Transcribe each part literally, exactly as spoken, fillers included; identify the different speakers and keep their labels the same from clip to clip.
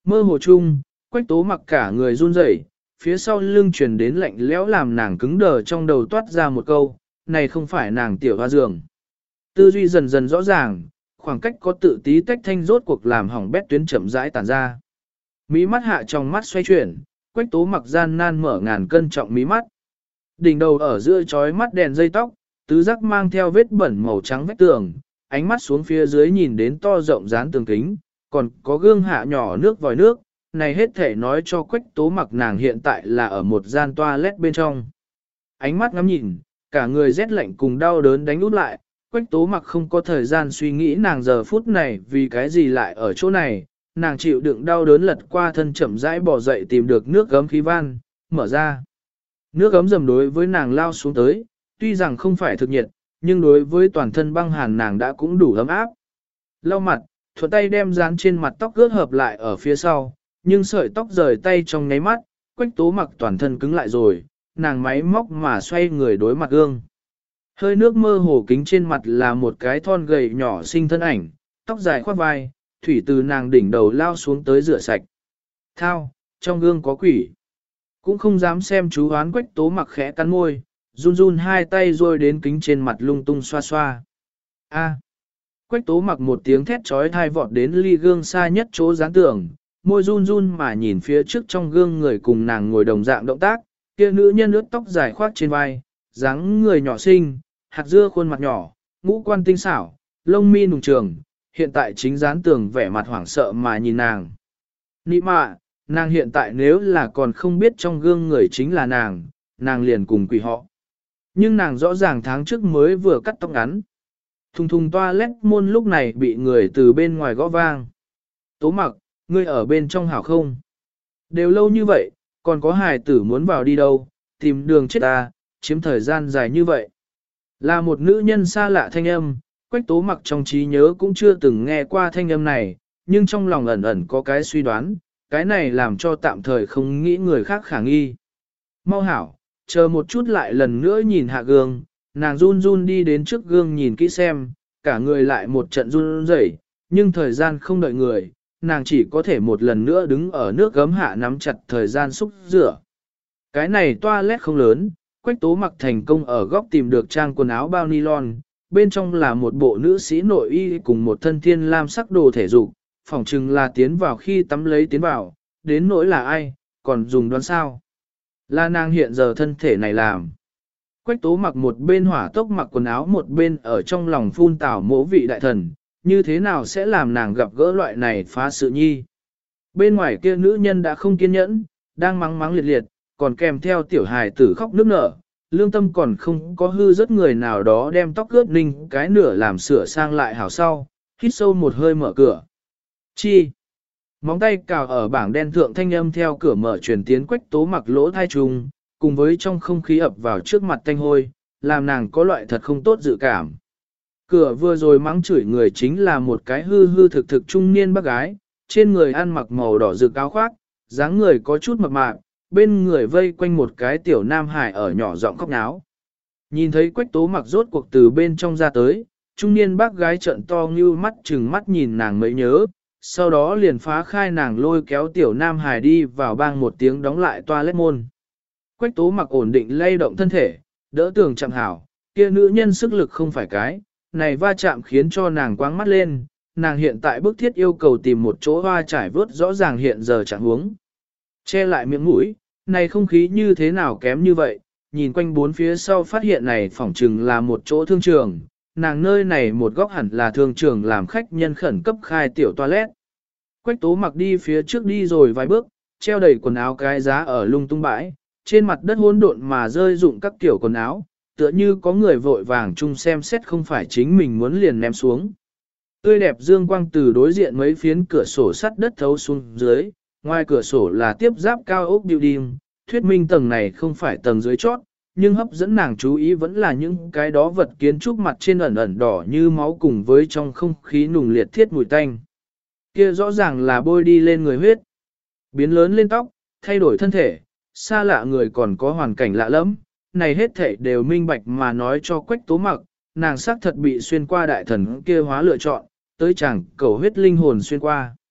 Speaker 1: Mơ hồ chung, Quách Tố Mặc cả người run rẩy, phía sau lưng truyền đến lạnh lẽo làm nàng cứng đờ trong đầu toát ra một câu, này không phải nàng tiểu hoa giường. Tư duy dần dần rõ ràng, khoảng cách có tự tí tách thanh rốt cuộc làm hỏng bét tuyến chậm rãi tản ra. Mí mắt hạ trong mắt xoay chuyển, Quách Tố Mặc gian nan mở ngàn cân trọng mí mắt. Đỉnh đầu ở giữa chói mắt đèn dây tóc, tứ giác mang theo vết bẩn màu trắng vách tường, ánh mắt xuống phía dưới nhìn đến to rộng dán tường kính, còn có gương hạ nhỏ nước vòi nước, này hết thể nói cho Quách Tố Mặc nàng hiện tại là ở một gian toilet bên trong. Ánh mắt ngắm nhìn, cả người rét lạnh cùng đau đớn đánh út lại, Quách Tố Mặc không có thời gian suy nghĩ nàng giờ phút này vì cái gì lại ở chỗ này, nàng chịu đựng đau đớn lật qua thân chậm rãi bỏ dậy tìm được nước gấm khí van, mở ra. Nước gấm dầm đối với nàng lao xuống tới, tuy rằng không phải thực nhiệt, nhưng đối với toàn thân băng hàn nàng đã cũng đủ ấm áp. Lau mặt, thuận tay đem dán trên mặt tóc ướt hợp lại ở phía sau, nhưng sợi tóc rời tay trong nháy mắt, Quách Tố Mặc toàn thân cứng lại rồi, nàng máy móc mà xoay người đối mặt gương. Hơi nước mơ hồ kính trên mặt là một cái thon gầy nhỏ xinh thân ảnh, tóc dài khoác vai, thủy từ nàng đỉnh đầu lao xuống tới rửa sạch. Thao, trong gương có quỷ. Cũng không dám xem chú hoán Quách Tố Mặc khẽ cắn môi, run run hai tay rôi đến kính trên mặt lung tung xoa xoa. A. Quách Tố Mặc một tiếng thét trói thai vọt đến ly gương xa nhất chỗ dán tường, môi run run mà nhìn phía trước trong gương người cùng nàng ngồi đồng dạng động tác, kia nữ nhân ướt tóc dài khoác trên vai, dáng người nhỏ xinh, hạt dưa khuôn mặt nhỏ, ngũ quan tinh xảo, lông mi nùng trường, hiện tại chính dán tường vẻ mặt hoảng sợ mà nhìn nàng. Nị mạ, nàng hiện tại nếu là còn không biết trong gương người chính là nàng, nàng liền cùng quỷ họ. Nhưng nàng rõ ràng tháng trước mới vừa cắt tóc ngắn. Thùng thùng toilet môn lúc này bị người từ bên ngoài gõ vang. Tố Mặc, ngươi ở bên trong hảo không? Đều lâu như vậy, còn có hài tử muốn vào đi đâu, tìm đường chết ta, chiếm thời gian dài như vậy. Là một nữ nhân xa lạ thanh âm, Quách Tố Mặc trong trí nhớ cũng chưa từng nghe qua thanh âm này, nhưng trong lòng ẩn ẩn có cái suy đoán, cái này làm cho tạm thời không nghĩ người khác khả nghi. Mau hảo, chờ một chút lại lần nữa nhìn hạ gương, nàng run run đi đến trước gương nhìn kỹ xem, cả người lại một trận run rẩy, nhưng thời gian không đợi người, nàng chỉ có thể một lần nữa đứng ở nước gấm hạ nắm chặt thời gian xúc rửa. Cái này toilet không lớn, Quách Tố Mặc thành công ở góc tìm được trang quần áo bao nylon, bên trong là một bộ nữ sĩ nội y cùng một thân thiên lam sắc đồ thể dục, phỏng chừng là tiến vào khi tắm lấy tiến vào, đến nỗi là ai, còn dùng đoán sao. Là nàng hiện giờ thân thể này làm. Quách Tố Mặc một bên hỏa tốc mặc quần áo một bên ở trong lòng phun tảo mỗ vị đại thần, như thế nào sẽ làm nàng gặp gỡ loại này phá sự nhi. Bên ngoài kia nữ nhân đã không kiên nhẫn, đang mắng mắng liệt liệt, còn kèm theo tiểu hài tử khóc nức nở, lương tâm còn không có hư rất người nào đó đem tóc ướt ninh cái nửa làm sửa sang lại hảo sau, hít sâu một hơi mở cửa. Chi? Móng tay cào ở bảng đen thượng thanh âm theo cửa mở truyền tiến Quách Tố Mặc lỗ thai trùng, cùng với trong không khí ập vào trước mặt thanh hôi, làm nàng có loại thật không tốt dự cảm. Cửa vừa rồi mắng chửi người chính là một cái hư hư thực thực trung niên bác gái, trên người ăn mặc màu đỏ rực áo khoác, dáng người có chút mập mạp, bên người vây quanh một cái tiểu nam hải ở nhỏ giọng khóc náo. Nhìn thấy Quách Tố Mặc rốt cuộc từ bên trong ra tới, trung niên bác gái trợn to như mắt chừng mắt nhìn nàng mới nhớ, sau đó liền phá khai nàng lôi kéo tiểu nam hải đi vào bang một tiếng đóng lại toilet môn. Quách Tố Mặc ổn định lay động thân thể, đỡ tường chạm hảo, kia nữ nhân sức lực không phải cái, này va chạm khiến cho nàng quáng mắt lên, nàng hiện tại bức thiết yêu cầu tìm một chỗ hoa trải vớt rõ ràng hiện giờ chẳng huống. Che lại miệng mũi, này không khí như thế nào kém như vậy, nhìn quanh bốn phía sau phát hiện này phỏng chừng là một chỗ thương trường, nàng nơi này một góc hẳn là thương trường làm khách nhân khẩn cấp khai tiểu toilet. Quách Tố Mặc đi phía trước đi rồi vài bước, treo đầy quần áo cái giá ở lung tung bãi, trên mặt đất hỗn độn mà rơi dụng các kiểu quần áo, tựa như có người vội vàng chung xem xét không phải chính mình muốn liền ném xuống. Tươi đẹp dương quang từ đối diện mấy phiến cửa sổ sắt đất thấu xuống dưới, ngoài cửa sổ là tiếp giáp cao ốc building, thuyết minh tầng này không phải tầng dưới chót, nhưng hấp dẫn nàng chú ý vẫn là những cái đó vật kiến trúc mặt trên ẩn ẩn đỏ như máu cùng với trong không khí nùng liệt thiết mùi tanh. Kia rõ ràng là bôi đi lên người huyết, biến lớn lên tóc, thay đổi thân thể, xa lạ người còn có hoàn cảnh lạ lắm, này hết thảy đều minh bạch mà nói cho Quách Tố Mặc, nàng xác thật bị xuyên qua đại thần kia hóa lựa chọn, tới chàng cầu huyết linh hồn xuyên qua.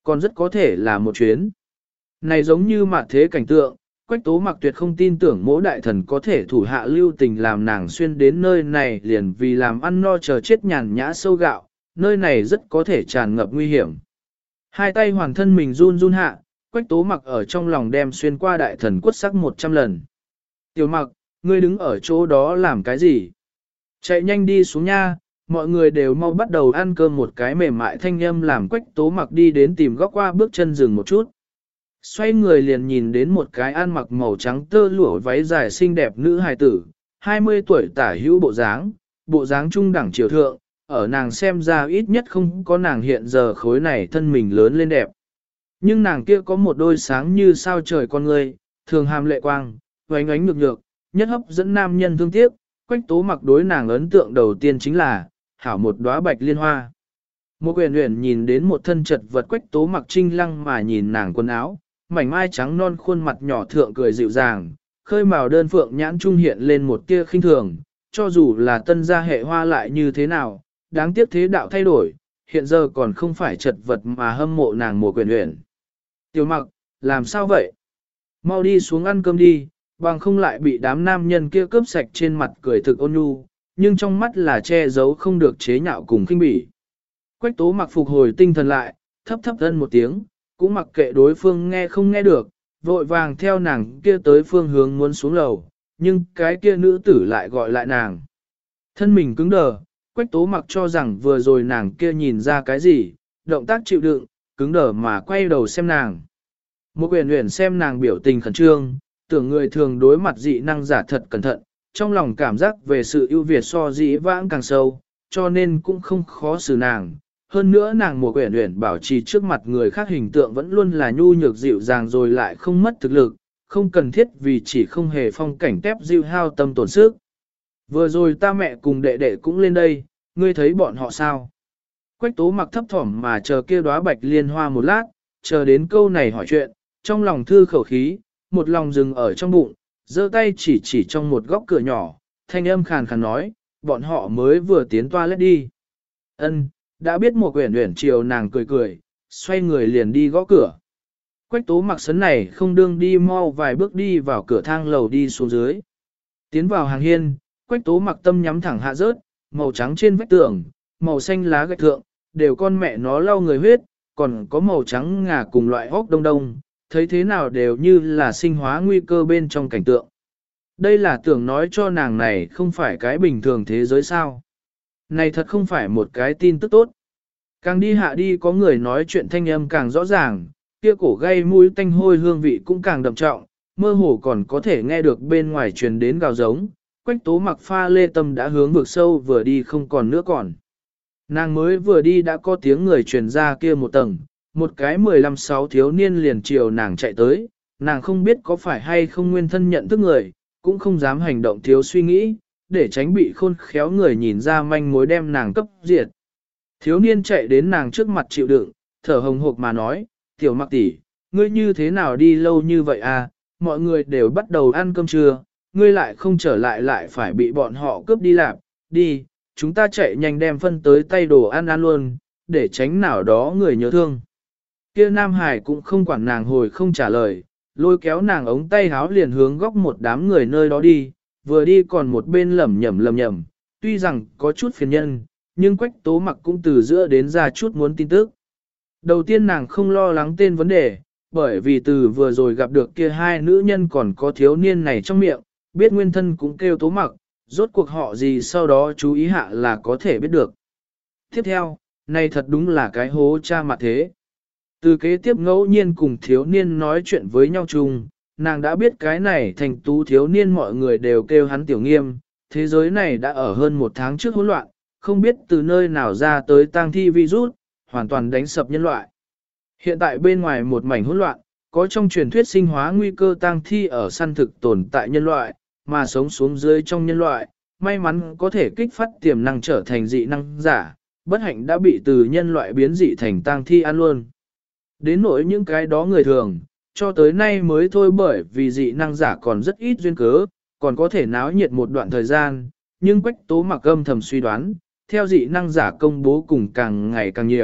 Speaker 1: còn rất có thể là một chuyến. Này giống như mặt thế cảnh tượng, Quách Tố Mặc tuyệt không tin tưởng mỗi đại thần có thể thủ hạ lưu tình làm nàng xuyên đến nơi này liền vì làm ăn no chờ chết nhàn nhã sâu gạo, nơi này rất có thể tràn ngập nguy hiểm. Hai tay hoàn thân mình run run hạ, Quách Tố Mặc ở trong lòng đem xuyên qua đại thần quất sắc một trăm lần. Tiểu Mặc, ngươi đứng ở chỗ đó làm cái gì? Chạy nhanh đi xuống nha, mọi người đều mau bắt đầu ăn cơm. Một cái mềm mại thanh âm làm Quách Tố Mặc đi đến tìm góc qua bước chân dừng một chút. Xoay người liền nhìn đến một cái ăn mặc màu trắng tơ lụa váy dài xinh đẹp nữ hài tử, hai mươi tuổi tả hữu bộ dáng, bộ dáng trung đẳng triều thượng, ở nàng xem ra ít nhất không có nàng hiện giờ khối này thân mình lớn lên đẹp. Nhưng nàng kia có một đôi sáng như sao trời con người, thường hàm lệ quang, oánh ánh nhược nhược, nhất hấp dẫn nam nhân thương tiếc. Quách Tố Mặc đối nàng ấn tượng đầu tiên chính là hảo một đóa bạch liên hoa. Một Uyển Uyển nhìn đến một thân chật vật Quách Tố Mặc trinh lăng mà nhìn nàng quần áo, mảnh mai trắng non khuôn mặt nhỏ thượng cười dịu dàng, khơi màu đơn phượng nhãn trung hiện lên một tia khinh thường, cho dù là tân gia hệ hoa lại như thế nào, đáng tiếc thế đạo thay đổi, hiện giờ còn không phải chật vật mà hâm mộ nàng Một Uyển Uyển. Tiểu Mặc, làm sao vậy? Mau đi xuống ăn cơm đi, bằng không lại bị đám nam nhân kia cướp sạch. Trên mặt cười thực ôn nhu, nhưng trong mắt là che giấu không được chế nhạo cùng khinh bỉ. Quách Tố Mặc phục hồi tinh thần lại, thấp thấp thân một tiếng, cũng mặc kệ đối phương nghe không nghe được, vội vàng theo nàng kia tới phương hướng muốn xuống lầu, nhưng cái kia nữ tử lại gọi lại nàng. Thân mình cứng đờ, Quách Tố Mặc cho rằng vừa rồi nàng kia nhìn ra cái gì, động tác chịu đựng, cứng đờ mà quay đầu xem nàng. Một Uyển Uyển xem nàng biểu tình khẩn trương, tưởng người thường đối mặt dị năng giả thật cẩn thận, trong lòng cảm giác về sự ưu việt so dĩ vãng càng sâu, cho nên cũng không khó xử nàng. Hơn nữa nàng Một Uyển Uyển bảo trì trước mặt người khác hình tượng vẫn luôn là nhu nhược dịu dàng rồi lại không mất thực lực, không cần thiết vì chỉ không hề phong cảnh tép dịu hao tâm tổn sức. Vừa rồi ta mẹ cùng đệ đệ cũng lên đây, ngươi thấy bọn họ sao? Quách Tố Mặc thấp thỏm mà chờ kia đóa bạch liên hoa một lát, chờ đến câu này hỏi chuyện, trong lòng thư khẩu khí, một lòng dừng ở trong bụng, giơ tay chỉ chỉ trong một góc cửa nhỏ, thanh âm khàn khàn nói, bọn họ mới vừa tiến toilet đi. Ân, đã biết. Một Uyển Uyển chiều nàng cười cười, xoay người liền đi gõ cửa. Quách Tố Mặc sấn này không đương đi mau vài bước đi vào cửa thang lầu đi xuống dưới. Tiến vào hàng hiên, Quách Tố Mặc tâm nhắm thẳng hạ rớt, màu trắng trên vách tường, màu xanh lá gạch thượng, đều con mẹ nó lau người huyết, còn có màu trắng ngà cùng loại óc đông đông, thấy thế nào đều như là sinh hóa nguy cơ bên trong cảnh tượng. Đây là tưởng nói cho nàng này không phải cái bình thường thế giới sao. Này thật không phải một cái tin tức tốt. Càng đi hạ đi có người nói chuyện thanh âm càng rõ ràng, kia cổ gây mũi tanh hôi hương vị cũng càng đậm trọng, mơ hồ còn có thể nghe được bên ngoài truyền đến gào giống. Quách Tố Mặc pha lê tâm đã hướng vực sâu vừa đi không còn nữa còn. Nàng mới vừa đi đã có tiếng người truyền ra kia một tầng, một cái mười lăm sáu thiếu niên liền chiều nàng chạy tới, nàng không biết có phải hay không nguyên thân nhận thức người, cũng không dám hành động thiếu suy nghĩ, để tránh bị khôn khéo người nhìn ra manh mối đem nàng cấp diệt. Thiếu niên chạy đến nàng trước mặt chịu đựng, thở hồng hộc mà nói, Tiểu Mặc tỷ, ngươi như thế nào đi lâu như vậy à, mọi người đều bắt đầu ăn cơm trưa, ngươi lại không trở lại lại phải bị bọn họ cướp đi làm, đi, chúng ta chạy nhanh đem phân tới tay đồ ăn ăn luôn, để tránh nào đó người nhớ thương. Kia Nam Hải cũng không quản nàng hồi không trả lời, lôi kéo nàng ống tay háo liền hướng góc một đám người nơi đó đi, vừa đi còn một bên lẩm nhẩm lẩm nhẩm, tuy rằng có chút phiền nhân, nhưng Quách Tố Mặc cũng từ giữa đến ra chút muốn tin tức. Đầu tiên nàng không lo lắng tên vấn đề, bởi vì từ vừa rồi gặp được kia hai nữ nhân còn có thiếu niên này trong miệng, biết nguyên thân cũng kêu Tố Mặc, rốt cuộc họ gì sau đó chú ý hạ là có thể biết được. Tiếp theo, này thật đúng là cái hố cha mặt thế. Từ kế tiếp ngẫu nhiên cùng thiếu niên nói chuyện với nhau chung, nàng đã biết cái này thành tú thiếu niên mọi người đều kêu hắn Tiểu Nghiêm, thế giới này đã ở hơn một tháng trước hỗn loạn, không biết từ nơi nào ra tới tang thi virus, hoàn toàn đánh sập nhân loại. Hiện tại bên ngoài một mảnh hỗn loạn, có trong truyền thuyết sinh hóa nguy cơ tang thi ở săn thực tồn tại nhân loại, mà sống xuống dưới trong nhân loại, may mắn có thể kích phát tiềm năng trở thành dị năng giả, bất hạnh đã bị từ nhân loại biến dị thành tang thi ăn luôn. Đến nỗi những cái đó người thường, cho tới nay mới thôi bởi vì dị năng giả còn rất ít duyên cớ, còn có thể náo nhiệt một đoạn thời gian, nhưng Quách Tố Mặc âm thầm suy đoán, theo dị năng giả công bố cùng càng ngày càng nhiều,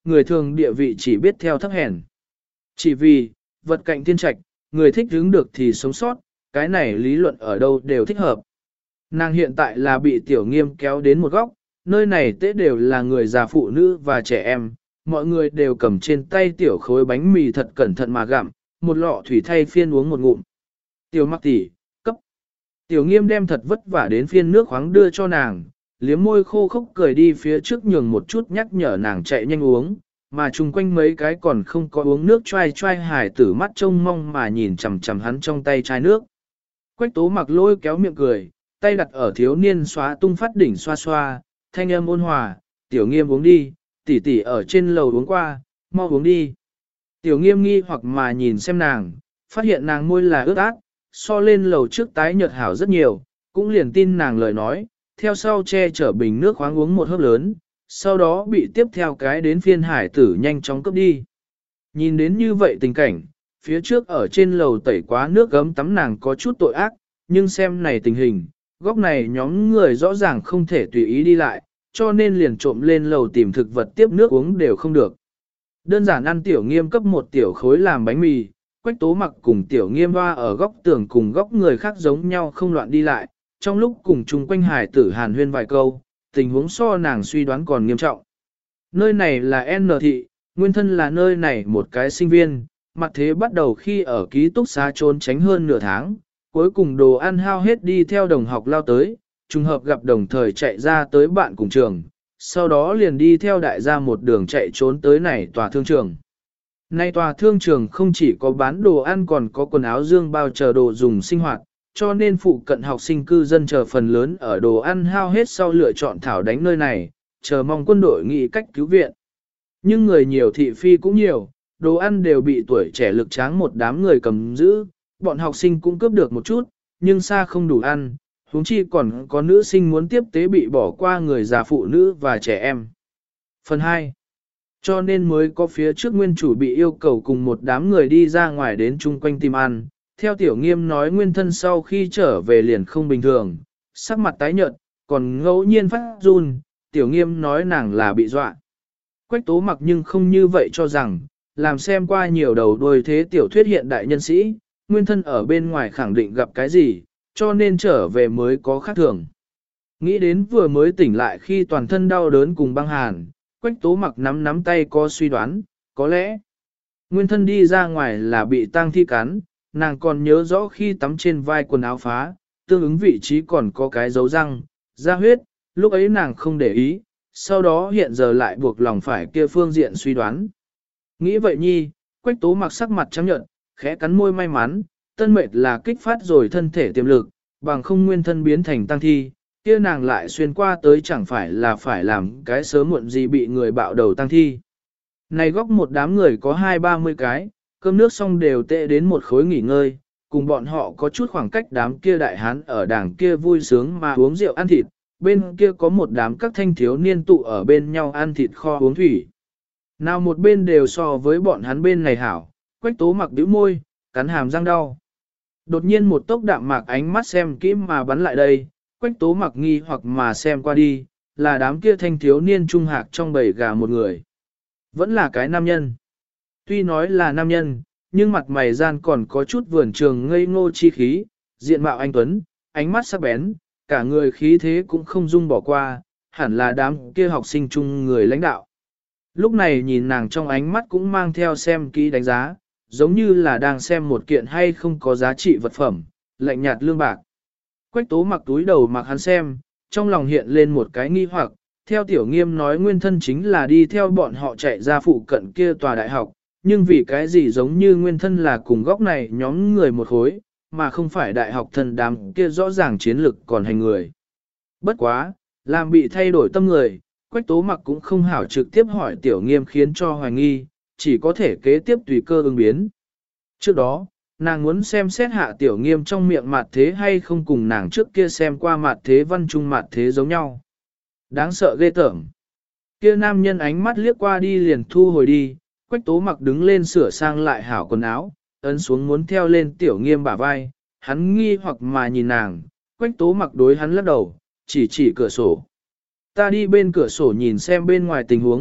Speaker 1: người thường địa vị chỉ biết theo thấp hèn. Chỉ vì, vật cạnh thiên trạch, người thích hứng được thì sống sót, cái này lý luận ở đâu đều thích hợp. Nàng hiện tại là bị tiểu nghiêm kéo đến một góc, nơi này tế đều là người già phụ nữ và trẻ em, mọi người đều cầm trên tay tiểu khối bánh mì thật cẩn thận mà gặm, một lọ thủy thay phiên uống một ngụm. Tiểu mặc tỷ, cấp. Tiểu nghiêm đem thật vất vả đến phiên nước khoáng đưa cho nàng, liếm môi khô khốc cười đi phía trước nhường một chút nhắc nhở nàng chạy nhanh uống, mà chung quanh mấy cái còn không có uống nước choai choai hải tử mắt trông mong mà nhìn chằm chằm hắn trong tay chai nước. Quách tố mặc lôi kéo miệng cười, tay đặt ở thiếu niên xóa tung phát đỉnh xoa xoa, thanh âm ôn hòa, tiểu nghiêm uống đi, tỷ tỷ ở trên lầu uống qua, mau uống đi. Tiểu nghiêm nghi hoặc mà nhìn xem nàng, phát hiện nàng môi là ướt át, so lên lầu trước tái nhợt hảo rất nhiều, cũng liền tin nàng lời nói, theo sau che chở bình nước khoáng uống một hớp lớn, sau đó bị tiếp theo cái đến phiên hải tử nhanh chóng cướp đi. Nhìn đến như vậy tình cảnh, phía trước ở trên lầu tẩy quá nước gấm tắm nàng có chút tội ác, nhưng xem này tình hình, góc này nhóm người rõ ràng không thể tùy ý đi lại, cho nên liền trộm lên lầu tìm thực vật tiếp nước uống đều không được. Đơn giản ăn tiểu nghiêm cấp một tiểu khối làm bánh mì, Quách tố mặc cùng tiểu nghiêm hoa ở góc tường cùng góc người khác giống nhau không loạn đi lại, trong lúc cùng chung quanh hải tử hàn huyên vài câu, tình huống so nàng suy đoán còn nghiêm trọng. Nơi này là N thị, nguyên thân là nơi này một cái sinh viên, mặt thế bắt đầu khi ở ký túc xá trốn tránh hơn nửa tháng, cuối cùng đồ ăn hao hết đi theo đồng học lao tới, trùng hợp gặp đồng thời chạy ra tới bạn cùng trường, sau đó liền đi theo đại gia một đường chạy trốn tới này tòa thương trường. Nay tòa thương trường không chỉ có bán đồ ăn còn có quần áo dương bao chờ đồ dùng sinh hoạt, cho nên phụ cận học sinh cư dân chờ phần lớn ở đồ ăn hao hết sau lựa chọn thảo đánh nơi này, chờ mong quân đội nghĩ cách cứu viện. Nhưng người nhiều thị phi cũng nhiều, đồ ăn đều bị tuổi trẻ lực tráng một đám người cầm giữ, bọn học sinh cũng cướp được một chút, nhưng xa không đủ ăn, huống chi còn có nữ sinh muốn tiếp tế bị bỏ qua người già phụ nữ và trẻ em. Phần hai. Cho nên mới có phía trước nguyên chủ bị yêu cầu cùng một đám người đi ra ngoài đến chung quanh tìm ăn. Theo tiểu nghiêm nói nguyên thân sau khi trở về liền không bình thường, sắc mặt tái nhợt, còn ngẫu nhiên phát run, tiểu nghiêm nói nàng là bị dọa. Quách tố mặc nhưng không như vậy cho rằng, làm xem qua nhiều đầu đuôi thế tiểu thuyết hiện đại nhân sĩ, nguyên thân ở bên ngoài khẳng định gặp cái gì, cho nên trở về mới có khác thường. Nghĩ đến vừa mới tỉnh lại khi toàn thân đau đớn cùng băng hàn, Quách tố mặc nắm nắm tay có suy đoán, có lẽ nguyên thân đi ra ngoài là bị tang thi cắn, nàng còn nhớ rõ khi tắm trên vai quần áo phá, tương ứng vị trí còn có cái dấu răng, da huyết, lúc ấy nàng không để ý, sau đó hiện giờ lại buộc lòng phải kia phương diện suy đoán. Nghĩ vậy nhi, Quách tố mặc sắc mặt trắng nhợt, khẽ cắn môi may mắn, tân mệt là kích phát rồi thân thể tiềm lực, bằng không nguyên thân biến thành tang thi, kia nàng lại xuyên qua tới chẳng phải là phải làm cái sớm muộn gì bị người bạo đầu tang thi. Này góc một đám người có hai ba mươi cái, cơm nước xong đều tệ đến một khối nghỉ ngơi, cùng bọn họ có chút khoảng cách đám kia đại hán ở đảng kia vui sướng mà uống rượu ăn thịt, bên kia có một đám các thanh thiếu niên tụ ở bên nhau ăn thịt kho uống thủy. Nào một bên đều so với bọn hắn bên này hảo, Quách tố mặc bĩu môi, cắn hàm răng đau. Đột nhiên một tốc đạm mạc ánh mắt xem kỹ mà bắn lại đây, Quách tố mặc nghi hoặc mà xem qua đi, là đám kia thanh thiếu niên trung hạc trong bầy gà một người. Vẫn là cái nam nhân. Tuy nói là nam nhân, nhưng mặt mày gian còn có chút vườn trường ngây ngô chi khí, diện mạo anh tuấn, ánh mắt sắc bén, cả người khí thế cũng không dung bỏ qua, hẳn là đám kia học sinh chung người lãnh đạo. Lúc này nhìn nàng trong ánh mắt cũng mang theo xem kỹ đánh giá, giống như là đang xem một kiện hay không có giá trị vật phẩm, lạnh nhạt lương bạc. Quách tố mặc túi đầu mặc hắn xem, trong lòng hiện lên một cái nghi hoặc, theo tiểu nghiêm nói nguyên thân chính là đi theo bọn họ chạy ra phụ cận kia tòa đại học, nhưng vì cái gì giống như nguyên thân là cùng góc này nhóm người một khối, mà không phải đại học thần đám kia rõ ràng chiến lực còn hành người. Bất quá, làm bị thay đổi tâm người, Quách tố mặc cũng không hảo trực tiếp hỏi tiểu nghiêm khiến cho hoài nghi, chỉ có thể kế tiếp tùy cơ ứng biến. Trước đó, nàng muốn xem xét hạ tiểu nghiêm trong miệng mặt thế hay không cùng nàng trước kia xem qua mặt thế văn trung mặt thế giống nhau. Đáng sợ ghê tởm. Kia nam nhân ánh mắt liếc qua đi liền thu hồi đi, Quách tố mặc đứng lên sửa sang lại hảo quần áo, ấn xuống muốn theo lên tiểu nghiêm bả vai, hắn nghi hoặc mà nhìn nàng, Quách tố mặc đối hắn lắc đầu, chỉ chỉ cửa sổ. Ta đi bên cửa sổ nhìn xem bên ngoài tình huống,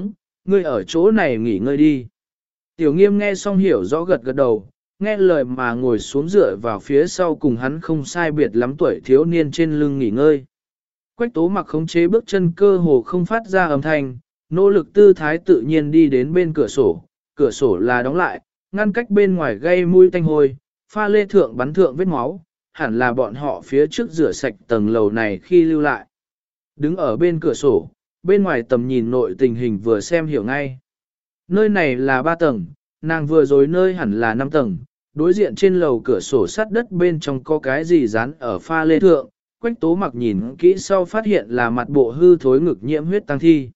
Speaker 1: ngươi ở chỗ này nghỉ ngơi đi. Tiểu Nghiêm nghe xong hiểu rõ gật gật đầu, nghe lời mà ngồi xuống dựa vào phía sau cùng hắn không sai biệt lắm tuổi thiếu niên trên lưng nghỉ ngơi. Quách Tố Mặc khống chế bước chân cơ hồ không phát ra âm thanh, nỗ lực tư thái tự nhiên đi đến bên cửa sổ, cửa sổ là đóng lại, ngăn cách bên ngoài gây mùi tanh hôi, pha lê thượng bắn thượng vết máu, hẳn là bọn họ phía trước rửa sạch tầng lầu này khi lưu lại. Đứng ở bên cửa sổ, bên ngoài tầm nhìn nội tình hình vừa xem hiểu ngay. Nơi này là ba tầng, nàng vừa rồi nơi hẳn là năm tầng, đối diện trên lầu cửa sổ sắt đất bên trong có cái gì dán ở pha lê thượng, Quách Tố Mặc nhìn kỹ sau phát hiện là mặt bộ hư thối ngực nhiễm huyết tăng thi.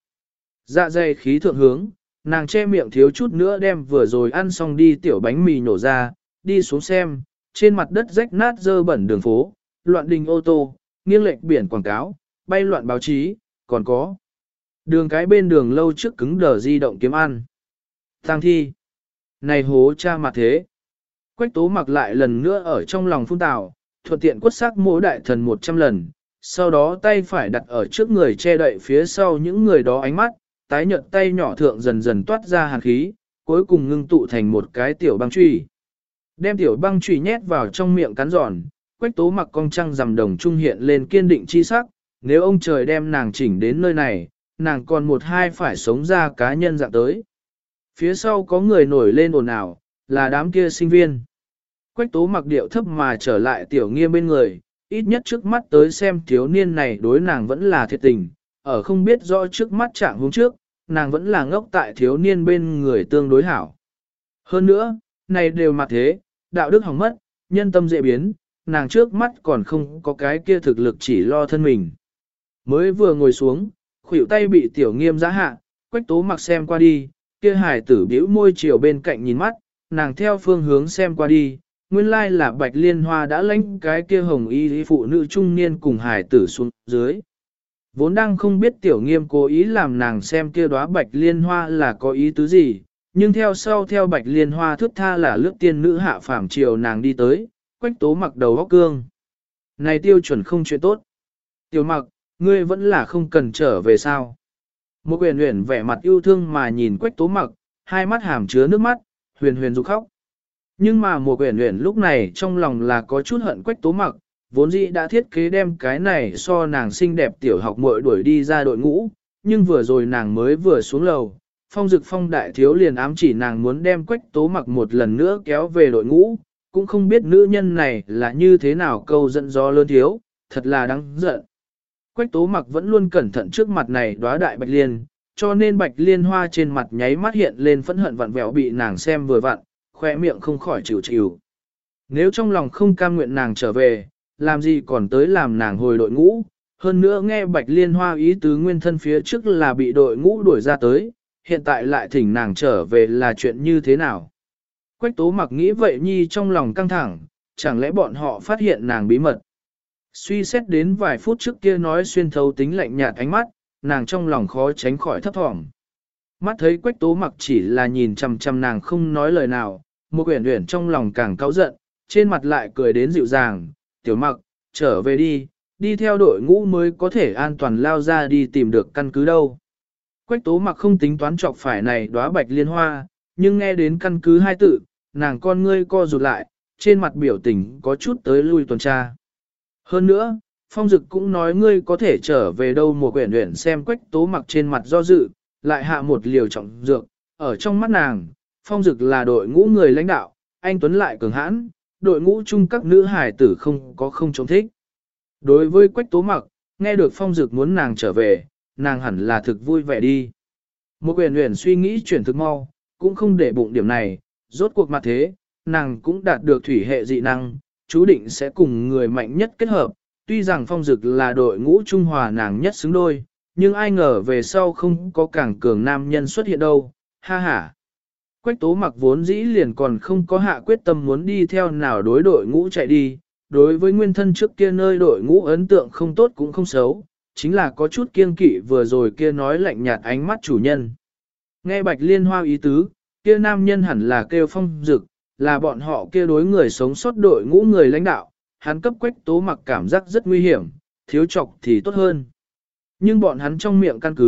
Speaker 1: Dạ dày khí thượng hướng, nàng che miệng thiếu chút nữa đem vừa rồi ăn xong đi tiểu bánh mì nổ ra, đi xuống xem, trên mặt đất rách nát dơ bẩn đường phố, loạn đình ô tô, nghiêng lệch biển quảng cáo, bay loạn báo chí, còn có đường cái bên đường lâu trước cứng đờ di động kiếm ăn. Tăng thi. Này hố cha mặt thế. Quách Tố Mặc lại lần nữa ở trong lòng phun tào, thuận tiện quất xác mỗi đại thần một trăm lần, sau đó tay phải đặt ở trước người che đậy phía sau những người đó ánh mắt, tái nhợt tay nhỏ thượng dần dần toát ra hàn khí, cuối cùng ngưng tụ thành một cái tiểu băng chùy. Đem tiểu băng chùy nhét vào trong miệng cắn giòn, Quách Tố Mặc cong trăng rằm đồng trung hiện lên kiên định chi sắc, nếu ông trời đem nàng chỉnh đến nơi này, nàng còn một hai phải sống ra cá nhân dạng tới. Phía sau có người nổi lên ồn ào, là đám kia sinh viên. Quách Tố Mặc điệu thấp mà trở lại Tiểu Nghiêm bên người, ít nhất trước mắt tới xem thiếu niên này đối nàng vẫn là thiệt tình, ở không biết rõ trước mắt trạng hướng trước, nàng vẫn là ngốc tại thiếu niên bên người tương đối hảo. Hơn nữa, này đều mặt thế, đạo đức hỏng mất, nhân tâm dễ biến, nàng trước mắt còn không có cái kia thực lực chỉ lo thân mình. Mới vừa ngồi xuống, khuỷu tay bị Tiểu Nghiêm giã hạ, Quách Tố Mặc xem qua đi, kia hài tử bĩu môi chiều bên cạnh nhìn mắt, nàng theo phương hướng xem qua đi, nguyên lai là Bạch Liên Hoa đã lãnh cái kia hồng y phụ nữ trung niên cùng hài tử xuống dưới. Vốn đang không biết Tiểu Nghiêm cố ý làm nàng xem kia đóa Bạch Liên Hoa là có ý tứ gì, nhưng theo sau theo Bạch Liên Hoa thước tha là lướt tiên nữ hạ phàm chiều nàng đi tới, Quách Tố Mặc đầu óc cương. Này tiêu chuẩn không chuyện tốt. Tiểu Mặc, ngươi vẫn là không cần trở về sao. Một huyền huyền vẻ mặt yêu thương mà nhìn Quách Tố Mặc, hai mắt hàm chứa nước mắt, huyền huyền rục khóc. Nhưng mà một huyền huyền lúc này trong lòng là có chút hận Quách Tố Mặc, vốn dĩ đã thiết kế đem cái này so nàng xinh đẹp tiểu học muội đuổi đi ra đội ngũ, nhưng vừa rồi nàng mới vừa xuống lầu, Phong Dực Phong đại thiếu liền ám chỉ nàng muốn đem Quách Tố Mặc một lần nữa kéo về đội ngũ, cũng không biết nữ nhân này là như thế nào câu dẫn gió lớn thiếu, thật là đáng giận. Quách Tố Mặc vẫn luôn cẩn thận trước mặt này đóa đại bạch liên, cho nên bạch liên hoa trên mặt nháy mắt hiện lên phẫn hận vặn vẹo bị nàng xem vừa vặn, khoe miệng không khỏi chịu chịu. Nếu trong lòng không cam nguyện nàng trở về, làm gì còn tới làm nàng hồi đội ngũ, hơn nữa nghe bạch liên hoa ý tứ nguyên thân phía trước là bị đội ngũ đuổi ra tới, hiện tại lại thỉnh nàng trở về là chuyện như thế nào. Quách Tố Mặc nghĩ vậy nhi trong lòng căng thẳng, chẳng lẽ bọn họ phát hiện nàng bí mật. Suy xét đến vài phút trước kia nói xuyên thấu tính lạnh nhạt ánh mắt, nàng trong lòng khó tránh khỏi thấp thỏm. Mắt thấy Quách Tố Mặc chỉ là nhìn chằm chằm nàng không nói lời nào, một quyển uyển trong lòng càng cáu giận, trên mặt lại cười đến dịu dàng, Tiểu Mặc, trở về đi, đi theo đội ngũ mới có thể an toàn lao ra đi tìm được căn cứ đâu. Quách Tố Mặc không tính toán chọc phải này đóa bạch liên hoa, nhưng nghe đến căn cứ hai tự, nàng con ngươi co rụt lại, trên mặt biểu tình có chút tới lui tuần tra. Hơn nữa, Phong Dực cũng nói ngươi có thể trở về đâu một quyển uyển xem Quách Tố Mặc trên mặt do dự, lại hạ một liều trọng dược, ở trong mắt nàng, Phong Dực là đội ngũ người lãnh đạo, anh Tuấn lại cường hãn, đội ngũ chung các nữ hải tử không có không chống thích. Đối với Quách Tố Mặc, nghe được Phong Dực muốn nàng trở về, nàng hẳn là thực vui vẻ đi. Một quyển uyển suy nghĩ chuyển thực mau, cũng không để bụng điểm này, rốt cuộc mặt thế, nàng cũng đạt được thủy hệ dị năng, chú định sẽ cùng người mạnh nhất kết hợp, tuy rằng Phong Dực là đội ngũ trung hòa nàng nhất xứng đôi, nhưng ai ngờ về sau không có càng cường nam nhân xuất hiện đâu, ha ha. Quách Tố Mặc vốn dĩ liền còn không có hạ quyết tâm muốn đi theo nào đối đội ngũ chạy đi, đối với nguyên thân trước kia nơi đội ngũ ấn tượng không tốt cũng không xấu, chính là có chút kiêng kỵ vừa rồi kia nói lạnh nhạt ánh mắt chủ nhân. Nghe Bạch Liên Hoa ý tứ, kia nam nhân hẳn là kêu Phong Dực, là bọn họ kia đối người sống sót đội ngũ người lãnh đạo, hắn cấp Quách Tố Mặc cảm giác rất nguy hiểm, thiếu chọc thì tốt hơn. Nhưng bọn hắn trong miệng căn cứ,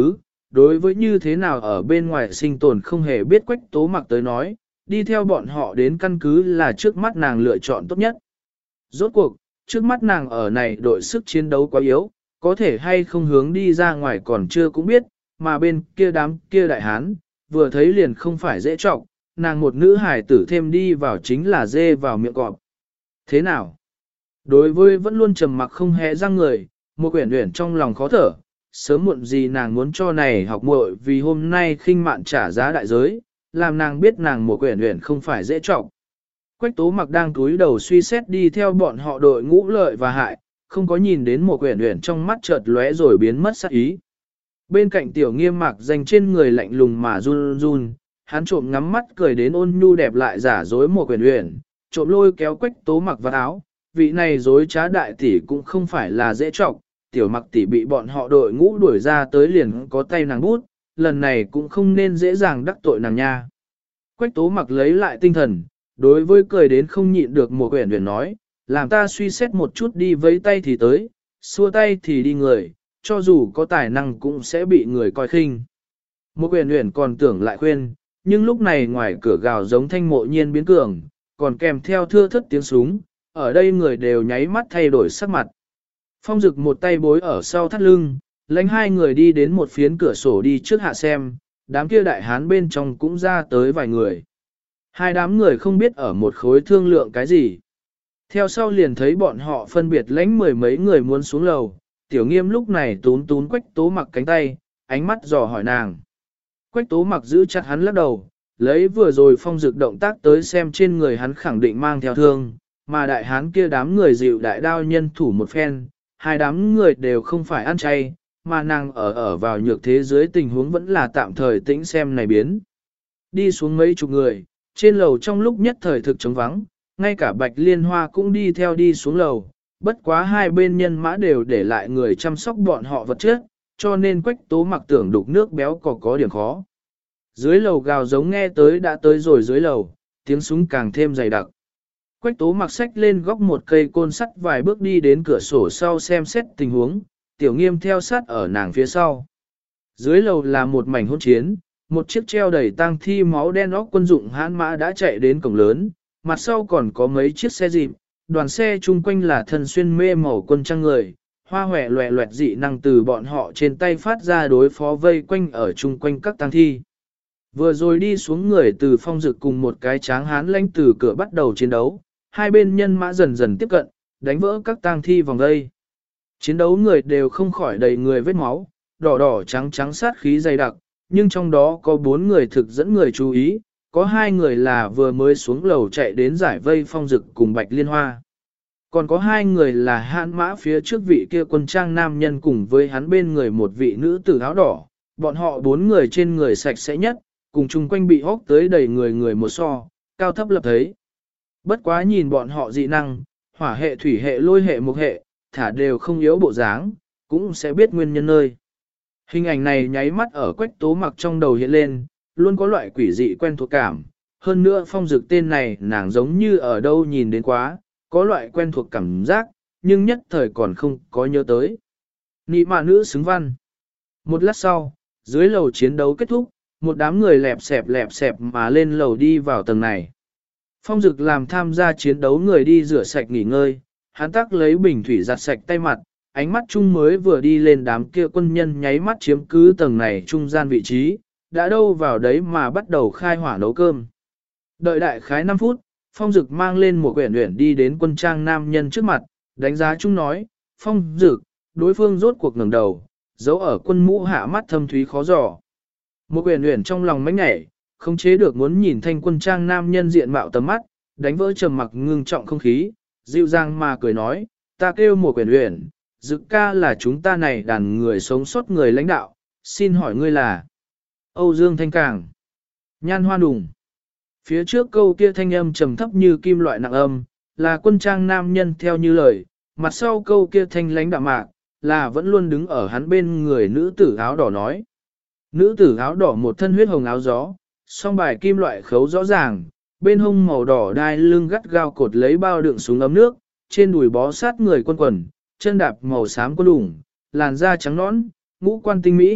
Speaker 1: đối với như thế nào ở bên ngoài sinh tồn không hề biết Quách Tố Mặc tới nói, đi theo bọn họ đến căn cứ là trước mắt nàng lựa chọn tốt nhất. Rốt cuộc, trước mắt nàng ở này đội sức chiến đấu quá yếu, có thể hay không hướng đi ra ngoài còn chưa cũng biết, mà bên kia đám kia đại hán, vừa thấy liền không phải dễ trọng, nàng một nữ hài tử thêm đi vào chính là dê vào miệng cọp. Thế nào? Đối với vẫn luôn trầm mặc không hé răng người, một quyển uyển trong lòng khó thở, sớm muộn gì nàng muốn cho này học muội vì hôm nay khinh mạn trả giá đại giới, làm nàng biết nàng một quyển uyển không phải dễ trọng. Quách Tố Mặc đang túi đầu suy xét đi theo bọn họ đội ngũ lợi và hại, không có nhìn đến một quyển uyển trong mắt chợt lóe rồi biến mất sát ý. Bên cạnh tiểu nghiêm mặc dành trên người lạnh lùng mà run run, hắn trộm ngắm mắt cười đến ôn nhu đẹp lại giả dối một quyển uyển, trộm lôi kéo Quách Tố Mặc vào áo, vị này dối trá đại tỷ cũng không phải là dễ trọng, tiểu mặc tỷ bị bọn họ đội ngũ đuổi ra tới liền có tay nàng bút, lần này cũng không nên dễ dàng đắc tội nàng nha. Quách Tố Mặc lấy lại tinh thần, đối với cười đến không nhịn được một quyển uyển nói, làm ta suy xét một chút đi với tay thì tới, xua tay thì đi người, cho dù có tài năng cũng sẽ bị người coi khinh. Một quyển uyển còn tưởng lại khuyên, nhưng lúc này ngoài cửa gào giống thanh mộ nhiên biến cường, còn kèm theo thưa thất tiếng súng, ở đây người đều nháy mắt thay đổi sắc mặt. Phong Dực một tay bối ở sau thắt lưng, lãnh hai người đi đến một phiến cửa sổ đi trước hạ xem, đám kia đại hán bên trong cũng ra tới vài người. Hai đám người không biết ở một khối thương lượng cái gì. Theo sau liền thấy bọn họ phân biệt lãnh mười mấy người muốn xuống lầu, tiểu nghiêm lúc này tún tún Quách Tố Mặc cánh tay, ánh mắt dò hỏi nàng. Quách Tố Mặc giữ chặt hắn lắc đầu, lấy vừa rồi Phong Dực động tác tới xem trên người hắn khẳng định mang theo thương, mà đại hán kia đám người dịu đại đao nhân thủ một phen, hai đám người đều không phải ăn chay, mà nàng ở ở vào nhược thế giới tình huống vẫn là tạm thời tĩnh xem này biến. Đi xuống mấy chục người, trên lầu trong lúc nhất thời thực trống vắng, ngay cả Bạch Liên Hoa cũng đi theo đi xuống lầu, bất quá hai bên nhân mã đều để lại người chăm sóc bọn họ vật chất, cho nên Quách Tố Mặc tưởng đục nước béo có có điểm khó. Dưới lầu gào giống nghe tới đã tới rồi dưới lầu, tiếng súng càng thêm dày đặc. Quách Tố Mặc xách lên góc một cây côn sắt vài bước đi đến cửa sổ sau xem xét tình huống, tiểu nghiêm theo sát ở nàng phía sau. Dưới lầu là một mảnh hỗn chiến, một chiếc treo đầy tang thi máu đen óc quân dụng hãn mã đã chạy đến cổng lớn, mặt sau còn có mấy chiếc xe dịp, đoàn xe chung quanh là thân xuyên mê màu quân trang người, hoa hòe loẹ loẹt dị năng từ bọn họ trên tay phát ra đối phó vây quanh ở chung quanh các tang thi. Vừa rồi đi xuống người từ Phong Dực cùng một cái tráng hán lãnh từ cửa bắt đầu chiến đấu, hai bên nhân mã dần dần tiếp cận, đánh vỡ các tang thi vòng đây. Chiến đấu người đều không khỏi đầy người vết máu, đỏ đỏ trắng trắng sát khí dày đặc, nhưng trong đó có bốn người thực dẫn người chú ý, có hai người là vừa mới xuống lầu chạy đến giải vây Phong Dực cùng Bạch Liên Hoa. Còn có hai người là hãn mã phía trước vị kia quân trang nam nhân cùng với hắn bên người một vị nữ tử áo đỏ, bọn họ bốn người trên người sạch sẽ nhất, cùng chung quanh bị hốc tới đầy người người một so, cao thấp lập thấy. Bất quá nhìn bọn họ dị năng, hỏa hệ thủy hệ lôi hệ mục hệ, thả đều không yếu bộ dáng, cũng sẽ biết nguyên nhân nơi. Hình ảnh này nháy mắt ở Quách Tố Mặc trong đầu hiện lên, luôn có loại quỷ dị quen thuộc cảm. Hơn nữa Phong Dực tên này nàng giống như ở đâu nhìn đến quá, có loại quen thuộc cảm giác, nhưng nhất thời còn không có nhớ tới. Nị mạ nữ xứng văn. Một lát sau, dưới lầu chiến đấu kết thúc, một đám người lẹp xẹp lẹp xẹp mà lên lầu đi vào tầng này. Phong Dực làm tham gia chiến đấu người đi rửa sạch nghỉ ngơi, hắn tắc lấy bình thủy giặt sạch tay mặt, ánh mắt chung mới vừa đi lên đám kia quân nhân nháy mắt chiếm cứ tầng này trung gian vị trí, đã đâu vào đấy mà bắt đầu khai hỏa nấu cơm. Đợi đại khái năm phút, Phong Dực mang lên một quyển uyển đi đến quân trang nam nhân trước mặt, đánh giá chung nói, Phong Dực, đối phương rốt cuộc ngẩng đầu, giấu ở quân mũ hạ mắt thâm thúy khó dò. Một quyển uyển trong lòng mánh nhảy, không chế được muốn nhìn thanh quân trang nam nhân diện mạo tầm mắt, đánh vỡ trầm mặc ngưng trọng không khí, dịu dàng mà cười nói, ta kêu một quyển uyển, Dực ca là chúng ta này đàn người sống sót người lãnh đạo, xin hỏi ngươi là Âu Dương Thanh Càng, Nhan Hoa Đùng. Phía trước câu kia thanh âm trầm thấp như kim loại nặng âm, là quân trang nam nhân theo như lời, mặt sau câu kia thanh lãnh đạm mạc, là vẫn luôn đứng ở hắn bên người nữ tử áo đỏ nói. Nữ tử áo đỏ một thân huyết hồng áo gió, song bài kim loại khấu rõ ràng, bên hông màu đỏ đai lưng gắt gao cột lấy bao đựng súng ấm nước, trên đùi bó sát người quân quần, chân đạp màu xám quân đủng, làn da trắng nõn, ngũ quan tinh mỹ,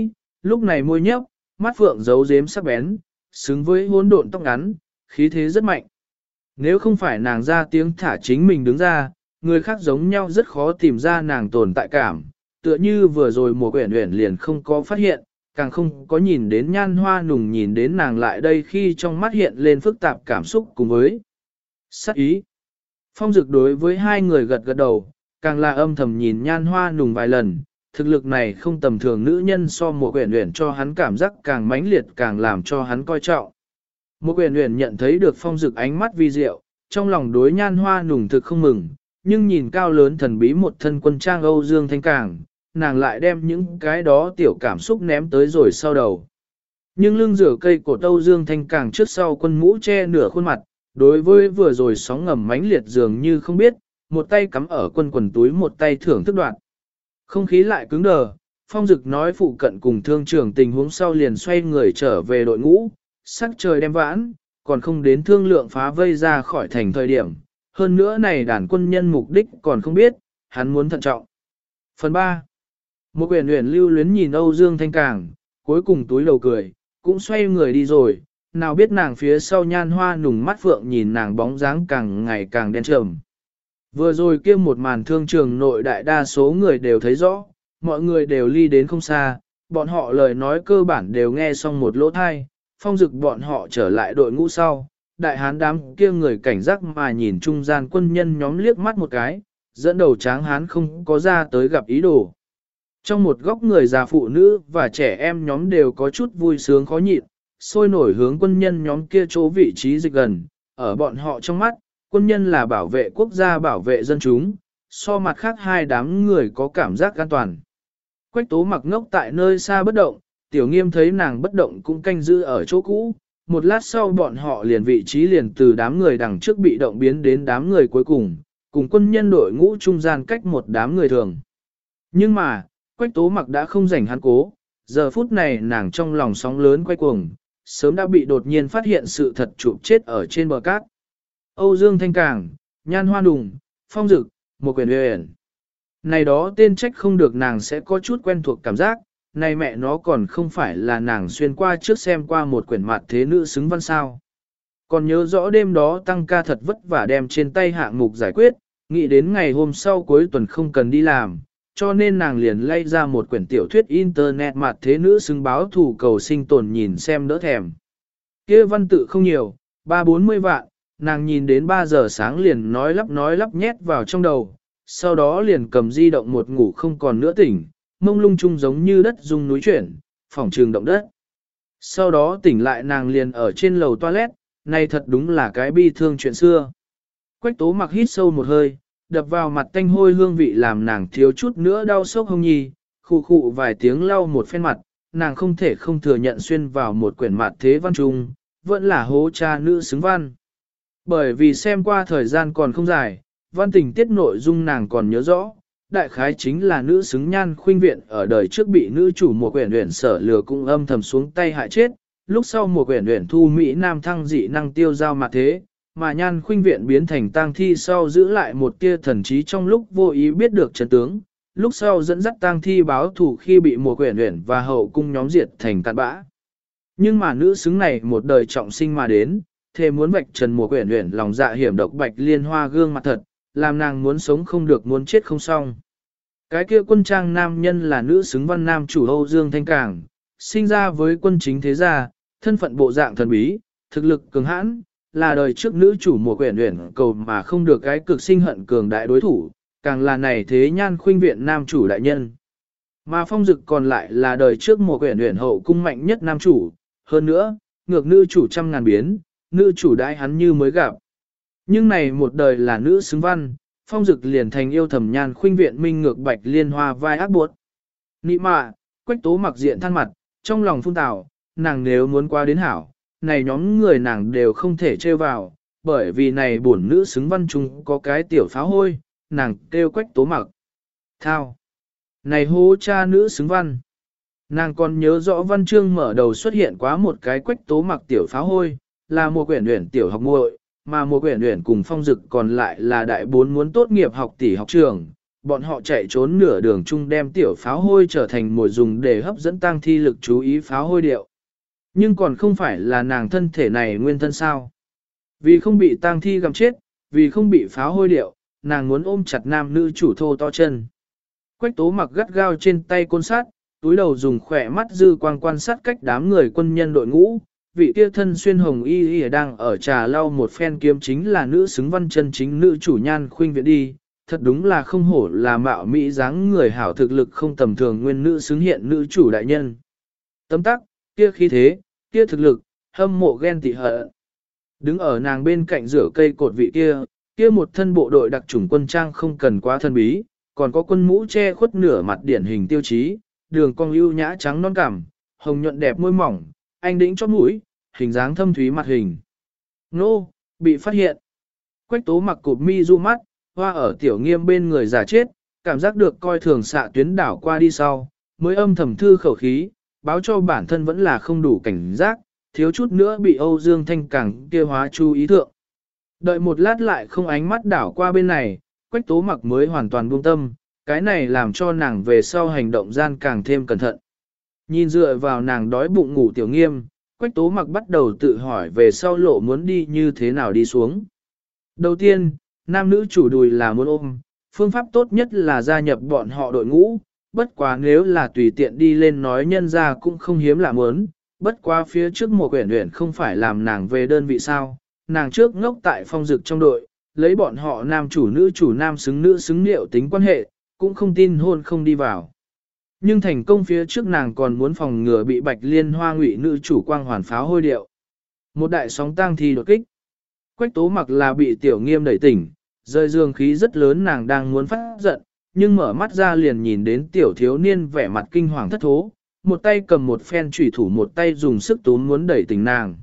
Speaker 1: Lúc này môi nhấp, mắt phượng giấu giếm sắc bén, xứng với hỗn độn tóc ngắn, khí thế rất mạnh. Nếu không phải nàng ra tiếng thả chính mình đứng ra, người khác giống nhau rất khó tìm ra nàng tồn tại cảm, tựa như vừa rồi mùa quyển uyển liền không có phát hiện, càng không có nhìn đến nhan hoa nùng nhìn đến nàng lại đây khi trong mắt hiện lên phức tạp cảm xúc cùng với sát ý. Phong Dực đối với hai người gật gật đầu, càng là âm thầm nhìn nhan hoa nùng vài lần, thực lực này không tầm thường nữ nhân so mùa quyển uyển cho hắn cảm giác càng mãnh liệt càng làm cho hắn coi trọng. Mùa quyển uyển nhận thấy được Phong Dực ánh mắt vi diệu, trong lòng đối nhan hoa nùng thực không mừng, nhưng nhìn cao lớn thần bí một thân quân trang Âu Dương Thanh Càng, nàng lại đem những cái đó tiểu cảm xúc ném tới rồi sau đầu. Nhưng lưng rửa cây cổ Âu Dương Thanh Càng trước sau quân mũ che nửa khuôn mặt, đối với vừa rồi sóng ngầm mãnh liệt dường như không biết, một tay cắm ở quân quần túi một tay thưởng thức đoạn. Không khí lại cứng đờ, Phong Dực nói phụ cận cùng thương trưởng tình huống sau liền xoay người trở về đội ngũ, sắc trời đem vãn, còn không đến thương lượng phá vây ra khỏi thành thời điểm. Hơn nữa này đàn quân nhân mục đích còn không biết, hắn muốn thận trọng. Phần ba. Một quyển uyển lưu luyến nhìn Âu Dương Thanh Càng, cuối cùng túi lầu cười, cũng xoay người đi rồi, nào biết nàng phía sau nhan hoa nùng mắt phượng nhìn nàng bóng dáng càng ngày càng đen trầm. Vừa rồi kia một màn thương trường nội đại đa số người đều thấy rõ, mọi người đều ly đến không xa, bọn họ lời nói cơ bản đều nghe xong một lỗ thai, Phong Dực bọn họ trở lại đội ngũ sau. Đại hán đám kia người cảnh giác mà nhìn trung gian quân nhân nhóm liếc mắt một cái, dẫn đầu tráng hán không có ra tới gặp ý đồ. Trong một góc người già phụ nữ và trẻ em nhóm đều có chút vui sướng khó nhịn, sôi nổi hướng quân nhân nhóm kia chỗ vị trí dịch gần, ở bọn họ trong mắt, quân nhân là bảo vệ quốc gia bảo vệ dân chúng, so mặt khác hai đám người có cảm giác an toàn. Quách Tố Mặc ngốc tại nơi xa bất động, Tiểu Nghiêm thấy nàng bất động cũng canh giữ ở chỗ cũ. Một lát sau bọn họ liền vị trí liền từ đám người đằng trước bị động biến đến đám người cuối cùng, cùng quân nhân đội ngũ trung gian cách một đám người thường. Nhưng mà, Quách Tố Mặc đã không rảnh hắn cố, giờ phút này nàng trong lòng sóng lớn quay cuồng, sớm đã bị đột nhiên phát hiện sự thật chụp chết ở trên bờ cát. Âu Dương Thanh Càng, Nhan Hoa Nùng, Phong Dực, một quyển uyển. Này đó tên trách không được nàng sẽ có chút quen thuộc cảm giác, này mẹ nó còn không phải là nàng xuyên qua trước xem qua một quyển mặt thế nữ xứng văn sao. Còn nhớ rõ đêm đó tăng ca thật vất vả đem trên tay hạng mục giải quyết, nghĩ đến ngày hôm sau cuối tuần không cần đi làm, cho nên nàng liền lay ra một quyển tiểu thuyết internet mặt thế nữ xứng báo thủ cầu sinh tồn nhìn xem đỡ thèm. Kia văn tự không nhiều, ba bốn mươi vạn, nàng nhìn đến ba giờ sáng liền nói lắp nói lắp nhét vào trong đầu, sau đó liền cầm di động một ngủ không còn nữa tỉnh, mông lung chung giống như đất rung núi chuyển, phòng trường động đất. Sau đó tỉnh lại nàng liền ở trên lầu toilet, này thật đúng là cái bi thương chuyện xưa. Quách Tố Mặc hít sâu một hơi, đập vào mặt tanh hôi hương vị làm nàng thiếu chút nữa đau sốc hông nhi, khụ khụ vài tiếng lau một phen mặt, nàng không thể không thừa nhận xuyên vào một quyển mặt thế văn trung, vẫn là hố cha nữ xứng văn. Bởi vì xem qua thời gian còn không dài, văn tình tiết nội dung nàng còn nhớ rõ, đại khái chính là nữ xứng Nhan Khuynh Viện ở đời trước bị nữ chủ một quyển uyển sở lừa cũng âm thầm xuống tay hại chết, lúc sau một quyển uyển thu Mỹ Nam thăng dị năng tiêu giao mặt thế, mà Nhan Khuynh Viện biến thành tang thi sau giữ lại một tia thần trí trong lúc vô ý biết được chân tướng, lúc sau dẫn dắt tang thi báo thù khi bị một quyển uyển và hậu cung nhóm diệt thành cát bã. Nhưng mà nữ xứng này một đời trọng sinh mà đến, thề muốn vạch trần một quyển uyển lòng dạ hiểm độc bạch liên hoa gương mặt thật, làm nàng muốn sống không được muốn chết không xong. Cái kia quân trang nam nhân là nữ xứng văn nam chủ Âu Dương Thanh Càng, sinh ra với quân chính thế gia, thân phận bộ dạng thần bí, thực lực cường hãn, là đời trước nữ chủ một quyển uyển cầu mà không được cái cực sinh hận cường đại đối thủ, càng là này thế Nhan Khuynh Viện nam chủ đại nhân. Mà Phong Dực còn lại là đời trước một quyển uyển hậu cung mạnh nhất nam chủ, hơn nữa, ngược nữ chủ trăm ngàn biến, nữ chủ đại hắn như mới gặp. Nhưng này một đời là nữ xứng văn, Phong Dực liền thành yêu thầm Nhan Khuynh Viện minh ngược bạch liên hoa vai ác buộc. Nị mạ, Quách Tố Mặc diện than mặt, trong lòng phun tào, nàng nếu muốn qua đến hảo, này nhóm người nàng đều không thể trêu vào, bởi vì này bổn nữ xứng văn chung có cái tiểu pháo hôi, nàng kêu Quách Tố Mặc. Thao! Này hô cha nữ xứng văn! Nàng còn nhớ rõ văn chương mở đầu xuất hiện quá một cái Quách Tố Mặc tiểu pháo hôi, là một quyển uyển tiểu học muội, mà một quyển uyển cùng Phong Dực còn lại là đại bốn muốn tốt nghiệp học tỷ học trường, bọn họ chạy trốn nửa đường chung đem tiểu pháo hôi trở thành mồi dùng để hấp dẫn tang thi lực chú ý pháo hôi điệu. Nhưng còn không phải là nàng thân thể này nguyên thân sao. Vì không bị tang thi gặm chết, vì không bị pháo hôi điệu, nàng muốn ôm chặt nam nữ chủ thô to chân. Quách tố mặc gắt gao trên tay côn sát, túi đầu dùng khỏe mắt dư quang quan sát cách đám người quân nhân đội ngũ, vị kia thân xuyên hồng y y đang ở trà lau một phen kiếm chính là nữ xứng văn chân chính nữ chủ Nhan Khuynh Viện đi, thật đúng là không hổ là mạo mỹ dáng người hảo thực lực không tầm thường nguyên nữ xứng hiện nữ chủ đại nhân. Tấm tắc, kia khí thế, kia thực lực, hâm mộ ghen tị hận. Đứng ở nàng bên cạnh rửa cây cột vị kia, kia một thân bộ đội đặc chủng quân trang không cần quá thân bí, còn có quân mũ che khuất nửa mặt điển hình tiêu chí, đường cong ưu nhã trắng non cảm, hồng nhuận đẹp môi mỏng, anh đĩnh chóp mũi, hình dáng thâm thúy mặt hình. Nô, bị phát hiện. Quách tố mặc cụp mi du mắt, hoa ở tiểu nghiêm bên người giả chết, cảm giác được coi thường xạ tuyến đảo qua đi sau, mới âm thầm thư khẩu khí, báo cho bản thân vẫn là không đủ cảnh giác, thiếu chút nữa bị Âu Dương Thanh càng kia hóa chú ý thượng. Đợi một lát lại không ánh mắt đảo qua bên này, Quách tố mặc mới hoàn toàn buông tâm, cái này làm cho nàng về sau hành động gian càng thêm cẩn thận. Nhìn dựa vào nàng đói bụng ngủ tiểu nghiêm, Quách tố mặc bắt đầu tự hỏi về sau lộ muốn đi như thế nào đi xuống. Đầu tiên, nam nữ chủ đùi là muốn ôm, phương pháp tốt nhất là gia nhập bọn họ đội ngũ, bất quá nếu là tùy tiện đi lên nói nhân ra cũng không hiếm lạ muốn, bất quá phía trước một quyển luyện không phải làm nàng về đơn vị sao, nàng trước ngốc tại phong dực trong đội, lấy bọn họ nam chủ nữ chủ nam xứng nữ xứng liệu tính quan hệ, cũng không tin hôn không đi vào. Nhưng thành công phía trước nàng còn muốn phòng ngừa bị bạch liên hoa ngụy nữ chủ quang hoàn pháo hôi điệu. Một đại sóng tang thi đột kích. Quách tố mặc là bị tiểu nghiêm đẩy tỉnh, rơi dương khí rất lớn nàng đang muốn phát giận, nhưng mở mắt ra liền nhìn đến tiểu thiếu niên vẻ mặt kinh hoàng thất thố, một tay cầm một phen chủy thủ một tay dùng sức túm muốn đẩy tỉnh nàng.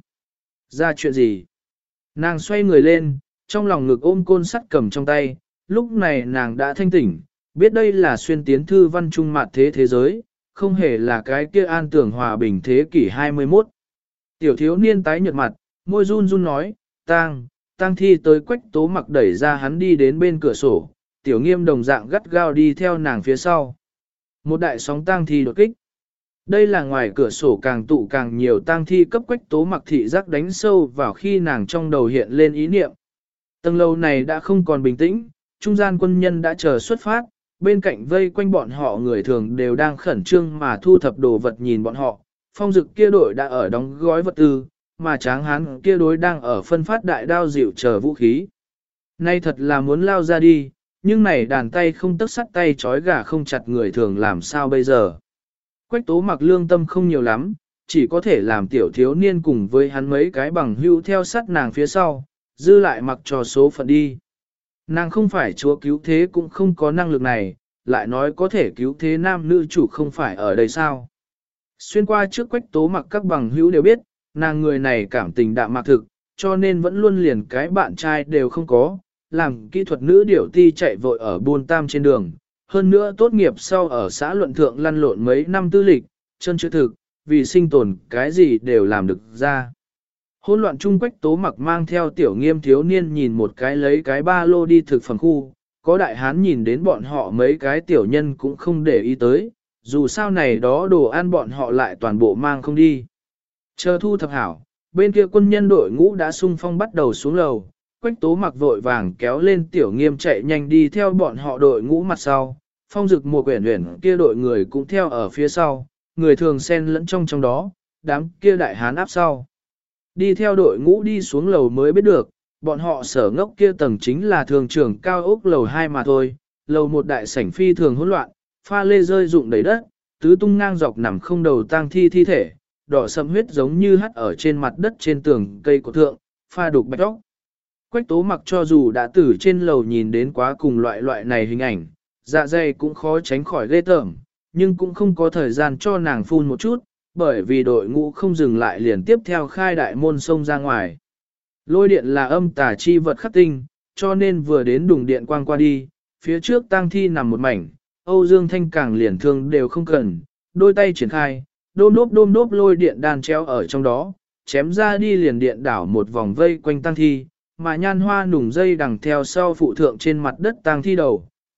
Speaker 1: Ra chuyện gì? Nàng xoay người lên, trong lòng ngực ôm côn sắt cầm trong tay, lúc này nàng đã thanh tỉnh, biết đây là xuyên tiến thư văn trung mạt thế thế giới, không hề là cái kia an tưởng hòa bình thế kỷ hai mươi mốt. Tiểu thiếu niên tái nhợt mặt, môi run run nói, tang, tang thi tới Quách tố mặc đẩy ra hắn đi đến bên cửa sổ, tiểu nghiêm đồng dạng gắt gao đi theo nàng phía sau. Một đại sóng tang thi đột kích. Đây là ngoài cửa sổ càng tụ càng nhiều tang thi cấp Quách tố mặc thị giác đánh sâu vào khi nàng trong đầu hiện lên ý niệm. Tầng lầu này đã không còn bình tĩnh, trung gian quân nhân đã chờ xuất phát, bên cạnh vây quanh bọn họ người thường đều đang khẩn trương mà thu thập đồ vật nhìn bọn họ, phong dực kia đội đã ở đóng gói vật tư, mà tráng hán kia đối đang ở phân phát đại đao dịu chờ vũ khí. Nay thật là muốn lao ra đi, nhưng này đàn tay không tức sắt tay trói gà không chặt người thường làm sao bây giờ. Quách tố mặc lương tâm không nhiều lắm, chỉ có thể làm tiểu thiếu niên cùng với hắn mấy cái bằng hữu theo sát nàng phía sau, dư lại mặc cho số phận đi. Nàng không phải chúa cứu thế cũng không có năng lực này, lại nói có thể cứu thế nam nữ chủ không phải ở đây sao. Xuyên qua trước Quách tố mặc các bằng hữu đều biết, nàng người này cảm tình đạm mạc thực, cho nên vẫn luôn liền cái bạn trai đều không có, làm kỹ thuật nữ điểu ti chạy vội ở buôn tam trên đường. Hơn nữa tốt nghiệp sau ở xã luận thượng lăn lộn mấy năm tư lịch, chân chữ thực, vì sinh tồn cái gì đều làm được ra. Hỗn loạn chung Quách tố mặc mang theo tiểu nghiêm thiếu niên nhìn một cái lấy cái ba lô đi thực phẩm khu, có đại hán nhìn đến bọn họ mấy cái tiểu nhân cũng không để ý tới, dù sao này đó đồ ăn bọn họ lại toàn bộ mang không đi. Chờ thu thập hảo, bên kia quân nhân đội ngũ đã sung phong bắt đầu xuống lầu, Quách tố mặc vội vàng kéo lên tiểu nghiêm chạy nhanh đi theo bọn họ đội ngũ mặt sau, phong dực mùa quyển luyện kia đội người cũng theo ở phía sau, người thường xen lẫn trong trong đó, đám kia đại hán áp sau. Đi theo đội ngũ đi xuống lầu mới biết được, bọn họ sở ngốc kia tầng chính là thường trưởng cao ốc lầu hai mà thôi, lầu một đại sảnh phi thường hỗn loạn, pha lê rơi rụng đầy đất, tứ tung ngang dọc nằm không đầu tang thi thi thể, đỏ sẫm huyết giống như hắt ở trên mặt đất trên tường cây của thượng, pha đục bạch óc. Quách tố mặc cho dù đã từ trên lầu nhìn đến quá cùng loại loại này hình ảnh, dạ dày cũng khó tránh khỏi ghê tởm, nhưng cũng không có thời gian cho nàng phun một chút, bởi vì đội ngũ không dừng lại liền tiếp theo khai đại môn sông ra ngoài. Lôi điện là âm tà chi vật khắc tinh, cho nên vừa đến đùng điện quang qua đi, phía trước tang thi nằm một mảnh, Âu Dương Thanh càng liền thương đều không cần, đôi tay triển khai, đôm đốp đôm đốp lôi điện đàn treo ở trong đó, chém ra đi liền điện đảo một vòng vây quanh tang thi, mà nhan hoa nùng dây đằng theo sau phụ thượng trên mặt đất tang thi đầu,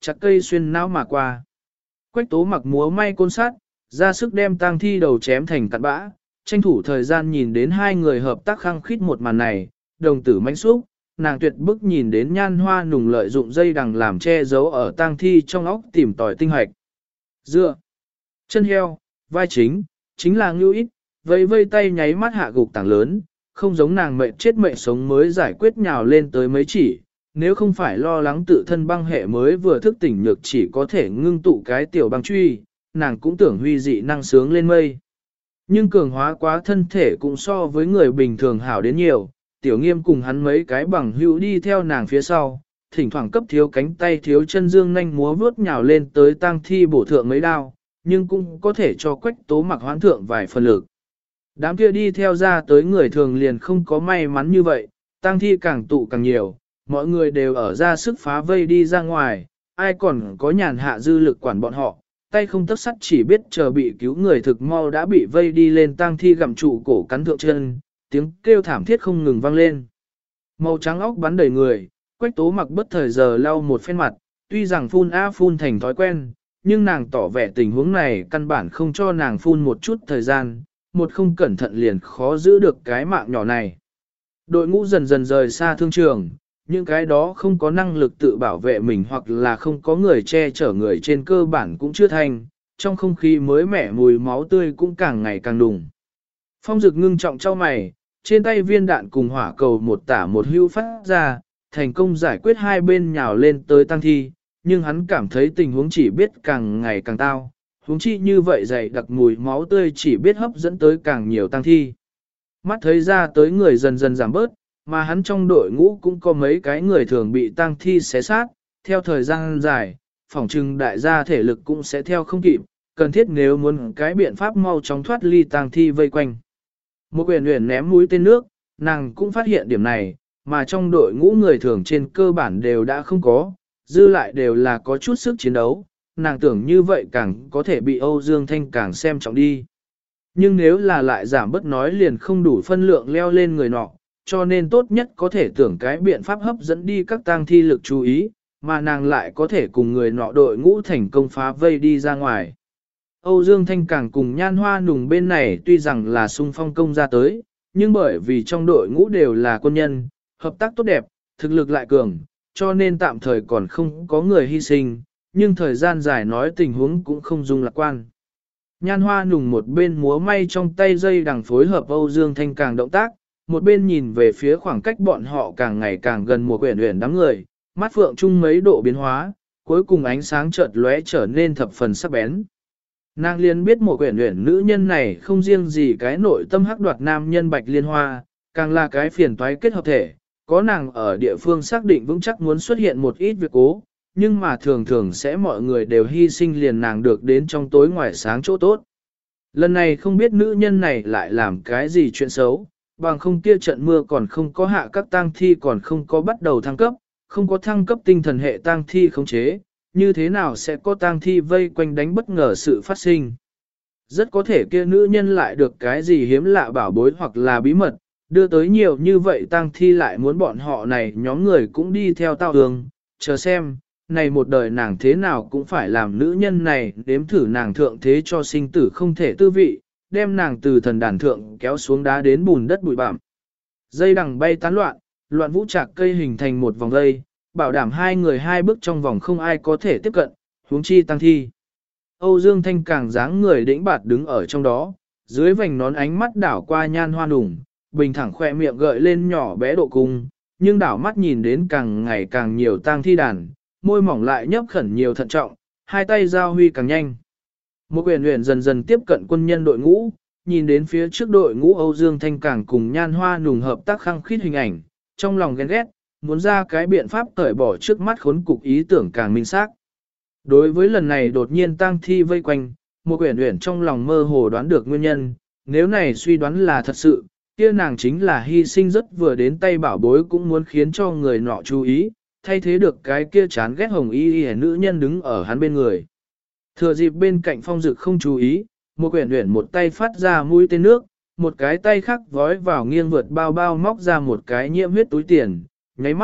Speaker 1: chặt cây xuyên não mà qua. Quách tố mặc múa may côn sát, ra sức đem tang thi đầu chém thành cặn bã, tranh thủ thời gian nhìn đến hai người hợp tác khăng khít một màn này, đồng tử mãnh xúc, nàng tuyệt bức nhìn đến Nhan Hoa Nùng lợi dụng dây đằng làm che giấu ở tang thi trong óc tìm tòi tinh hạch. Dựa, chân heo, vai chính, chính là ngưu ít, vây vây tay nháy mắt hạ gục tảng lớn, không giống nàng mệnh chết mệnh sống mới giải quyết nhào lên tới mấy chỉ, nếu không phải lo lắng tự thân băng hệ mới vừa thức tỉnh nhược chỉ có thể ngưng tụ cái tiểu băng truy, nàng cũng tưởng huy dị năng sướng lên mây. Nhưng cường hóa quá thân thể cũng so với người bình thường hảo đến nhiều, tiểu nghiêm cùng hắn mấy cái bằng hữu đi theo nàng phía sau, thỉnh thoảng cấp thiếu cánh tay thiếu chân dương nhanh múa vướt nhào lên tới tang thi bổ thượng mấy đao, nhưng cũng có thể cho quách tố mặc hoán thượng vài phần lực. Đám kia đi theo ra tới người thường liền không có may mắn như vậy, tang thi càng tụ càng nhiều, mọi người đều ở ra sức phá vây đi ra ngoài, ai còn có nhàn hạ dư lực quản bọn họ, tay không tấc sắt chỉ biết chờ bị cứu người thực mau đã bị vây đi lên tang thi gặm trụ cổ cắn thượng chân, tiếng kêu thảm thiết không ngừng vang lên. Màu trắng óc bắn đầy người, quách tố mặc bất thời giờ lau một phen mặt, tuy rằng phun a phun thành thói quen, nhưng nàng tỏ vẻ tình huống này căn bản không cho nàng phun một chút thời gian, một không cẩn thận liền khó giữ được cái mạng nhỏ này. Đội ngũ dần dần rời xa thương trường, những cái đó không có năng lực tự bảo vệ mình hoặc là không có người che chở người trên cơ bản cũng chưa thành, trong không khí mới mẻ mùi máu tươi cũng càng ngày càng đùng. Phong Dực ngưng trọng trao mày, trên tay viên đạn cùng hỏa cầu một tả một hưu phát ra, thành công giải quyết hai bên nhào lên tới tăng thi, nhưng hắn cảm thấy tình huống chỉ biết càng ngày càng tao, huống chi như vậy dày đặc mùi máu tươi chỉ biết hấp dẫn tới càng nhiều tăng thi. Mắt thấy ra tới người dần dần giảm bớt, mà hắn trong đội ngũ cũng có mấy cái người thường bị tăng thi xé sát, theo thời gian dài, phỏng trừng đại gia thể lực cũng sẽ theo không kịp, cần thiết nếu muốn cái biện pháp mau chóng thoát ly tăng thi vây quanh. Một quyển luyện ném mũi tên nước, nàng cũng phát hiện điểm này, mà trong đội ngũ người thường trên cơ bản đều đã không có, dư lại đều là có chút sức chiến đấu, nàng tưởng như vậy càng có thể bị Âu Dương Thanh càng xem trọng đi. Nhưng nếu là lại giảm bớt nói liền không đủ phân lượng leo lên người nọ, cho nên tốt nhất có thể tưởng cái biện pháp hấp dẫn đi các tang thi lực chú ý, mà nàng lại có thể cùng người nọ đội ngũ thành công phá vây đi ra ngoài. Âu Dương Thanh càng cùng Nhan Hoa Nùng bên này tuy rằng là xung phong công ra tới, nhưng bởi vì trong đội ngũ đều là quân nhân, hợp tác tốt đẹp, thực lực lại cường, cho nên tạm thời còn không có người hy sinh, nhưng thời gian dài nói tình huống cũng không dung lạc quan. Nhan Hoa Nùng một bên múa may trong tay dây đằng phối hợp Âu Dương Thanh càng động tác, một bên nhìn về phía khoảng cách bọn họ càng ngày càng gần mùa quyển uyển đám người, mắt phượng chung mấy độ biến hóa, cuối cùng ánh sáng chợt lóe trở nên thập phần sắc bén. Nàng liền biết mùa quyển uyển nữ nhân này không riêng gì cái nội tâm hắc đoạt nam nhân Bạch Liên Hoa, càng là cái phiền toái kết hợp thể, có nàng ở địa phương xác định vững chắc muốn xuất hiện một ít việc cố, nhưng mà thường thường sẽ mọi người đều hy sinh liền nàng được đến trong tối ngoài sáng chỗ tốt. Lần này không biết nữ nhân này lại làm cái gì chuyện xấu, bằng không kia trận mưa còn không có hạ các tang thi còn không có bắt đầu thăng cấp, không có thăng cấp tinh thần hệ tang thi khống chế, như thế nào sẽ có tang thi vây quanh đánh bất ngờ sự phát sinh. Rất có thể kia nữ nhân lại được cái gì hiếm lạ bảo bối hoặc là bí mật, đưa tới nhiều như vậy tang thi lại muốn bọn họ này nhóm người cũng đi theo tao hướng, chờ xem, này một đời nàng thế nào cũng phải làm nữ nhân này đếm thử nàng thượng thế cho sinh tử không thể tư vị, đem nàng từ thần đàn thượng kéo xuống đá đến bùn đất bụi bặm. Dây đằng bay tán loạn, loạn vũ trạc cây hình thành một vòng dây, bảo đảm hai người hai bước trong vòng không ai có thể tiếp cận, huống chi tăng thi. Âu Dương Thanh càng dáng người đĩnh bạt đứng ở trong đó, dưới vành nón ánh mắt đảo qua Nhan Hoa Nùng, bình thẳng khoe miệng gợi lên nhỏ bé độ cung, nhưng đảo mắt nhìn đến càng ngày càng nhiều tang thi đàn, môi mỏng lại nhấp khẩn nhiều thận trọng, hai tay giao huy càng nhanh. Một quyển luyện dần dần tiếp cận quân nhân đội ngũ, nhìn đến phía trước đội ngũ Âu Dương Thanh càng cùng Nhan Hoa Nùng hợp tác khăng khít hình ảnh, trong lòng ghen ghét, muốn ra cái biện pháp cởi bỏ trước mắt khốn cục ý tưởng càng minh xác. Đối với lần này đột nhiên tang thi vây quanh, một quyển luyện trong lòng mơ hồ đoán được nguyên nhân, nếu này suy đoán là thật sự, kia nàng chính là hy sinh rất vừa đến tay bảo bối cũng muốn khiến cho người nọ chú ý, thay thế được cái kia chán ghét hồng y y nữ nhân đứng ở hắn bên người. Thừa dịp bên cạnh Phong Dực không chú ý, một quyển luyện một tay phát ra mũi tên nước, một cái tay khác vói vào nghiêng vượt bao bao móc ra một cái nhiễm huyết túi tiền, nháy mắt,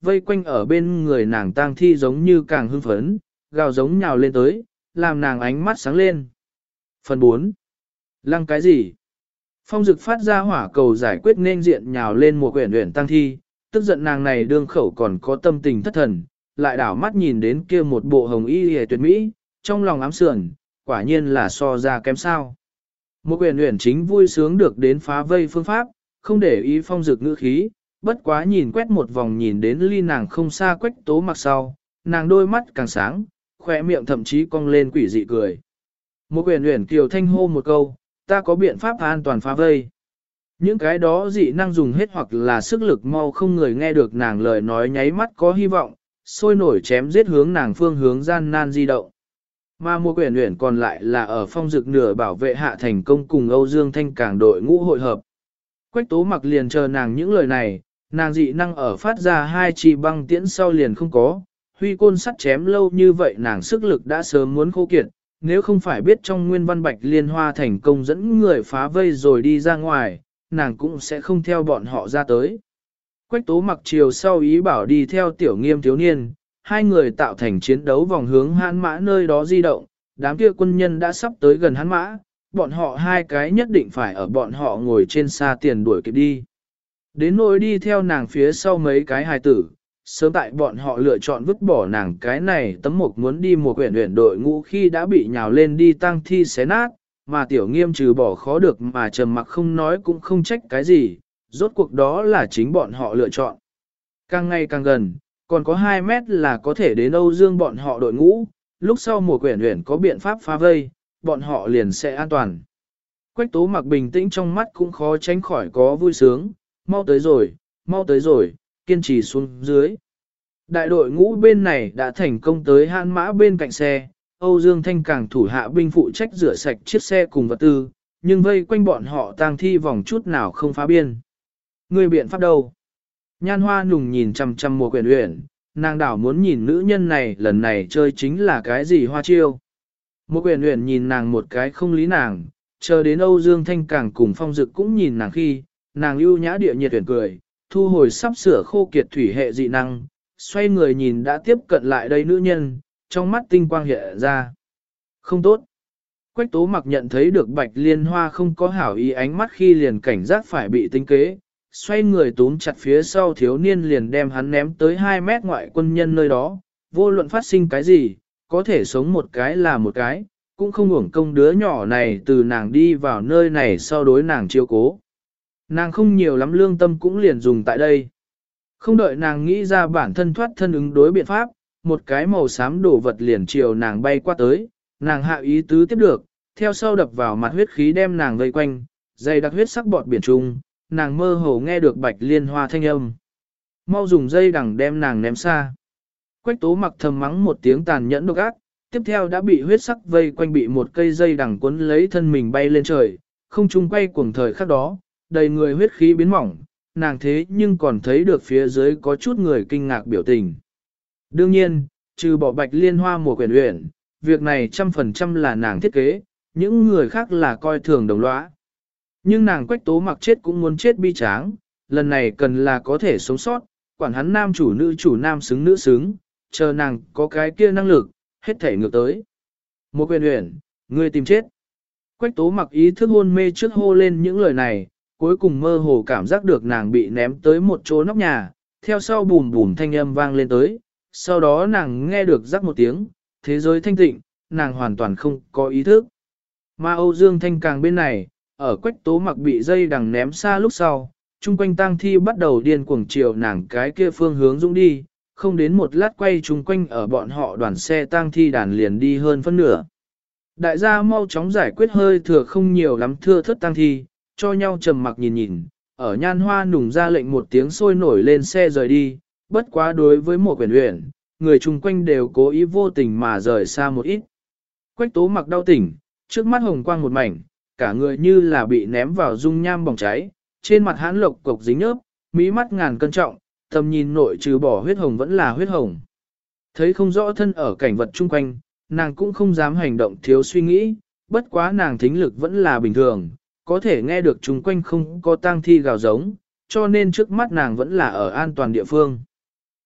Speaker 1: vây quanh ở bên người nàng tang thi giống như càng hưng phấn, gào giống nhào lên tới, làm nàng ánh mắt sáng lên. Phần bốn. Lăng cái gì? Phong Dực phát ra hỏa cầu giải quyết nên diện nhào lên một quyển uyển tang thi, tức giận nàng này đương khẩu còn có tâm tình thất thần, lại đảo mắt nhìn đến kia một bộ hồng y hề tuyệt mỹ, trong lòng ám sườn, quả nhiên là so ra kém sao. Một quyển uyển chính vui sướng được đến phá vây phương pháp, không để ý Phong Dực ngữ khí, bất quá nhìn quét một vòng nhìn đến ly nàng không xa Quách Tố Mặc sau, nàng đôi mắt càng sáng, khỏe miệng thậm chí cong lên quỷ dị cười. Một quyển uyển kiều thanh hô một câu, ta có biện pháp an toàn phá vây. Những cái đó dị năng dùng hết hoặc là sức lực mau không người nghe được nàng lời nói nháy mắt có hy vọng, sôi nổi chém giết hướng nàng phương hướng gian nan di động. Mà một quyển uyển còn lại là ở Phong Dực nửa bảo vệ hạ thành công cùng Âu Dương Thanh Cảng đội ngũ hội hợp. Quách Tố Mặc liền chờ nàng những lời này, nàng dị năng ở phát ra hai chi băng tiễn sau liền không có, huy côn sắt chém lâu như vậy nàng sức lực đã sớm muốn khô kiệt, nếu không phải biết trong nguyên văn bạch liên hoa thành công dẫn người phá vây rồi đi ra ngoài, nàng cũng sẽ không theo bọn họ ra tới. Quách Tố Mặc chiều sau ý bảo đi theo Tiểu Nghiêm thiếu niên, hai người tạo thành chiến đấu vòng hướng hãn mã nơi đó di động, đám kia quân nhân đã sắp tới gần hãn mã, bọn họ hai cái nhất định phải ở bọn họ ngồi trên xa tiền đuổi kịp đi. Đến nỗi đi theo nàng phía sau mấy cái hài tử, sớm tại bọn họ lựa chọn vứt bỏ nàng cái này tấm mục muốn đi một quyển uyển đội ngũ khi đã bị nhào lên đi tang thi xé nát, mà Tiểu Nghiêm trừ bỏ khó được mà trầm mặc không nói cũng không trách cái gì, rốt cuộc đó là chính bọn họ lựa chọn. Càng ngày càng gần, còn có hai mét là có thể đến Âu Dương bọn họ đội ngũ, lúc sau một quyển uyển có biện pháp phá vây, bọn họ liền sẽ an toàn. Quách Tố Mặc bình tĩnh trong mắt cũng khó tránh khỏi có vui sướng, mau tới rồi, mau tới rồi, kiên trì xuống dưới. Đại đội ngũ bên này đã thành công tới hãn mã bên cạnh xe, Âu Dương Thanh Cảng thủ hạ binh phụ trách rửa sạch chiếc xe cùng vật tư, nhưng vây quanh bọn họ tang thi vòng chút nào không phá biên. Người biện pháp đâu? Nhan Hoa Nùng nhìn chằm chằm Mùa Quyển Uyển, nàng đảo muốn nhìn nữ nhân này lần này chơi chính là cái gì hoa chiêu. Mùa Quyển Uyển nhìn nàng một cái không lý nàng, chờ đến Âu Dương Thanh Cảng cùng Phong Dực cũng nhìn nàng khi, nàng ưu nhã địa nhiệt tuyển cười, thu hồi sắp sửa khô kiệt thủy hệ dị năng, xoay người nhìn đã tiếp cận lại đây nữ nhân, trong mắt tinh quang hiện ra. Không tốt. Quách Tố Mặc nhận thấy được Bạch Liên Hoa không có hảo ý ánh mắt khi liền cảnh giác phải bị tính kế, xoay người túm chặt phía sau thiếu niên liền đem hắn ném tới hai mét ngoại quân nhân nơi đó, vô luận phát sinh cái gì, có thể sống một cái là một cái, cũng không uổng công đứa nhỏ này từ nàng đi vào nơi này sau đối nàng chiếu cố. Nàng không nhiều lắm lương tâm cũng liền dùng tại đây. Không đợi nàng nghĩ ra bản thân thoát thân ứng đối biện pháp, một cái màu xám đổ vật liền chiều nàng bay qua tới, nàng hạ ý tứ tiếp được, theo sau đập vào mặt huyết khí đem nàng vây quanh, dày đặc huyết sắc bọt biển trung, nàng mơ hồ nghe được Bạch Liên Hoa thanh âm. Mau dùng dây đằng đem nàng ném xa. Quách Tố Mặc thầm mắng một tiếng tàn nhẫn độc ác, tiếp theo đã bị huyết sắc vây quanh bị một cây dây đằng cuốn lấy thân mình bay lên trời, không trung quay cuồng thời khắc đó, đầy người huyết khí biến mỏng, nàng thế nhưng còn thấy được phía dưới có chút người kinh ngạc biểu tình. Đương nhiên, trừ bỏ Bạch Liên Hoa Mùa Quyển Uyển, việc này trăm phần trăm là nàng thiết kế, những người khác là coi thường đồng lõa. Nhưng nàng Quách Tố Mặc chết cũng muốn chết bi tráng, lần này cần là có thể sống sót, quản hắn nam chủ nữ chủ nam xứng nữ xứng, chờ nàng có cái kia năng lực, hết thể ngược tới. Mùa Quyển Uyển, ngươi tìm chết. Quách Tố Mặc ý thức hôn mê trước hô lên những lời này, cuối cùng mơ hồ cảm giác được nàng bị ném tới một chỗ nóc nhà, theo sau bùm bùm thanh âm vang lên tới, sau đó nàng nghe được rắc một tiếng, thế giới thanh tịnh, nàng hoàn toàn không có ý thức. Mà Âu Dương Thanh Càng bên này, ở Quách Tố Mặc bị dây đằng ném xa lúc sau, chung quanh tang thi bắt đầu điên cuồng chiều nàng cái kia phương hướng dũng đi, không đến một lát quay chung quanh ở bọn họ đoàn xe tang thi đàn liền đi hơn phân nửa. Đại gia mau chóng giải quyết hơi thừa không nhiều lắm thưa thất tang thi, cho nhau trầm mặc nhìn nhìn, ở Nhan Hoa Nùng ra lệnh một tiếng sôi nổi lên xe rời đi, bất quá đối với một Quyển Uyển, người chung quanh đều cố ý vô tình mà rời xa một ít. Quách Tố Mặc đau tỉnh, trước mắt hồng quang một mảnh, cả người như là bị ném vào dung nham bỏng cháy, trên mặt hãn lộc cục dính nhớp, mí mắt ngàn cân trọng, tầm nhìn nội trừ bỏ huyết hồng vẫn là huyết hồng. Thấy không rõ thân ở cảnh vật chung quanh, nàng cũng không dám hành động thiếu suy nghĩ, bất quá nàng thính lực vẫn là bình thường, có thể nghe được chung quanh không có tang thi gào giống, cho nên trước mắt nàng vẫn là ở an toàn địa phương.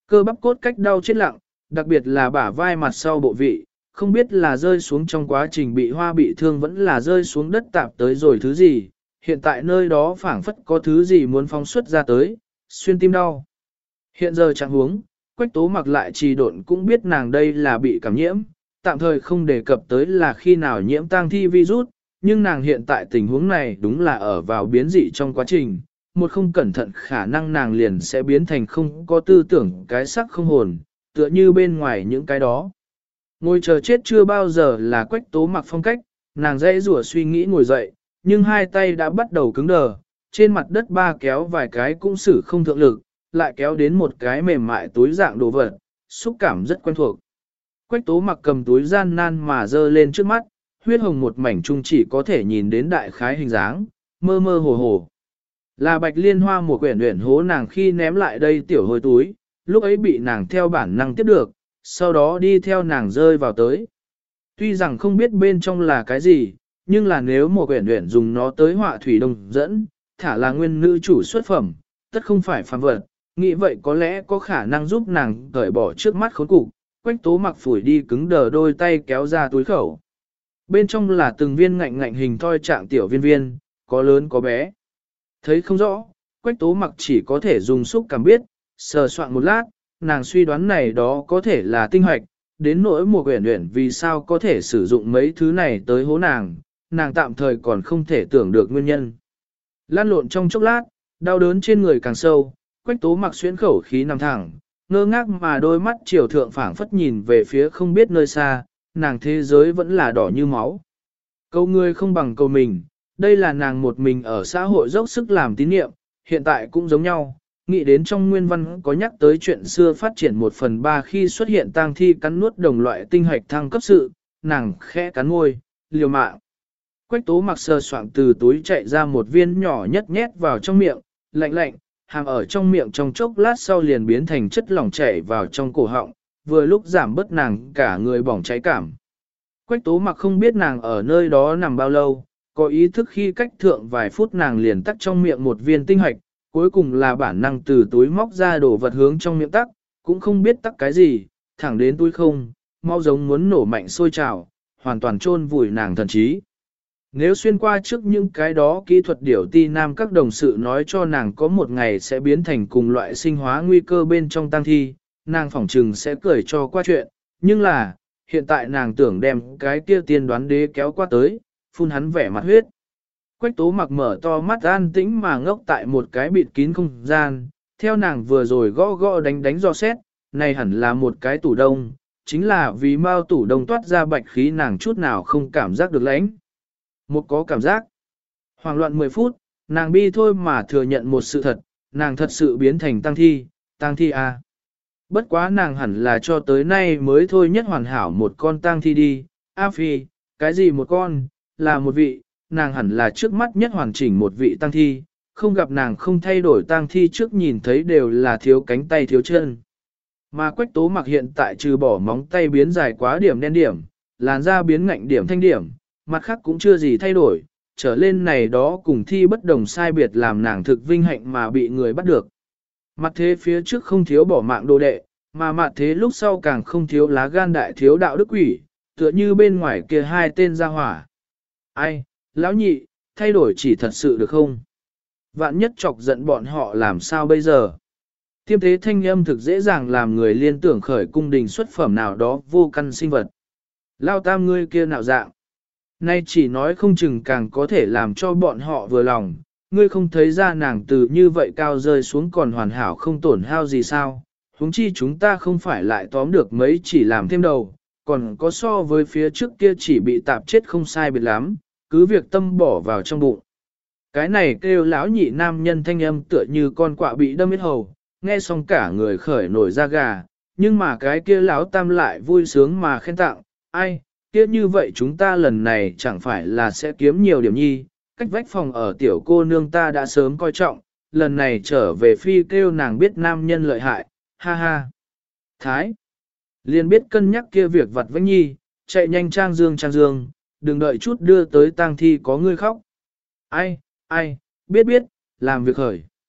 Speaker 1: Cơ bắp cốt cách đau chết lặng, đặc biệt là bả vai mặt sau bộ vị, không biết là rơi xuống trong quá trình bị hoa bị thương vẫn là rơi xuống đất tạp tới rồi thứ gì, hiện tại nơi đó phảng phất có thứ gì muốn phóng xuất ra tới, xuyên tim đau. Hiện giờ trạng huống, Quách Tố Mặc lại trì độn cũng biết nàng đây là bị cảm nhiễm, tạm thời không đề cập tới là khi nào nhiễm tang thi virus, nhưng nàng hiện tại tình huống này đúng là ở vào biến dị trong quá trình, một không cẩn thận khả năng nàng liền sẽ biến thành không có tư tưởng cái sắc không hồn, tựa như bên ngoài những cái đó. Ngồi chờ chết chưa bao giờ là Quách Tố Mặc phong cách, nàng dãy rủa suy nghĩ ngồi dậy, nhưng hai tay đã bắt đầu cứng đờ, trên mặt đất ba kéo vài cái cũng xử không thượng lực, lại kéo đến một cái mềm mại túi dạng đồ vật, xúc cảm rất quen thuộc. Quách Tố Mặc cầm túi gian nan mà dơ lên trước mắt, huyết hồng một mảnh trung chỉ có thể nhìn đến đại khái hình dáng, mơ mơ hồ hồ. Là bạch liên hoa một quyển luyện hố nàng khi ném lại đây tiểu hôi túi, lúc ấy bị nàng theo bản năng tiếp được, sau đó đi theo nàng rơi vào tới. Tuy rằng không biết bên trong là cái gì, nhưng là nếu một quyển luyện dùng nó tới họa thủy đồng dẫn, thả là nguyên nữ chủ xuất phẩm, tất không phải phàm vật, nghĩ vậy có lẽ có khả năng giúp nàng cởi bỏ trước mắt khốn cục. Quách Tố Mặc phủi đi cứng đờ đôi tay kéo ra túi khẩu. Bên trong là từng viên ngạnh ngạnh hình thoi trạng tiểu viên viên, có lớn có bé. Thấy không rõ, Quách Tố Mặc chỉ có thể dùng xúc cảm biết, sờ soạn một lát, nàng suy đoán này đó có thể là tinh hoạch, đến nỗi một quyển luyện vì sao có thể sử dụng mấy thứ này tới hố nàng, nàng tạm thời còn không thể tưởng được nguyên nhân. Lan lộn trong chốc lát, đau đớn trên người càng sâu, Quách Tố Mặc xuyến khẩu khí nằm thẳng, ngơ ngác mà đôi mắt chiều thượng phảng phất nhìn về phía không biết nơi xa, nàng thế giới vẫn là đỏ như máu. Câu người không bằng câu mình, đây là nàng một mình ở xã hội dốc sức làm tín niệm, hiện tại cũng giống nhau, nghĩ đến trong nguyên văn có nhắc tới chuyện xưa phát triển một phần ba khi xuất hiện tang thi cắn nuốt đồng loại tinh hạch thăng cấp sự, nàng khẽ cắn môi, liều mạng. Quách Tố Mặc sờ soạng từ túi chạy ra một viên nhỏ nhất nhét vào trong miệng, lạnh lạnh, hàm ở trong miệng trong chốc lát sau liền biến thành chất lỏng chảy vào trong cổ họng, vừa lúc giảm bớt nàng cả người bỏng cháy cảm. Quách Tố Mặc không biết nàng ở nơi đó nằm bao lâu, có ý thức khi cách thượng vài phút nàng liền tắc trong miệng một viên tinh hạch, cuối cùng là bản năng từ túi móc ra đổ vật hướng trong miệng tắc, cũng không biết tắc cái gì, thẳng đến túi không, mau giống muốn nổ mạnh sôi trào, hoàn toàn chôn vùi nàng thần trí. Nếu xuyên qua trước những cái đó kỹ thuật điểu ti nam các đồng sự nói cho nàng có một ngày sẽ biến thành cùng loại sinh hóa nguy cơ bên trong tang thi, nàng phỏng trừng sẽ cười cho qua chuyện, nhưng là, hiện tại nàng tưởng đem cái kia tiên đoán đế kéo qua tới, phun hắn vẻ mặt huyết. Quách Tố Mặc mở to mắt an tĩnh mà ngốc tại một cái bịt kín không gian, theo nàng vừa rồi gõ gõ đánh đánh do xét, này hẳn là một cái tủ đông, chính là vì mau tủ đông toát ra bạch khí nàng chút nào không cảm giác được lãnh. Một có cảm giác. Hoảng loạn mười phút, nàng bi thôi mà thừa nhận một sự thật, nàng thật sự biến thành tang thi, tang thi à. Bất quá nàng hẳn là cho tới nay mới thôi nhất hoàn hảo một con tang thi đi, A Phi, cái gì một con, là một vị, nàng hẳn là trước mắt nhất hoàn chỉnh một vị tang thi, không gặp nàng không thay đổi tang thi trước nhìn thấy đều là thiếu cánh tay thiếu chân. Mà Quách Tố Mặc hiện tại trừ bỏ móng tay biến dài quá điểm đen điểm, làn da biến ngạnh điểm thanh điểm, mặt khác cũng chưa gì thay đổi, trở lên này đó cùng thi bất đồng sai biệt làm nàng thực vinh hạnh mà bị người bắt được. Mặt thế phía trước không thiếu bỏ mạng đồ đệ, mà mặt thế lúc sau càng không thiếu lá gan đại thiếu đạo đức quỷ, tựa như bên ngoài kia hai tên ra hỏa. Ai, lão nhị, thay đổi chỉ thật sự được không? Vạn nhất chọc giận bọn họ làm sao bây giờ? Tiêm thế thanh âm thực dễ dàng làm người liên tưởng khởi cung đình xuất phẩm nào đó vô căn sinh vật. Lao tam ngươi kia nào dạng? Nay chỉ nói không chừng càng có thể làm cho bọn họ vừa lòng, ngươi không thấy ra nàng từ như vậy cao rơi xuống còn hoàn hảo không tổn hao gì sao, huống chi chúng ta không phải lại tóm được mấy chỉ làm thêm đầu, còn có so với phía trước kia chỉ bị tạp chết không sai biệt lắm, cứ việc tâm bỏ vào trong bụng. Cái này kêu lão nhị nam nhân thanh âm tựa như con quạ bị đâm hết hầu, nghe xong cả người khởi nổi da gà, nhưng mà cái kia lão tam lại vui sướng mà khen tặng, ai, kia như vậy chúng ta lần này chẳng phải là sẽ kiếm nhiều điểm nhi, cách vách phòng ở tiểu cô nương ta đã sớm coi trọng, lần này trở về phi kêu nàng biết nam nhân lợi hại, ha ha. Thái, liền biết cân nhắc kia việc vặt vãnh nhi, chạy nhanh trang dương trang dương, đừng đợi chút đưa tới tang thi có người khóc. Ai, ai, biết biết, làm việc khởi.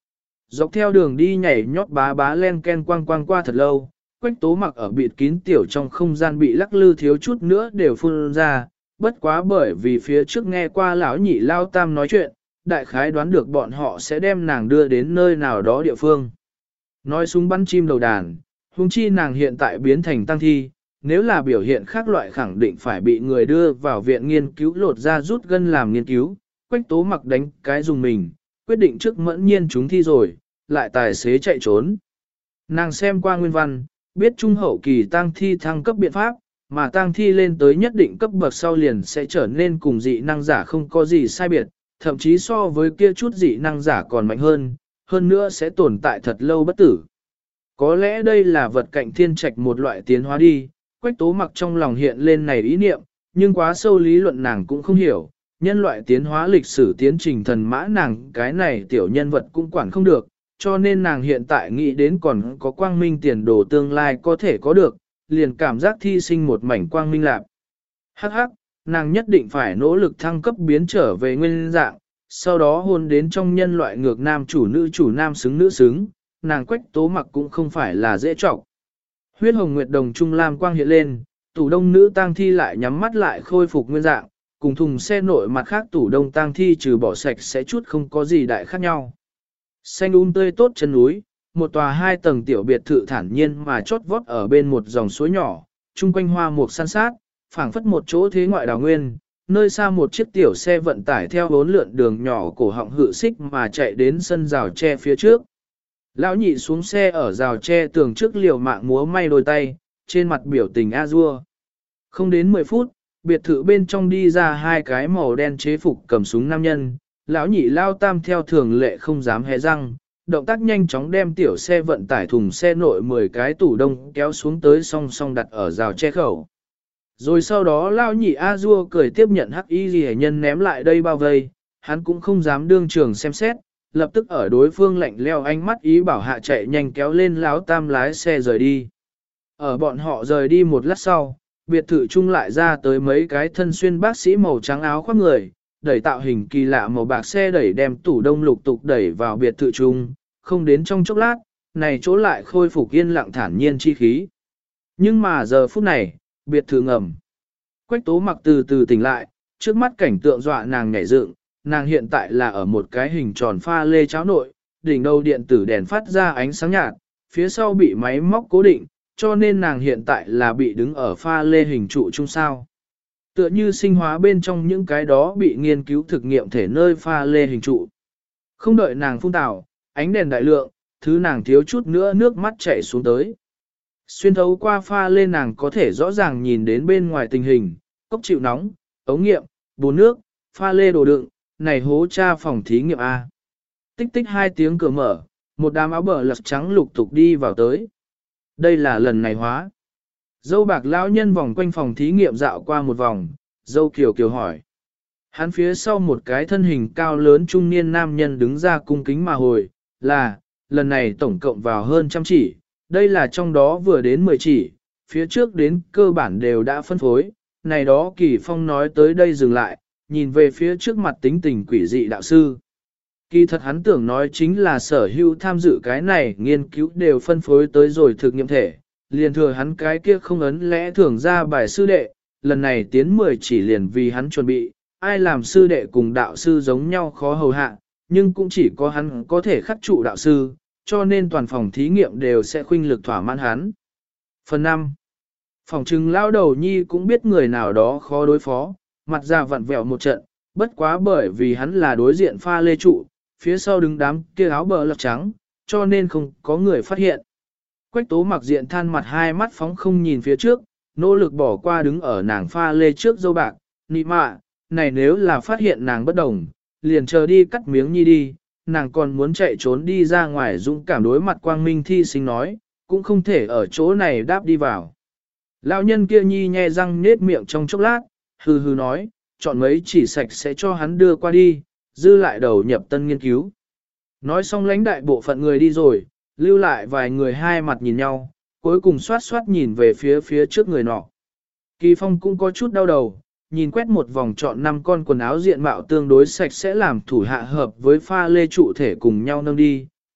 Speaker 1: Dọc theo đường đi nhảy nhót bá bá len ken quang quang qua thật lâu, Quách Tố Mặc ở bịt kín tiểu trong không gian bị lắc lư thiếu chút nữa đều phun ra, bất quá bởi vì phía trước nghe qua lão nhị lao tam nói chuyện, đại khái đoán được bọn họ sẽ đem nàng đưa đến nơi nào đó địa phương. Nói súng bắn chim đầu đàn, huống chi nàng hiện tại biến thành tăng thi, nếu là biểu hiện khác loại khẳng định phải bị người đưa vào viện nghiên cứu lột ra rút gân làm nghiên cứu. Quách Tố Mặc đánh cái dùng mình, quyết định trước mẫn nhiên chúng thi rồi, lại tài xế chạy trốn. Nàng xem qua nguyên văn, biết trung hậu kỳ tăng thi thăng cấp biện pháp, mà tăng thi lên tới nhất định cấp bậc sau liền sẽ trở nên cùng dị năng giả không có gì sai biệt, thậm chí so với kia chút dị năng giả còn mạnh hơn, hơn nữa sẽ tồn tại thật lâu bất tử. Có lẽ đây là vật cạnh thiên trạch một loại tiến hóa đi, Quách Tố Mặc trong lòng hiện lên này ý niệm, nhưng quá sâu lý luận nàng cũng không hiểu, nhân loại tiến hóa lịch sử tiến trình thần mã nàng cái này tiểu nhân vật cũng quản không được, cho nên nàng hiện tại nghĩ đến còn có quang minh tiền đồ tương lai có thể có được, liền cảm giác thi sinh một mảnh quang minh lạc. Hắc hắc, nàng nhất định phải nỗ lực thăng cấp biến trở về nguyên dạng, sau đó hôn đến trong nhân loại ngược nam chủ nữ chủ nam xứng nữ xứng, nàng Quách Tố Mặc cũng không phải là dễ trọng. Huyết hồng nguyệt đồng trung lam quang hiện lên, tủ đông nữ tang thi lại nhắm mắt lại khôi phục nguyên dạng, cùng thùng xe nội mặt khác tủ đông tang thi trừ bỏ sạch sẽ chút không có gì đại khác nhau. Xanh um tươi tốt chân núi, một tòa hai tầng tiểu biệt thự thản nhiên mà chót vót ở bên một dòng suối nhỏ, chung quanh hoa mục san sát, phảng phất một chỗ thế ngoại đào nguyên, nơi xa một chiếc tiểu xe vận tải theo bốn lượn đường nhỏ cổ họng hự xích mà chạy đến sân rào tre phía trước. Lão nhị xuống xe ở rào tre tường trước liều mạng múa may đôi tay, trên mặt biểu tình a-dua. Không đến mười phút, biệt thự bên trong đi ra hai cái màu đen chế phục cầm súng nam nhân, lão nhị lao tam theo thường lệ không dám hé răng, động tác nhanh chóng đem tiểu xe vận tải thùng xe nội mười cái tủ đông kéo xuống tới song song đặt ở rào che khẩu. Rồi sau đó lão nhị a-dua cười tiếp nhận hắc y ghi nhân ném lại đây bao vây, hắn cũng không dám đương trường xem xét, lập tức ở đối phương lạnh leo ánh mắt ý bảo hạ chạy nhanh kéo lên lão tam lái xe rời đi. Ở bọn họ rời đi một lát sau, biệt thự chung lại ra tới mấy cái thân xuyên bác sĩ màu trắng áo khoác người, đẩy tạo hình kỳ lạ màu bạc xe đẩy đem tủ đông lục tục đẩy vào biệt thự chung, không đến trong chốc lát, này chỗ lại khôi phục yên lặng thản nhiên chi khí. Nhưng mà giờ phút này, biệt thự ngầm. Quách Tố Mặc từ từ tỉnh lại, trước mắt cảnh tượng dọa nàng nhảy dựng, nàng hiện tại là ở một cái hình tròn pha lê cháo nội, đỉnh đầu điện tử đèn phát ra ánh sáng nhạt, phía sau bị máy móc cố định, cho nên nàng hiện tại là bị đứng ở pha lê hình trụ chung sao. Tựa như sinh hóa bên trong những cái đó bị nghiên cứu thực nghiệm thể nơi pha lê hình trụ. Không đợi nàng phun tảo, ánh đèn đại lượng, thứ nàng thiếu chút nữa nước mắt chảy xuống tới. Xuyên thấu qua pha lê nàng có thể rõ ràng nhìn đến bên ngoài tình hình, cốc chịu nóng, ống nghiệm, bồn nước, pha lê đồ đựng, này hố cha phòng thí nghiệm A. Tích tích hai tiếng cửa mở, một đám áo bờ lật trắng lục tục đi vào tới. Đây là lần này hóa. Dâu bạc lão nhân vòng quanh phòng thí nghiệm dạo qua một vòng, dâu kiều kiều hỏi. Hắn phía sau một cái thân hình cao lớn trung niên nam nhân đứng ra cung kính mà hồi, là, lần này tổng cộng vào hơn trăm chỉ, đây là trong đó vừa đến mười chỉ, phía trước đến cơ bản đều đã phân phối, này đó Kỳ Phong nói tới đây dừng lại, nhìn về phía trước mặt tính tình quỷ dị đạo sư. Kỳ thật hắn tưởng nói chính là sở hữu tham dự cái này nghiên cứu đều phân phối tới rồi thực nghiệm thể, liền thừa hắn cái kia không ấn lẽ thường ra bài sư đệ, lần này tiến mười chỉ liền vì hắn chuẩn bị, ai làm sư đệ cùng đạo sư giống nhau khó hầu hạ, nhưng cũng chỉ có hắn có thể khắc trụ đạo sư, cho nên toàn phòng thí nghiệm đều sẽ khuynh lực thỏa mãn hắn. Phần năm. Phòng trừng lao đầu nhi cũng biết người nào đó khó đối phó, mặt ra vặn vẹo một trận, bất quá bởi vì hắn là đối diện pha lê trụ, phía sau đứng đám kia áo bờ lọc trắng, cho nên không có người phát hiện. Quách Tố Mặc diện than mặt hai mắt phóng không nhìn phía trước, nỗ lực bỏ qua đứng ở nàng pha lê trước dâu bạc, nị mạ, này nếu là phát hiện nàng bất đồng, liền chờ đi cắt miếng nhi đi, nàng còn muốn chạy trốn đi ra ngoài dũng cảm đối mặt quang minh thi sinh nói, cũng không thể ở chỗ này đáp đi vào. Lão nhân kia nhi nhe răng nết miệng trong chốc lát, hừ hừ nói, chọn mấy chỉ sạch sẽ cho hắn đưa qua đi, dư lại đầu nhập tân nghiên cứu. Nói xong lãnh đại bộ phận người đi rồi, lưu lại vài người hai mặt nhìn nhau, cuối cùng xoát xoát nhìn về phía phía trước người nọ. Kỳ Phong cũng có chút đau đầu, nhìn quét một vòng chọn năm con quần áo diện mạo tương đối sạch sẽ làm thủ hạ hợp với pha lê trụ thể cùng nhau nâng đi,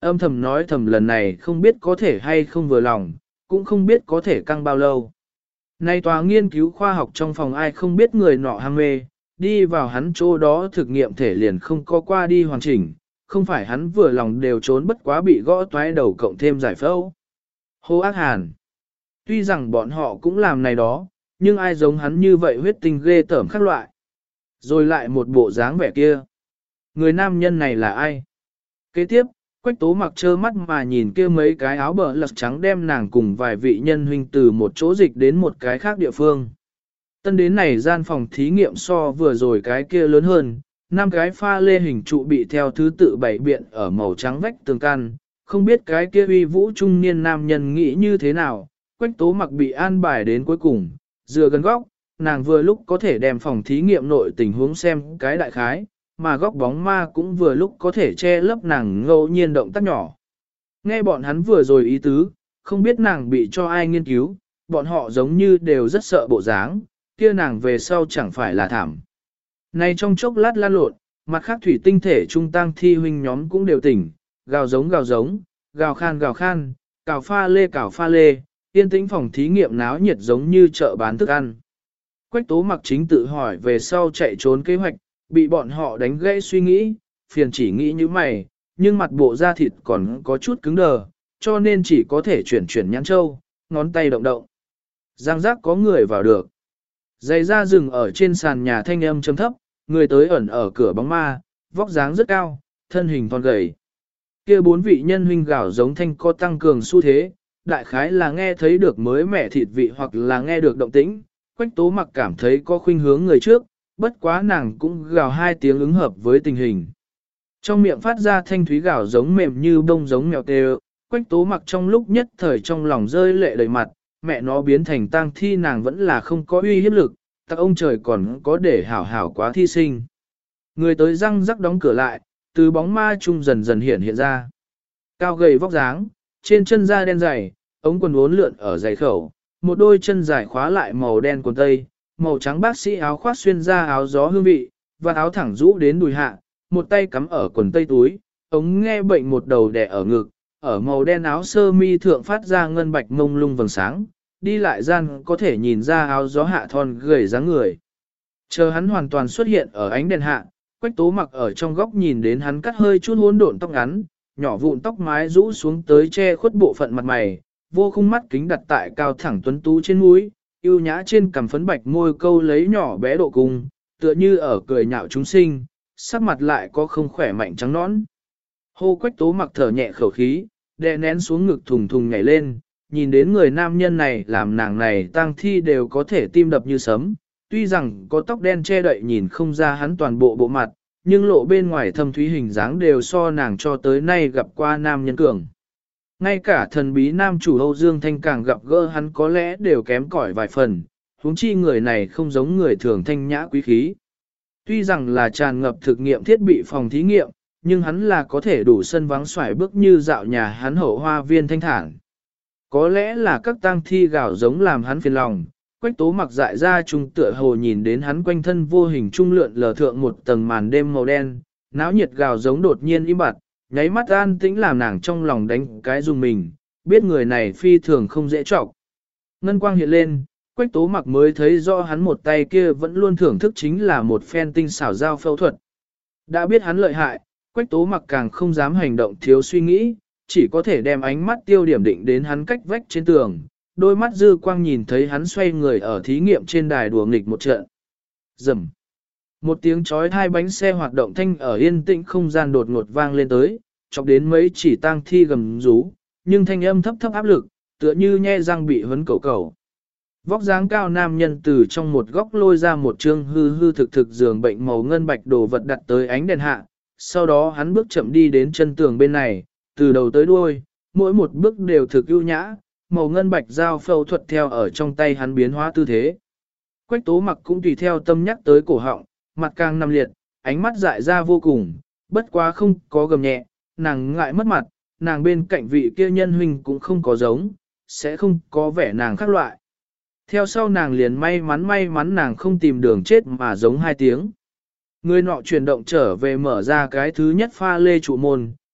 Speaker 1: âm thầm nói thầm lần này không biết có thể hay không vừa lòng, cũng không biết có thể căng bao lâu. Nay tòa nghiên cứu khoa học trong phòng ai không biết người nọ ham mê, đi vào hắn chỗ đó thực nghiệm thể liền không có qua đi hoàn chỉnh, không phải hắn vừa lòng đều trốn bất quá bị gõ toái đầu cộng thêm giải phẫu. Hô ác hàn. Tuy rằng bọn họ cũng làm này đó, nhưng ai giống hắn như vậy huyết tinh ghê tởm khác loại. Rồi lại một bộ dáng vẻ kia. Người nam nhân này là ai? Kế tiếp, Quách Tố Mặc trơ mắt mà nhìn kia mấy cái áo bờ lật trắng đem nàng cùng vài vị nhân huynh từ một chỗ dịch đến một cái khác địa phương. Tân đến này gian phòng thí nghiệm so vừa rồi cái kia lớn hơn, năm cái pha lê hình trụ bị theo thứ tự bảy biện ở màu trắng vách tường căn, không biết cái kia uy vũ trung niên nam nhân nghĩ như thế nào, Quách Tố Mặc bị an bài đến cuối cùng, dựa gần góc, nàng vừa lúc có thể đem phòng thí nghiệm nội tình huống xem cái đại khái, mà góc bóng ma cũng vừa lúc có thể che lấp nàng ngẫu nhiên động tác nhỏ. Nghe bọn hắn vừa rồi ý tứ, không biết nàng bị cho ai nghiên cứu, bọn họ giống như đều rất sợ bộ dáng, kia nàng về sau chẳng phải là thảm. Này trong chốc lát lan lộn, mặt khác thủy tinh thể trung tăng thi huynh nhóm cũng đều tỉnh, gào giống gào giống, gào khan gào khan, cào pha lê cào pha lê, yên tĩnh phòng thí nghiệm náo nhiệt giống như chợ bán thức ăn. Quách Tố Mặc chính tự hỏi về sau chạy trốn kế hoạch, bị bọn họ đánh gãy suy nghĩ, phiền chỉ nghĩ như mày, nhưng mặt bộ da thịt còn có chút cứng đờ, cho nên chỉ có thể chuyển chuyển nhãn châu, ngón tay động động. Giang giác có người vào được. Giày da rừng ở trên sàn nhà thanh âm chấm thấp, người tới ẩn ở cửa bóng ma, vóc dáng rất cao, thân hình thon gầy. Kia bốn vị nhân huynh gạo giống thanh co tăng cường xu thế, đại khái là nghe thấy được mới mẻ thịt vị hoặc là nghe được động tĩnh, Quách Tố Mặc cảm thấy có khuynh hướng người trước, bất quá nàng cũng gào hai tiếng ứng hợp với tình hình. Trong miệng phát ra thanh thúy gào giống mềm như bông giống mèo tê, Quách Tố Mặc trong lúc nhất thời trong lòng rơi lệ đầy mặt, mẹ nó biến thành tang thi nàng vẫn là không có uy hiếp lực, tặc ông trời còn có để hảo hảo quá thi sinh. Người tới răng rắc đóng cửa lại, từ bóng ma trung dần dần hiện hiện ra. Cao gầy vóc dáng, trên chân da đen dày, ống quần uốn lượn ở giày khẩu, một đôi chân dài khóa lại màu đen quần tây, màu trắng bác sĩ áo khoác xuyên ra áo gió hương vị, và áo thẳng rũ đến đùi hạ, một tay cắm ở quần tây túi, ống nghe bệnh một đầu đè ở ngực, ở màu đen áo sơ mi thượng phát ra ngân bạch mông lung vầng sáng, đi lại gian có thể nhìn ra áo gió hạ thon gầy dáng người. Chờ hắn hoàn toàn xuất hiện ở ánh đèn hạ, Quách Tố Mặc ở trong góc nhìn đến hắn cắt hơi chút hỗn độn tóc ngắn, nhỏ vụn tóc mái rũ xuống tới che khuất bộ phận mặt mày, vô khung mắt kính đặt tại cao thẳng tuấn tú trên mũi, yêu nhã trên cằm phấn bạch môi câu lấy nhỏ bé độ cung, tựa như ở cười nhạo chúng sinh, sắc mặt lại có không khỏe mạnh trắng nõn. Hô Quách Tố Mặc thở nhẹ khẩu khí, đè nén xuống ngực thùng thùng nhảy lên, nhìn đến người nam nhân này làm nàng này tang thi đều có thể tim đập như sấm, tuy rằng có tóc đen che đậy nhìn không ra hắn toàn bộ bộ mặt, nhưng lộ bên ngoài thâm thúy hình dáng đều so nàng cho tới nay gặp qua nam nhân cường. Ngay cả thần bí nam chủ Âu Dương Thanh càng gặp gỡ hắn có lẽ đều kém cỏi vài phần, huống chi người này không giống người thường thanh nhã quý khí. Tuy rằng là tràn ngập thực nghiệm thiết bị phòng thí nghiệm, nhưng hắn là có thể đủ sân vắng xoải bước như dạo nhà hắn hậu hoa viên thanh thản. Có lẽ là các tang thi gạo giống làm hắn phiền lòng, Quách Tố Mặc dại ra trung tựa hồ nhìn đến hắn quanh thân vô hình trung lượn lờ thượng một tầng màn đêm màu đen, náo nhiệt gạo giống đột nhiên im bặt, nháy mắt an tĩnh làm nàng trong lòng đánh cái dùng mình, biết người này phi thường không dễ trọng. Ngân quang hiện lên, Quách Tố Mặc mới thấy rõ hắn một tay kia vẫn luôn thưởng thức chính là một phen tinh xảo giao phẫu thuật. Đã biết hắn lợi hại, Quách Tố Mặc càng không dám hành động thiếu suy nghĩ, chỉ có thể đem ánh mắt tiêu điểm định đến hắn cách vách trên tường, đôi mắt dư quang nhìn thấy hắn xoay người ở thí nghiệm trên đài đùa nghịch một trận. Rầm. Một tiếng chói hai bánh xe hoạt động thanh ở yên tĩnh không gian đột ngột vang lên tới, chọc đến mấy chỉ tang thi gầm rú, nhưng thanh âm thấp thấp áp lực, tựa như nhe răng bị hấn cầu cầu. Vóc dáng cao nam nhân từ trong một góc lôi ra một trương hư hư thực thực giường bệnh màu ngân bạch đồ vật đặt tới ánh đèn hạ, sau đó hắn bước chậm đi đến chân tường bên này, từ đầu tới đuôi, mỗi một bước đều thực ưu nhã, màu ngân bạch dao phẫu thuật theo ở trong tay hắn biến hóa tư thế. Quách Tố Mặc cũng tùy theo tâm nhắc tới cổ họng, mặt càng nằm liệt, ánh mắt dại ra vô cùng, bất quá không có gầm nhẹ, nàng ngại mất mặt, nàng bên cạnh vị kia nhân huynh cũng không có giống, sẽ không có vẻ nàng khác loại. Theo sau nàng liền may mắn may mắn nàng không tìm đường chết mà giống hai tiếng. Người nọ chuyển động trở về mở ra cái thứ nhất pha lê trụ môn,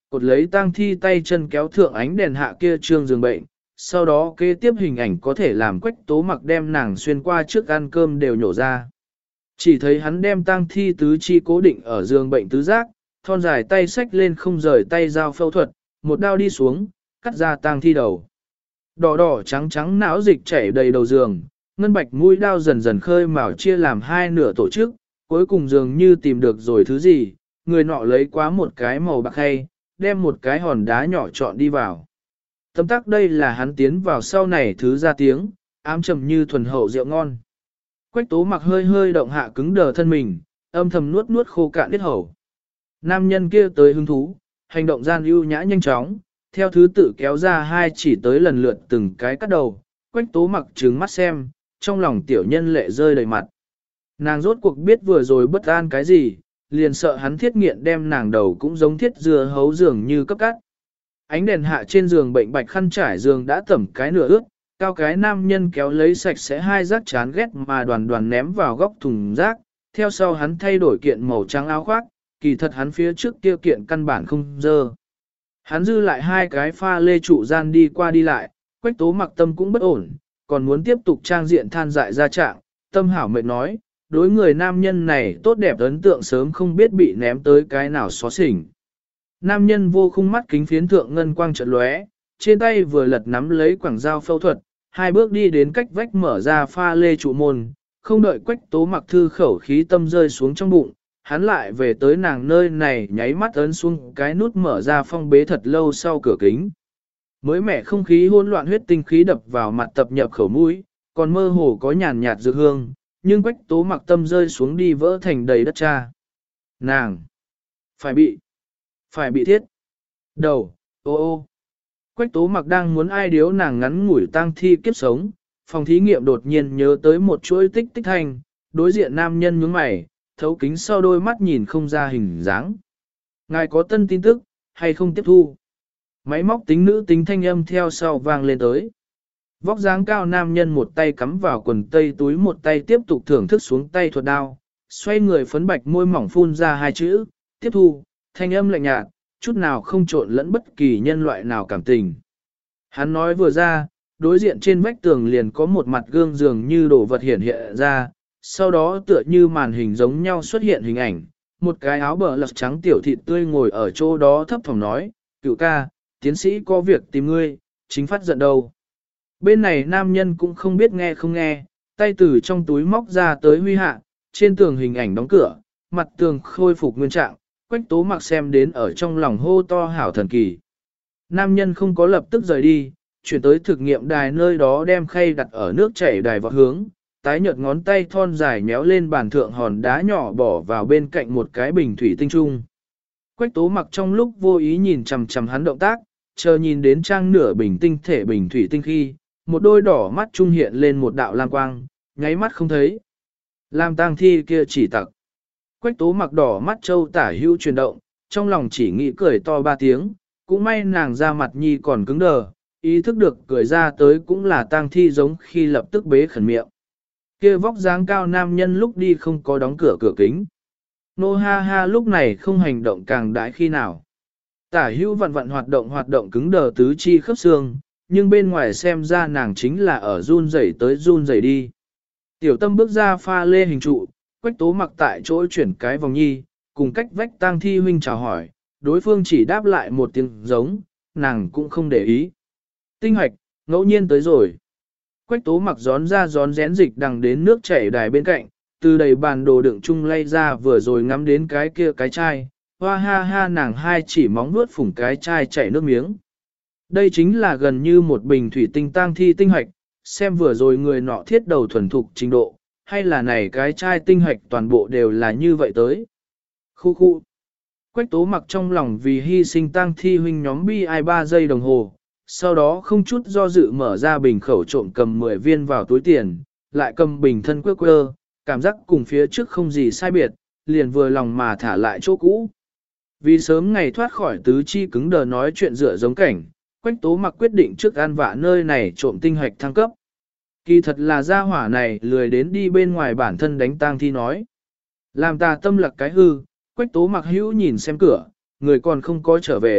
Speaker 1: cột lấy tang thi tay chân kéo thượng ánh đèn hạ kia trương giường bệnh, sau đó kế tiếp hình ảnh có thể làm Quách Tố Mặc đem nàng xuyên qua trước ăn cơm đều nhổ ra. Chỉ thấy hắn đem tang thi tứ chi cố định ở giường bệnh tứ giác, thon dài tay xách lên không rời tay dao phẫu thuật, một đao đi xuống, cắt ra tang thi đầu. Đỏ đỏ trắng trắng não dịch chảy đầy đầu giường, ngân bạch mũi đao dần dần khơi mào chia làm hai nửa tổ chức, cuối cùng dường như tìm được rồi thứ gì, người nọ lấy quá một cái màu bạc hay, đem một cái hòn đá nhỏ chọn đi vào. Tấm tắc đây là hắn tiến vào sau này thứ ra tiếng, ám trầm như thuần hậu rượu ngon. Quách Tố Mặc hơi hơi động hạ cứng đờ thân mình, âm thầm nuốt nuốt khô cạn hết hầu. Nam nhân kia tới hứng thú, hành động gian ưu nhã nhanh chóng, theo thứ tự kéo ra hai chỉ tới lần lượt từng cái cắt đầu. Quách Tố Mặc trừng mắt xem, trong lòng tiểu nhân lệ rơi đầy mặt. Nàng rốt cuộc biết vừa rồi bất an cái gì, liền sợ hắn thiết nghiện đem nàng đầu cũng giống thiết dưa hấu dường như cấp cắt. Ánh đèn hạ trên giường bệnh bạch khăn trải giường đã tẩm cái nửa ướt, cao cái nam nhân kéo lấy sạch sẽ hai rác chán ghét mà đoàn đoàn ném vào góc thùng rác, theo sau hắn thay đổi kiện màu trắng áo khoác, kỳ thật hắn phía trước kia kiện căn bản không dơ. Hắn dư lại hai cái pha lê trụ gian đi qua đi lại, Quách Tố Mặc tâm cũng bất ổn, còn muốn tiếp tục trang diện than dại ra trạng, tâm hảo mệt nói, đối người nam nhân này tốt đẹp ấn tượng sớm không biết bị ném tới cái nào xóa xỉnh. Nam nhân vô khung mắt kính phiến thượng ngân quang chợt lóe, trên tay vừa lật nắm lấy quảng dao phẫu thuật, hai bước đi đến cách vách mở ra pha lê trụ môn, không đợi Quách Tố Mặc thư khẩu khí tâm rơi xuống trong bụng, hắn lại về tới nàng nơi này nháy mắt ấn xuống cái nút mở ra phong bế thật lâu sau cửa kính. Mới mẻ không khí hỗn loạn huyết tinh khí đập vào mặt tập nhập khẩu mũi, còn mơ hồ có nhàn nhạt dược hương, nhưng Quách Tố Mặc tâm rơi xuống đi vỡ thành đầy đất cha. Nàng! Phải bị! Phải bị thiết! Đầu! Ô ô! Quách Tố Mặc đang muốn ai điếu nàng ngắn ngủi tang thi kiếp sống, phòng thí nghiệm đột nhiên nhớ tới một chuỗi tích tích thanh, đối diện nam nhân nhướng mày, thấu kính sau đôi mắt nhìn không ra hình dáng. Ngài có tân tin tức, hay không tiếp thu? Máy móc tính nữ tính thanh âm theo sau vang lên tới. Vóc dáng cao nam nhân một tay cắm vào quần tây túi một tay tiếp tục thưởng thức xuống tay thuật đao, xoay người phấn bạch môi mỏng phun ra hai chữ, tiếp thu, thanh âm lạnh nhạt, chút nào không trộn lẫn bất kỳ nhân loại nào cảm tình. Hắn nói vừa ra, đối diện trên vách tường liền có một mặt gương dường như đồ vật hiện hiện ra, sau đó tựa như màn hình giống nhau xuất hiện hình ảnh, một cái áo bờ lật trắng tiểu thịt tươi ngồi ở chỗ đó thấp phòng nói, cựu ca, tiến sĩ có việc tìm ngươi, chính phát giận đâu. Bên này nam nhân cũng không biết nghe không nghe, tay từ trong túi móc ra tới huy hạ, trên tường hình ảnh đóng cửa, mặt tường khôi phục nguyên trạng, Quách Tố Mặc xem đến ở trong lòng hô to hảo thần kỳ. Nam nhân không có lập tức rời đi, chuyển tới thực nghiệm đài nơi đó đem khay đặt ở nước chảy đài vọt hướng, tái nhợt ngón tay thon dài méo lên bàn thượng hòn đá nhỏ bỏ vào bên cạnh một cái bình thủy tinh trung. Quách Tố Mặc trong lúc vô ý nhìn chằm chằm hắn động tác, chờ nhìn đến trang nửa bình tinh thể bình thủy tinh khi, một đôi đỏ mắt trung hiện lên một đạo lam quang, nháy mắt không thấy. Lam tang thi kia chỉ tặc. Quách Tố Mặc đỏ mắt châu tả hữu chuyển động, trong lòng chỉ nghĩ cười to ba tiếng, cũng may nàng ra mặt nhi còn cứng đờ, ý thức được cười ra tới cũng là tang thi giống khi lập tức bế khẩn miệng. Kia vóc dáng cao nam nhân lúc đi không có đóng cửa cửa kính. Nô ha ha lúc này không hành động càng đãi khi nào. Tả hữu vặn vặn hoạt động hoạt động cứng đờ tứ chi khớp xương, nhưng bên ngoài xem ra nàng chính là ở run rẩy tới run rẩy đi. Tiểu tâm bước ra pha lê hình trụ, Quách Tố Mặc tại chỗ chuyển cái vòng nhi, cùng cách vách tang thi huynh chào hỏi, đối phương chỉ đáp lại một tiếng giống, nàng cũng không để ý. Tinh hoạch, ngẫu nhiên tới rồi. Quách Tố Mặc gión ra gión rén dịch đằng đến nước chảy đài bên cạnh, từ đầy bàn đồ đựng chung lay ra vừa rồi ngắm đến cái kia cái chai, hoa ha ha nàng hai chỉ móng vuốt phủng cái chai chảy nước miếng. Đây chính là gần như một bình thủy tinh tang thi tinh hoạch, xem vừa rồi người nọ thiết đầu thuần thục trình độ, hay là này cái chai tinh hoạch toàn bộ đều là như vậy tới. Khu khu. Quách Tố Mặc trong lòng vì hy sinh tang thi huynh nhóm bi ai ba giây đồng hồ, sau đó không chút do dự mở ra bình khẩu trộm cầm mười viên vào túi tiền, lại cầm bình thân quơ quơ, cảm giác cùng phía trước không gì sai biệt, liền vừa lòng mà thả lại chỗ cũ. Vì sớm ngày thoát khỏi tứ chi cứng đờ nói chuyện dựa giống cảnh, Quách Tố Mặc quyết định trước ăn vạ nơi này trộm tinh hoạch thăng cấp. Kỳ thật là gia hỏa này lười đến đi bên ngoài bản thân đánh tang thi nói. Làm ta tâm lặc cái hư, Quách Tố Mặc hữu nhìn xem cửa, người còn không có trở về,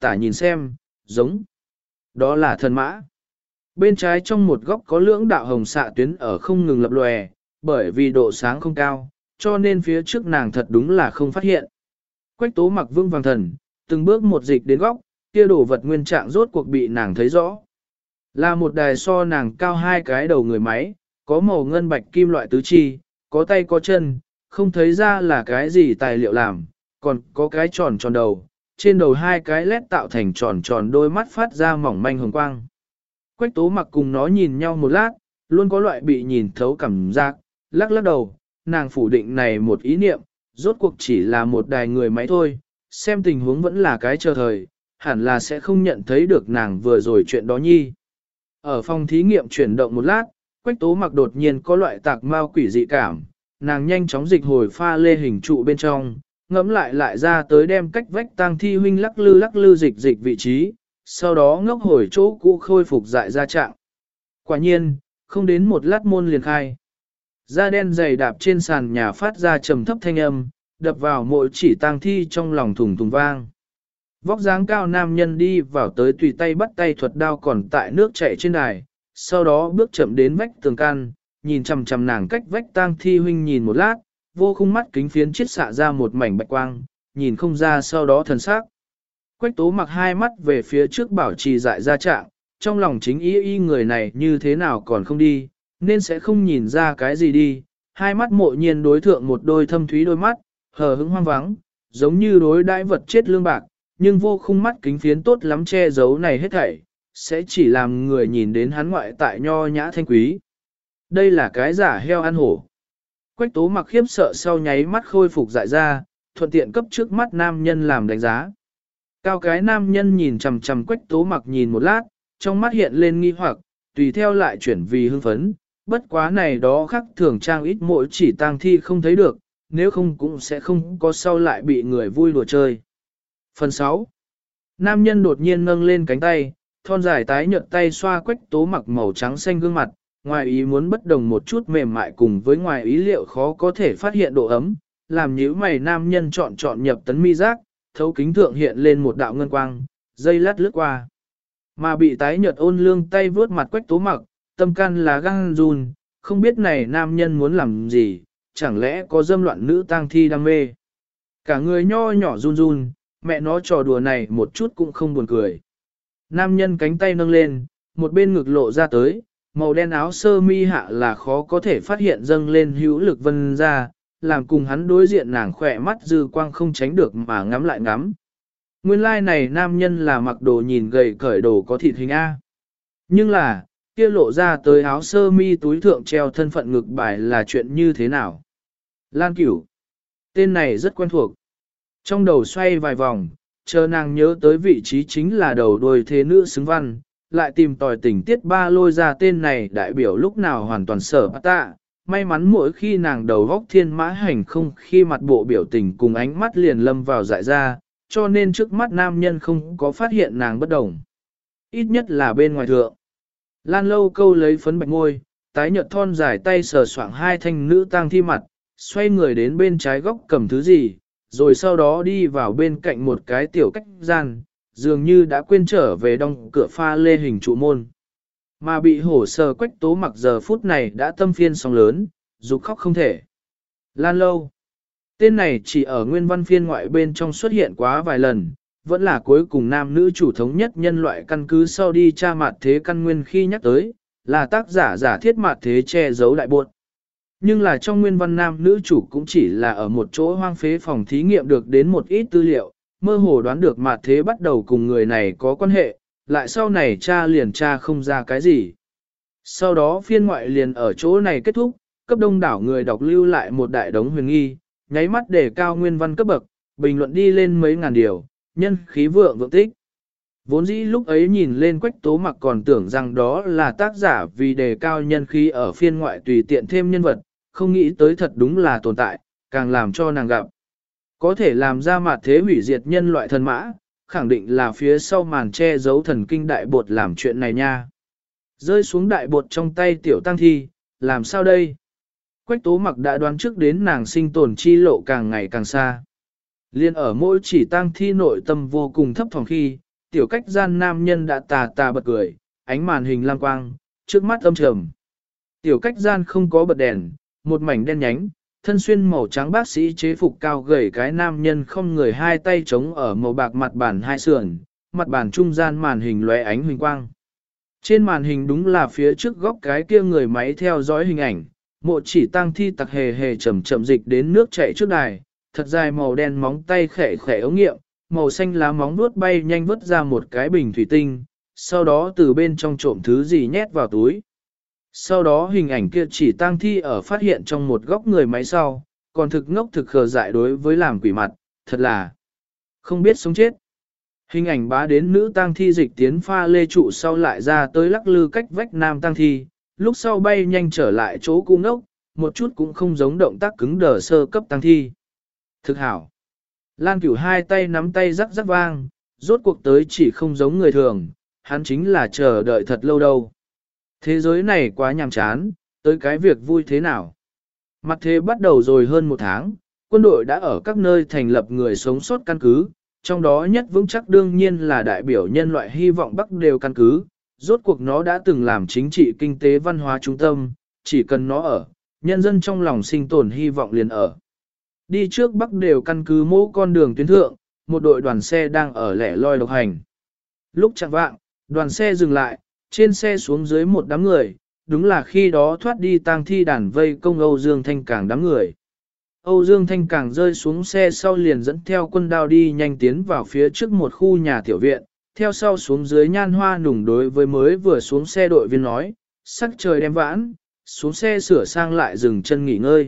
Speaker 1: tả nhìn xem, giống. Đó là thần mã. Bên trái trong một góc có lưỡng đạo hồng xạ tuyến ở không ngừng lập lòe, bởi vì độ sáng không cao, cho nên phía trước nàng thật đúng là không phát hiện. Quách tố mặc vương vàng thần, từng bước một dịch đến góc, kia đồ vật nguyên trạng rốt cuộc bị nàng thấy rõ. Là một đài so nàng cao hai cái đầu người máy, có màu ngân bạch kim loại tứ chi, có tay có chân, không thấy ra là cái gì tài liệu làm, còn có cái tròn tròn đầu, trên đầu hai cái lét tạo thành tròn tròn đôi mắt phát ra mỏng manh hồng quang. Quách tố mặc cùng nó nhìn nhau một lát, luôn có loại bị nhìn thấu cảm giác, lắc lắc đầu, nàng phủ định này một ý niệm, rốt cuộc chỉ là một đài người máy thôi, xem tình huống vẫn là cái chờ thời, hẳn là sẽ không nhận thấy được nàng vừa rồi chuyện đó nhi. Ở phòng thí nghiệm chuyển động một lát, Quách tố mặc đột nhiên có loại tạc mao quỷ dị cảm, nàng nhanh chóng dịch hồi pha lê hình trụ bên trong, ngẫm lại lại ra tới đem cách vách tang thi huynh lắc lư lắc lư dịch dịch vị trí, sau đó ngốc hồi chỗ cũ khôi phục dại ra trạng. Quả nhiên, không đến một lát môn liền khai. Da đen dày đạp trên sàn nhà phát ra trầm thấp thanh âm, đập vào mỗi chỉ tang thi trong lòng thùng thùng vang. Vóc dáng cao nam nhân đi vào tới tùy tay bắt tay thuật đao còn tại nước chảy trên đài, sau đó bước chậm đến vách tường can, nhìn chằm chằm nàng cách vách tang thi huynh nhìn một lát, vô khung mắt kính phiến chiết xạ ra một mảnh bạch quang, nhìn không ra sau đó thần sắc. Quách tố mặc hai mắt về phía trước bảo trì dại ra trạng, trong lòng chính ý y người này như thế nào còn không đi, nên sẽ không nhìn ra cái gì đi. Hai mắt mộ nhiên đối thượng một đôi thâm thúy đôi mắt, hờ hững hoang vắng, giống như đối đãi vật chết lương bạc, nhưng vô khung mắt kính phiến tốt lắm che giấu này hết thảy, sẽ chỉ làm người nhìn đến hắn ngoại tại nho nhã thanh quý. Đây là cái giả heo ăn hổ. Quách tố mặc khiếp sợ sau nháy mắt khôi phục dại ra, thuận tiện cấp trước mắt nam nhân làm đánh giá. Cao cái nam nhân nhìn chằm chằm quách tố mặc nhìn một lát, trong mắt hiện lên nghi hoặc, tùy theo lại chuyển vì hưng phấn, bất quá này đó khắc thường trang ít mỗi chỉ tang thi không thấy được, nếu không cũng sẽ không có sau lại bị người vui đùa chơi. Phần sáu. Nam nhân đột nhiên nâng lên cánh tay, thon dài tái nhợt tay xoa quách tố mặc màu trắng xanh gương mặt, ngoài ý muốn bất đồng một chút mềm mại cùng với ngoài ý liệu khó có thể phát hiện độ ấm, làm nhíu mày nam nhân chọn chọn nhập tấn mi giác, thấu kính thượng hiện lên một đạo ngân quang, dây lát lướt qua. Mà bị tái nhợt ôn lương tay vướt mặt quách tố mặc, tâm can là gan run, không biết này nam nhân muốn làm gì, chẳng lẽ có dâm loạn nữ tang thi đam mê. Cả người nho nhỏ run run, mẹ nó trò đùa này một chút cũng không buồn cười. Nam nhân cánh tay nâng lên, một bên ngực lộ ra tới, màu đen áo sơ mi hạ là khó có thể phát hiện dâng lên hữu lực vân ra, làm cùng hắn đối diện nàng khỏe mắt dư quang không tránh được mà ngắm lại ngắm. Nguyên lai like này nam nhân là mặc đồ nhìn gầy cởi đồ có thịt hình A. Nhưng là, kia lộ ra tới áo sơ mi túi thượng treo thân phận ngực bài là chuyện như thế nào? Lan Cửu. Tên này rất quen thuộc. Trong đầu xoay vài vòng, chờ nàng nhớ tới vị trí chính là đầu đuôi thế nữ xứng văn, lại tìm tòi tình tiết ba lôi ra tên này đại biểu lúc nào hoàn toàn sở bắt tạ. May mắn mỗi khi nàng đầu góc thiên mã hành không khi mặt bộ biểu tình cùng ánh mắt liền lâm vào dại ra, cho nên trước mắt nam nhân không có phát hiện nàng bất đồng. Ít nhất là bên ngoài thượng. Lan lâu câu lấy phấn bạch ngôi, tái nhợt thon dài tay sờ soạng hai thanh nữ tang thi mặt, xoay người đến bên trái góc cầm thứ gì, rồi sau đó đi vào bên cạnh một cái tiểu cách gian, dường như đã quên trở về đóng cửa pha lê hình trụ môn. Mà bị hổ sờ quách tố mặc giờ phút này đã tâm phiên sóng lớn, dục khóc không thể. Lan lâu. Tên này chỉ ở nguyên văn phiên ngoại bên trong xuất hiện quá vài lần, vẫn là cuối cùng nam nữ chủ thống nhất nhân loại căn cứ sau đi tra mạt thế căn nguyên khi nhắc tới, là tác giả giả thiết mạt thế che giấu đại buộc. Nhưng là trong nguyên văn nam nữ chủ cũng chỉ là ở một chỗ hoang phế phòng thí nghiệm được đến một ít tư liệu, mơ hồ đoán được mạt thế bắt đầu cùng người này có quan hệ, lại sau này cha liền cha không ra cái gì. Sau đó phiên ngoại liền ở chỗ này kết thúc, cấp đông đảo người đọc lưu lại một đại đống huyền nghi, nháy mắt để cao nguyên văn cấp bậc, bình luận đi lên mấy ngàn điều, nhân khí vượng vượng tích. Vốn dĩ lúc ấy nhìn lên quách tố mặc còn tưởng rằng đó là tác giả vì đề cao nhân khí ở phiên ngoại tùy tiện thêm nhân vật, không nghĩ tới thật đúng là tồn tại, càng làm cho nàng gặp. Có thể làm ra mặt thế hủy diệt nhân loại thần mã, khẳng định là phía sau màn che giấu thần kinh đại bột làm chuyện này nha. Rơi xuống đại bột trong tay tiểu tăng thi, làm sao đây? Quách tố mặc đã đoán trước đến nàng sinh tồn chi lộ càng ngày càng xa. Liên ở mỗi chỉ tang thi nội tâm vô cùng thấp thỏm khi, tiểu cách gian nam nhân đã tà tà bật cười, ánh màn hình lam quang, trước mắt âm trầm. Tiểu cách gian không có bật đèn, một mảnh đen nhánh, thân xuyên màu trắng bác sĩ chế phục cao gầy cái nam nhân không người hai tay chống ở màu bạc mặt bàn hai sườn, mặt bàn trung gian màn hình lóe ánh huỳnh quang. Trên màn hình đúng là phía trước góc cái kia người máy theo dõi hình ảnh, mộ chỉ tang thi tặc hề hề chậm chậm dịch đến nước chảy trước đài, thật dài màu đen móng tay khẽ khẽ ống nghiệm, màu xanh lá móng vuốt bay nhanh vứt ra một cái bình thủy tinh, sau đó từ bên trong trộm thứ gì nhét vào túi. Sau đó hình ảnh kia chỉ tang thi ở phát hiện trong một góc người máy sau, còn thực ngốc thực khờ dại đối với làm quỷ mặt, thật là không biết sống chết. Hình ảnh bá đến nữ tang thi dịch tiến pha lê trụ sau lại ra tới lắc lư cách vách nam tang thi, lúc sau bay nhanh trở lại chỗ cung ngốc, một chút cũng không giống động tác cứng đờ sơ cấp tang thi. Thực hảo. Lan Cửu hai tay nắm tay rắc rắc vang, rốt cuộc tới chỉ không giống người thường, hắn chính là chờ đợi thật lâu đâu. Thế giới này quá nhàm chán, tới cái việc vui thế nào. Mặt thế bắt đầu rồi hơn một tháng, quân đội đã ở các nơi thành lập người sống sót căn cứ, trong đó nhất vững chắc đương nhiên là đại biểu nhân loại hy vọng Bắc đều căn cứ, rốt cuộc nó đã từng làm chính trị kinh tế văn hóa trung tâm, chỉ cần nó ở, nhân dân trong lòng sinh tồn hy vọng liền ở. Đi trước Bắc đều căn cứ mỗi con đường tuyến thượng, một đội đoàn xe đang ở lẻ loi độc hành. Lúc chẳng vạng, đoàn xe dừng lại, trên xe xuống dưới một đám người, đúng là khi đó thoát đi tang thi đàn vây công Âu Dương Thanh Càng đám người. Âu Dương Thanh Càng rơi xuống xe sau liền dẫn theo quân đao đi nhanh tiến vào phía trước một khu nhà tiểu viện, theo sau xuống dưới Nhan Hoa Nùng đối với mới vừa xuống xe đội viên nói, sắc trời đem vãn, xuống xe sửa sang lại dừng chân nghỉ ngơi.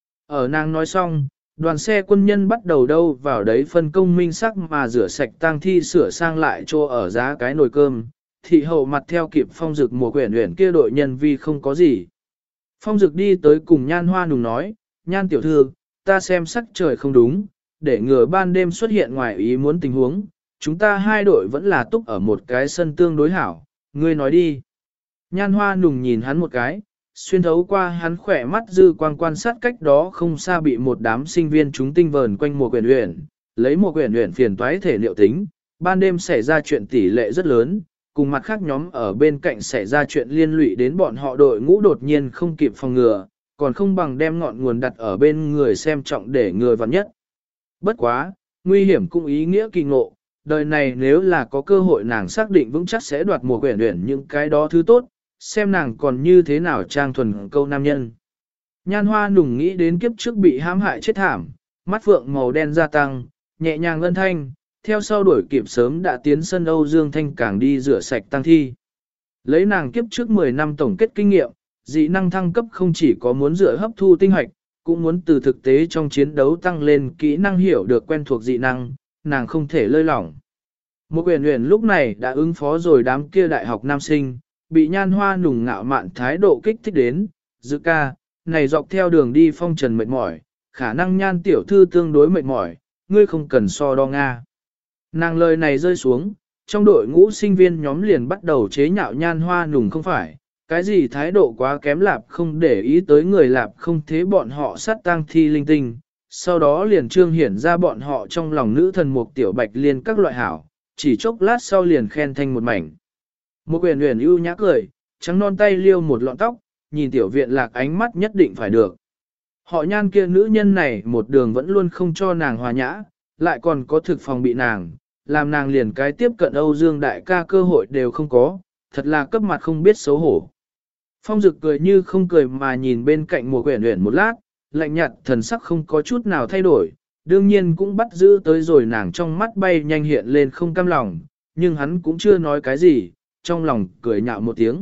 Speaker 1: Ở nàng nói xong, đoàn xe quân nhân bắt đầu đâu vào đấy phân công minh sắc mà rửa sạch tang thi sửa sang lại cho ở giá cái nồi cơm, thị hậu mặt theo kịp Phong Dực mùa quyển uyển kia đội nhân vi không có gì. Phong Dực đi tới cùng Nhan Hoa Nùng nói, Nhan tiểu thư, ta xem sắc trời không đúng, để ngừa ban đêm xuất hiện ngoài ý muốn tình huống, chúng ta hai đội vẫn là túc ở một cái sân tương đối hảo, ngươi nói đi. Nhan Hoa Nùng nhìn hắn một cái, xuyên thấu qua hắn khỏe mắt dư quang quan sát cách đó không xa bị một đám sinh viên chúng tinh vờn quanh mùa quyển uyển, lấy mùa quyển uyển phiền toái thể liệu tính, ban đêm xảy ra chuyện tỷ lệ rất lớn, cùng mặt khác nhóm ở bên cạnh xảy ra chuyện liên lụy đến bọn họ đội ngũ đột nhiên không kịp phòng ngừa, còn không bằng đem ngọn nguồn đặt ở bên người xem trọng để người vặn nhất. Bất quá, nguy hiểm cũng ý nghĩa kỳ ngộ, đời này nếu là có cơ hội nàng xác định vững chắc sẽ đoạt mùa quyển uyển những cái đó thứ tốt, xem nàng còn như thế nào trang thuần câu nam nhân. Nhan Hoa Nùng nghĩ đến kiếp trước bị hãm hại chết thảm, mắt phượng màu đen gia tăng, nhẹ nhàng ngân thanh, theo sau đuổi kịp sớm đã tiến sân Âu Dương Thanh Càng đi rửa sạch tăng thi. Lấy nàng kiếp trước mười năm tổng kết kinh nghiệm, dị năng thăng cấp không chỉ có muốn dựa hấp thu tinh hoạch, cũng muốn từ thực tế trong chiến đấu tăng lên kỹ năng hiểu được quen thuộc dị năng, nàng không thể lơi lỏng. Một quyển uyển lúc này đã ứng phó rồi đám kia đại học nam sinh, bị Nhan Hoa Nùng ngạo mạn thái độ kích thích đến, dự ca, này dọc theo đường đi phong trần mệt mỏi, khả năng Nhan tiểu thư tương đối mệt mỏi, ngươi không cần so đo Nga. Nàng lời này rơi xuống, trong đội ngũ sinh viên nhóm liền bắt đầu chế nhạo Nhan Hoa Nùng không phải, cái gì thái độ quá kém lạp không để ý tới người lạp không thế bọn họ sát tang thi linh tinh, sau đó liền trương hiển ra bọn họ trong lòng nữ thần mục tiểu bạch liên các loại hảo, chỉ chốc lát sau liền khen thanh một mảnh. Một quyển uyển ưu nhã cười, trắng non tay liêu một lọn tóc, nhìn tiểu viện lạc ánh mắt nhất định phải được. Họ Nhan kia nữ nhân này một đường vẫn luôn không cho nàng hòa nhã, lại còn có thực phòng bị nàng, làm nàng liền cái tiếp cận Âu Dương đại ca cơ hội đều không có, thật là cấp mặt không biết xấu hổ. Phong Dực cười như không cười mà nhìn bên cạnh Mùa Quyển Uyển một lát, lạnh nhạt thần sắc không có chút nào thay đổi, đương nhiên cũng bắt giữ tới rồi nàng trong mắt bay nhanh hiện lên không cam lòng, nhưng hắn cũng chưa nói cái gì, trong lòng cười nhạo một tiếng.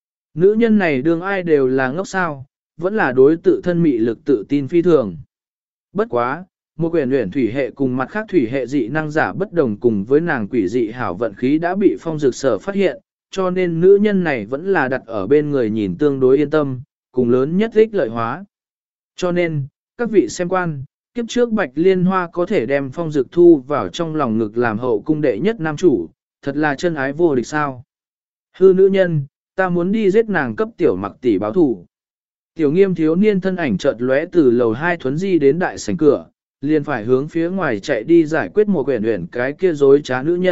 Speaker 1: Nữ nhân này đương ai đều là ngốc sao, vẫn là đối tự thân mị lực tự tin phi thường. Bất quá, Mùa Quyển Uyển thủy hệ cùng mặt khác thủy hệ dị năng giả bất đồng cùng với nàng quỷ dị hảo vận khí đã bị Phong Dực sở phát hiện, cho nên nữ nhân này vẫn là đặt ở bên người nhìn tương đối yên tâm, cùng lớn nhất ích lợi hóa. Cho nên, các vị xem quan, kiếp trước Bạch Liên Hoa có thể đem Phong Dực thu vào trong lòng ngực làm hậu cung đệ nhất nam chủ, thật là chân ái vô địch sao. Hư nữ nhân, ta muốn đi giết nàng cấp tiểu mặc tỷ báo thủ. Tiểu Nghiêm thiếu niên thân ảnh chợt lóe từ lầu hai thuấn di đến đại sảnh cửa, liền phải hướng phía ngoài chạy đi giải quyết Mùa Quyển Uyển cái kia dối trá nữ nhân,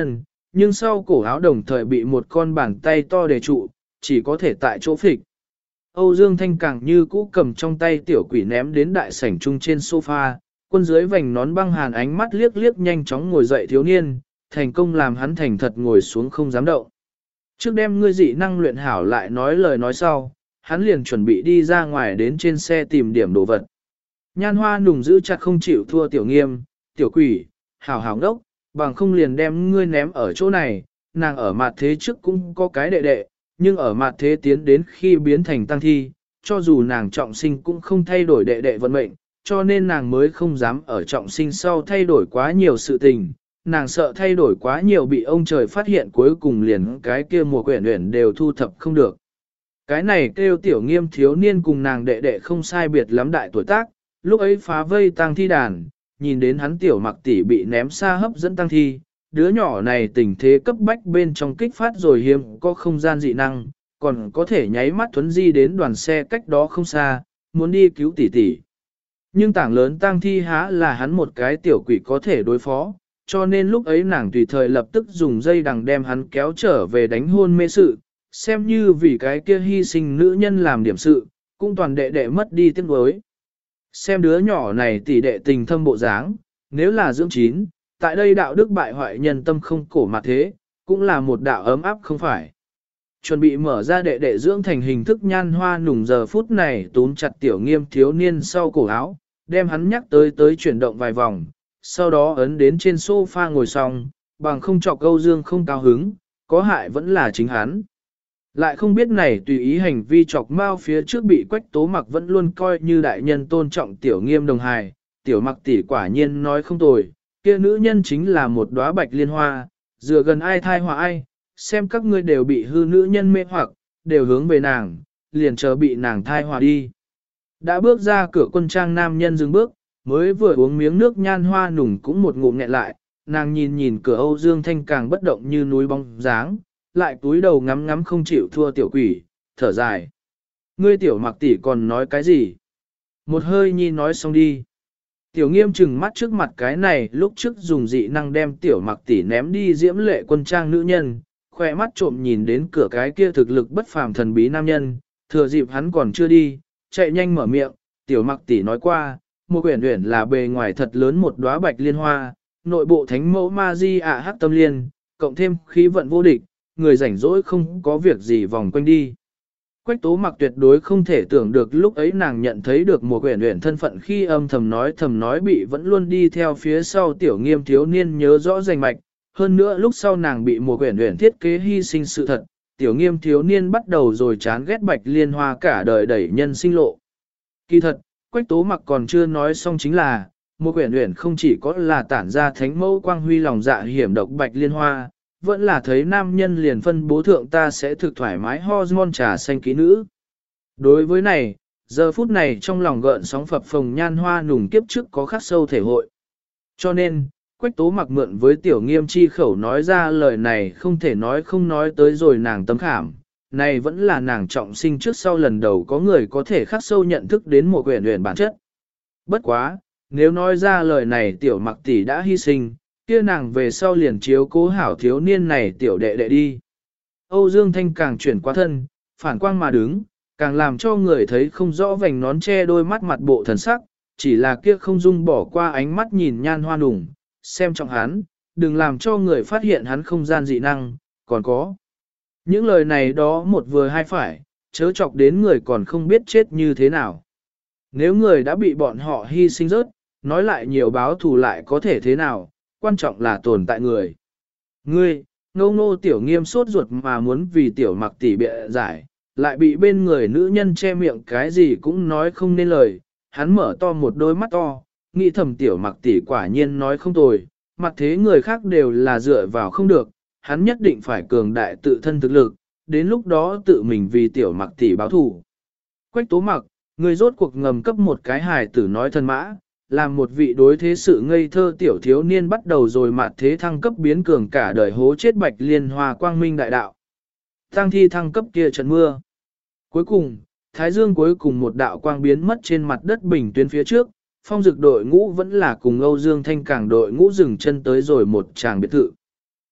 Speaker 1: nhưng sau cổ áo đồng thời bị một con bàn tay to đè trụ, chỉ có thể tại chỗ phịch. Âu Dương Thanh càng như cũ cầm trong tay tiểu quỷ ném đến đại sảnh trung trên sofa, quân dưới vành nón băng hàn ánh mắt liếc liếc nhanh chóng ngồi dậy thiếu niên, thành công làm hắn thành thật ngồi xuống không dám động. Trước đêm ngươi dị năng luyện hảo lại nói lời nói sau, hắn liền chuẩn bị đi ra ngoài đến trên xe tìm điểm đồ vật. Nhan Hoa nùng giữ chặt không chịu thua tiểu nghiêm, tiểu quỷ, hảo hảo ngốc, bằng không liền đem ngươi ném ở chỗ này, nàng ở mặt thế trước cũng có cái đệ đệ, nhưng ở mặt thế tiến đến khi biến thành tăng thi, cho dù nàng trọng sinh cũng không thay đổi đệ đệ vận mệnh, cho nên nàng mới không dám ở trọng sinh sau thay đổi quá nhiều sự tình, nàng sợ thay đổi quá nhiều bị ông trời phát hiện cuối cùng liền cái kia mùa quyển luyện đều thu thập không được. Cái này kêu tiểu nghiêm thiếu niên cùng nàng đệ đệ không sai biệt lắm đại tuổi tác, lúc ấy phá vây tăng thi đàn, nhìn đến hắn tiểu mặc tỷ bị ném xa hấp dẫn tăng thi, đứa nhỏ này tình thế cấp bách bên trong kích phát rồi hiếm có không gian dị năng, còn có thể nháy mắt thuấn di đến đoàn xe cách đó không xa, muốn đi cứu tỷ tỷ. Nhưng tảng lớn tăng thi há là hắn một cái tiểu quỷ có thể đối phó, cho nên lúc ấy nàng tùy thời lập tức dùng dây đằng đem hắn kéo trở về đánh hôn mê sự, xem như vì cái kia hy sinh nữ nhân làm điểm sự, cũng toàn đệ đệ mất đi tiếng đối. Xem đứa nhỏ này tỷ đệ tình thâm bộ dáng, nếu là dưỡng chín, tại đây đạo đức bại hoại nhân tâm không cổ mà thế, cũng là một đạo ấm áp không phải. Chuẩn bị mở ra đệ đệ dưỡng thành hình thức Nhan Hoa nùng giờ phút này túm chặt tiểu nghiêm thiếu niên sau cổ áo, đem hắn nhắc tới tới chuyển động vài vòng, sau đó ấn đến trên sofa ngồi xong, bằng không chọc Âu Dương không cao hứng, có hại vẫn là chính hắn. Lại không biết này tùy ý hành vi chọc mau phía trước bị Quách Tố Mặc vẫn luôn coi như đại nhân tôn trọng tiểu nghiêm đồng hài, tiểu mặc tỷ quả nhiên nói không tồi, kia nữ nhân chính là một đóa bạch liên hoa, dựa gần ai thai họa ai, xem các ngươi đều bị hư nữ nhân mê hoặc, đều hướng về nàng, liền chờ bị nàng thai họa đi. Đã bước ra cửa quân trang nam nhân dừng bước, mới vừa uống miếng nước Nhan Hoa nùng cũng một ngụm nghẹn lại, nàng nhìn nhìn cửa Âu Dương Thanh càng bất động như núi bóng dáng, lại túi đầu ngắm ngắm không chịu thua tiểu quỷ, thở dài. Ngươi tiểu mặc tỷ còn nói cái gì? Một hơi nhi nói xong đi. Tiểu nghiêm chừng mắt trước mặt cái này lúc trước dùng dị năng đem tiểu mặc tỷ ném đi diễm lệ quân trang nữ nhân, khoe mắt trộm nhìn đến cửa cái kia thực lực bất phàm thần bí nam nhân, thừa dịp hắn còn chưa đi, chạy nhanh mở miệng, tiểu mặc tỷ nói qua, một quyển uyển là bề ngoài thật lớn một đóa bạch liên hoa, nội bộ thánh mẫu ma di ạ hắc tâm liên, cộng thêm khí vận vô địch, người rảnh rỗi không có việc gì vòng quanh đi. Quách Tố Mặc tuyệt đối không thể tưởng được lúc ấy nàng nhận thấy được một quyển uyển thân phận khi âm thầm nói thầm nói bị vẫn luôn đi theo phía sau tiểu nghiêm thiếu niên nhớ rõ rành mạch, hơn nữa lúc sau nàng bị một quyển uyển thiết kế hy sinh sự thật, tiểu nghiêm thiếu niên bắt đầu rồi chán ghét bạch liên hoa cả đời đẩy nhân sinh lộ. Kỳ thật, Quách Tố Mặc còn chưa nói xong chính là, một quyển uyển không chỉ có là tản ra thánh mẫu quang huy lòng dạ hiểm độc bạch liên hoa, vẫn là thấy nam nhân liền phân bố thượng ta sẽ thực thoải mái hormone trà xanh ký nữ. Đối với này, giờ phút này trong lòng gợn sóng phập phồng Nhan Hoa nùng kiếp trước có khắc sâu thể hội. Cho nên, Quách Tố Mặc mượn với tiểu nghiêm chi khẩu nói ra lời này không thể nói không nói tới rồi nàng tấm khảm. Này vẫn là nàng trọng sinh trước sau lần đầu có người có thể khắc sâu nhận thức đến một quyển uyển bản chất. Bất quá, nếu nói ra lời này tiểu mặc tỷ đã hy sinh, kia nàng về sau liền chiếu cố hảo thiếu niên này tiểu đệ đệ đi. Âu Dương Thanh càng chuyển qua thân, phản quang mà đứng, càng làm cho người thấy không rõ vành nón che đôi mắt mặt bộ thần sắc, chỉ là kia không dung bỏ qua ánh mắt nhìn Nhan Hoa nùng, xem trọng hắn, đừng làm cho người phát hiện hắn không gian dị năng, còn có. Những lời này đó một vừa hai phải, chớ chọc đến người còn không biết chết như thế nào. Nếu người đã bị bọn họ hy sinh rớt, nói lại nhiều báo thù lại có thể thế nào, quan trọng là tồn tại người. Ngươi, ngô ngô tiểu nghiêm sốt ruột mà muốn vì tiểu mặc tỷ bịa giải, lại bị bên người nữ nhân che miệng cái gì cũng nói không nên lời, hắn mở to một đôi mắt to, nghĩ thầm tiểu mặc tỷ quả nhiên nói không tồi, mặt thế người khác đều là dựa vào không được, hắn nhất định phải cường đại tự thân thực lực, đến lúc đó tự mình vì tiểu mặc tỷ báo thù. Quách Tố Mặc, người rốt cuộc ngầm cấp một cái hài tử nói thân mã, làm một vị đối thế sự ngây thơ tiểu thiếu niên bắt đầu rồi mặt thế thăng cấp biến cường cả đời hố chết bạch liên hoa quang minh đại đạo. Tăng thi thăng cấp kia trận mưa. Cuối cùng, Thái Dương cuối cùng một đạo quang biến mất trên mặt đất bình tuyến phía trước, phong dực đội ngũ vẫn là cùng Âu Dương Thanh Cảng đội ngũ dừng chân tới rồi một tràng biệt thự.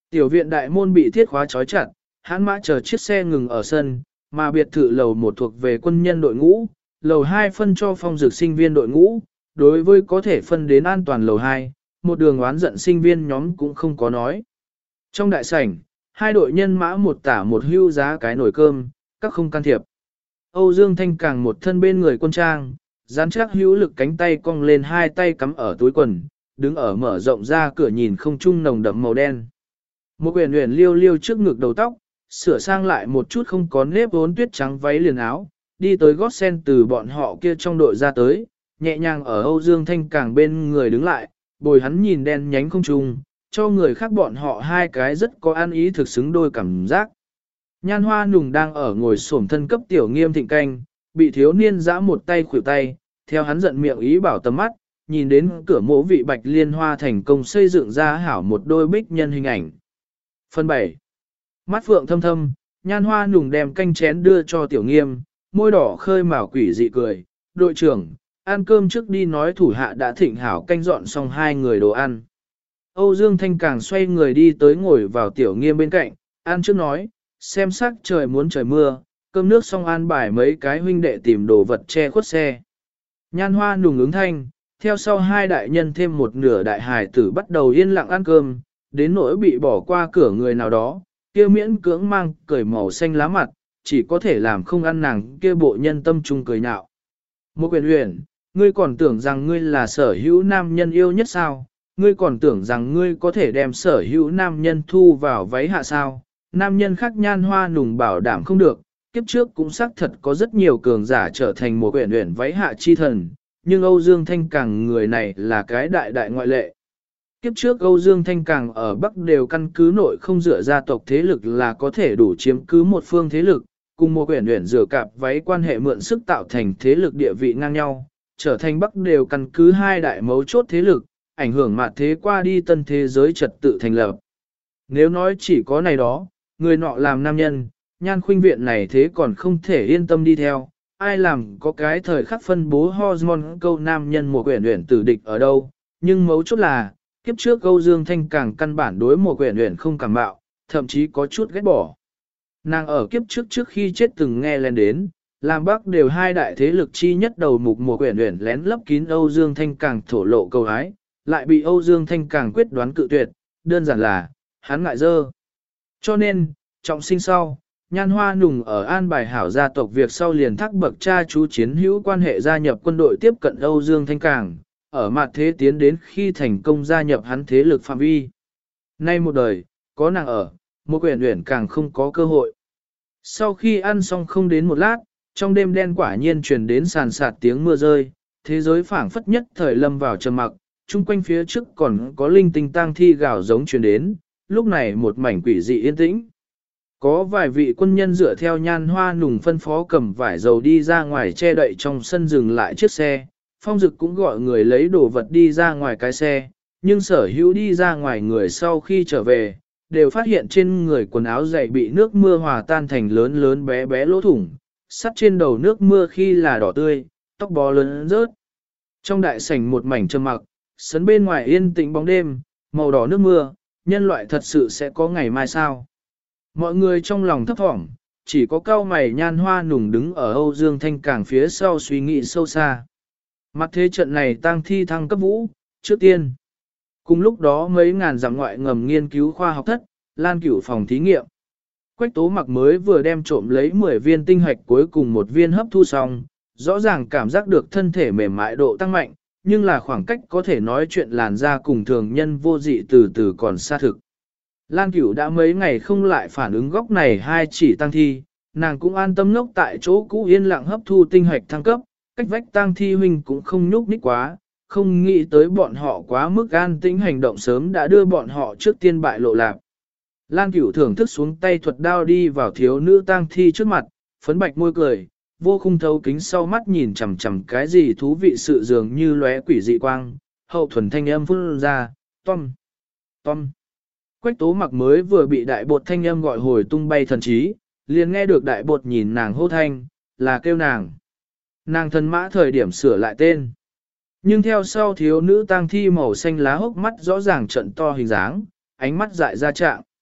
Speaker 1: Tiểu viện đại môn bị thiết khóa trói chặt, hãn mã chờ chiếc xe ngừng ở sân, mà biệt thự lầu một thuộc về quân nhân đội ngũ, lầu hai phân cho phong dược sinh viên đội ngũ, đối với có thể phân đến an toàn lầu hai, một đường oán giận sinh viên nhóm cũng không có nói. Trong đại sảnh, hai đội nhân mã một tả một hưu giá cái nồi cơm, các không can thiệp. Âu Dương Thanh càng một thân bên người quân trang, dán chắc hữu lực cánh tay cong lên hai tay cắm ở túi quần, đứng ở mở rộng ra cửa nhìn không trung nồng đậm màu đen. Một quyển huyền liêu liêu trước ngực đầu tóc, sửa sang lại một chút không có nếp vốn tuyết trắng váy liền áo, đi tới gót sen từ bọn họ kia trong đội ra tới, nhẹ nhàng ở Âu Dương Thanh càng bên người đứng lại, bồi hắn nhìn đen nhánh không trung, cho người khác bọn họ hai cái rất có an ý thực xứng đôi cảm giác. Nhan Hoa Nùng đang ở ngồi xổm thân cấp tiểu nghiêm thịnh canh, bị thiếu niên giã một tay khuỷu tay, theo hắn giận miệng ý bảo tầm mắt, nhìn đến cửa mộ vị bạch liên hoa thành công xây dựng ra hảo một đôi bích nhân hình ảnh. Phần bảy. Mắt phượng thâm thâm, Nhan Hoa Nùng đem canh chén đưa cho tiểu nghiêm, môi đỏ khơi mào quỷ dị cười, đội trưởng, ăn cơm trước đi nói thủ hạ đã thịnh hảo canh dọn xong hai người đồ ăn. Âu Dương Thanh càng xoay người đi tới ngồi vào tiểu nghiêm bên cạnh, ăn trước nói, xem sắc trời muốn trời mưa, cơm nước xong an bài mấy cái huynh đệ tìm đồ vật che khuất xe. Nhan Hoa Nùng ứng thanh, theo sau hai đại nhân thêm một nửa đại hài tử bắt đầu yên lặng ăn cơm, đến nỗi bị bỏ qua cửa người nào đó, kia miễn cưỡng mang cười màu xanh lá mặt, chỉ có thể làm không ăn nàng kia bộ nhân tâm trung cười nhạo. Một quyền huyền, ngươi còn tưởng rằng ngươi là sở hữu nam nhân yêu nhất sao, ngươi còn tưởng rằng ngươi có thể đem sở hữu nam nhân thu vào váy hạ sao, nam nhân khác Nhan Hoa Nùng bảo đảm không được, kiếp trước cũng xác thật có rất nhiều cường giả trở thành một quyển luyện váy hạ chi thần, nhưng Âu Dương Thanh Càng người này là cái đại đại ngoại lệ. Kiếp trước Âu Dương Thanh Càng ở Bắc đều căn cứ nội không dựa gia tộc thế lực là có thể đủ chiếm cứ một phương thế lực, cùng một quyển luyện rửa cạp váy quan hệ mượn sức tạo thành thế lực địa vị ngang nhau, trở thành Bắc đều căn cứ hai đại mấu chốt thế lực, ảnh hưởng mặt thế qua đi tân thế giới trật tự thành lập. Nếu nói chỉ có này đó, người nọ làm nam nhân, Nhan Khuynh viện này thế còn không thể yên tâm đi theo, ai làm có cái thời khắc phân bố hormone câu nam nhân một quyển luyện tử địch ở đâu, nhưng mấu chốt là, kiếp trước Âu Dương Thanh Càng căn bản đối một quyển luyện không cảm bạo, thậm chí có chút ghét bỏ. Nàng ở kiếp trước trước khi chết từng nghe lên đến, làm Bắc đều hai đại thế lực chi nhất đầu mục một quyển luyện lén lấp kín Âu Dương Thanh Càng thổ lộ câu hái, lại bị Âu Dương Thanh Càng quyết đoán cự tuyệt, đơn giản là, hắn ngại dơ. Cho nên, trọng sinh sau, Nhan Hoa Nùng ở an bài hảo gia tộc việc sau liền thác bậc cha chú chiến hữu quan hệ gia nhập quân đội tiếp cận Âu Dương Thanh Càng, ở mặt thế tiến đến khi thành công gia nhập hắn thế lực phạm vi. Nay một đời, có nàng ở, một quyển luyện càng không có cơ hội. Sau khi ăn xong không đến một lát, trong đêm đen quả nhiên truyền đến sàn sạt tiếng mưa rơi, thế giới phảng phất nhất thời lâm vào trầm mặc, chung quanh phía trước còn có linh tinh tang thi gào giống truyền đến, lúc này một mảnh quỷ dị yên tĩnh. Có vài vị quân nhân dựa theo Nhan Hoa Nùng phân phó cầm vải dầu đi ra ngoài che đậy trong sân dừng lại chiếc xe, Phong Dực cũng gọi người lấy đồ vật đi ra ngoài cái xe, nhưng sở hữu đi ra ngoài người sau khi trở về, đều phát hiện trên người quần áo dày bị nước mưa hòa tan thành lớn lớn bé bé lỗ thủng, sắt trên đầu nước mưa khi là đỏ tươi, tóc bó lớn rớt. Trong đại sảnh một mảnh trầm mặc, sân bên ngoài yên tĩnh bóng đêm, màu đỏ nước mưa, nhân loại thật sự sẽ có ngày mai sao? Mọi người trong lòng thấp thỏm, chỉ có cao mày Nhan Hoa Nùng đứng ở Âu Dương Thanh Càng phía sau suy nghĩ sâu xa. Mặt thế trận này tang thi thăng cấp vũ, trước tiên. Cùng lúc đó mấy ngàn dặm ngoại ngầm nghiên cứu khoa học thất, Lan Cửu phòng thí nghiệm. Quách Tố Mặc mới vừa đem trộm lấy mười viên tinh hạch cuối cùng một viên hấp thu xong, rõ ràng cảm giác được thân thể mềm mại độ tăng mạnh, nhưng là khoảng cách có thể nói chuyện làn da cùng thường nhân vô dị từ từ còn xa thực. Lan Cửu đã mấy ngày không lại phản ứng góc này hai chỉ tăng thi, nàng cũng an tâm ngốc tại chỗ cũ yên lặng hấp thu tinh hạch thăng cấp, cách vách tăng thi huynh cũng không nhúc nhích quá, không nghĩ tới bọn họ quá mức an tĩnh hành động sớm đã đưa bọn họ trước tiên bại lộ lạc. Lan Cửu thưởng thức xuống tay thuật đao đi vào thiếu nữ tang thi trước mặt, phấn bạch môi cười, vô khung thấu kính sau mắt nhìn chằm chằm cái gì thú vị sự dường như lóe quỷ dị quang, hậu thuần thanh âm phun ra, tom, tom. Quách Tố Mặc mới vừa bị đại bột thanh âm gọi hồi tung bay thần trí, liền nghe được đại bột nhìn nàng hô thanh, là kêu nàng. Nàng thần mã thời điểm sửa lại tên. Nhưng theo sau thiếu nữ tang thi màu xanh lá hốc mắt rõ ràng trận to hình dáng, ánh mắt dại ra trạng.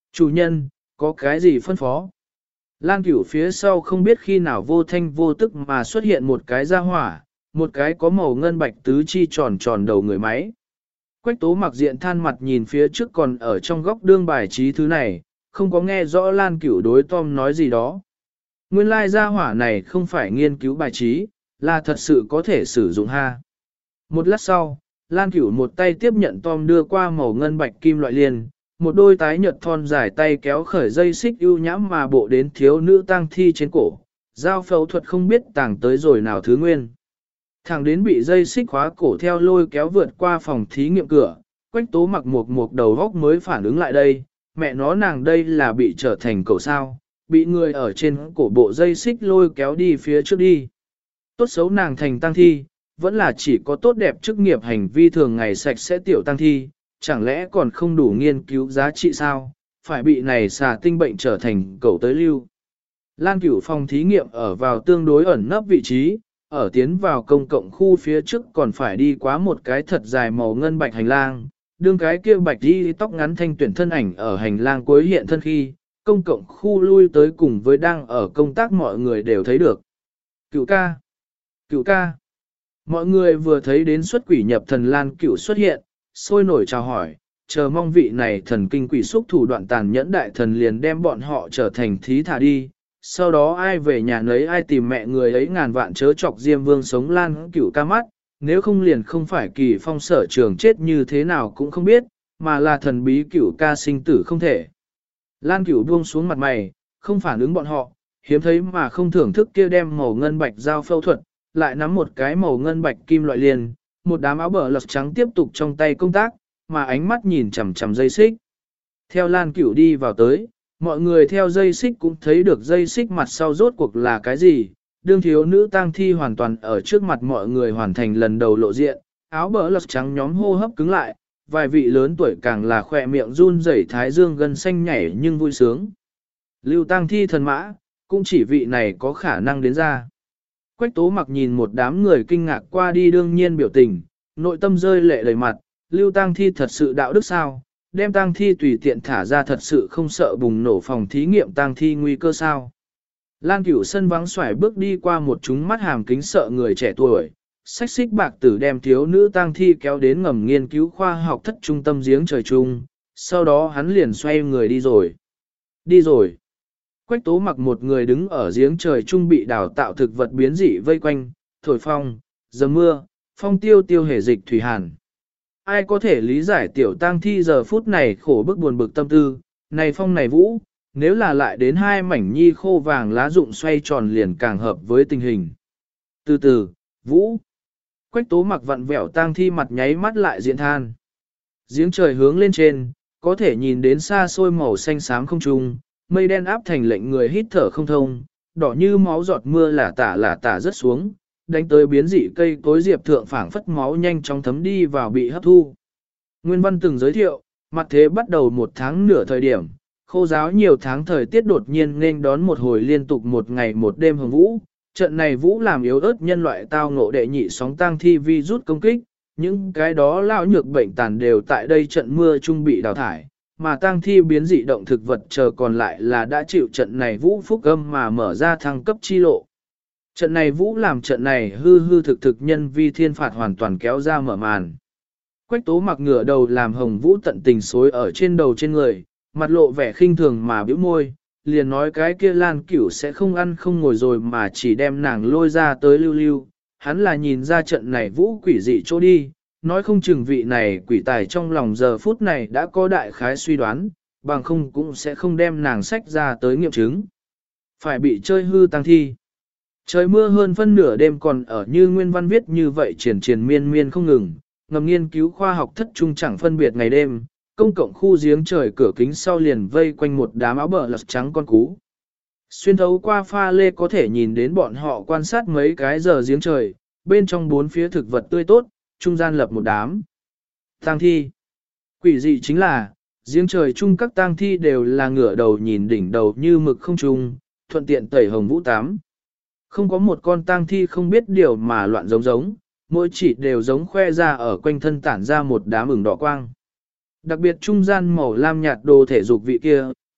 Speaker 1: Chủ nhân, có cái gì phân phó? Lan Cửu phía sau không biết khi nào vô thanh vô tức mà xuất hiện một cái ra hỏa, một cái có màu ngân bạch tứ chi tròn tròn đầu người máy. Quách tố mặc diện than mặt nhìn phía trước còn ở trong góc đương bài trí thứ này, không có nghe rõ Lan Cửu đối Tom nói gì đó. Nguyên lai gia hỏa này không phải nghiên cứu bài trí, là thật sự có thể sử dụng ha. Một lát sau, Lan Cửu một tay tiếp nhận Tom đưa qua màu ngân bạch kim loại liền, một đôi tái nhợt thon dài tay kéo khởi dây xích ưu nhãm mà bộ đến thiếu nữ tang thi trên cổ, giao phẫu thuật không biết tàng tới rồi nào thứ nguyên. Thẳng đến bị dây xích khóa cổ theo lôi kéo vượt qua phòng thí nghiệm cửa, Quách tố mặc một một đầu góc mới phản ứng lại đây, mẹ nó nàng đây là bị trở thành cậu sao, bị người ở trên cổ bộ dây xích lôi kéo đi phía trước đi. Tốt xấu nàng thành tang thi, vẫn là chỉ có tốt đẹp chức nghiệp hành vi thường ngày sạch sẽ tiểu tang thi, chẳng lẽ còn không đủ nghiên cứu giá trị sao, phải bị này xà tinh bệnh trở thành cậu tới lưu. Lan Cửu phòng thí nghiệm ở vào tương đối ẩn nấp vị trí, ở tiến vào công cộng khu phía trước còn phải đi qua một cái thật dài màu ngân bạch hành lang, đương cái kia bạch đi tóc ngắn thanh tuyển thân ảnh ở hành lang cuối hiện thân khi, công cộng khu lui tới cùng với đang ở công tác mọi người đều thấy được. Cửu ca! Cửu ca! Mọi người vừa thấy đến xuất quỷ nhập thần Lan Cửu xuất hiện, sôi nổi chào hỏi, chờ mong vị này thần kinh quỷ xúc thủ đoạn tàn nhẫn đại thần liền đem bọn họ trở thành thí thả đi. Sau đó ai về nhà nấy ai tìm mẹ người ấy ngàn vạn chớ chọc Diêm Vương sống Lan Cửu ca mắt, nếu không liền không phải Kỳ Phong sở trường chết như thế nào cũng không biết, mà là thần bí Cửu ca sinh tử không thể. Lan Cửu buông xuống mặt mày, không phản ứng bọn họ, hiếm thấy mà không thưởng thức kia đem màu ngân bạch giao phẫu thuật, lại nắm một cái màu ngân bạch kim loại liền, một đám áo bờ lật trắng tiếp tục trong tay công tác, mà ánh mắt nhìn chằm chằm dây xích. Theo Lan Cửu đi vào tới, mọi người theo dây xích cũng thấy được dây xích mặt sau rốt cuộc là cái gì, đương thiếu nữ tang thi hoàn toàn ở trước mặt mọi người hoàn thành lần đầu lộ diện, áo bờ lật trắng nhóm hô hấp cứng lại, vài vị lớn tuổi càng là khỏe miệng run rẩy thái dương gân xanh nhảy nhưng vui sướng. Lưu tang thi thần mã, cũng chỉ vị này có khả năng đến ra. Quách tố mặc nhìn một đám người kinh ngạc qua đi đương nhiên biểu tình, nội tâm rơi lệ đầy mặt, lưu tang thi thật sự đạo đức sao, đem tang thi tùy tiện thả ra thật sự không sợ bùng nổ phòng thí nghiệm tang thi nguy cơ sao. Lan Cửu sân vắng xoải bước đi qua một chúng mắt hàm kính sợ người trẻ tuổi, xách xích bạc tử đem thiếu nữ tang thi kéo đến ngầm nghiên cứu khoa học thất trung tâm giếng trời chung, sau đó hắn liền xoay người đi rồi. Đi rồi. Quách tố mặc một người đứng ở giếng trời trung bị đào tạo thực vật biến dị vây quanh, thổi phong, dầm mưa, phong tiêu tiêu hề dịch thủy hàn. Ai có thể lý giải tiểu tang thi giờ phút này khổ bức buồn bực tâm tư, này phong này vũ, nếu là lại đến hai mảnh nhi khô vàng lá rụng xoay tròn liền càng hợp với tình hình. Từ từ, vũ. Quách tố mặc vặn vẹo tang thi mặt nháy mắt lại diễn than. Giếng trời hướng lên trên, có thể nhìn đến xa xôi màu xanh xám không trung, mây đen áp thành lệnh người hít thở không thông, đỏ như máu giọt mưa lả tả lả tả rớt xuống, đánh tới biến dị cây cối diệp thượng phảng phất máu nhanh chóng thấm đi vào bị hấp thu. Nguyên văn từng giới thiệu, mặt thế bắt đầu một tháng nửa thời điểm, khô giáo nhiều tháng thời tiết đột nhiên nên đón một hồi liên tục một ngày một đêm hồng vũ. Trận này vũ làm yếu ớt nhân loại tao ngộ đệ nhị sóng tang thi vi rút công kích, những cái đó lão nhược bệnh tàn đều tại đây trận mưa trung bị đào thải, mà tang thi biến dị động thực vật chờ còn lại là đã chịu trận này vũ phúc âm mà mở ra thăng cấp chi lộ. Trận này vũ làm trận này hư hư thực thực nhân vi thiên phạt hoàn toàn kéo ra mở màn. Quách tố mặc ngửa đầu làm hồng vũ tận tình xối ở trên đầu trên người, mặt lộ vẻ khinh thường mà bĩu môi, liền nói cái kia Lan Cửu sẽ không ăn không ngồi rồi mà chỉ đem nàng lôi ra tới lưu lưu. Hắn là nhìn ra trận này vũ quỷ dị chỗ đi, nói không chừng vị này quỷ tài trong lòng giờ phút này đã có đại khái suy đoán, bằng không cũng sẽ không đem nàng sách ra tới nghiệm chứng. Phải bị chơi hư tăng thi. Trời mưa hơn phân nửa đêm còn ở như nguyên văn viết như vậy triển triển miên miên không ngừng, ngầm nghiên cứu khoa học thất trung chẳng phân biệt ngày đêm, công cộng khu giếng trời cửa kính sau liền vây quanh một đám áo bờ lật trắng con cú. Xuyên thấu qua pha lê có thể nhìn đến bọn họ quan sát mấy cái giờ giếng trời, bên trong bốn phía thực vật tươi tốt, trung gian lập một đám. Tang thi. Quỷ dị chính là, giếng trời chung các tang thi đều là ngửa đầu nhìn đỉnh đầu như mực không trung, thuận tiện tẩy hồng vũ tám. Không có một con tang thi không biết điều mà loạn giống giống, mỗi chỉ đều giống khoe ra ở quanh thân tản ra một đám ửng đỏ quang. Đặc biệt trung gian màu lam nhạt đồ thể dục vị kia,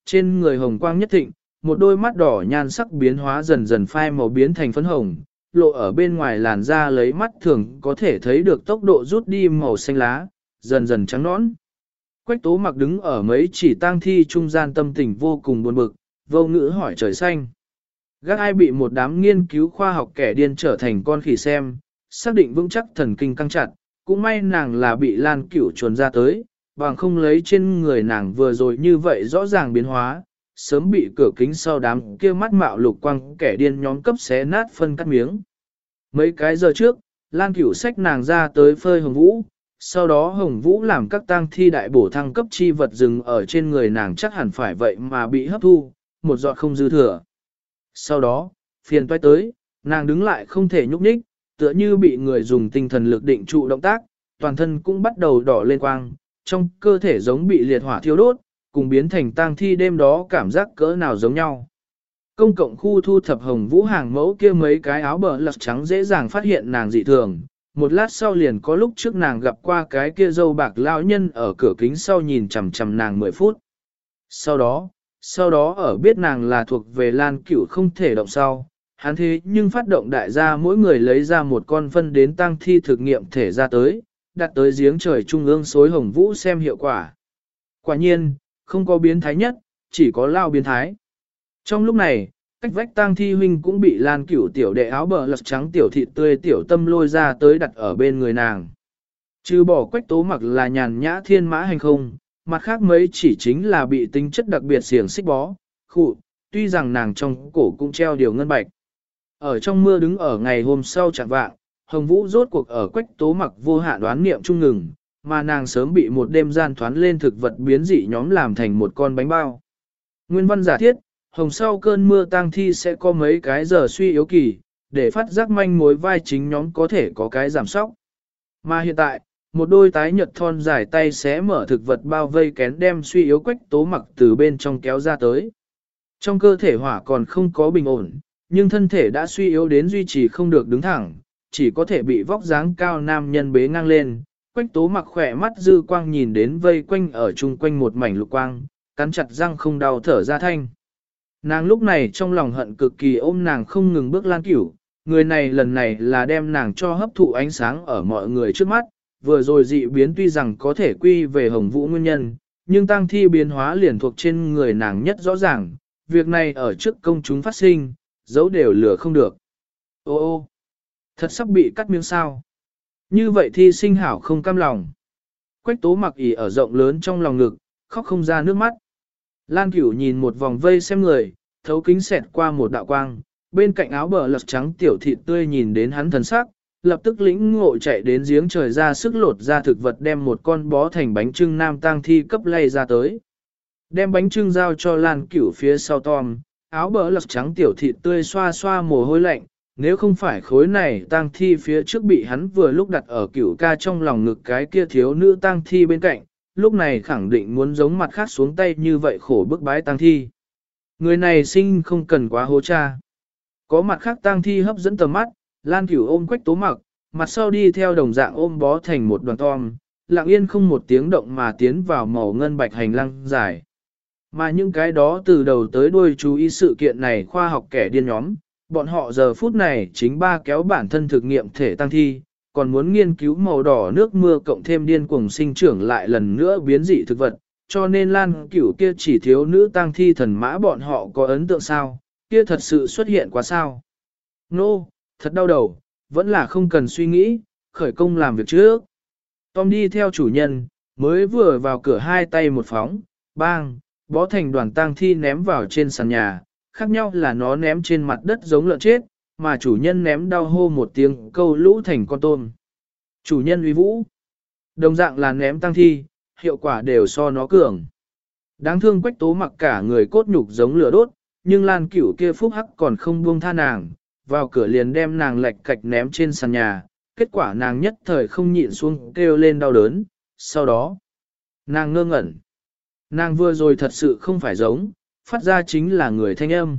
Speaker 1: trên người hồng quang nhất thịnh, một đôi mắt đỏ nhan sắc biến hóa dần dần phai màu biến thành phấn hồng, lộ ở bên ngoài làn da lấy mắt thường có thể thấy được tốc độ rút đi màu xanh lá, dần dần trắng nõn. Quách Tố Mặc đứng ở mấy chỉ tang thi trung gian tâm tình vô cùng buồn bực, vô ngữ hỏi trời xanh. Gác ai bị một đám nghiên cứu khoa học kẻ điên trở thành con khỉ xem, xác định vững chắc thần kinh căng chặt, cũng may nàng là bị Lan Cửu chuồn ra tới, bằng không lấy trên người nàng vừa rồi như vậy rõ ràng biến hóa, sớm bị cửa kính sau đám kia mắt mạo lục quang kẻ điên nhóm cấp xé nát phân cắt miếng. Mấy cái giờ trước, Lan Cửu xách nàng ra tới phơi Hồng Vũ, sau đó Hồng Vũ làm các tang thi đại bổ thăng cấp chi vật dừng ở trên người nàng chắc hẳn phải vậy mà bị hấp thu, một giọt không dư thừa. Sau đó, phiền toái tới, nàng đứng lại không thể nhúc nhích, tựa như bị người dùng tinh thần lực định trụ động tác, toàn thân cũng bắt đầu đỏ lên quang, trong cơ thể giống bị liệt hỏa thiêu đốt, cùng biến thành tang thi đêm đó cảm giác cỡ nào giống nhau. Công cộng khu thu thập Hồng Vũ hàng mẫu kia mấy cái áo bờ lật trắng dễ dàng phát hiện nàng dị thường, một lát sau liền có lúc trước nàng gặp qua cái kia dâu bạc lão nhân ở cửa kính sau nhìn chằm chằm nàng mười phút. Sau đó, sau đó ở biết nàng là thuộc về Lan Cửu không thể động sau, hắn thế nhưng phát động đại gia mỗi người lấy ra một con phân đến tang thi thực nghiệm thể ra tới, đặt tới giếng trời trung ương xối Hồng Vũ xem hiệu quả. Quả nhiên, không có biến thái nhất, chỉ có lao biến thái. Trong lúc này, cách vách tang thi huynh cũng bị Lan Cửu tiểu đệ áo bờ lật trắng tiểu thịt tươi tiểu tâm lôi ra tới đặt ở bên người nàng. Trừ bỏ Quách Tố Mặc là nhàn nhã thiên mã hành không, mặt khác mấy chỉ chính là bị tính chất đặc biệt xiềng xích bó, khụ, tuy rằng nàng trong cổ cũng treo điều ngân bạch. Ở trong mưa đứng ở ngày hôm sau chẳng vạng, Hồng Vũ rốt cuộc ở Quách Tố Mặc vô hạn đoán niệm trung ngừng, mà nàng sớm bị một đêm gian thoán lên thực vật biến dị nhóm làm thành một con bánh bao. Nguyên văn giả thiết, hồng sau cơn mưa tang thi sẽ có mấy cái giờ suy yếu kỳ, để phát giác manh mối vai chính nhóm có thể có cái giảm sóc. Mà hiện tại, một đôi tái nhật thon dài tay xé mở thực vật bao vây kén đem suy yếu Quách Tố Mặc từ bên trong kéo ra tới. Trong cơ thể hỏa còn không có bình ổn, nhưng thân thể đã suy yếu đến duy trì không được đứng thẳng, chỉ có thể bị vóc dáng cao nam nhân bế ngang lên. Quách Tố Mặc khỏe mắt dư quang nhìn đến vây quanh ở chung quanh một mảnh lục quang, cắn chặt răng không đau thở ra thanh. Nàng lúc này trong lòng hận cực kỳ ôm nàng không ngừng bước Lan Cửu, người này lần này là đem nàng cho hấp thụ ánh sáng ở mọi người trước mắt, vừa rồi dị biến tuy rằng có thể quy về Hồng Vũ nguyên nhân, nhưng tang thi biến hóa liền thuộc trên người nàng nhất rõ ràng, việc này ở trước công chúng phát sinh, giấu đều lừa không được. Ô ô, thật sắp bị cắt miếng sao. Như vậy thi sinh hảo không cam lòng. Quách Tố Mặc ỉ ở rộng lớn trong lòng ngực, khóc không ra nước mắt. Lan Cửu nhìn một vòng vây xem người, thấu kính xẹt qua một đạo quang, bên cạnh áo bờ lật trắng tiểu thịt tươi nhìn đến hắn thần sắc, lập tức lĩnh ngộ chạy đến giếng trời ra sức lột ra thực vật đem một con bó thành bánh trưng nam tang thi cấp lay ra tới. Đem bánh trưng giao cho Lan Cửu phía sau Tom, áo bờ lật trắng tiểu thịt tươi xoa xoa mồ hôi lạnh, nếu không phải khối này tang thi phía trước bị hắn vừa lúc đặt ở Cửu ca trong lòng ngực cái kia thiếu nữ tang thi bên cạnh, lúc này khẳng định muốn giống mặt khác xuống tay như vậy khổ bức bái tang thi. Người này sinh không cần quá hố cha. Có mặt khác tang thi hấp dẫn tầm mắt, Lan Cửu ôm Quách Tố Mặc, mặt sau đi theo đồng dạng ôm bó thành một đoàn tom, lặng yên không một tiếng động mà tiến vào màu ngân bạch hành lang dài. Mà những cái đó từ đầu tới đuôi chú ý sự kiện này khoa học kẻ điên nhóm, bọn họ giờ phút này chính ba kéo bản thân thực nghiệm thể tăng thi, còn muốn nghiên cứu màu đỏ nước mưa cộng thêm điên cuồng sinh trưởng lại lần nữa biến dị thực vật, cho nên Lan Cửu kia chỉ thiếu nữ tăng thi thần mã bọn họ có ấn tượng sao, kia thật sự xuất hiện quá sao. Nô, no, thật đau đầu, vẫn là không cần suy nghĩ, khởi công làm việc trước. Tom đi theo chủ nhân, mới vừa vào cửa hai tay một phóng, bang, bó thành đoàn tang thi ném vào trên sàn nhà, khác nhau là nó ném trên mặt đất giống lợn chết, mà chủ nhân ném đau hô một tiếng câu lũ thành con tôm. Chủ nhân uy vũ, đồng dạng là ném tang thi, hiệu quả đều so nó cường. Đáng thương Quách Tố Mặc cả người cốt nhục giống lửa đốt, nhưng Lan Cửu kia phúc hắc còn không buông tha nàng, vào cửa liền đem nàng lệch cạch ném trên sàn nhà, kết quả nàng nhất thời không nhịn xuống kêu lên đau đớn, sau đó, nàng ngơ ngẩn. Nàng vừa rồi thật sự không phải giống, phát ra chính là người thanh âm.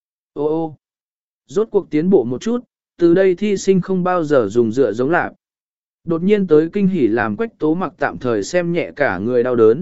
Speaker 1: Ô ô, rốt cuộc tiến bộ một chút, từ đây thi sinh không bao giờ dùng dựa giống lạc. Đột nhiên tới kinh hỉ làm Quách Tố Mặc tạm thời xem nhẹ cả người đau đớn,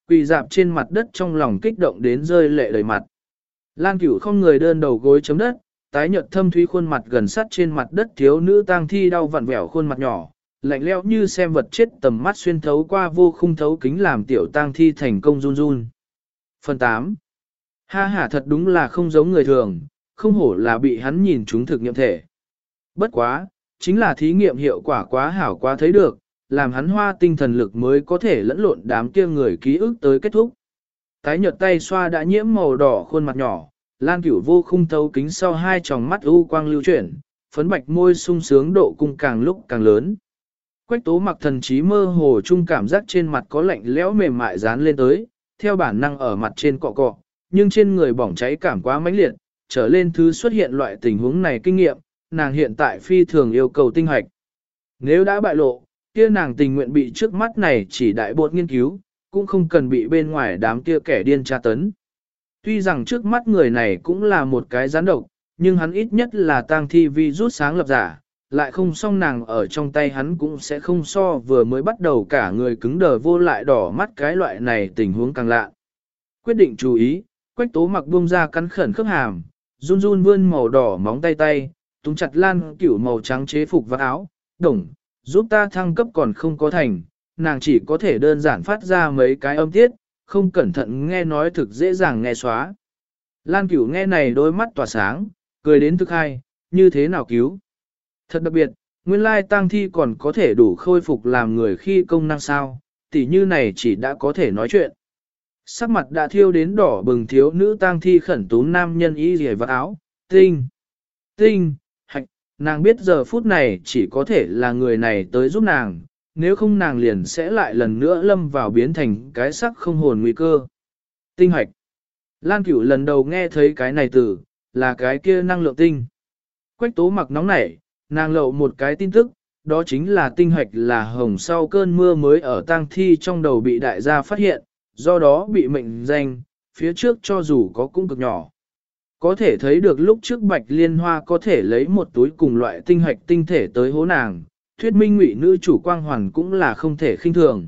Speaker 1: Quỳ dạp trên mặt đất trong lòng kích động đến rơi lệ đầy mặt. Lan Cửu không người đơn đầu gối chấm đất, tái nhợt thâm thúy khuôn mặt gần sát trên mặt đất thiếu nữ tang thi đau vặn vẹo khuôn mặt nhỏ, lạnh lẽo như xem vật chết tầm mắt xuyên thấu qua vô khung thấu kính làm tiểu tang thi thành công run run. Phần tám. Ha ha, thật đúng là không giống người thường, không hổ là bị hắn nhìn chúng thực nghiệm thể. Bất quá, chính là thí nghiệm hiệu quả quá hảo quá thấy được, làm hắn hoa tinh thần lực mới có thể lẫn lộn đám kia người ký ức tới kết thúc. Tái nhợt tay xoa đã nhiễm màu đỏ khuôn mặt nhỏ, Lan Cửu vô khung thấu kính sau hai tròng mắt u quang lưu chuyển, phấn bạch môi sung sướng độ cung càng lúc càng lớn. Quách Tố Mặc thần trí mơ hồ chung cảm giác trên mặt có lạnh lẽo mềm mại dán lên tới, theo bản năng ở mặt trên cọ cọ, nhưng trên người bỏng cháy cảm quá mãnh liệt, trở lên thứ xuất hiện loại tình huống này kinh nghiệm, nàng hiện tại phi thường yêu cầu tinh hoạch. Nếu đã bại lộ, kia nàng tình nguyện bị trước mắt này chỉ đại bột nghiên cứu, cũng không cần bị bên ngoài đám kia kẻ điên tra tấn. Tuy rằng trước mắt người này cũng là một cái gián độc, nhưng hắn ít nhất là tang thi vi rút sáng lập giả, lại không xong nàng ở trong tay hắn cũng sẽ không so vừa mới bắt đầu cả người cứng đờ vô lại đỏ mắt cái loại này tình huống càng lạ. Quyết định chú ý, Quách Tố Mặc buông ra cắn khẩn khớp hàm, run run vươn màu đỏ móng tay tay, túng chặt Lan Cửu màu trắng chế phục và áo, đồng, giúp ta thăng cấp còn không có thành, nàng chỉ có thể đơn giản phát ra mấy cái âm tiết, không cẩn thận nghe nói thực dễ dàng nghe xóa. Lan Cửu nghe này đôi mắt tỏa sáng, cười đến thực hay, như thế nào cứu. Thật đặc biệt, nguyên lai tang thi còn có thể đủ khôi phục làm người khi công năng sao, tỉ như này chỉ đã có thể nói chuyện. Sắc mặt đã thiêu đến đỏ bừng thiếu nữ tang thi khẩn túm nam nhân y rìa vật áo, tinh, tinh, hạch, nàng biết giờ phút này chỉ có thể là người này tới giúp nàng, nếu không nàng liền sẽ lại lần nữa lâm vào biến thành cái sắc không hồn nguy cơ. Tinh hạch. Lan Cửu lần đầu nghe thấy cái này từ, là cái kia năng lượng tinh. Quách Tố Mặc nóng nảy, nàng lậu một cái tin tức, đó chính là tinh hạch là hồng sau cơn mưa mới ở tang thi trong đầu bị đại gia phát hiện, do đó bị mệnh danh, phía trước cho dù có cũng cực nhỏ. Có thể thấy được lúc trước Bạch Liên Hoa có thể lấy một túi cùng loại tinh hạch tinh thể tới hố nàng, thuyết minh ngụy nữ chủ quang hoàn cũng là không thể khinh thường.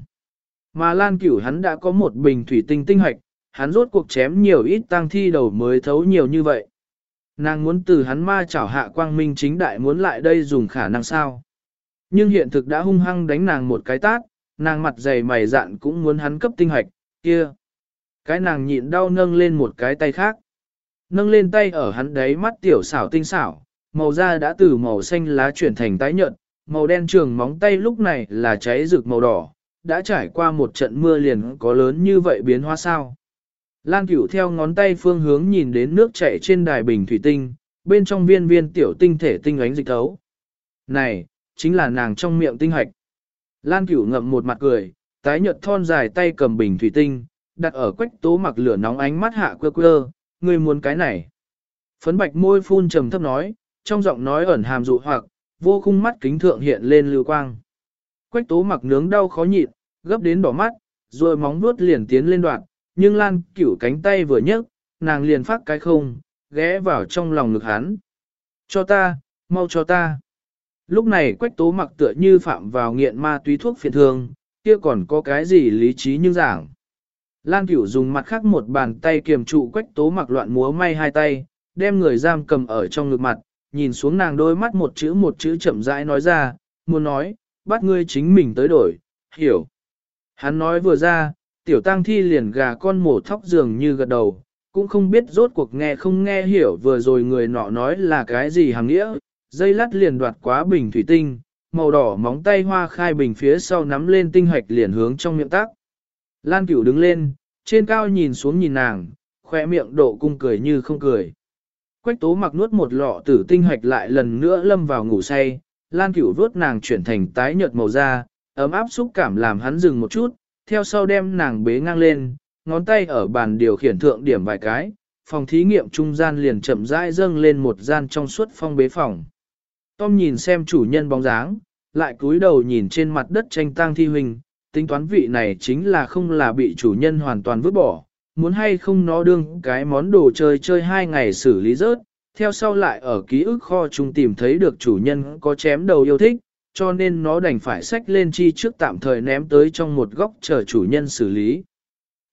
Speaker 1: Mà Lan Cửu hắn đã có một bình thủy tinh tinh hạch, hắn rốt cuộc chém nhiều ít tang thi đầu mới thấu nhiều như vậy. Nàng muốn từ hắn ma chảo hạ quang minh chính đại muốn lại đây dùng khả năng sao. Nhưng hiện thực đã hung hăng đánh nàng một cái tát, nàng mặt dày mày dạn cũng muốn hắn cấp tinh hạch, kia. Cái nàng nhịn đau nâng lên một cái tay khác. Nâng lên tay ở hắn đấy mắt tiểu xảo tinh xảo, màu da đã từ màu xanh lá chuyển thành tái nhợt, màu đen trường móng tay lúc này là cháy rực màu đỏ, đã trải qua một trận mưa liền có lớn như vậy biến hóa sao. Lan Cửu theo ngón tay phương hướng nhìn đến nước chảy trên đài bình thủy tinh, bên trong viên viên tiểu tinh thể tinh ánh dịch thấu. Này, chính là nàng trong miệng tinh hạch. Lan Cửu ngậm một mặt cười, tái nhợt thon dài tay cầm bình thủy tinh, đặt ở Quách Tố Mặc lửa nóng ánh mắt hạ quơ quơ, ngươi muốn cái này. Phấn bạch môi phun trầm thấp nói, trong giọng nói ẩn hàm dụ hoặc, vô khung mắt kính thượng hiện lên lưu quang. Quách Tố Mặc nướng đau khó nhịn, gấp đến đỏ mắt, rồi móng vuốt liền tiến lên đoạn, nhưng Lan Cửu cánh tay vừa nhấc, nàng liền phát cái không, ghé vào trong lòng ngực hắn. Cho ta, mau cho ta. Lúc này Quách Tố Mặc tựa như phạm vào nghiện ma túy thuốc phiện thường, kia còn có cái gì lý trí nhưng giảng. Lan Cửu dùng mặt khác một bàn tay kiềm trụ Quách Tố Mặc loạn múa may hai tay, đem người giam cầm ở trong ngực mặt, nhìn xuống nàng đôi mắt một chữ một chữ chậm rãi nói ra, muốn nói, bắt ngươi chính mình tới đổi, hiểu. Hắn nói vừa ra, tiểu tang thi liền gà con mổ thóc dường như gật đầu, cũng không biết rốt cuộc nghe không nghe hiểu vừa rồi người nọ nói là cái gì hàng nghĩa, dây lát liền đoạt quá bình thủy tinh, màu đỏ móng tay hoa khai bình phía sau nắm lên tinh hạch liền hướng trong miệng tắc. Lan Cửu đứng lên, trên cao nhìn xuống nhìn nàng, khoe miệng độ cung cười như không cười. Quách Tố Mặc nuốt một lọ tử tinh hạch lại lần nữa lâm vào ngủ say, Lan Cửu vuốt nàng chuyển thành tái nhợt màu da, ấm áp xúc cảm làm hắn dừng một chút, theo sau đem nàng bế ngang lên, ngón tay ở bàn điều khiển thượng điểm vài cái, phòng thí nghiệm trung gian liền chậm rãi dâng lên một gian trong suốt phong bế phòng. Tom nhìn xem chủ nhân bóng dáng, lại cúi đầu nhìn trên mặt đất tranh tang thi huynh, tính toán vị này chính là không là bị chủ nhân hoàn toàn vứt bỏ, muốn hay không nó đương cái món đồ chơi chơi hai ngày xử lý rớt, theo sau lại ở ký ức kho chung tìm thấy được chủ nhân có chém đầu yêu thích, cho nên nó đành phải xách lên chi trước tạm thời ném tới trong một góc chờ chủ nhân xử lý.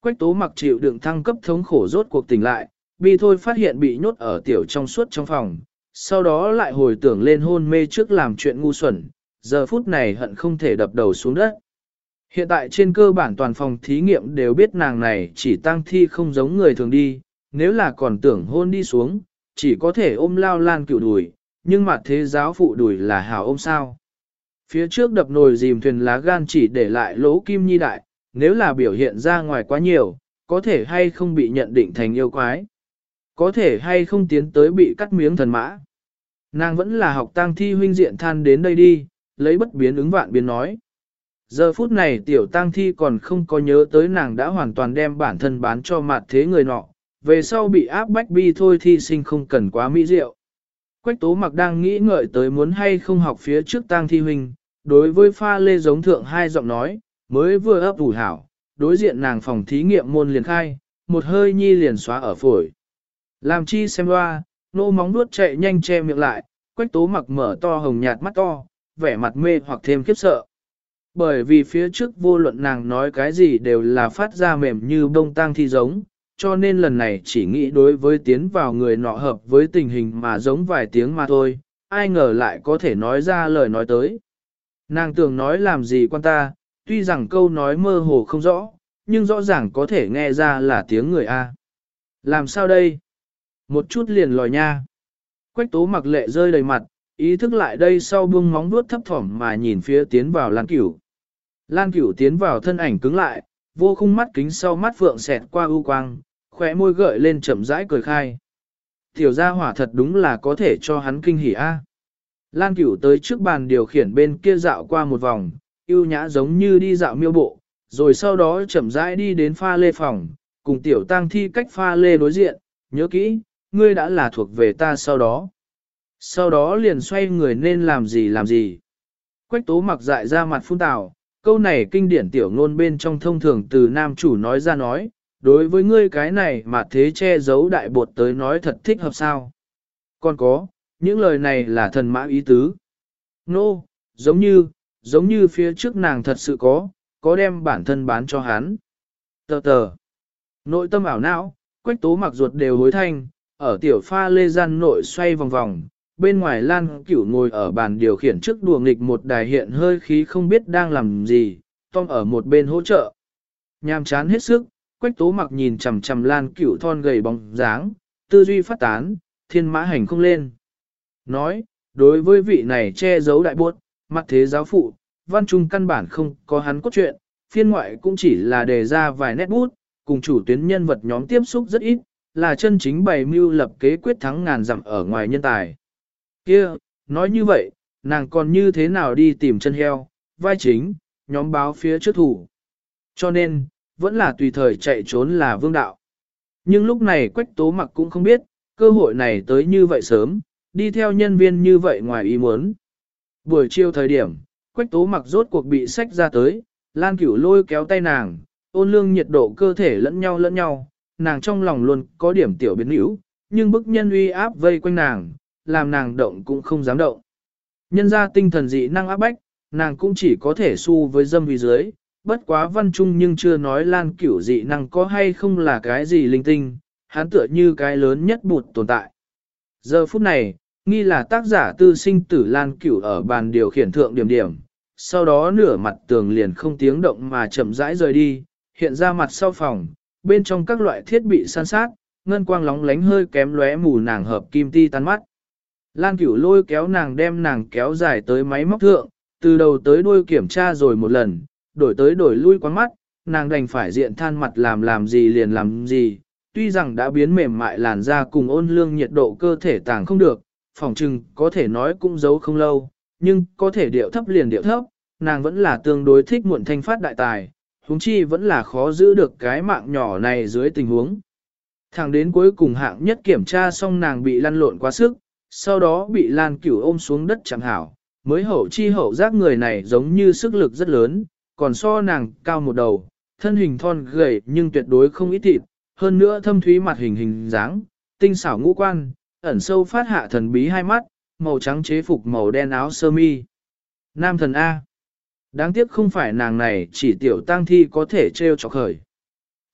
Speaker 1: Quách tố mặc chịu đựng thăng cấp thống khổ rốt cuộc tỉnh lại, bi thôi phát hiện bị nhốt ở tiểu trong suốt trong phòng, sau đó lại hồi tưởng lên hôn mê trước làm chuyện ngu xuẩn, giờ phút này hận không thể đập đầu xuống đất. Hiện tại trên cơ bản toàn phòng thí nghiệm đều biết nàng này chỉ tang thi không giống người thường đi, nếu là còn tưởng hôn đi xuống, chỉ có thể ôm lao lan cựu đùi, nhưng mà thế giáo phụ đùi là hảo ôm sao. Phía trước đập nồi dìm thuyền lá gan chỉ để lại lỗ kim nhi đại, nếu là biểu hiện ra ngoài quá nhiều, có thể hay không bị nhận định thành yêu quái. Có thể hay không tiến tới bị cắt miếng thần mã. Nàng vẫn là học tang thi huynh diện than đến đây đi, lấy bất biến ứng vạn biến nói. Giờ phút này tiểu tang thi còn không có nhớ tới nàng đã hoàn toàn đem bản thân bán cho mặt thế người nọ, về sau bị áp bách bi thôi thi sinh không cần quá mỹ diệu. Quách tố mặc đang nghĩ ngợi tới muốn hay không học phía trước tang thi huynh, đối với pha lê giống thượng hai giọng nói, mới vừa ấp ủ hảo, đối diện nàng phòng thí nghiệm môn liền khai, một hơi nhi liền xóa ở phổi. Làm chi xem loa, nô móng nuốt chạy nhanh che miệng lại, quách tố mặc mở to hồng nhạt mắt to, vẻ mặt mê hoặc thêm khiếp sợ. Bởi vì phía trước vô luận nàng nói cái gì đều là phát ra mềm như bông tang thi giống, cho nên lần này chỉ nghĩ đối với tiến vào người nọ hợp với tình hình mà giống vài tiếng mà thôi, ai ngờ lại có thể nói ra lời nói tới. Nàng tưởng nói làm gì quan ta, tuy rằng câu nói mơ hồ không rõ, nhưng rõ ràng có thể nghe ra là tiếng người A. Làm sao đây? Một chút liền lòi nha. Quách tố mặc lệ rơi đầy mặt, ý thức lại đây sau buông móng vuốt thấp thỏm mà nhìn phía tiến vào Lan Cửu. Lan Cửu tiến vào thân ảnh cứng lại, vô khung mắt kính sau mắt phượng xẹt qua ưu quang, khóe môi gợi lên chậm rãi cười khai. Tiểu gia hỏa thật đúng là có thể cho hắn kinh hỉ a. Lan Cửu tới trước bàn điều khiển bên kia dạo qua một vòng, ưu nhã giống như đi dạo miêu bộ, rồi sau đó chậm rãi đi đến pha lê phòng, cùng tiểu tang thi cách pha lê đối diện, nhớ kỹ, ngươi đã là thuộc về ta sau đó. Sau đó liền xoay người nên làm gì làm gì. Quách tố mặc dại ra mặt phun tào, câu này kinh điển tiểu ngôn bên trong thông thường từ nam chủ nói ra nói, đối với ngươi cái này mà thế che giấu đại bột tới nói thật thích hợp sao. Còn có, những lời này là thần mã ý tứ. Nô, no, giống như, giống như phía trước nàng thật sự có, có đem bản thân bán cho hắn. Tờ tờ, nội tâm ảo não, quách tố mặc ruột đều hối thanh, ở tiểu pha lê gian nội xoay vòng vòng, bên ngoài Lan Cửu ngồi ở bàn điều khiển trước đùa nghịch một đài hiện hơi khí không biết đang làm gì, Tom ở một bên hỗ trợ. Nhàm chán hết sức, quách tố mặc nhìn chằm chằm Lan Cửu thon gầy bóng dáng, tư duy phát tán, thiên mã hành không lên. Nói, đối với vị này che giấu đại buốt, mặt thế giáo phụ, văn trung căn bản không có hắn cốt truyện, phiên ngoại cũng chỉ là đề ra vài nét bút, cùng chủ tuyến nhân vật nhóm tiếp xúc rất ít, là chân chính bày mưu lập kế quyết thắng ngàn dặm ở ngoài nhân tài. Kia, nói như vậy, nàng còn như thế nào đi tìm chân heo, vai chính, nhóm báo phía trước thủ. Cho nên, vẫn là tùy thời chạy trốn là vương đạo. Nhưng lúc này Quách Tố Mặc cũng không biết, cơ hội này tới như vậy sớm, đi theo nhân viên như vậy ngoài ý muốn. Buổi chiều thời điểm, Quách Tố Mặc rốt cuộc bị sách ra tới, Lan Cửu lôi kéo tay nàng, ôn lương nhiệt độ cơ thể lẫn nhau lẫn nhau, nàng trong lòng luôn có điểm tiểu biến hữu, nhưng bức nhân uy áp vây quanh nàng, làm nàng động cũng không dám động. Nhân ra tinh thần dị năng áp bách, nàng cũng chỉ có thể su với dâm vì dưới, bất quá văn trung nhưng chưa nói Lan Cửu dị năng có hay không là cái gì linh tinh, hắn tựa như cái lớn nhất bụt tồn tại. Giờ phút này, nghi là tác giả tư sinh tử Lan Cửu ở bàn điều khiển thượng điểm điểm, sau đó nửa mặt tường liền không tiếng động mà chậm rãi rời đi, hiện ra mặt sau phòng, bên trong các loại thiết bị san sát, ngân quang lóng lánh hơi kém lóe mù nàng hợp kim ti tan mắt. Lan Cửu lôi kéo nàng đem nàng kéo dài tới máy móc thượng, từ đầu tới đuôi kiểm tra rồi một lần, đổi tới đổi lui quán mắt, nàng đành phải diện than mặt làm làm gì liền làm gì, tuy rằng đã biến mềm mại làn da cùng ôn lương nhiệt độ cơ thể tàng không được, phòng trừng có thể nói cũng giấu không lâu, nhưng có thể điệu thấp liền điệu thấp, nàng vẫn là tương đối thích muộn thanh phát đại tài, huống chi vẫn là khó giữ được cái mạng nhỏ này dưới tình huống. Thẳng đến cuối cùng hạng nhất kiểm tra xong nàng bị lăn lộn quá sức, sau đó bị Lan Cửu ôm xuống đất chẳng hảo, mới hậu chi hậu giác người này giống như sức lực rất lớn, còn so nàng cao một đầu, thân hình thon gầy nhưng tuyệt đối không ít thịt, hơn nữa thâm thúy mặt hình hình dáng, tinh xảo ngũ quan, ẩn sâu phát hạ thần bí hai mắt, màu trắng chế phục màu đen áo sơ mi. Nam thần A. Đáng tiếc không phải nàng này chỉ tiểu tang thi có thể trêu chọc khởi.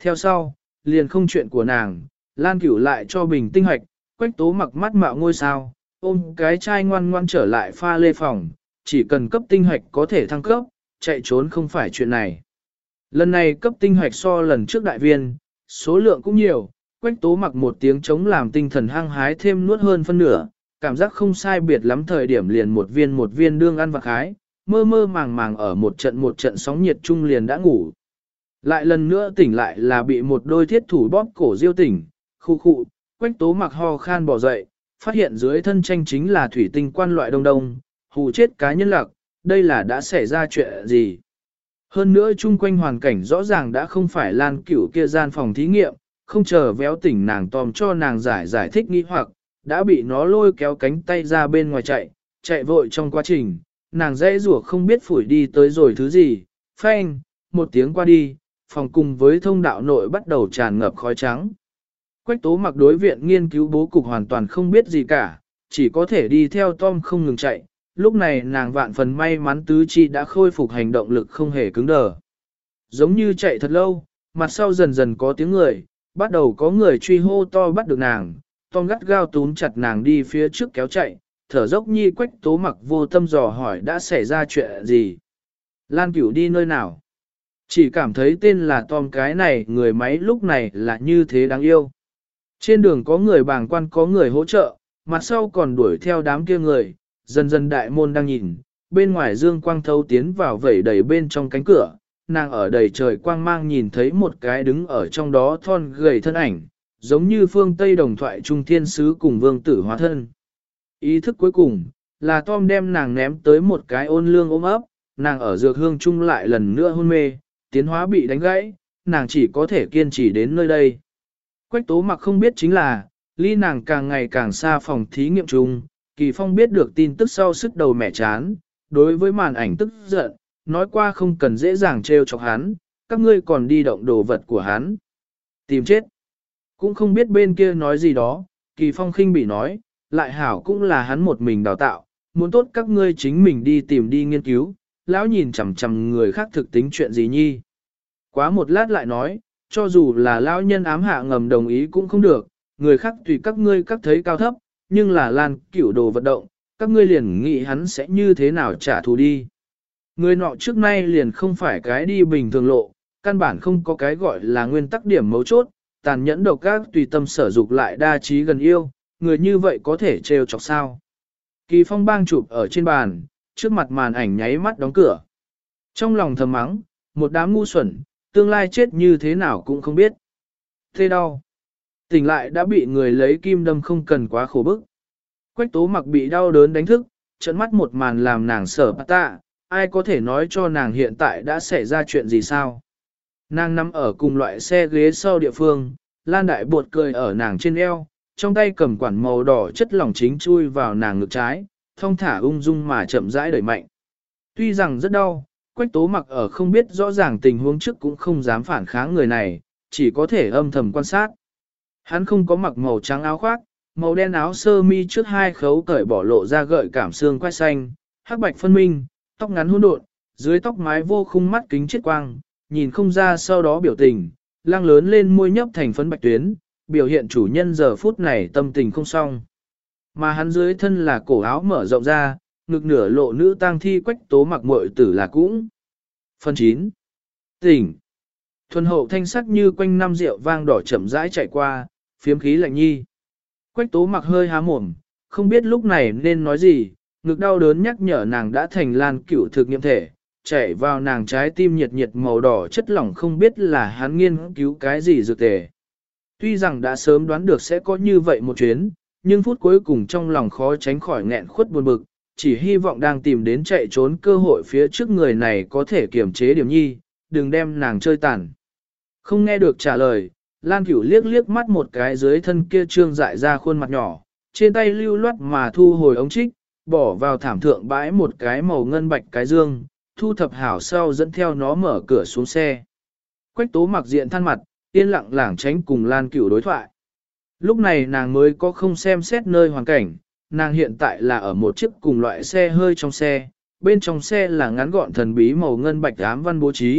Speaker 1: Theo sau, liền không chuyện của nàng, Lan Cửu lại cho bình tinh hoạch, Quách Tố mặc mắt mạo ngôi sao, ôm cái chai ngoan ngoan trở lại pha lê phòng, chỉ cần cấp tinh hoạch có thể thăng cấp, chạy trốn không phải chuyện này. Lần này cấp tinh hoạch so lần trước đại viên, số lượng cũng nhiều, Quách Tố mặc một tiếng chống làm tinh thần hăng hái thêm nuốt hơn phân nửa, cảm giác không sai biệt lắm thời điểm liền một viên một viên đương ăn vặt hái, mơ mơ màng màng ở một trận một trận sóng nhiệt chung liền đã ngủ. Lại lần nữa tỉnh lại là bị một đôi thiết thủ bóp cổ diêu tỉnh, khu khu, Quách Tố mặc ho khan bỏ dậy, phát hiện dưới thân tranh chính là thủy tinh quan loại đông đông, hù chết cá nhân lạc, đây là đã xảy ra chuyện gì. Hơn nữa chung quanh hoàn cảnh rõ ràng đã không phải Lan Cửu kia gian phòng thí nghiệm, không chờ véo tỉnh nàng tòm cho nàng giải giải thích nghi hoặc, đã bị nó lôi kéo cánh tay ra bên ngoài chạy, chạy vội trong quá trình, nàng dễ rủa không biết phủi đi tới rồi thứ gì, phanh, một tiếng qua đi, phòng cùng với thông đạo nội bắt đầu tràn ngập khói trắng. Quách Tố mặc đối viện nghiên cứu bố cục hoàn toàn không biết gì cả, chỉ có thể đi theo Tom không ngừng chạy, lúc này nàng vạn phần may mắn tứ chi đã khôi phục hành động lực không hề cứng đờ. Giống như chạy thật lâu, mặt sau dần dần có tiếng người, bắt đầu có người truy hô to bắt được nàng, Tom gắt gao túm chặt nàng đi phía trước kéo chạy, thở dốc nhi Quách Tố mặc vô tâm dò hỏi đã xảy ra chuyện gì. Lan Cửu đi nơi nào? Chỉ cảm thấy tên là Tom cái này người máy lúc này là như thế đáng yêu. Trên đường có người bàng quan có người hỗ trợ, mặt sau còn đuổi theo đám kia người, dần dần đại môn đang nhìn, bên ngoài dương quang thấu tiến vào vẩy đầy bên trong cánh cửa, nàng ở đầy trời quang mang nhìn thấy một cái đứng ở trong đó thon gầy thân ảnh, giống như phương Tây đồng thoại trung thiên sứ cùng vương tử hóa thân. Ý thức cuối cùng, là Tom đem nàng ném tới một cái ôn lương ôm ấp, nàng ở dược hương chung lại lần nữa hôn mê, tiến hóa bị đánh gãy, nàng chỉ có thể kiên trì đến nơi đây. Quách Tố mặc không biết chính là, ly nàng càng ngày càng xa phòng thí nghiệm chung, Kỳ Phong biết được tin tức sau sức đầu mẻ chán, đối với màn ảnh tức giận, nói qua không cần dễ dàng trêu chọc hắn, các ngươi còn đi động đồ vật của hắn. Tìm chết. Cũng không biết bên kia nói gì đó, Kỳ Phong khinh bị nói, lại hảo cũng là hắn một mình đào tạo, muốn tốt các ngươi chính mình đi tìm đi nghiên cứu, lão nhìn chằm chằm người khác thực tính chuyện gì nhi. Quá một lát lại nói, cho dù là lão nhân ám hạ ngầm đồng ý cũng không được, người khác tùy các ngươi các thấy cao thấp, nhưng là Lan Cửu đồ vận động, các ngươi liền nghĩ hắn sẽ như thế nào trả thù đi. Người nọ trước nay liền không phải cái đi bình thường lộ, căn bản không có cái gọi là nguyên tắc điểm mấu chốt, tàn nhẫn độc ác tùy tâm sở dục lại đa trí gần yêu, người như vậy có thể trêu chọc sao. Kỳ Phong bang chụp ở trên bàn, trước mặt màn ảnh nháy mắt đóng cửa. Trong lòng thầm mắng, một đám ngu xuẩn, tương lai chết như thế nào cũng không biết. Thế đau. Tỉnh lại đã bị người lấy kim đâm không cần quá khổ bức. Quách Tố mặc bị đau đớn đánh thức, trận mắt một màn làm nàng sở bát tạ, ai có thể nói cho nàng hiện tại đã xảy ra chuyện gì sao. Nàng nằm ở cùng loại xe ghế sau địa phương, Lan Đại Bột cười ở nàng trên eo, trong tay cầm quản màu đỏ chất lỏng chính chui vào nàng ngực trái, thong thả ung dung mà chậm rãi đẩy mạnh. Tuy rằng rất đau, Quách Tố mặc ở không biết rõ ràng tình huống trước cũng không dám phản kháng người này, chỉ có thể âm thầm quan sát. Hắn không có mặc màu trắng áo khoác, màu đen áo sơ mi trước hai khấu cởi bỏ lộ ra gợi cảm xương quai xanh, hắc bạch phân minh, tóc ngắn hỗn độn, dưới tóc mái vô khung mắt kính chiết quang, nhìn không ra sau đó biểu tình, lăng lớn lên môi nhấp thành phấn bạch tuyến, biểu hiện chủ nhân giờ phút này tâm tình không xong. Mà hắn dưới thân là cổ áo mở rộng ra, ngực nửa lộ nữ tang thi Quách Tố mặc muội tử là cũng. Phần chín. Tỉnh. Thuần hậu thanh sắc như quanh năm rượu vang đỏ chậm rãi chạy qua, phiếm khí lạnh nhi. Quách Tố mặc hơi há mồm, không biết lúc này nên nói gì, ngực đau đớn nhắc nhở nàng đã thành Lan Cửu thực nghiệm thể, chạy vào nàng trái tim nhiệt nhiệt màu đỏ chất lỏng không biết là hắn nghiên cứu cái gì dược tề. Tuy rằng đã sớm đoán được sẽ có như vậy một chuyến, nhưng phút cuối cùng trong lòng khó tránh khỏi nghẹn khuất buồn bực, chỉ hy vọng đang tìm đến chạy trốn cơ hội phía trước người này có thể kiềm chế điểm nhi, đừng đem nàng chơi tàn. Không nghe được trả lời, Lan Cửu liếc liếc mắt một cái dưới thân kia trương dại ra khuôn mặt nhỏ, trên tay lưu loát mà thu hồi ống trích, bỏ vào thảm thượng bãi một cái màu ngân bạch cái dương, thu thập hảo sau dẫn theo nó mở cửa xuống xe. Quách Tố mặc diện than mặt, yên lặng lảng tránh cùng Lan Cửu đối thoại. Lúc này nàng mới có không xem xét nơi hoàn cảnh, nàng hiện tại là ở một chiếc cùng loại xe hơi trong xe, bên trong xe là ngắn gọn thần bí màu ngân bạch ám văn bố trí,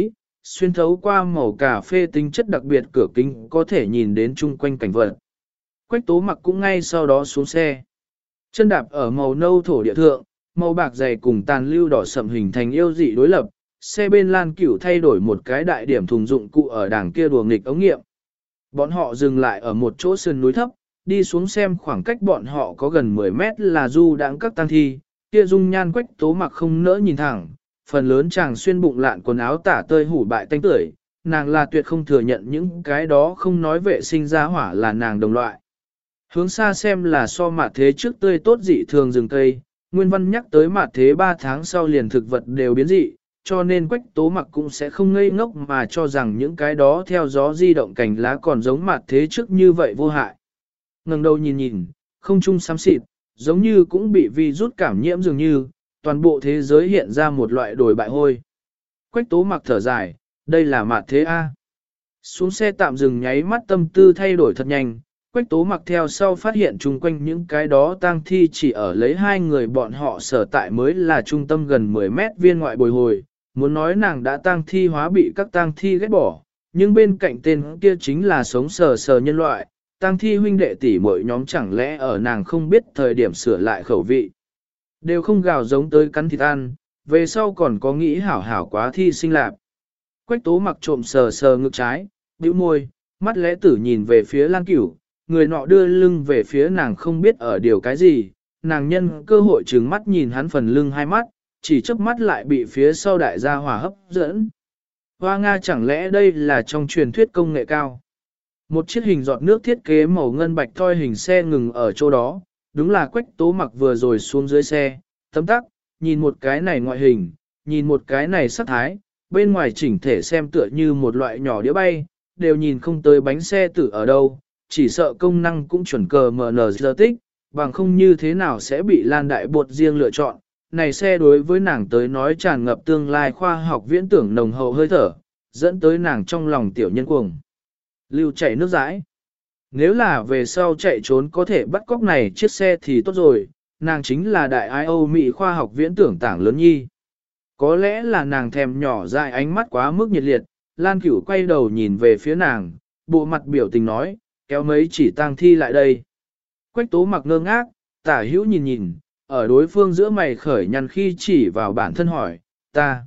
Speaker 1: xuyên thấu qua màu cà phê tính chất đặc biệt cửa kính có thể nhìn đến chung quanh cảnh vật. Quách Tố Mặc cũng ngay sau đó xuống xe. Chân đạp ở màu nâu thổ địa thượng, màu bạc dày cùng tàn lưu đỏ sậm hình thành yêu dị đối lập, xe bên Lan Cửu thay đổi một cái đại điểm thùng dụng cụ ở đàng kia đùa nghịch ống nghiệm. Bọn họ dừng lại ở một chỗ sườn núi thấp, đi xuống xem khoảng cách bọn họ có gần mười mét là du đãng các tang thi, kia dung nhan Quách Tố Mặc không nỡ nhìn thẳng, phần lớn chàng xuyên bụng lạn quần áo tả tơi hủ bại tanh tưởi, nàng là tuyệt không thừa nhận những cái đó không nói vệ sinh ra hỏa là nàng đồng loại. Hướng xa xem là so mạt thế trước tươi tốt dị thường rừng cây, Nguyên Văn nhắc tới mạt thế ba tháng sau liền thực vật đều biến dị, cho nên Quách Tố Mặc cũng sẽ không ngây ngốc mà cho rằng những cái đó theo gió di động cành lá còn giống mạt thế trước như vậy vô hại. Ngẩng đầu nhìn nhìn, không trung xám xịt, giống như cũng bị virus cảm nhiễm dường như, toàn bộ thế giới hiện ra một loại đổi bại hôi. Quách Tố Mặc thở dài, đây là mạt thế A. Xuống xe tạm dừng nháy mắt tâm tư thay đổi thật nhanh, Quách Tố Mặc theo sau phát hiện chung quanh những cái đó tang thi chỉ ở lấy hai người bọn họ sở tại mới là trung tâm gần mười mét viên ngoại bồi hồi, muốn nói nàng đã tang thi hóa bị các tang thi ghét bỏ, nhưng bên cạnh tên kia chính là sống sờ sờ nhân loại, tang thi huynh đệ tỷ muội nhóm chẳng lẽ ở nàng không biết thời điểm sửa lại khẩu vị. Đều không gào giống tới cắn thịt ăn, về sau còn có nghĩ hảo hảo quá thi sinh lạc. Quách Tố Mặc trộm sờ sờ ngực trái, bĩu môi, mắt lẽ tử nhìn về phía Lan Cửu, người nọ đưa lưng về phía nàng không biết ở điều cái gì, nàng nhân cơ hội trừng mắt nhìn hắn phần lưng hai mắt, chỉ chớp mắt lại bị phía sau đại gia hỏa hấp dẫn. Hoa Nga chẳng lẽ đây là trong truyền thuyết công nghệ cao? Một chiếc hình giọt nước thiết kế màu ngân bạch thoi hình xe ngừng ở chỗ đó, đúng là Quách Tố Mặc vừa rồi xuống dưới xe, tấm tắc, nhìn một cái này ngoại hình, nhìn một cái này sắc thái, bên ngoài chỉnh thể xem tựa như một loại nhỏ đĩa bay, đều nhìn không tới bánh xe tử ở đâu, chỉ sợ công năng cũng chuẩn cờ em en giờ tích, bằng không như thế nào sẽ bị Lan Đại Bột riêng lựa chọn. Này xe đối với nàng tới nói tràn ngập tương lai khoa học viễn tưởng nồng hậu hơi thở, dẫn tới nàng trong lòng tiểu nhân cuồng. Lưu chảy nước dãi. Nếu là về sau chạy trốn có thể bắt cóc này chiếc xe thì tốt rồi, nàng chính là đại ái Âu Mỹ khoa học viễn tưởng tảng lớn nhi. Có lẽ là nàng thèm nhỏ dại ánh mắt quá mức nhiệt liệt, Lan Cửu quay đầu nhìn về phía nàng, bộ mặt biểu tình nói, kéo mấy chỉ tang thi lại đây. Quách Tố Mặc ngơ ngác, tả hữu nhìn nhìn, ở đối phương giữa mày khởi nhăn khi chỉ vào bản thân hỏi, ta.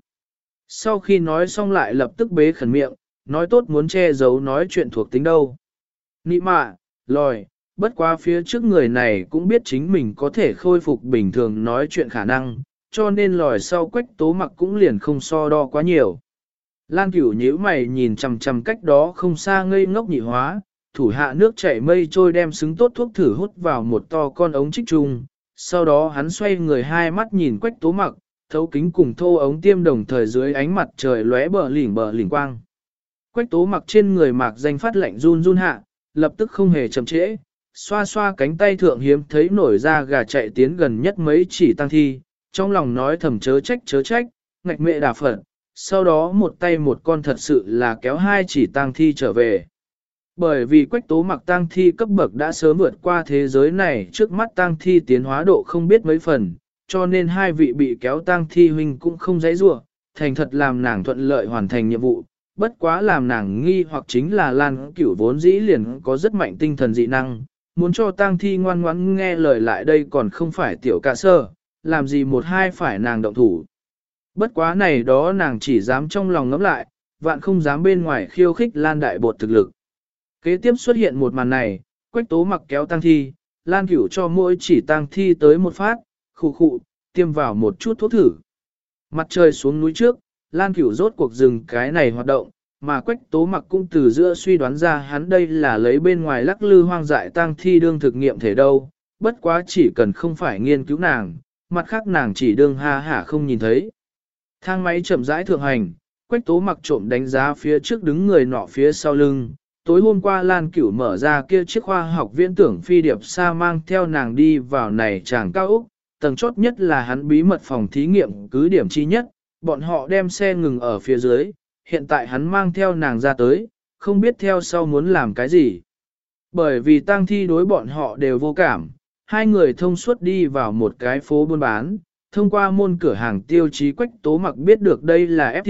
Speaker 1: Sau khi nói xong lại lập tức bế khẩn miệng, nói tốt muốn che giấu nói chuyện thuộc tính đâu. Nị mạ, lòi, bất quá phía trước người này cũng biết chính mình có thể khôi phục bình thường nói chuyện khả năng, cho nên lòi sau Quách Tố Mặc cũng liền không so đo quá nhiều. Lan Cửu nhíu mày nhìn chằm chằm cách đó không xa ngây ngốc nhị hóa, thủ hạ nước chảy mây trôi đem xứng tốt thuốc thử hút vào một to con ống trích trung, sau đó hắn xoay người hai mắt nhìn Quách Tố Mặc, thấu kính cùng thô ống tiêm đồng thời dưới ánh mặt trời lóe bờ lỉnh bờ lỉnh quang. Quách Tố Mặc trên người mạc danh phát lạnh run run hạ, lập tức không hề chậm trễ, xoa xoa cánh tay thượng hiếm thấy nổi ra gà chạy tiến gần nhất mấy chỉ tăng thi, trong lòng nói thầm chớ trách chớ trách, ngạch mẹ đà phận, sau đó một tay một con thật sự là kéo hai chỉ tang thi trở về. Bởi vì Quách Tố Mặc tang thi cấp bậc đã sớm vượt qua thế giới này, trước mắt tang thi tiến hóa độ không biết mấy phần, cho nên hai vị bị kéo tang thi huynh cũng không dãy rủa, thành thật làm nàng thuận lợi hoàn thành nhiệm vụ. Bất quá làm nàng nghi hoặc chính là Lan Cửu vốn dĩ liền có rất mạnh tinh thần dị năng, muốn cho tang thi ngoan ngoãn nghe lời lại đây còn không phải tiểu ca sơ, làm gì một hai phải nàng động thủ. Bất quá này đó nàng chỉ dám trong lòng ngẫm lại, vạn không dám bên ngoài khiêu khích Lan Đại Bột thực lực. Kế tiếp xuất hiện một màn này, Quách Tố Mặc kéo tang thi, Lan Cửu cho mỗi chỉ tang thi tới một phát, khụ khụ, tiêm vào một chút thuốc thử. Mặt trời xuống núi trước, Lan Cửu rốt cuộc dừng cái này hoạt động, mà Quách Tố Mặc cũng từ giữa suy đoán ra hắn đây là lấy bên ngoài lắc lư hoang dại tang thi đương thực nghiệm thể đâu, bất quá chỉ cần không phải nghiên cứu nàng, mặt khác nàng chỉ đương ha hả không nhìn thấy. Thang máy chậm rãi thượng hành, Quách Tố Mặc trộm đánh giá phía trước đứng người nọ phía sau lưng. Tối hôm qua Lan Cửu mở ra kia chiếc khoa học viễn tưởng phi điệp xa mang theo nàng đi vào này tràng cao Úc, tầng chốt nhất là hắn bí mật phòng thí nghiệm cứ điểm chi nhất, bọn họ đem xe ngừng ở phía dưới, hiện tại hắn mang theo nàng ra tới, không biết theo sau muốn làm cái gì. Bởi vì tang thi đối bọn họ đều vô cảm, hai người thông suốt đi vào một cái phố buôn bán, thông qua môn cửa hàng tiêu chí Quách Tố Mặc biết được đây là ép thị,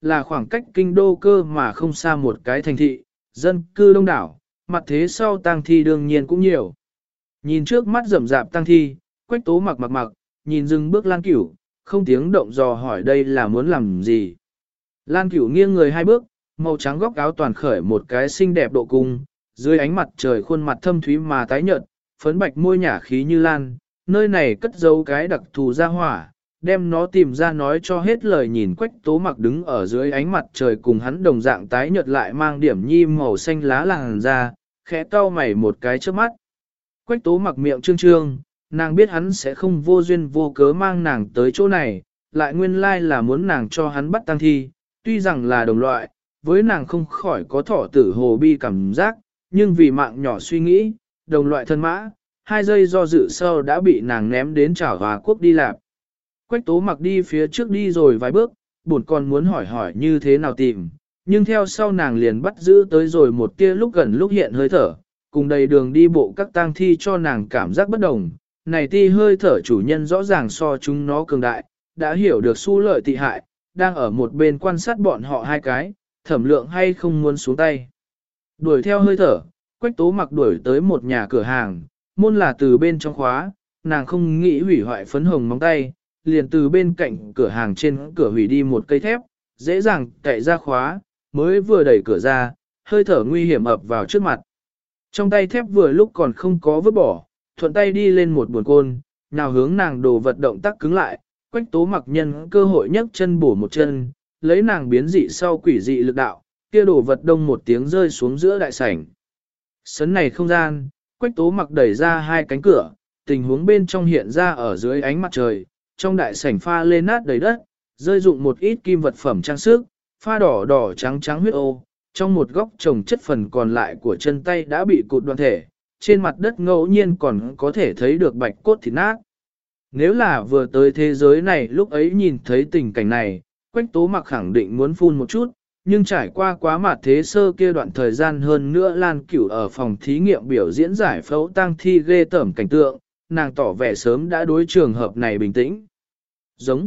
Speaker 1: là khoảng cách kinh đô cơ mà không xa một cái thành thị, dân cư đông đảo, mặt thế sau tang thi đương nhiên cũng nhiều. Nhìn trước mắt rậm rạp tang thi, Quách Tố mặc mặc mặc, nhìn dừng bước Lan Cửu, không tiếng động dò hỏi đây là muốn làm gì. Lan Cửu nghiêng người hai bước, màu trắng góc áo toàn khởi một cái xinh đẹp độ cung, dưới ánh mặt trời khuôn mặt thâm thúy mà tái nhợt, phấn bạch môi nhả khí như lan, nơi này cất giấu cái đặc thù ra hỏa, đem nó tìm ra nói cho hết lời. Nhìn Quách Tố mặc đứng ở dưới ánh mặt trời cùng hắn đồng dạng tái nhợt lại mang điểm nhi màu xanh lá làn da, khẽ cau mày một cái trước mắt. Quách Tố mặc miệng trương trương, nàng biết hắn sẽ không vô duyên vô cớ mang nàng tới chỗ này, lại nguyên lai là muốn nàng cho hắn bắt tang thi, tuy rằng là đồng loại, với nàng không khỏi có thỏ tử hồ bi cảm giác, nhưng vì mạng nhỏ suy nghĩ, đồng loại thân mã, hai giây do dự sau đã bị nàng ném đến chảo Hòa Quốc đi làm. Quách Tố mặc đi phía trước đi rồi vài bước, buồn còn muốn hỏi hỏi như thế nào tìm, nhưng theo sau nàng liền bắt giữ tới rồi một tia lúc gần lúc hiện hơi thở, cùng đầy đường đi bộ các tang thi cho nàng cảm giác bất đồng. Này ti hơi thở chủ nhân rõ ràng so chúng nó cường đại, đã hiểu được xu lợi tị hại, đang ở một bên quan sát bọn họ hai cái, thẩm lượng hay không muốn xuống tay. Đuổi theo hơi thở, Quách Tố mặc đuổi tới một nhà cửa hàng, môn là từ bên trong khóa, nàng không nghĩ hủy hoại phấn hồng móng tay, liền từ bên cạnh cửa hàng trên cửa hủy đi một cây thép, dễ dàng cậy ra khóa, mới vừa đẩy cửa ra, hơi thở nguy hiểm ập vào trước mặt. Trong tay thép vừa lúc còn không có vứt bỏ, thuận tay đi lên một buồn côn, nào hướng nàng đồ vật động tác cứng lại, Quách Tố mặc nhân cơ hội nhấc chân bổ một chân, lấy nàng biến dị sau quỷ dị lực đạo, kia đồ vật đông một tiếng rơi xuống giữa đại sảnh. Sấn này không gian, Quách Tố mặc đẩy ra hai cánh cửa, tình huống bên trong hiện ra ở dưới ánh mặt trời, trong đại sảnh pha lên nát đầy đất, rơi dụng một ít kim vật phẩm trang sức, pha đỏ đỏ trắng trắng huyết ô, trong một góc trồng chất phần còn lại của chân tay đã bị cụt đoạn thể, trên mặt đất ngẫu nhiên còn có thể thấy được bạch cốt thịt nát. Nếu là vừa tới thế giới này lúc ấy nhìn thấy tình cảnh này, Quách Tố mặc khẳng định muốn phun một chút, nhưng trải qua quá mặt thế sơ kia đoạn thời gian hơn nữa Lan Cửu ở phòng thí nghiệm biểu diễn giải phẫu tang thi ghê tởm cảnh tượng, nàng tỏ vẻ sớm đã đối trường hợp này bình tĩnh. Giống.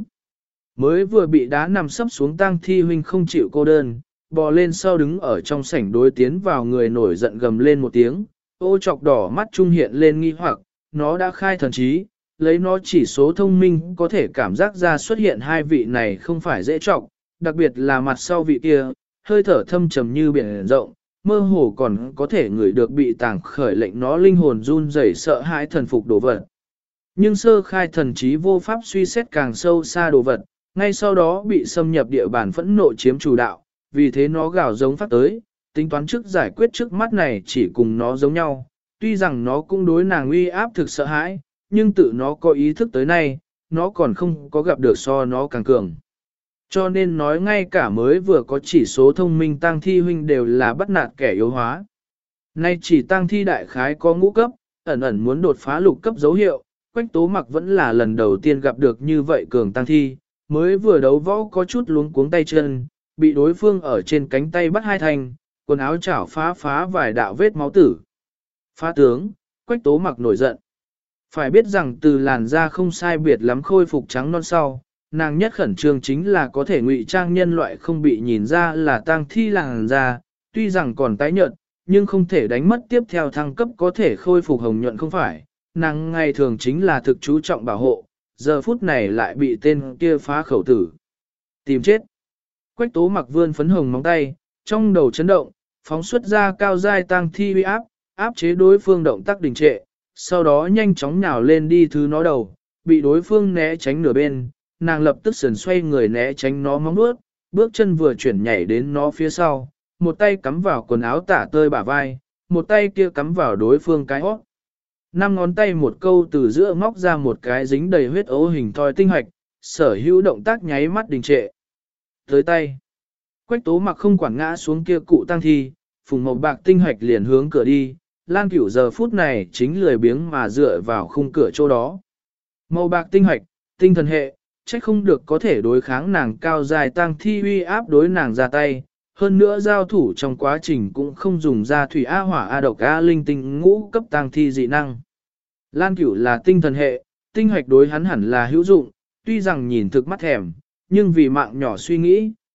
Speaker 1: Mới vừa bị đá nằm sấp xuống tang thi huynh không chịu cô đơn, bò lên sau đứng ở trong sảnh đối tiến vào người nổi giận gầm lên một tiếng, ô chọc đỏ mắt trung hiện lên nghi hoặc, nó đã khai thần trí, lấy nó chỉ số thông minh có thể cảm giác ra xuất hiện hai vị này không phải dễ trọng, đặc biệt là mặt sau vị kia, hơi thở thâm trầm như biển rộng, mơ hồ còn có thể ngửi được bị tàng khởi lệnh nó linh hồn run rẩy sợ hãi thần phục đồ vật. Nhưng sơ khai thần trí vô pháp suy xét càng sâu xa đồ vật, ngay sau đó bị xâm nhập địa bàn phẫn nộ chiếm chủ đạo, vì thế nó gào giống phát tới, tính toán trước giải quyết trước mắt này chỉ cùng nó giống nhau, tuy rằng nó cũng đối nàng uy áp thực sợ hãi, nhưng tự nó có ý thức tới nay, nó còn không có gặp được so nó càng cường. Cho nên nói ngay cả mới vừa có chỉ số thông minh tang thi huynh đều là bắt nạt kẻ yếu hóa. Nay chỉ tang thi đại khái có ngũ cấp, ẩn ẩn muốn đột phá lục cấp dấu hiệu, Quách Tố mặc vẫn là lần đầu tiên gặp được như vậy cường tang thi, mới vừa đấu võ có chút luống cuống tay chân, bị đối phương ở trên cánh tay bắt hai thành, quần áo chảo phá phá vài đạo vết máu tử. Phá tướng, Quách Tố mặc nổi giận. Phải biết rằng từ làn da không sai biệt lắm khôi phục trắng non sau, nàng nhất khẩn trương chính là có thể ngụy trang nhân loại không bị nhìn ra là tang thi làn da, tuy rằng còn tái nhợt, nhưng không thể đánh mất tiếp theo thăng cấp có thể khôi phục hồng nhuận không phải, nàng ngày thường chính là thực chú trọng bảo hộ, giờ phút này lại bị tên kia phá khẩu tử. Tìm chết. Quách Tố mặc vươn phấn hồng móng tay, trong đầu chấn động, phóng xuất ra cao giai tang thi uy áp, áp chế đối phương động tác đình trệ, sau đó nhanh chóng nhào lên đi thứ nó đầu, bị đối phương né tránh nửa bên, nàng lập tức sườn xoay người né tránh nó móng nuốt, bước chân vừa chuyển nhảy đến nó phía sau, một tay cắm vào quần áo tả tơi bả vai, một tay kia cắm vào đối phương cái hót. Năm ngón tay một câu từ giữa móc ra một cái dính đầy huyết ố hình thoi tinh hoạch, sở hữu động tác nháy mắt đình trệ. Tới tay. Quách Tố mặc không quản ngã xuống kia cụ tăng thi, phùng màu bạc tinh hoạch liền hướng cửa đi, Lan Cửu giờ phút này chính lười biếng mà dựa vào khung cửa chỗ đó. Màu bạc tinh hoạch, tinh thần hệ, trách không được có thể đối kháng nàng cao dài tăng thi uy áp đối nàng ra tay, hơn nữa giao thủ trong quá trình cũng không dùng ra thủy A hỏa A độc A linh tinh ngũ cấp tăng thi dị năng. Lan Cửu là tinh thần hệ, tinh hoạch đối hắn hẳn là hữu dụng, tuy rằng nhìn thực mắt thèm, nhưng vì mạng nhỏ suy nghĩ,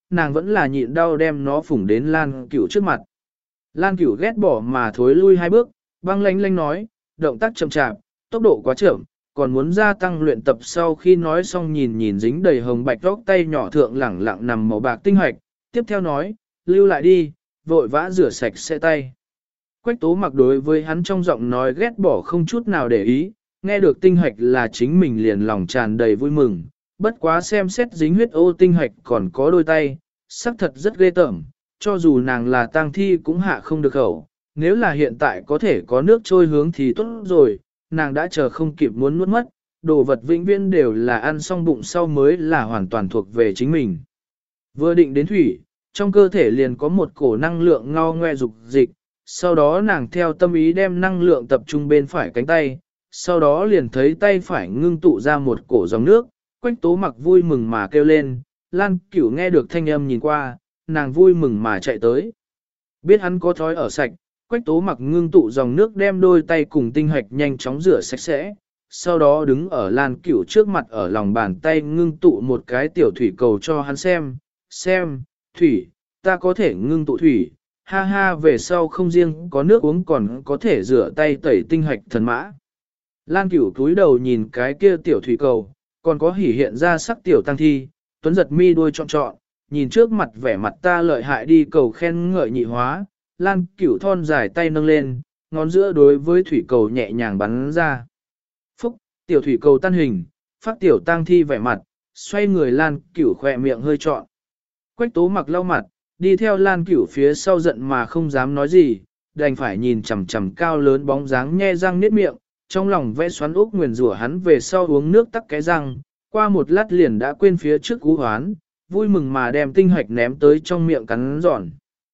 Speaker 1: nàng vẫn là nhịn đau đem nó phủng đến Lan Cửu trước mặt. Lan Cửu ghét bỏ mà thối lui hai bước, băng lanh lanh nói, động tác chậm chạp, tốc độ quá chậm, còn muốn gia tăng luyện tập. Sau khi nói xong nhìn nhìn dính đầy hồng bạch góc tay nhỏ thượng lẳng lặng nằm màu bạc tinh hoạch, tiếp theo nói, lưu lại đi, vội vã rửa sạch sẽ tay. Quách Tố Mặc đối với hắn trong giọng nói ghét bỏ không chút nào để ý, nghe được tinh hoạch là chính mình liền lòng tràn đầy vui mừng, bất quá xem xét dính huyết ô tinh hoạch còn có đôi tay, sắc thật rất ghê tởm, cho dù nàng là tang thi cũng hạ không được khẩu, nếu là hiện tại có thể có nước trôi hướng thì tốt rồi, nàng đã chờ không kịp muốn nuốt mất, đồ vật vĩnh viễn đều là ăn xong bụng sau mới là hoàn toàn thuộc về chính mình. Vừa định đến thủy, trong cơ thể liền có một cổ năng lượng ngao ngoe dục dịch, sau đó nàng theo tâm ý đem năng lượng tập trung bên phải cánh tay, sau đó liền thấy tay phải ngưng tụ ra một cổ dòng nước, Quách Tố Mặc vui mừng mà kêu lên, Lan Cửu nghe được thanh âm nhìn qua, nàng vui mừng mà chạy tới. Biết hắn có thói ở sạch, Quách Tố Mặc ngưng tụ dòng nước đem đôi tay cùng tinh hạch nhanh chóng rửa sạch sẽ, sau đó đứng ở Lan Cửu trước mặt ở lòng bàn tay ngưng tụ một cái tiểu thủy cầu cho hắn xem, xem, thủy, ta có thể ngưng tụ thủy, ha ha về sau không riêng có nước uống còn có thể rửa tay tẩy tinh hạch thần mã. Lan Cửu cúi đầu nhìn cái kia tiểu thủy cầu, còn có hỉ hiện ra sắc tiểu tăng thi, tuấn giật mi đuôi trọn trọn, nhìn trước mặt vẻ mặt ta lợi hại đi cầu khen ngợi nhị hóa, Lan Cửu thon dài tay nâng lên, ngón giữa đối với thủy cầu nhẹ nhàng bắn ra. Phúc, tiểu thủy cầu tan hình, phát tiểu tăng thi vẻ mặt, xoay người Lan Cửu khỏe miệng hơi trọn. Quách Tố Mặc lau mặt, đi theo Lan Cửu phía sau giận mà không dám nói gì, đành phải nhìn chằm chằm cao lớn bóng dáng nhe răng niết miệng, trong lòng vẽ xoắn ốc nguyền rủa hắn về sau uống nước tắc cái răng, qua một lát liền đã quên phía trước cú hoán, vui mừng mà đem tinh hạch ném tới trong miệng cắn giòn.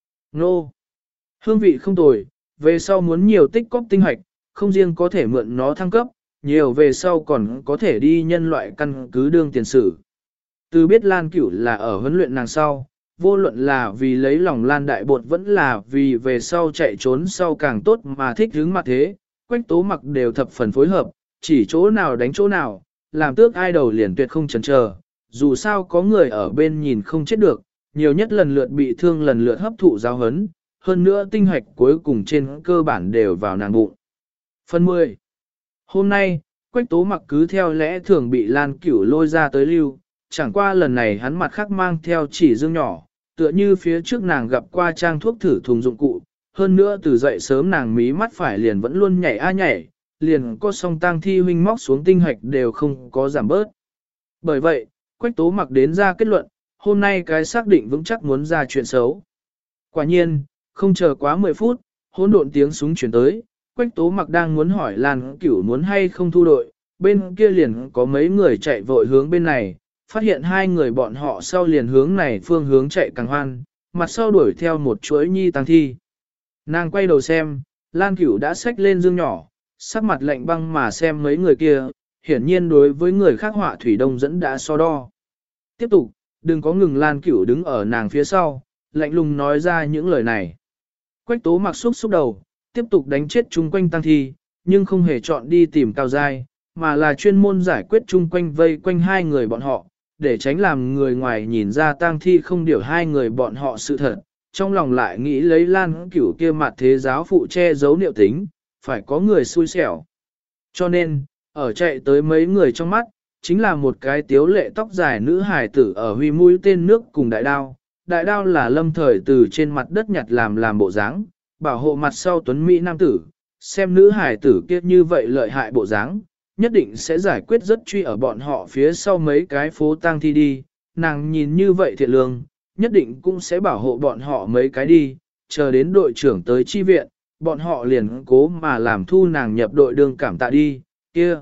Speaker 1: Nô! Hương vị không tồi, về sau muốn nhiều tích cóp tinh hạch, không riêng có thể mượn nó thăng cấp, nhiều về sau còn có thể đi nhân loại căn cứ đương tiền sử. Từ biết Lan Cửu là ở huấn luyện nàng sau, vô luận là vì lấy lòng Lan Đại Bột vẫn là vì về sau chạy trốn sau càng tốt mà thích hướng mặt thế, Quách Tố Mặc đều thập phần phối hợp, chỉ chỗ nào đánh chỗ nào, làm tước ai đầu liền tuyệt không chần chờ. Dù sao có người ở bên nhìn không chết được, nhiều nhất lần lượt bị thương lần lượt hấp thụ giáo hấn, hơn nữa tinh hoạch cuối cùng trên cơ bản đều vào nàng bụng. Phần mười. Hôm nay, Quách Tố Mặc cứ theo lẽ thường bị Lan Cửu lôi ra tới lưu, chẳng qua lần này hắn mặt khác mang theo chỉ dương nhỏ, tựa như phía trước nàng gặp qua trang thuốc thử thùng dụng cụ, hơn nữa từ dậy sớm nàng mí mắt phải liền vẫn luôn nhảy a nhảy, liền có song tang thi huynh móc xuống tinh hạch đều không có giảm bớt. Bởi vậy, Quách Tố Mặc đến ra kết luận, hôm nay cái xác định vững chắc muốn ra chuyện xấu. Quả nhiên, không chờ quá mười phút, hỗn độn tiếng súng chuyển tới, Quách Tố Mặc đang muốn hỏi Lan Cửu muốn hay không thu đội, bên kia liền có mấy người chạy vội hướng bên này, phát hiện hai người bọn họ sau liền hướng này phương hướng chạy càng hoan, mặt sau đuổi theo một chuỗi nhi tăng thi. Nàng quay đầu xem, Lan Cửu đã xách lên dương nhỏ, sắc mặt lạnh băng mà xem mấy người kia, hiển nhiên đối với người khác họa thủy đông dẫn đã so đo. Tiếp tục, đừng có ngừng. Lan Cửu đứng ở nàng phía sau, lạnh lùng nói ra những lời này. Quách Tố Mặc xúc xúc đầu, tiếp tục đánh chết chung quanh tăng thi, nhưng không hề chọn đi tìm Cao Giai, mà là chuyên môn giải quyết chung quanh vây quanh hai người bọn họ, để tránh làm người ngoài nhìn ra tang thi không điều hai người bọn họ sự thật, trong lòng lại nghĩ lấy Lan Cửu kia mặt thế giáo phụ che giấu niệu tính, phải có người xui xẻo. Cho nên, ở chạy tới mấy người trong mắt, chính là một cái tiếu lệ tóc dài nữ hài tử ở huy mũi tên nước cùng đại đao. Đại đao là Lâm Thời từ trên mặt đất nhặt làm làm bộ dáng, bảo hộ mặt sau tuấn Mỹ nam tử, xem nữ hài tử kia như vậy lợi hại bộ dáng, nhất định sẽ giải quyết rất truy ở bọn họ phía sau mấy cái phố tang thi đi, nàng nhìn như vậy thiện lương, nhất định cũng sẽ bảo hộ bọn họ mấy cái đi, chờ đến đội trưởng tới chi viện, bọn họ liền cố mà làm thu nàng nhập đội đương cảm tạ đi, kia.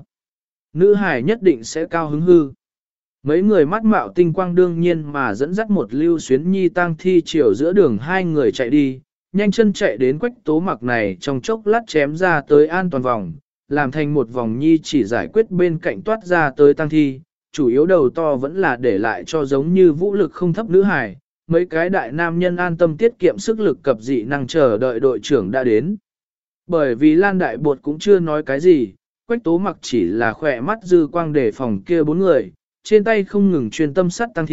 Speaker 1: Nữ hải nhất định sẽ cao hứng hư. Mấy người mắt mạo tinh quang đương nhiên mà dẫn dắt một lưu xuyến nhi tang thi chiều giữa đường hai người chạy đi, nhanh chân chạy đến Quách Tố Mặc này trong chốc lát chém ra tới an toàn vòng, làm thành một vòng nhi chỉ giải quyết bên cạnh toát ra tới tang thi, chủ yếu đầu to vẫn là để lại cho giống như vũ lực không thấp nữ hài, mấy cái đại nam nhân an tâm tiết kiệm sức lực cập dị năng chờ đợi đội trưởng đã đến. Bởi vì Lan Đại Bột cũng chưa nói cái gì, Quách Tố Mặc chỉ là khỏe mắt dư quang để phòng kia bốn người, trên tay không ngừng chuyên tâm sắt tang thi,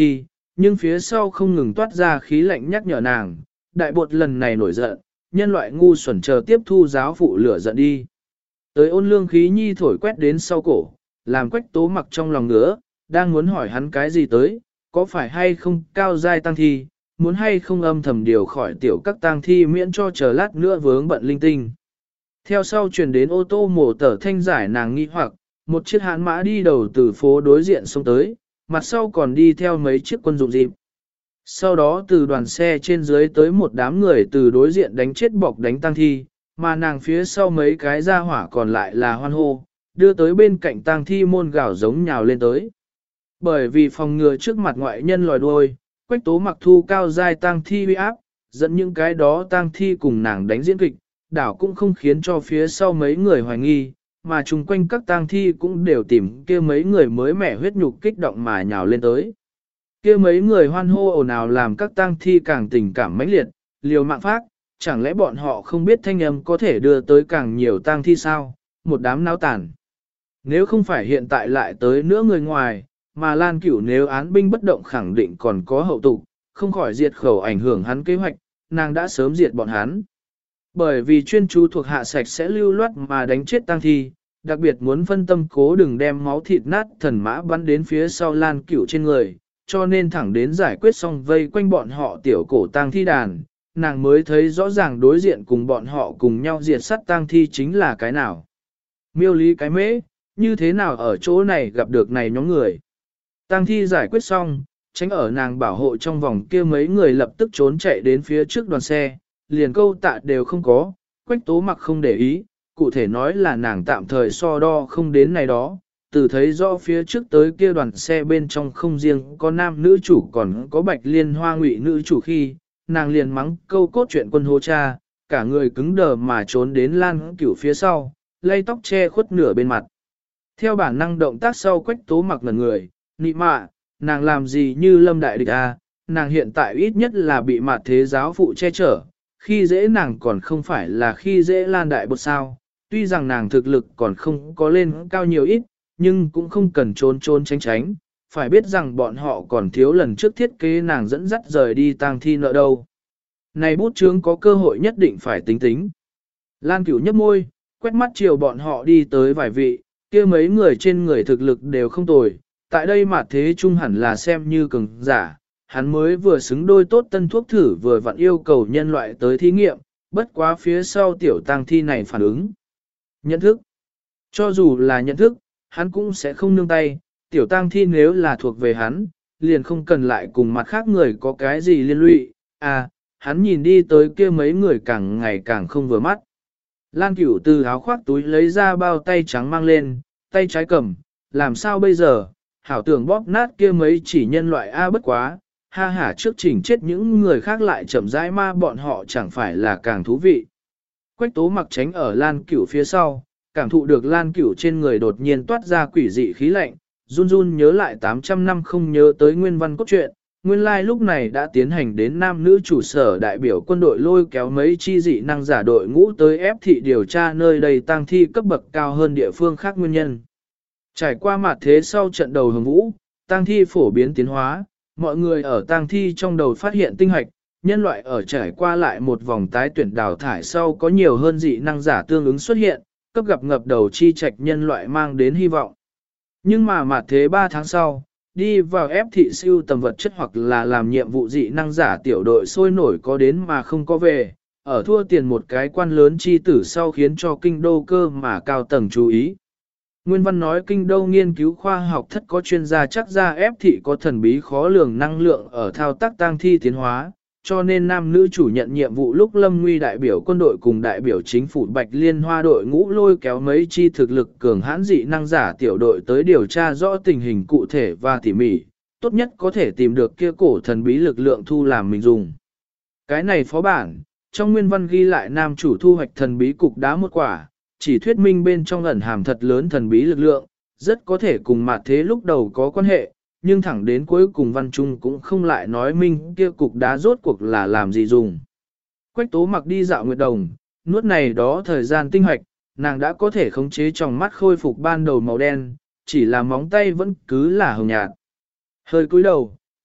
Speaker 1: nhưng phía sau không ngừng toát ra khí lạnh nhắc nhở nàng, đại bột lần này nổi giận, nhân loại ngu xuẩn chờ tiếp thu giáo phụ lửa giận đi. Tới ôn lương khí nhi thổi quét đến sau cổ, làm Quách Tố Mặc trong lòng ngứa, đang muốn hỏi hắn cái gì tới, có phải hay không cao giai tăng thi, muốn hay không âm thầm điều khỏi tiểu các tăng thi miễn cho chờ lát nữa vướng bận linh tinh. Theo sau truyền đến ô tô mổ tở thanh giải nàng nghi hoặc, một chiếc hãn mã đi đầu từ phố đối diện xông tới, mặt sau còn đi theo mấy chiếc quân dụng dịp. Sau đó từ đoàn xe trên dưới tới một đám người từ đối diện đánh chết bọc đánh tăng thi, mà nàng phía sau mấy cái ra hỏa còn lại là hoan hô, đưa tới bên cạnh tăng thi môn gạo giống nhào lên tới. Bởi vì phòng ngừa trước mặt ngoại nhân lòi đuôi, Quách Tố Mặc thu cao giai tăng thi uy áp, dẫn những cái đó tăng thi cùng nàng đánh diễn kịch, đảo cũng không khiến cho phía sau mấy người hoài nghi, mà chung quanh các tang thi cũng đều tìm kia mấy người mới mẻ huyết nhục kích động mà nhào lên tới. Kia mấy người hoan hô ồn ào làm các tang thi càng tình cảm mãnh liệt, liều mạng phát, chẳng lẽ bọn họ không biết thanh âm có thể đưa tới càng nhiều tang thi sao, một đám náo tàn. Nếu không phải hiện tại lại tới nữa người ngoài, mà Lan Cửu nếu án binh bất động khẳng định còn có hậu tục, không khỏi diệt khẩu ảnh hưởng hắn kế hoạch, nàng đã sớm diệt bọn hắn. Bởi vì chuyên chú thuộc hạ sạch sẽ lưu loát mà đánh chết tang thi, đặc biệt muốn phân tâm cố đừng đem máu thịt nát thần mã bắn đến phía sau Lan Cửu trên người, cho nên thẳng đến giải quyết xong vây quanh bọn họ tiểu cổ tang thi đàn, nàng mới thấy rõ ràng đối diện cùng bọn họ cùng nhau diệt sát tang thi chính là cái nào. Miêu lý cái mễ, như thế nào ở chỗ này gặp được này nhóm người. Tang thi giải quyết xong, tránh ở nàng bảo hộ trong vòng kia mấy người lập tức trốn chạy đến phía trước đoàn xe, liền câu tạ đều không có, Quách Tố Mặc không để ý, cụ thể nói là nàng tạm thời so đo không đến này đó, từ thấy rõ phía trước tới kia đoàn xe bên trong không riêng có nam nữ chủ còn có bạch liên hoa ngụy nữ chủ khi, nàng liền mắng câu cốt chuyện quân hô cha, cả người cứng đờ mà trốn đến Lan Cửu phía sau, lay tóc che khuất nửa bên mặt. Theo bản năng động tác sau Quách Tố Mặc ngẩn người, nị mạ, nàng làm gì như lâm đại địch a, nàng hiện tại ít nhất là bị mặt thế giáo phụ che chở, khi dễ nàng còn không phải là khi dễ Lan đại bột sao, tuy rằng nàng thực lực còn không có lên cao nhiều ít, nhưng cũng không cần trốn trốn tránh tránh, phải biết rằng bọn họ còn thiếu lần trước thiết kế nàng dẫn dắt rời đi tang thi nợ đâu. Này bút chướng có cơ hội nhất định phải tính tính. Lan Cửu nhấp môi, quét mắt chiều bọn họ đi tới vài vị, kia mấy người trên người thực lực đều không tồi, tại đây mà thế trung hẳn là xem như cường giả, hắn mới vừa xứng đôi tốt tân thuốc thử vừa vặn yêu cầu nhân loại tới thí nghiệm, bất quá phía sau tiểu tang thi này phản ứng. Nhận thức. Cho dù là nhận thức, hắn cũng sẽ không nương tay, tiểu tang thi nếu là thuộc về hắn, liền không cần lại cùng mặt khác người có cái gì liên lụy, à, hắn nhìn đi tới kia mấy người càng ngày càng không vừa mắt. Lan Cửu từ áo khoác túi lấy ra bao tay trắng mang lên, tay trái cầm, làm sao bây giờ, hảo tưởng bóp nát kia mấy chỉ nhân loại A bất quá, ha hả trước chỉnh chết những người khác lại chậm rãi ma bọn họ chẳng phải là càng thú vị. Quách Tố Mặc tránh ở Lan Cửu phía sau, cảm thụ được Lan Cửu trên người đột nhiên toát ra quỷ dị khí lạnh, run run nhớ lại tám trăm năm không nhớ tới nguyên văn cốt truyện, nguyên lai like lúc này đã tiến hành đến nam nữ chủ sở đại biểu quân đội lôi kéo mấy chi dị năng giả đội ngũ tới ép thị điều tra nơi đây tang thi cấp bậc cao hơn địa phương khác nguyên nhân. Trải qua mặt thế sau trận đầu hồng vũ, tang thi phổ biến tiến hóa, mọi người ở tang thi trong đầu phát hiện tinh hoạch, nhân loại ở trải qua lại một vòng tái tuyển đào thải sau có nhiều hơn dị năng giả tương ứng xuất hiện, cấp gặp ngập đầu chi trạch nhân loại mang đến hy vọng. Nhưng mà mặt thế ba tháng sau, đi vào ép thị siêu tầm vật chất hoặc là làm nhiệm vụ dị năng giả tiểu đội sôi nổi có đến mà không có về, ở thua tiền một cái quan lớn chi tử sau khiến cho kinh đô cơ mà cao tầng chú ý. Nguyên văn nói kinh đô nghiên cứu khoa học thất có chuyên gia chắc ra ép thị có thần bí khó lường năng lượng ở thao tác tang thi tiến hóa, cho nên nam nữ chủ nhận nhiệm vụ lúc Lâm Nguy đại biểu quân đội cùng đại biểu chính phủ Bạch Liên Hoa đội ngũ lôi kéo mấy chi thực lực cường hãn dị năng giả tiểu đội tới điều tra rõ tình hình cụ thể và tỉ mỉ, tốt nhất có thể tìm được kia cổ thần bí lực lượng thu làm mình dùng. Cái này phó bản, trong nguyên văn ghi lại nam chủ thu hoạch thần bí cục đá một quả, chỉ thuyết minh bên trong ẩn hàm thật lớn thần bí lực lượng, rất có thể cùng mặt thế lúc đầu có quan hệ, nhưng thẳng đến cuối cùng văn trung cũng không lại nói minh kia cục đá rốt cuộc là làm gì dùng. Quách Tố Mặc đi dạo nguyệt đồng, nuốt này đó thời gian tinh hoạch, nàng đã có thể khống chế trong mắt khôi phục ban đầu màu đen, chỉ là móng tay vẫn cứ là hồng nhạt. Hơi cúi đầu,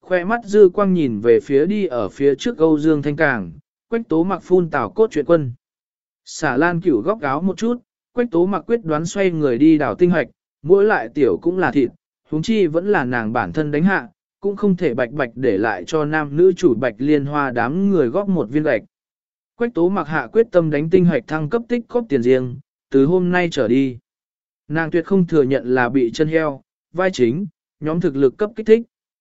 Speaker 1: khoe mắt dư quang nhìn về phía đi ở phía trước Âu Dương Thanh Càng, Quách Tố Mặc phun tảo cốt truyện quân. Xả Lan Cửu góc áo một chút, Quách Tố Mặc quyết đoán xoay người đi đảo tinh hoạch, mỗi lại tiểu cũng là thịt, huống chi vẫn là nàng bản thân đánh hạ, cũng không thể bạch bạch để lại cho nam nữ chủ Bạch Liên Hoa đám người góp một viên gạch. Quách Tố Mặc hạ quyết tâm đánh tinh hoạch thăng cấp tích cóp tiền riêng, từ hôm nay trở đi. Nàng tuyệt không thừa nhận là bị chân heo, vai chính, nhóm thực lực cấp kích thích.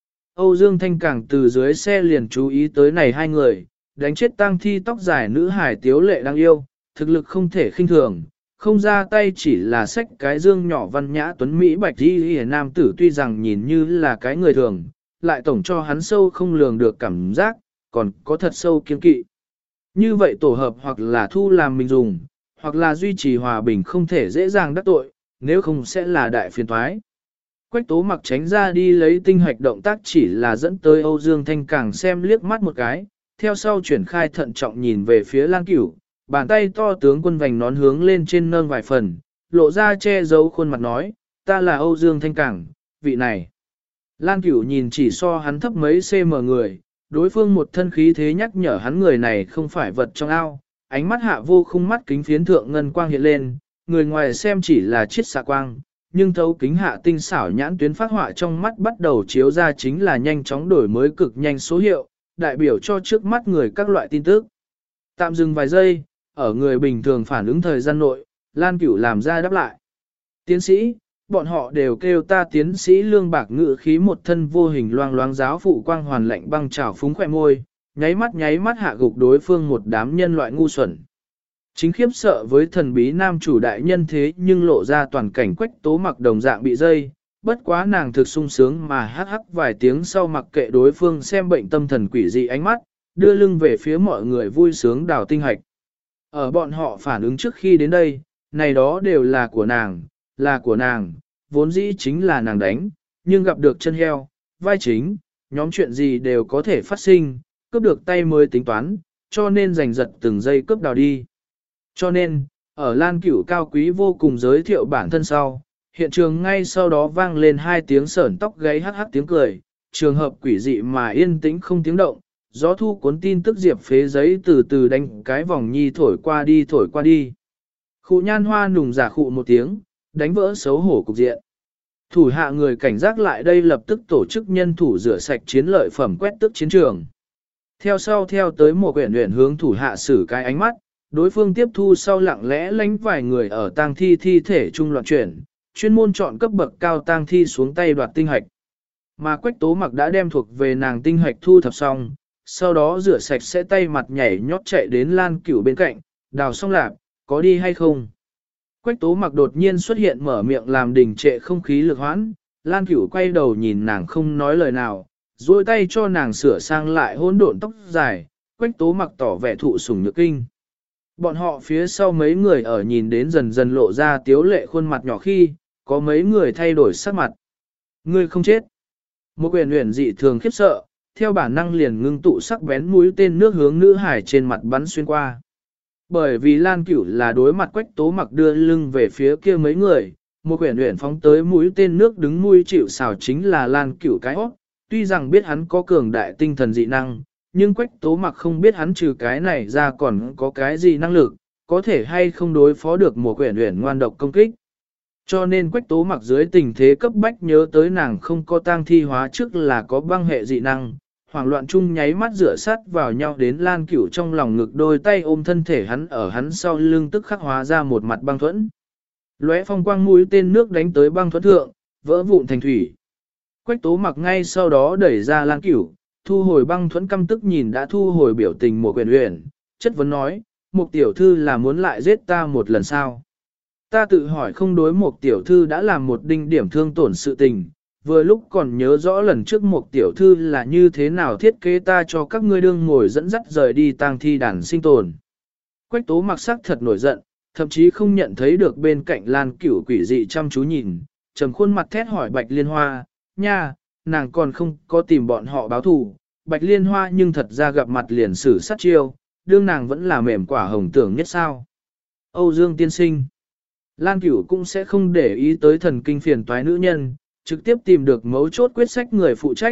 Speaker 1: Âu Dương Thanh Càng từ dưới xe liền chú ý tới này hai người, đánh chết tang thi tóc dài nữ hải tiếu lệ đang yêu, thực lực không thể khinh thường, không ra tay chỉ là xách cái dương nhỏ văn nhã tuấn Mỹ bạch đi hề nam tử tuy rằng nhìn như là cái người thường, lại tổng cho hắn sâu không lường được cảm giác, còn có thật sâu kiên kỵ. Như vậy tổ hợp hoặc là thu làm mình dùng, hoặc là duy trì hòa bình không thể dễ dàng đắc tội, nếu không sẽ là đại phiền toái. Quách Tố Mặc tránh ra đi lấy tinh hoạch động tác chỉ là dẫn tới Âu Dương Thanh Càng xem liếc mắt một cái, theo sau chuyển khai thận trọng nhìn về phía Lan Cửu, bàn tay to tướng quân vành nón hướng lên trên nâng vài phần, lộ ra che giấu khuôn mặt nói, ta là Âu Dương Thanh Càng, vị này. Lan Cửu nhìn chỉ so hắn thấp mấy cm người, đối phương một thân khí thế nhắc nhở hắn người này không phải vật trong ao, ánh mắt hạ vô khung mắt kính phiến thượng ngân quang hiện lên, người ngoài xem chỉ là chiết xạ quang, nhưng thấu kính hạ tinh xảo nhãn tuyến phát họa trong mắt bắt đầu chiếu ra chính là nhanh chóng đổi mới cực nhanh số hiệu, đại biểu cho trước mắt người các loại tin tức. Tạm dừng vài giây, ở người bình thường phản ứng thời gian nội, Lan Cửu làm ra đáp lại. Tiến sĩ, bọn họ đều kêu ta tiến sĩ lương bạc ngự khí một thân vô hình loang loáng giáo phụ quang hoàn lạnh băng trào phúng khỏe môi, nháy mắt nháy mắt hạ gục đối phương một đám nhân loại ngu xuẩn. Chính khiếp sợ với thần bí nam chủ đại nhân thế nhưng lộ ra toàn cảnh Quách Tố Mặc đồng dạng bị dây, bất quá nàng thực sung sướng mà hắc hắc vài tiếng sau mặc kệ đối phương xem bệnh tâm thần quỷ dị ánh mắt, đưa lưng về phía mọi người vui sướng đào tinh hạch. Ở bọn họ phản ứng trước khi đến đây, này đó đều là của nàng, là của nàng, vốn dĩ chính là nàng đánh, nhưng gặp được chân heo, vai chính, nhóm chuyện gì đều có thể phát sinh, cướp được tay mới tính toán, cho nên giành giật từng giây cướp đào đi. Cho nên, ở Lan Cửu cao quý vô cùng giới thiệu bản thân sau, hiện trường ngay sau đó vang lên hai tiếng sởn tóc gáy hắc hắc tiếng cười, trường hợp quỷ dị mà yên tĩnh không tiếng động, gió thu cuốn tin tức diệp phế giấy từ từ đánh cái vòng nhi thổi qua đi thổi qua đi. Khụ Nhan Hoa nùng giả khụ một tiếng, đánh vỡ xấu hổ cục diện. Thủ hạ người cảnh giác lại đây lập tức tổ chức nhân thủ rửa sạch chiến lợi phẩm quét tước chiến trường. Theo sau theo tới một quyển luyện hướng thủ hạ xử cái ánh mắt, đối phương tiếp thu sau lặng lẽ lánh vài người ở tang thi thi thể trung loạn chuyển, chuyên môn chọn cấp bậc cao tang thi xuống tay đoạt tinh hạch. Mà Quách Tố Mặc đã đem thuộc về nàng tinh hạch thu thập xong, sau đó rửa sạch sẽ tay mặt nhảy nhót chạy đến Lan Cửu bên cạnh, đào xong lạp, có đi hay không? Quách Tố Mặc đột nhiên xuất hiện mở miệng làm đình trệ không khí lực hoãn, Lan Cửu quay đầu nhìn nàng không nói lời nào, duỗi tay cho nàng sửa sang lại hỗn độn tóc dài, Quách Tố Mặc tỏ vẻ thụ sủng nhược kinh. Bọn họ phía sau mấy người ở nhìn đến dần dần lộ ra tiếu lệ khuôn mặt nhỏ khi, có mấy người thay đổi sắc mặt. Ngươi không chết. Một quyền huyền dị thường khiếp sợ, theo bản năng liền ngưng tụ sắc bén mũi tên nước hướng nữ hải trên mặt bắn xuyên qua. Bởi vì Lan Cửu là đối mặt Quách Tố Mặc đưa lưng về phía kia mấy người, một quyển luyện phóng tới mũi tên nước đứng mũi chịu xào chính là Lan Cửu cái hót, tuy rằng biết hắn có cường đại tinh thần dị năng, nhưng Quách Tố Mặc không biết hắn trừ cái này ra còn có cái gì năng lực, có thể hay không đối phó được một quyển luyện ngoan độc công kích. Cho nên Quách Tố Mặc dưới tình thế cấp bách nhớ tới nàng không có tang thi hóa trước là có băng hệ dị năng, hoảng loạn chung nháy mắt rửa sát vào nhau đến Lan Cửu trong lòng ngực đôi tay ôm thân thể hắn ở hắn sau lưng tức khắc hóa ra một mặt băng thuẫn. Lóe phong quang mũi tên nước đánh tới băng thuẫn thượng, vỡ vụn thành thủy. Quách Tố Mặc ngay sau đó đẩy ra Lan Cửu, thu hồi băng thuẫn căm tức nhìn đã thu hồi biểu tình một quyền luyện, chất vấn nói, một tiểu thư là muốn lại giết ta một lần sao? Ta tự hỏi không đối một tiểu thư đã làm một đinh điểm thương tổn sự tình, vừa lúc còn nhớ rõ lần trước một tiểu thư là như thế nào thiết kế ta cho các ngươi đương ngồi dẫn dắt rời đi tang thi đàn sinh tồn. Quách Tố Mặc sắc thật nổi giận, thậm chí không nhận thấy được bên cạnh Lan Cửu quỷ dị chăm chú nhìn, trầm khuôn mặt thét hỏi Bạch Liên Hoa, nha, nàng còn không có tìm bọn họ báo thù. Bạch Liên Hoa nhưng thật ra gặp mặt liền xử sát chiêu, đương nàng vẫn là mềm quả hồng tưởng nhất sao. Âu Dương tiên sinh, Lan Cửu cũng sẽ không để ý tới thần kinh phiền toái nữ nhân, trực tiếp tìm được mấu chốt quyết sách người phụ trách,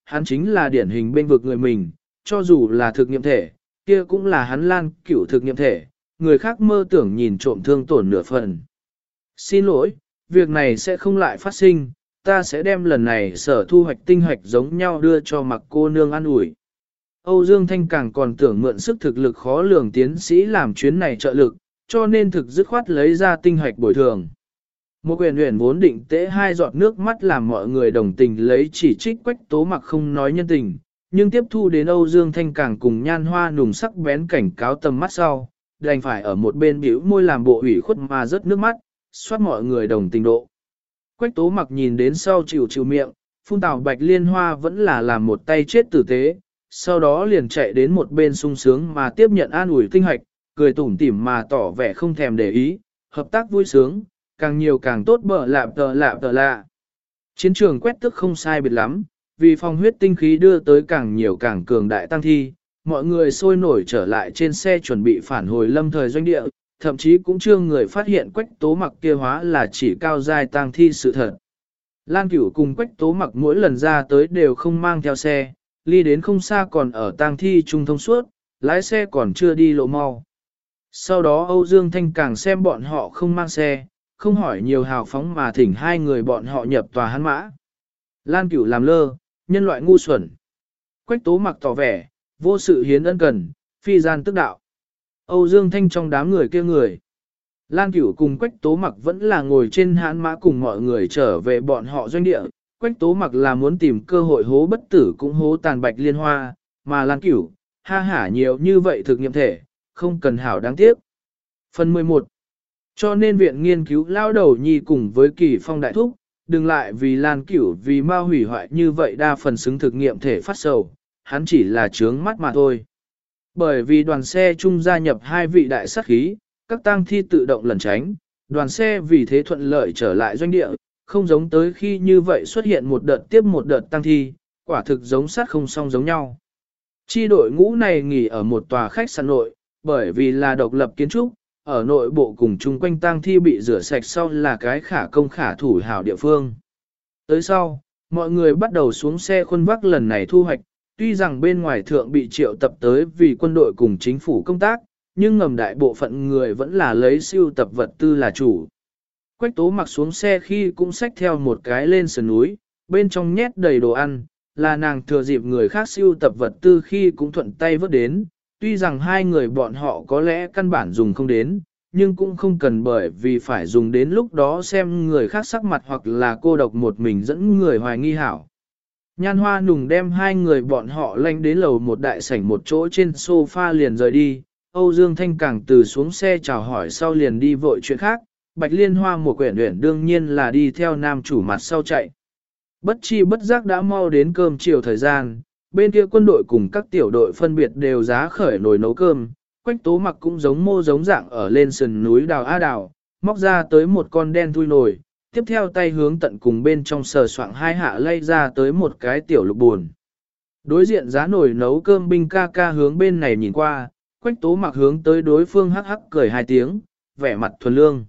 Speaker 1: hắn chính là điển hình bên vực người mình, cho dù là thực nghiệm thể, kia cũng là hắn Lan Cửu thực nghiệm thể, người khác mơ tưởng nhìn trộm thương tổn nửa phần. Xin lỗi, việc này sẽ không lại phát sinh, ta sẽ đem lần này sở thu hoạch tinh hoạch giống nhau đưa cho mặc cô nương ăn ủi. Âu Dương Thanh càng còn tưởng mượn sức thực lực khó lường tiến sĩ làm chuyến này trợ lực, cho nên thực dứt khoát lấy ra tinh hoạch bồi thường. Một quyền huyền vốn định tễ hai giọt nước mắt làm mọi người đồng tình lấy chỉ trích Quách Tố Mặc không nói nhân tình, nhưng tiếp thu đến Âu Dương Thanh càng cùng Nhan Hoa nùng sắc bén cảnh cáo tầm mắt sau, đành phải ở một bên bĩu môi làm bộ ủy khuất mà rớt nước mắt, soát mọi người đồng tình độ. Quách Tố Mặc nhìn đến sau chịu chịu miệng, phun tào Bạch Liên Hoa vẫn là làm một tay chết tử tế, sau đó liền chạy đến một bên sung sướng mà tiếp nhận an ủi tinh hạch, cười tủm tỉm mà tỏ vẻ không thèm để ý, hợp tác vui sướng, càng nhiều càng tốt bở lạp tờ lạp tờ lạ. Chiến trường quét tức không sai biệt lắm, vì phòng huyết tinh khí đưa tới càng nhiều càng cường đại tăng thi, mọi người sôi nổi trở lại trên xe chuẩn bị phản hồi lâm thời doanh địa, thậm chí cũng chưa người phát hiện Quách Tố Mặc kia hóa là chỉ cao giai tăng thi sự thật. Lan Cửu cùng Quách Tố Mặc mỗi lần ra tới đều không mang theo xe, ly đến không xa còn ở tang thi trung thông suốt, lái xe còn chưa đi lộ mau. Sau đó Âu Dương Thanh càng xem bọn họ không mang xe, không hỏi nhiều hào phóng mà thỉnh hai người bọn họ nhập tòa hắn mã. Lan Cửu làm lơ, nhân loại ngu xuẩn. Quách Tố Mặc tỏ vẻ, vô sự hiến ân cần, phi gian tức đạo. Âu Dương Thanh trong đám người kia người. Lan Cửu cùng Quách Tố Mặc vẫn là ngồi trên hãn mã cùng mọi người trở về bọn họ doanh địa. Quách Tố Mặc là muốn tìm cơ hội hố bất tử cũng hố tàn Bạch Liên Hoa, mà Lan Cửu, ha hả nhiều như vậy thực nghiệm thể, không cần hảo đáng tiếc. Phần mười một. Cho nên viện nghiên cứu lao đầu nhi cùng với Kỳ Phong đại thúc, đừng lại vì Lan Cửu vì ma hủy hoại như vậy đa phần xứng thực nghiệm thể phát sầu, hắn chỉ là trướng mắt mà thôi. Bởi vì đoàn xe chung gia nhập hai vị đại sát khí, các tang thi tự động lẩn tránh, đoàn xe vì thế thuận lợi trở lại doanh địa, không giống tới khi như vậy xuất hiện một đợt tiếp một đợt tang thi, quả thực giống sát không song giống nhau. Chi đội ngũ này nghỉ ở một tòa khách sạn nội, bởi vì là độc lập kiến trúc, ở nội bộ cùng chung quanh tang thi bị rửa sạch sau là cái khả công khả thủ hảo địa phương. Tới sau, mọi người bắt đầu xuống xe khuân vác lần này thu hoạch, tuy rằng bên ngoài thượng bị triệu tập tới vì quân đội cùng chính phủ công tác, nhưng ngầm đại bộ phận người vẫn là lấy siêu tập vật tư là chủ. Quách Tố Mặc xuống xe khi cũng xách theo một cái lên sườn núi, bên trong nhét đầy đồ ăn, là nàng thừa dịp người khác siêu tập vật tư khi cũng thuận tay vớt đến, tuy rằng hai người bọn họ có lẽ căn bản dùng không đến, nhưng cũng không cần bởi vì phải dùng đến lúc đó xem người khác sắc mặt hoặc là cô độc một mình dẫn người hoài nghi hảo. Nhan Hoa nùng đem hai người bọn họ lanh đến lầu một đại sảnh một chỗ trên sofa liền rời đi, Âu Dương Thanh càng từ xuống xe chào hỏi sau liền đi vội chuyện khác, Bạch Liên Hoa một quyển luyện đương nhiên là đi theo nam chủ mặt sau chạy. Bất chi bất giác đã mau đến cơm chiều thời gian, bên kia quân đội cùng các tiểu đội phân biệt đều giá khởi nồi nấu cơm, Quách Tố Mặc cũng giống mô giống dạng ở lên sườn núi đào á đào, móc ra tới một con đen thui nồi, tiếp theo tay hướng tận cùng bên trong sờ soạng hai hạ lay ra tới một cái tiểu lục buồn. Đối diện giá nồi nấu cơm binh ca ca hướng bên này nhìn qua, Quách Tố Mặc hướng tới đối phương hắc hắc cười hai tiếng, vẻ mặt thuần lương.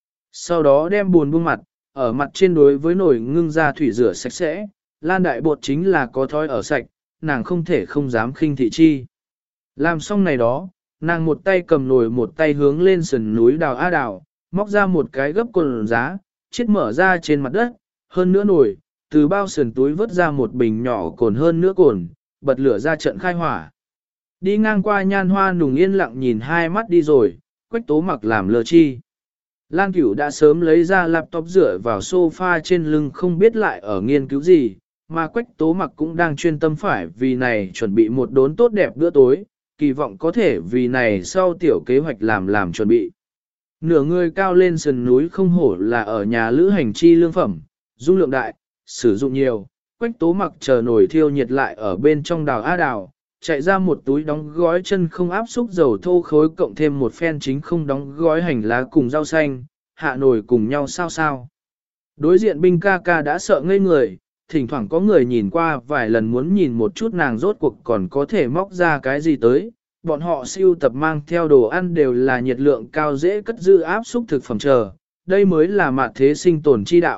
Speaker 1: Sau đó đem buồn buông mặt, ở mặt trên đối với nồi ngưng ra thủy rửa sạch sẽ, Lan đại bột chính là có thói ở sạch, nàng không thể không dám khinh thị chi. Làm xong này đó, nàng một tay cầm nồi một tay hướng lên sườn núi đào á đào, móc ra một cái gấp cồn giá, chiết mở ra trên mặt đất, hơn nữa nồi, từ bao sườn túi vớt ra một bình nhỏ cồn hơn nữa cồn, bật lửa ra trận khai hỏa. Đi ngang qua Nhan Hoa nùng yên lặng nhìn hai mắt đi rồi, Quách Tố Mặc làm lơ chi. Lan Cửu đã sớm lấy ra laptop dựa vào sofa trên lưng không biết lại ở nghiên cứu gì, mà Quách Tố Mặc cũng đang chuyên tâm phải vì này chuẩn bị một đốn tốt đẹp bữa tối, kỳ vọng có thể vì này sau tiểu kế hoạch làm làm chuẩn bị. Nửa người cao lên sườn núi không hổ là ở nhà lữ hành chi lương phẩm, dung lượng đại, sử dụng nhiều, Quách Tố Mặc chờ nồi thiêu nhiệt lại ở bên trong đào á đào, chạy ra một túi đóng gói chân không áp xúc dầu thô khối cộng thêm một phen chính không đóng gói hành lá cùng rau xanh, hạ nồi cùng nhau sao sao. Đối diện binh ca ca đã sợ ngây người, thỉnh thoảng có người nhìn qua vài lần muốn nhìn một chút nàng rốt cuộc còn có thể móc ra cái gì tới. Bọn họ siêu tập mang theo đồ ăn đều là nhiệt lượng cao dễ cất giữ áp xúc thực phẩm chờ, đây mới là mạt thế sinh tồn chi đạo,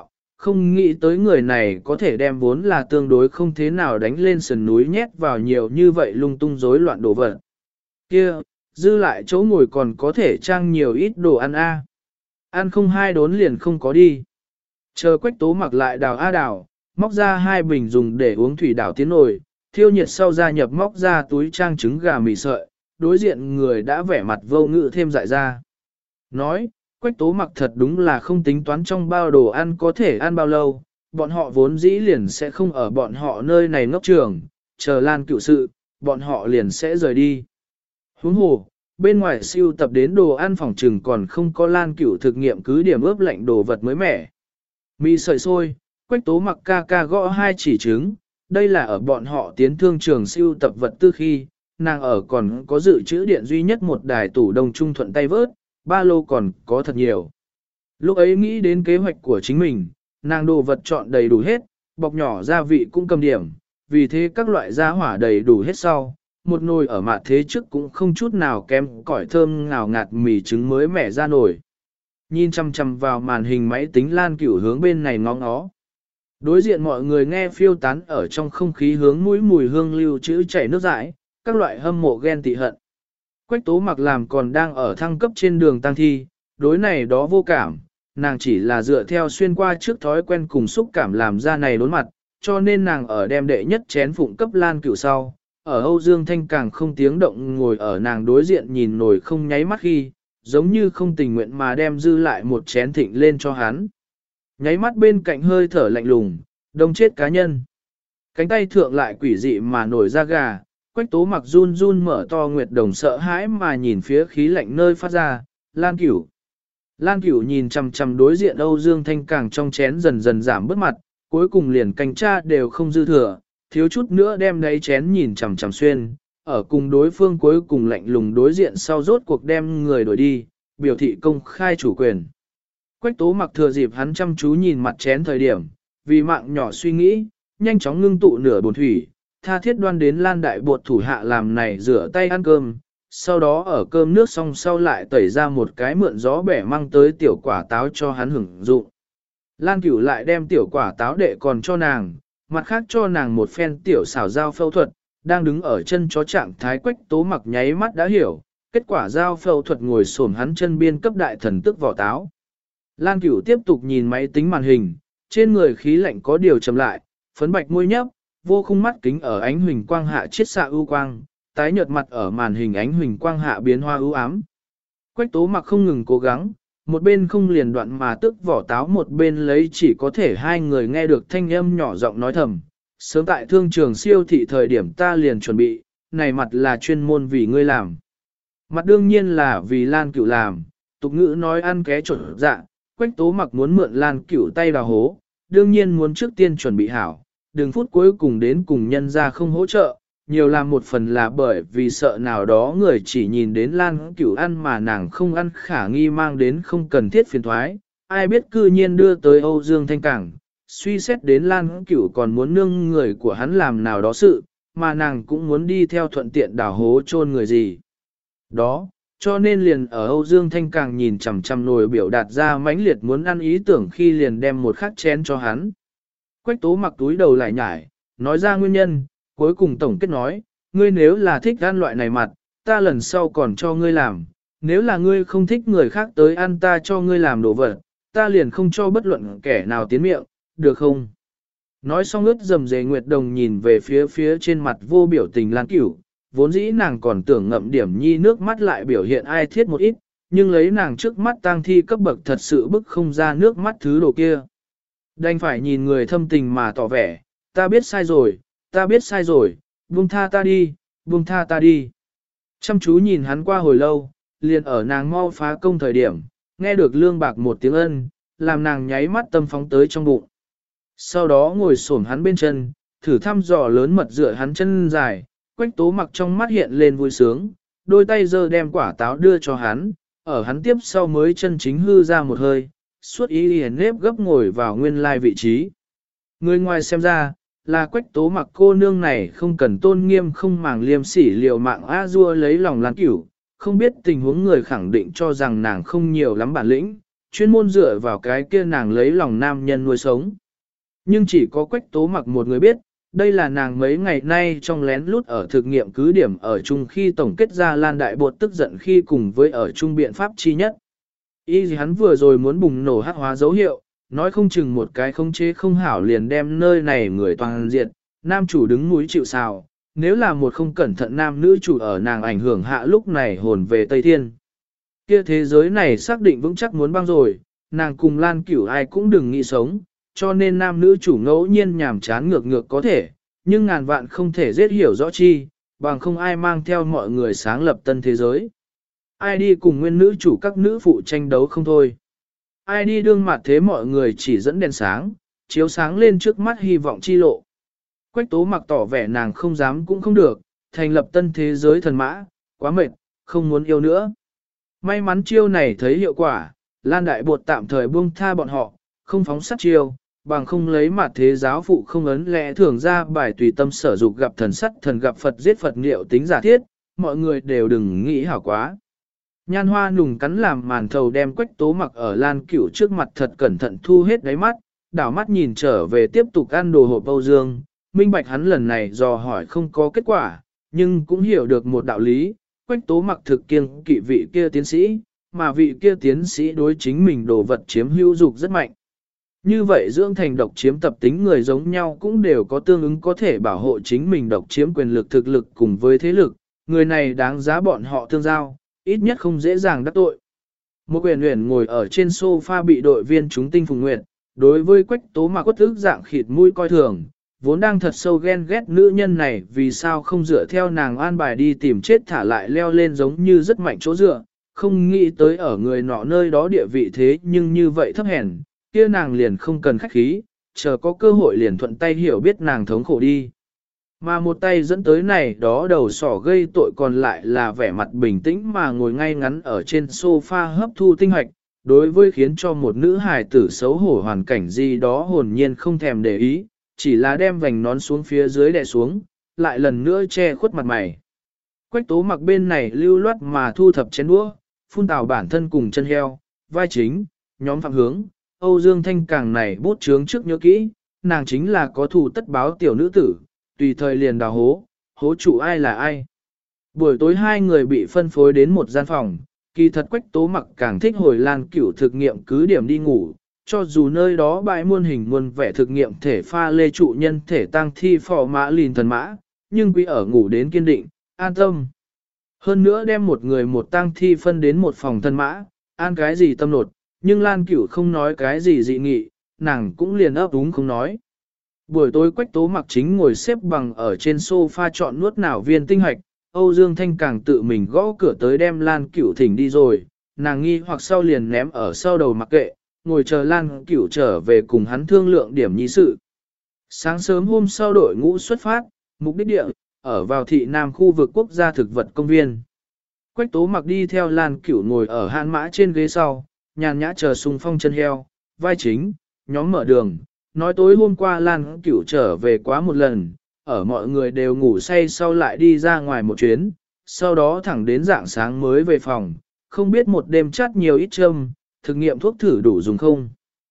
Speaker 1: không nghĩ tới người này có thể đem vốn là tương đối không thế nào đánh lên sườn núi nhét vào nhiều như vậy lung tung rối loạn đồ vật. Kia, dư lại chỗ ngồi còn có thể trang nhiều ít đồ ăn a. Ăn không hai đốn liền không có đi. Chờ Quách Tố Mặc lại đào a đào, móc ra hai bình dùng để uống thủy đảo tiến nồi, thiêu nhiệt sau gia nhập móc ra túi trang trứng gà mì sợi, đối diện người đã vẻ mặt vô ngữ thêm dại ra. Nói, Quách Tố Mặc thật đúng là không tính toán trong bao đồ ăn có thể ăn bao lâu, bọn họ vốn dĩ liền sẽ không ở bọn họ nơi này ngốc trường, chờ Lan Cửu sự, bọn họ liền sẽ rời đi. Huống hồ, bên ngoài siêu tập đến đồ ăn phòng trừng còn không có Lan Cửu thực nghiệm cứ điểm ướp lạnh đồ vật mới mẻ. Mì sợi sôi, Quách Tố Mặc ca ca gõ hai chỉ trứng, đây là ở bọn họ tiến thương trường siêu tập vật tư khi, nàng ở còn có dự trữ điện duy nhất một đài tủ đông trung thuận tay vớt, ba lô còn có thật nhiều. Lúc ấy nghĩ đến kế hoạch của chính mình, nàng đồ vật chọn đầy đủ hết, bọc nhỏ gia vị cũng cầm điểm, vì thế các loại gia hỏa đầy đủ hết sau, một nồi ở mạ thế trước cũng không chút nào kém cỏi thơm ngào ngạt mì trứng mới mẻ ra nồi. Nhìn chăm chăm vào màn hình máy tính Lan Cửu hướng bên này ngó ngó. Đối diện mọi người nghe phiêu tán ở trong không khí hướng mũi mùi hương lưu chữ chảy nước dãi, các loại hâm mộ ghen tị hận. Quách Tố Mặc làm còn đang ở thăng cấp trên đường tăng thi, đối này đó vô cảm, nàng chỉ là dựa theo xuyên qua trước thói quen cùng xúc cảm làm ra này đốn mặt, cho nên nàng ở đem đệ nhất chén phụng cấp Lan Cửu sau, ở Âu Dương Thanh càng không tiếng động ngồi ở nàng đối diện nhìn nổi không nháy mắt khi, giống như không tình nguyện mà đem dư lại một chén thịnh lên cho hắn. Nháy mắt bên cạnh hơi thở lạnh lùng, đông chết cá nhân. Cánh tay thượng lại quỷ dị mà nổi ra gà, Quách Tố Mặc run run mở to nguyệt đồng sợ hãi mà nhìn phía khí lạnh nơi phát ra, Lan Cửu. Lan Cửu nhìn chằm chằm đối diện Âu Dương Thanh càng trong chén dần dần giảm bớt mặt, cuối cùng liền canh cha đều không dư thừa, thiếu chút nữa đem đáy chén nhìn chằm chằm xuyên, ở cùng đối phương cuối cùng lạnh lùng đối diện sau rốt cuộc đem người đổi đi, biểu thị công khai chủ quyền. Quách Tố Mặc thừa dịp hắn chăm chú nhìn mặt chén thời điểm, vì mạng nhỏ suy nghĩ, nhanh chóng ngưng tụ nửa bồn thủy, tha thiết đoan đến Lan Đại Bột thủ hạ làm này rửa tay ăn cơm, sau đó ở cơm nước xong sau lại tẩy ra một cái mượn gió bẻ mang tới tiểu quả táo cho hắn hưởng dụng. Lan Cửu lại đem tiểu quả táo đệ còn cho nàng, mặt khác cho nàng một phen tiểu xảo dao phẫu thuật, đang đứng ở chân chó trạng thái Quách Tố Mặc nháy mắt đã hiểu, kết quả dao phẫu thuật ngồi xổm hắn chân biên cấp đại thần tức vỏ táo. Lan Cửu tiếp tục nhìn máy tính màn hình, trên người khí lạnh có điều chậm lại, phấn bạch môi nhấp, vô khung mắt kính ở ánh huỳnh quang hạ chiết xạ ưu quang, tái nhợt mặt ở màn hình ánh huỳnh quang hạ biến hoa ưu ám. Quách Tố Mặc không ngừng cố gắng, một bên không liền đoạn mà tức vỏ táo một bên lấy chỉ có thể hai người nghe được thanh âm nhỏ giọng nói thầm. Sớm tại thương trường siêu thị thời điểm ta liền chuẩn bị, này mặt là chuyên môn vì ngươi làm. Mặt đương nhiên là vì Lan Cửu làm, tục ngữ nói ăn ké trộn dạ, Quách Tố Mặc muốn mượn Lan Cửu tay đào hố, đương nhiên muốn trước tiên chuẩn bị hảo, đừng phút cuối cùng đến cùng nhân ra không hỗ trợ, nhiều làm một phần là bởi vì sợ nào đó người chỉ nhìn đến Lan Cửu ăn mà nàng không ăn khả nghi mang đến không cần thiết phiền thoái, ai biết cư nhiên đưa tới Âu Dương Thanh Cảng, suy xét đến Lan Cửu còn muốn nương người của hắn làm nào đó sự, mà nàng cũng muốn đi theo thuận tiện đào hố chôn người gì. Đó, cho nên liền ở Âu Dương Thanh Càng nhìn chằm chằm nồi biểu đạt ra mãnh liệt muốn ăn ý tưởng khi liền đem một khắc chén cho hắn. Quách Tố Mặc túi đầu lại nhải, nói ra nguyên nhân, cuối cùng tổng kết nói, ngươi nếu là thích ăn loại này mặt, ta lần sau còn cho ngươi làm, nếu là ngươi không thích người khác tới ăn ta cho ngươi làm đồ vật, ta liền không cho bất luận kẻ nào tiến miệng, được không? Nói xong ướt dầm dề Nguyệt Đồng nhìn về phía phía trên mặt vô biểu tình Lan Cửu, vốn dĩ nàng còn tưởng ngậm điểm nhi nước mắt lại biểu hiện ai thiết một ít, nhưng lấy nàng trước mắt tang thi cấp bậc thật sự bức không ra nước mắt thứ đồ kia. Đành phải nhìn người thâm tình mà tỏ vẻ, ta biết sai rồi, ta biết sai rồi, buông tha ta đi, buông tha ta đi. Chăm chú nhìn hắn qua hồi lâu, liền ở nàng mau phá công thời điểm, nghe được lương bạc một tiếng ân, làm nàng nháy mắt tâm phóng tới trong bụng. Sau đó ngồi xổm hắn bên chân, thử thăm dò lớn mật dựa hắn chân dài, Quách Tố Mặc trong mắt hiện lên vui sướng, đôi tay giơ đem quả táo đưa cho hắn, ở hắn tiếp sau mới chân chính hư ra một hơi, suốt ý liền nếp gấp ngồi vào nguyên lai vị trí. Người ngoài xem ra, là Quách Tố Mặc cô nương này không cần tôn nghiêm không màng liêm sỉ liều mạng a dua lấy lòng Lan Cửu, không biết tình huống người khẳng định cho rằng nàng không nhiều lắm bản lĩnh, chuyên môn dựa vào cái kia nàng lấy lòng nam nhân nuôi sống. Nhưng chỉ có Quách Tố Mặc một người biết, đây là nàng mấy ngày nay trong lén lút ở thực nghiệm cứ điểm ở chung khi tổng kết ra Lan Đại Bột tức giận khi cùng với ở chung biện pháp chi nhất. Ý gì hắn vừa rồi muốn bùng nổ hắc hóa dấu hiệu, nói không chừng một cái không chế không hảo liền đem nơi này người toàn diện, nam chủ đứng mũi chịu sào, nếu là một không cẩn thận nam nữ chủ ở nàng ảnh hưởng hạ lúc này hồn về Tây Thiên. Kia thế giới này xác định vững chắc muốn băng rồi, nàng cùng Lan Cửu ai cũng đừng nghĩ sống, cho nên nam nữ chủ ngẫu nhiên nhảm chán ngược ngược có thể, nhưng ngàn vạn không thể giết hiểu rõ chi, bằng không ai mang theo mọi người sáng lập tân thế giới. Ai đi cùng nguyên nữ chủ các nữ phụ tranh đấu không thôi. Ai đi đương mặt thế mọi người chỉ dẫn đèn sáng, chiếu sáng lên trước mắt hy vọng chi lộ. Quách Tố Mặc tỏ vẻ nàng không dám cũng không được, thành lập tân thế giới thần mã, quá mệt, không muốn yêu nữa. May mắn chiêu này thấy hiệu quả, Lan Đại Bột tạm thời buông tha bọn họ, không phóng sát chiêu, bằng không lấy mặt thế giáo phụ không ấn lẽ thường ra bài tùy tâm sở dục gặp thần sắt thần gặp Phật giết Phật liệu tính giả thiết, mọi người đều đừng nghĩ hảo quá. Nhan Hoa nùng cắn làm màn thầu đem Quách Tố Mặc ở Lan Cửu trước mặt thật cẩn thận thu hết đáy mắt, đảo mắt nhìn trở về tiếp tục ăn đồ hộp Âu Dương, minh bạch hắn lần này dò hỏi không có kết quả, nhưng cũng hiểu được một đạo lý, Quách Tố Mặc thực kiêng kỵ vị kia tiến sĩ, mà vị kia tiến sĩ đối chính mình đồ vật chiếm hữu dục rất mạnh. Như vậy dưỡng thành độc chiếm tập tính người giống nhau cũng đều có tương ứng có thể bảo hộ chính mình độc chiếm quyền lực thực lực cùng với thế lực, người này đáng giá bọn họ tương giao, ít nhất không dễ dàng đắc tội. Một quyền huyền ngồi ở trên sofa bị đội viên chúng tinh phùng nguyện, đối với Quách Tố Mặc quất ức dạng khịt mũi coi thường, vốn đang thật sâu ghen ghét nữ nhân này vì sao không dựa theo nàng an bài đi tìm chết thả lại leo lên giống như rất mạnh chỗ dựa, không nghĩ tới ở người nọ nơi đó địa vị thế nhưng như vậy thấp hèn, kia nàng liền không cần khách khí, chờ có cơ hội liền thuận tay hiểu biết nàng thống khổ đi. Mà một tay dẫn tới này đó đầu sỏ gây tội còn lại là vẻ mặt bình tĩnh mà ngồi ngay ngắn ở trên sofa hấp thu tinh hoạch, đối với khiến cho một nữ hài tử xấu hổ hoàn cảnh gì đó hồn nhiên không thèm để ý, chỉ là đem vành nón xuống phía dưới đè xuống, lại lần nữa che khuất mặt mày. Quách Tố Mặc bên này lưu loát mà thu thập chén đũa, phun tào bản thân cùng chân heo, vai chính, nhóm phạm hướng, Âu Dương Thanh càng này bút chướng trước nhớ kỹ, nàng chính là có thù tất báo tiểu nữ tử, tùy thời liền đào hố, hố chủ ai là ai. Buổi tối hai người bị phân phối đến một gian phòng, kỳ thật Quách Tố Mặc càng thích hồi Lan Cửu thực nghiệm cứ điểm đi ngủ, cho dù nơi đó bãi muôn hình muôn vẻ thực nghiệm thể pha lê trụ nhân thể tăng thi phò mã lìn thần mã, nhưng quý ở ngủ đến kiên định, an tâm. Hơn nữa đem một người một tăng thi phân đến một phòng thân mã, an cái gì tâm nột, nhưng Lan Cửu không nói cái gì dị nghị, nàng cũng liền ấp úng không nói. Buổi tối Quách Tố Mặc chính ngồi xếp bằng ở trên sofa chọn nuốt nào viên tinh hạch, Âu Dương Thanh càng tự mình gõ cửa tới đem Lan Cửu thỉnh đi rồi, nàng nghi hoặc sau liền ném ở sau đầu mặc kệ, ngồi chờ Lan Cửu trở về cùng hắn thương lượng điểm nhi sự. Sáng sớm hôm sau đội ngũ xuất phát, mục đích địa, ở vào thị nam khu vực quốc gia thực vật công viên. Quách Tố Mặc đi theo Lan Cửu ngồi ở hãn mã trên ghế sau, nhàn nhã chờ xung phong chân heo, vai chính, nhóm mở đường. Nói tối hôm qua Lan Cửu trở về quá một lần, ở mọi người đều ngủ say sau lại đi ra ngoài một chuyến, sau đó thẳng đến rạng sáng mới về phòng, không biết một đêm chắt nhiều ít châm, thực nghiệm thuốc thử đủ dùng không.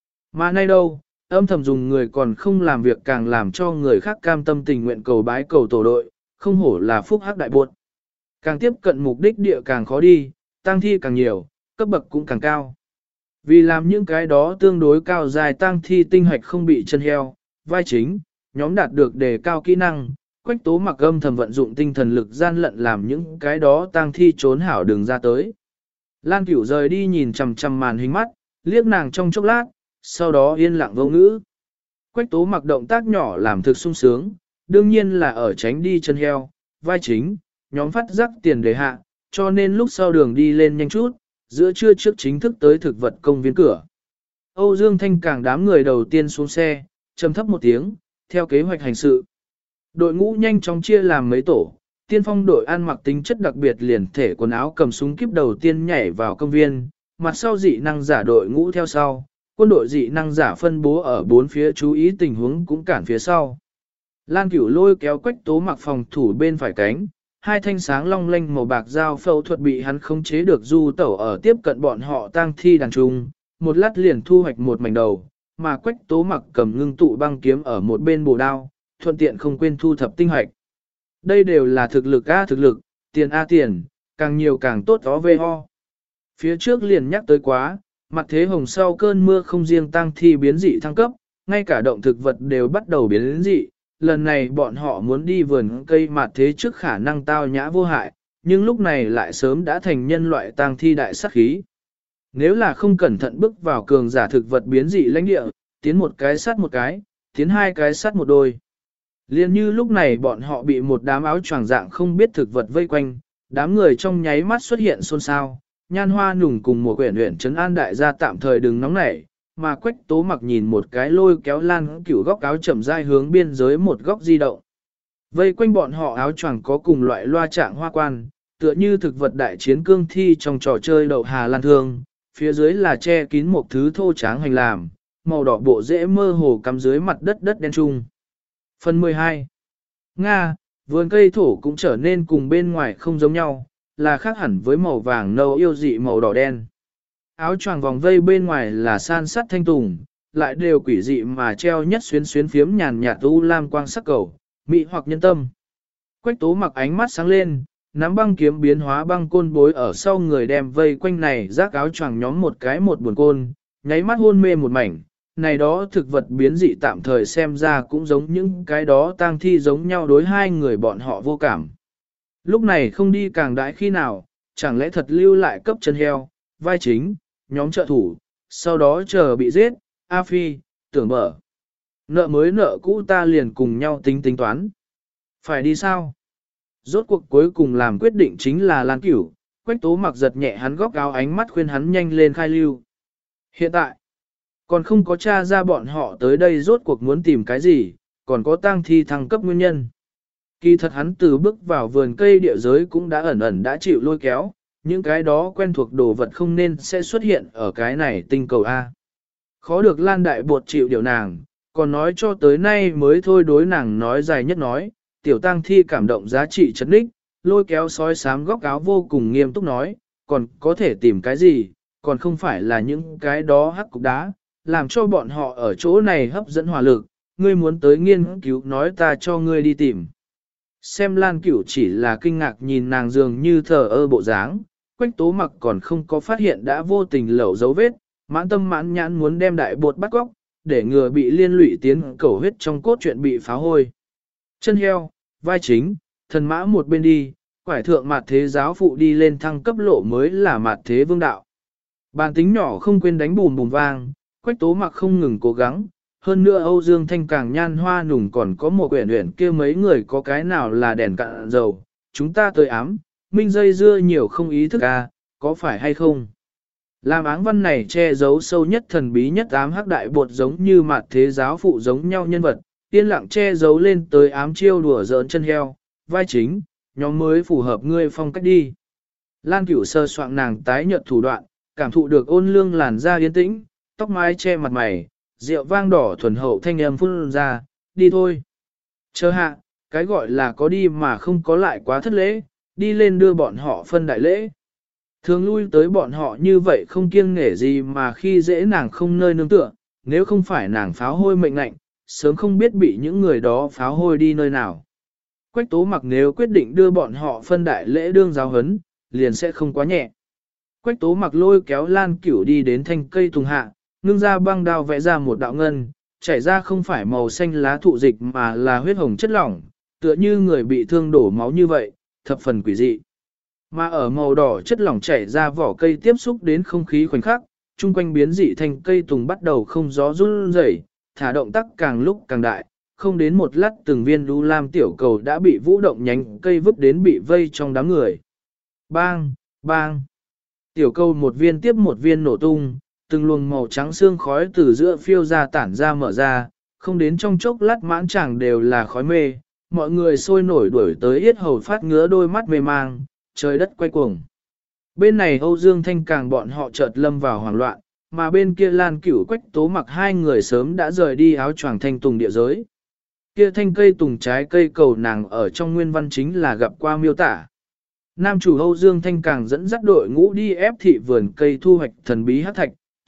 Speaker 1: Mà nay đâu, âm thầm dùng người còn không làm việc càng làm cho người khác cam tâm tình nguyện cầu bái cầu tổ đội, không hổ là phúc hắc đại buột. Càng tiếp cận mục đích địa càng khó đi, tăng thi càng nhiều, cấp bậc cũng càng cao. Vì làm những cái đó tương đối cao dài tăng thi tinh hoạch không bị chân heo, vai chính, nhóm đạt được đề cao kỹ năng, Quách Tố Mặc âm thầm vận dụng tinh thần lực gian lận làm những cái đó tăng thi trốn hảo đường ra tới. Lan Cửu rời đi nhìn chằm chằm màn hình mắt, liếc nàng trong chốc lát, sau đó yên lặng vô ngữ. Quách Tố Mặc động tác nhỏ làm thực sung sướng, đương nhiên là ở tránh đi chân heo, vai chính, nhóm phát rắc tiền đề hạ, cho nên lúc sau đường đi lên nhanh chút, giữa trưa trước chính thức tới thực vật công viên cửa. Âu Dương Thanh càng đám người đầu tiên xuống xe, trầm thấp một tiếng, theo kế hoạch hành sự. Đội ngũ nhanh chóng chia làm mấy tổ, tiên phong đội ăn mặc tính chất đặc biệt liền thể quần áo cầm súng kíp đầu tiên nhảy vào công viên, mặt sau dị năng giả đội ngũ theo sau, quân đội dị năng giả phân bố ở bốn phía chú ý tình huống cũng cản phía sau. Lan Cửu lôi kéo Quách Tố Mặc phòng thủ bên phải cánh, hai thanh sáng long lanh màu bạc dao phẫu thuật bị hắn khống chế được du tẩu ở tiếp cận bọn họ tang thi đàn trung, một lát liền thu hoạch một mảnh đầu, mà Quách Tố Mặc cầm ngưng tụ băng kiếm ở một bên bổ đao, thuận tiện không quên thu thập tinh hoạch. Đây đều là thực lực a thực lực, tiền a tiền, càng nhiều càng tốt ó vê ho. Phía trước liền nhắc tới quá, mặt thế hồng sau cơn mưa không riêng tăng thi biến dị thăng cấp, ngay cả động thực vật đều bắt đầu biến dị. Lần này bọn họ muốn đi vườn cây mặt thế trước khả năng tao nhã vô hại, nhưng lúc này lại sớm đã thành nhân loại tang thi đại sát khí. Nếu là không cẩn thận bước vào cường giả thực vật biến dị lãnh địa, tiến một cái sát một cái, tiến hai cái sát một đôi. Liên như lúc này bọn họ bị một đám áo choàng dạng không biết thực vật vây quanh, đám người trong nháy mắt xuất hiện xôn xao, Nhan Hoa Nùng cùng một quyển huyện trấn an đại gia tạm thời đừng nóng nảy, mà Quách Tố Mặc nhìn một cái lôi kéo Lan Cửu góc áo chậm rãi hướng biên giới một góc di động. Vây quanh bọn họ áo choàng có cùng loại loa trạng hoa quan, tựa như thực vật đại chiến cương thi trong trò chơi đậu Hà Lan Thương, phía dưới là che kín một thứ thô tráng hành làm, màu đỏ bộ rễ mơ hồ cắm dưới mặt đất đất đen trung. Phần mười hai. Nga, vườn cây thổ cũng trở nên cùng bên ngoài không giống nhau, là khác hẳn với màu vàng nâu yêu dị màu đỏ đen. Áo choàng vòng vây bên ngoài là san sắt thanh tùng, lại đều quỷ dị mà treo nhất xuyến xuyến phiếm nhàn nhạt u lam quang sắc cầu, mị hoặc nhân tâm. Quách Tố Mặc ánh mắt sáng lên, nắm băng kiếm biến hóa băng côn bối ở sau người đem vây quanh này rác áo choàng nhóm một cái một buồn côn, nháy mắt hôn mê một mảnh. Này đó thực vật biến dị tạm thời xem ra cũng giống những cái đó tang thi giống nhau đối hai người bọn họ vô cảm. Lúc này không đi càng đãi khi nào, chẳng lẽ thật lưu lại cấp chân heo, vai chính, nhóm trợ thủ, sau đó chờ bị giết, A Phi, tưởng mở. Nợ mới nợ cũ ta liền cùng nhau tính tính toán. Phải đi sao? Rốt cuộc cuối cùng làm quyết định chính là Lan Cửu, Quách Tố Mặc giật nhẹ hắn góc áo ánh mắt khuyên hắn nhanh lên khai lưu. Hiện tại, còn không có tra ra bọn họ tới đây rốt cuộc muốn tìm cái gì, còn có tang thi thăng cấp nguyên nhân. Kỳ thật hắn từ bước vào vườn cây địa giới cũng đã ẩn ẩn đã chịu lôi kéo, những cái đó quen thuộc đồ vật không nên sẽ xuất hiện ở cái này tinh cầu A. Khó được Lan Đại Bột chịu điều nàng, còn nói cho tới nay mới thôi đối nàng nói dài nhất nói, tiểu tang thi cảm động giá trị chấn đích, lôi kéo sói sám góc áo vô cùng nghiêm túc nói, còn có thể tìm cái gì, còn không phải là những cái đó hắc cục đá, làm cho bọn họ ở chỗ này hấp dẫn hỏa lực, ngươi muốn tới nghiên cứu nói ta cho ngươi đi tìm. Xem Lan Cửu chỉ là kinh ngạc nhìn nàng dường như thờ ơ bộ dáng, Quách Tố Mặc còn không có phát hiện đã vô tình lẩu dấu vết, mãn tâm mãn nhãn muốn đem đại bột bắt góc, để ngừa bị liên lụy tiến cầu huyết trong cốt truyện bị phá hôi. Chân heo, vai chính, thần mã một bên đi, quải thượng mặt thế giáo phụ đi lên thăng cấp lộ mới là mặt thế vương đạo. Bàn tính nhỏ không quên đánh bùm bùm vang, Quách Tố Mặc không ngừng cố gắng, hơn nữa Âu Dương Thanh càng Nhan Hoa Nùng còn có một quyển uyển kia mấy người có cái nào là đèn cạn dầu, chúng ta tới ám, minh dây dưa nhiều không ý thức à, có phải hay không? Làm áng văn này che giấu sâu nhất thần bí nhất ám hắc đại bột giống như mặt thế giáo phụ giống nhau nhân vật, yên lặng che giấu lên tới ám chiêu đùa giỡn chân heo, vai chính, nhóm mới phù hợp ngươi phong cách đi. Lan Cửu sơ soạn nàng tái nhợt thủ đoạn, cảm thụ được ôn lương làn da yên tĩnh, tóc mái che mặt mày, rượu vang đỏ thuần hậu thanh âm phun ra, đi thôi. Chờ hạ, cái gọi là có đi mà không có lại quá thất lễ, đi lên đưa bọn họ phân đại lễ. Thường lui tới bọn họ như vậy không kiêng nể gì mà khi dễ nàng không nơi nương tựa, nếu không phải nàng pháo hôi mệnh lệnh, sớm không biết bị những người đó pháo hôi đi nơi nào. Quách Tố Mặc nếu quyết định đưa bọn họ phân đại lễ đương giáo hấn, liền sẽ không quá nhẹ. Quách Tố Mặc lôi kéo Lan Cửu đi đến thanh cây tùng hạ, ngưng ra băng đao vẽ ra một đạo ngân, chảy ra không phải màu xanh lá thụ dịch mà là huyết hồng chất lỏng, tựa như người bị thương đổ máu như vậy, thập phần quỷ dị. Mà ở màu đỏ chất lỏng chảy ra vỏ cây tiếp xúc đến không khí khoảnh khắc, chung quanh biến dị thành cây tùng bắt đầu không gió run rẩy, thả động tác càng lúc càng đại, không đến một lát từng viên đu lam tiểu cầu đã bị vũ động nhánh cây vứt đến bị vây trong đám người. Bang, bang. Tiểu cầu một viên tiếp một viên nổ tung, từng luồng màu trắng xương khói từ giữa phiêu ra tản ra mở ra, không đến trong chốc lát mãn chẳng đều là khói mê, mọi người sôi nổi đuổi tới yết hầu phát ngứa đôi mắt mê mang, trời đất quay cuồng. Bên này Âu Dương Thanh càng bọn họ chợt lâm vào hoảng loạn, mà bên kia Lan Cửu Quách Tố Mặc hai người sớm đã rời đi áo choàng thanh tùng địa giới. Kia thanh cây tùng trái cây cầu nàng ở trong nguyên văn chính là gặp qua miêu tả. Nam chủ Âu Dương Thanh càng dẫn dắt đội ngũ đi ép thị vườn cây thu hoạch thần bí hắc thạch,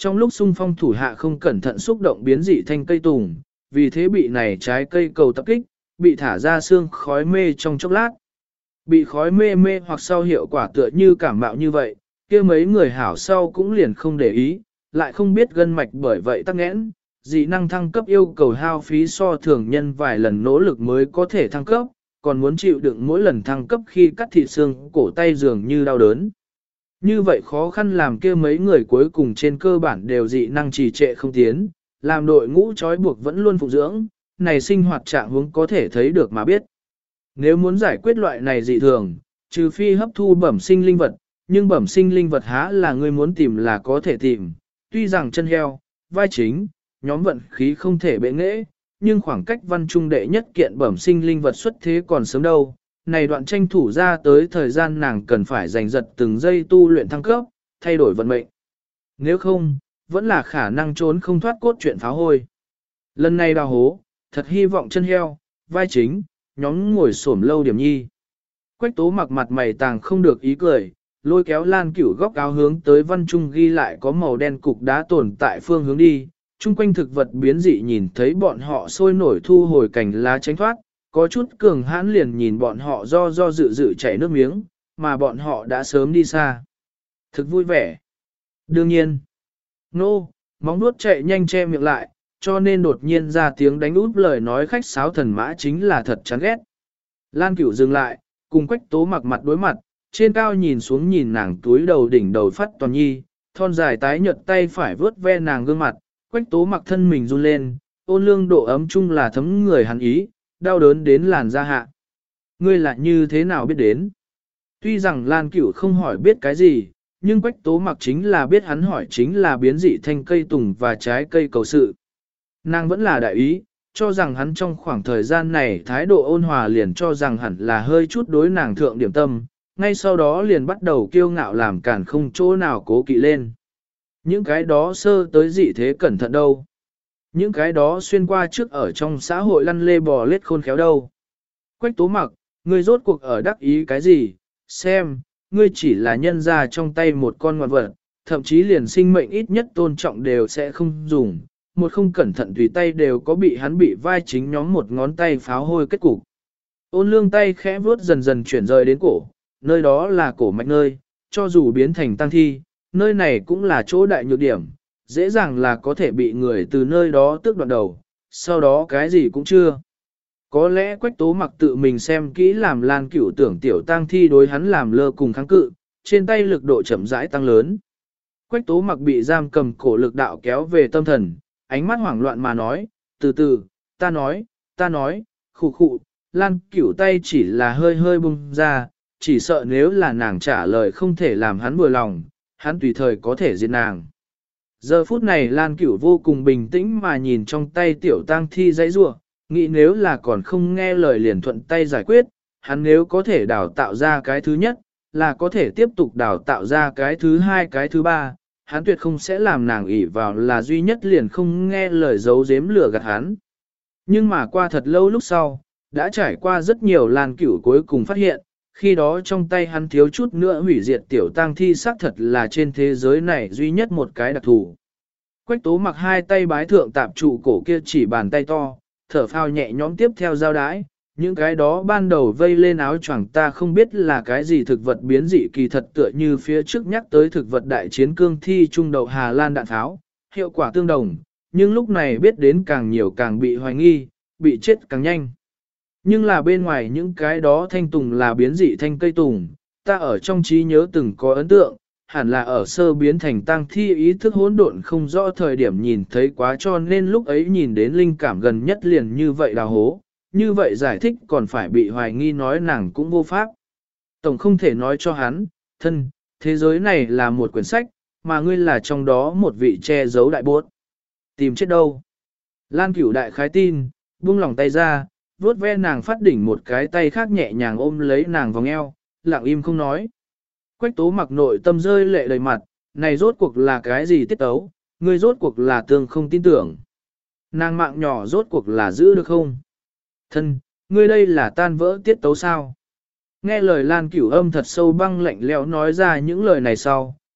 Speaker 1: Trong lúc xung phong thủ hạ không cẩn thận xúc động biến dị thanh cây tùng, vì thế bị này trái cây cầu tập kích, bị thả ra xương khói mê trong chốc lát. Bị khói mê mê hoặc sau hiệu quả tựa như cảm mạo như vậy, kia mấy người hảo sau cũng liền không để ý, lại không biết gân mạch bởi vậy tắc nghẽn, dị năng thăng cấp yêu cầu hao phí so thường nhân vài lần nỗ lực mới có thể thăng cấp, còn muốn chịu đựng mỗi lần thăng cấp khi cắt thịt xương cổ tay dường như đau đớn. Như vậy khó khăn làm kia mấy người cuối cùng trên cơ bản đều dị năng trì trệ không tiến, làm đội ngũ trói buộc vẫn luôn phụ dưỡng, này sinh hoạt trạng huống có thể thấy được mà biết. Nếu muốn giải quyết loại này dị thường, trừ phi hấp thu bẩm sinh linh vật, nhưng bẩm sinh linh vật há là người muốn tìm là có thể tìm, tuy rằng chân heo, vai chính, nhóm vận khí không thể bệ nghệ, nhưng khoảng cách văn trung đệ nhất kiện bẩm sinh linh vật xuất thế còn sớm đâu. Này đoạn tranh thủ ra tới thời gian nàng cần phải giành giật từng giây tu luyện thăng cấp, thay đổi vận mệnh. Nếu không, vẫn là khả năng trốn không thoát cốt truyện pháo hôi. Lần này đào hố, thật hy vọng chân heo, vai chính, nhóm ngồi xổm lâu điểm nhi. Quách tố mặc mặt mày tàng không được ý cười, lôi kéo Lan Cửu góc áo hướng tới văn trung ghi lại có màu đen cục đá tồn tại phương hướng đi. Trung quanh thực vật biến dị nhìn thấy bọn họ sôi nổi thu hồi cành lá tránh thoát, có chút cường hãn liền nhìn bọn họ do do dự dự chảy nước miếng, mà bọn họ đã sớm đi xa. Thực vui vẻ. Đương nhiên, nô, no, móng nuốt chạy nhanh che miệng lại, cho nên đột nhiên ra tiếng đánh út lời nói khách sáo thần mã chính là thật chán ghét. Lan Cửu dừng lại, cùng Quách tố mặc mặt đối mặt, trên cao nhìn xuống nhìn nàng túi đầu đỉnh đầu phát toàn nhi, thon dài tái nhợt tay phải vớt ve nàng gương mặt, Quách tố mặc thân mình run lên, ôn lương độ ấm chung là thấm người hắn ý, đau đớn đến làn da hạ. Ngươi lại như thế nào biết đến? Tuy rằng Lan Cửu không hỏi biết cái gì, nhưng Quách tố mặc chính là biết hắn hỏi chính là biến dị thanh cây tùng và trái cây cầu sự. Nàng vẫn là đại ý, cho rằng hắn trong khoảng thời gian này thái độ ôn hòa liền cho rằng hẳn là hơi chút đối nàng thượng điểm tâm, ngay sau đó liền bắt đầu kiêu ngạo làm cản không chỗ nào cố kỵ lên. Những cái đó sơ tới dị thế cẩn thận đâu. Những cái đó xuyên qua trước ở trong xã hội lăn lê bò lết khôn khéo đâu. Quách tố mặc, ngươi rốt cuộc ở đắc ý cái gì, xem, ngươi chỉ là nhân ra trong tay một con ngoạn vật, thậm chí liền sinh mệnh ít nhất tôn trọng đều sẽ không dùng, một không cẩn thận tùy tay đều có bị hắn bị vai chính nhóm một ngón tay pháo hôi kết cục. Ôn lương tay khẽ vuốt dần dần chuyển rời đến cổ, nơi đó là cổ mạch nơi, cho dù biến thành tăng thi, nơi này cũng là chỗ đại nhược điểm, dễ dàng là có thể bị người từ nơi đó tước đoạn đầu, sau đó cái gì cũng chưa. Có lẽ Quách tố mặc tự mình xem kỹ làm Lan Cửu tưởng tiểu tang thi đối hắn làm lơ cùng kháng cự, trên tay lực độ chậm rãi tăng lớn. Quách tố mặc bị giam cầm cổ lực đạo kéo về tâm thần, ánh mắt hoảng loạn mà nói, từ từ, ta nói, ta nói, khụ khụ, Lan Cửu tay chỉ là hơi hơi bung ra, chỉ sợ nếu là nàng trả lời không thể làm hắn vừa lòng, hắn tùy thời có thể giết nàng. Giờ phút này Lan Cửu vô cùng bình tĩnh mà nhìn trong tay tiểu tang thi dãy rủa, nghĩ nếu là còn không nghe lời liền thuận tay giải quyết, hắn nếu có thể đào tạo ra cái thứ nhất, là có thể tiếp tục đào tạo ra cái thứ hai cái thứ ba, hắn tuyệt không sẽ làm nàng ỷ vào là duy nhất liền không nghe lời giấu giếm lừa gạt hắn. Nhưng mà qua thật lâu lúc sau, đã trải qua rất nhiều Lan Cửu cuối cùng phát hiện, khi đó trong tay hắn thiếu chút nữa hủy diệt tiểu tang thi xác thật là trên thế giới này duy nhất một cái đặc thù. Quách tố mặc hai tay bái thượng tạp trụ cổ kia chỉ bàn tay to, thở phào nhẹ nhõm tiếp theo giao đái, những cái đó ban đầu vây lên áo choàng ta không biết là cái gì thực vật biến dị kỳ thật tựa như phía trước nhắc tới thực vật đại chiến cương thi trung đậu Hà Lan đạn tháo, hiệu quả tương đồng, nhưng lúc này biết đến càng nhiều càng bị hoài nghi, bị chết càng nhanh. Nhưng là bên ngoài những cái đó thanh tùng là biến dị thanh cây tùng, ta ở trong trí nhớ từng có ấn tượng, hẳn là ở sơ biến thành tăng thi ý thức hỗn độn không rõ thời điểm nhìn thấy quá cho nên lúc ấy nhìn đến linh cảm gần nhất liền như vậy đào hố, như vậy giải thích còn phải bị hoài nghi nói nàng cũng vô pháp. Tổng không thể nói cho hắn, thân, thế giới này là một quyển sách, mà ngươi là trong đó một vị che giấu đại bốt. Tìm chết đâu? Lan Cửu đại khái tin, buông lòng tay ra, vuốt ve nàng phát đỉnh một cái tay khác nhẹ nhàng ôm lấy nàng vòng eo, lặng im không nói. Quách tố mặc nội tâm rơi lệ đầy mặt, này rốt cuộc là cái gì tiết tấu, ngươi rốt cuộc là tương không tin tưởng. Nàng mạng nhỏ rốt cuộc là giữ được không? Thân, ngươi đây là tan vỡ tiết tấu sao? Nghe lời Lan Cửu âm thật sâu băng lạnh lẽo nói ra những lời này sau,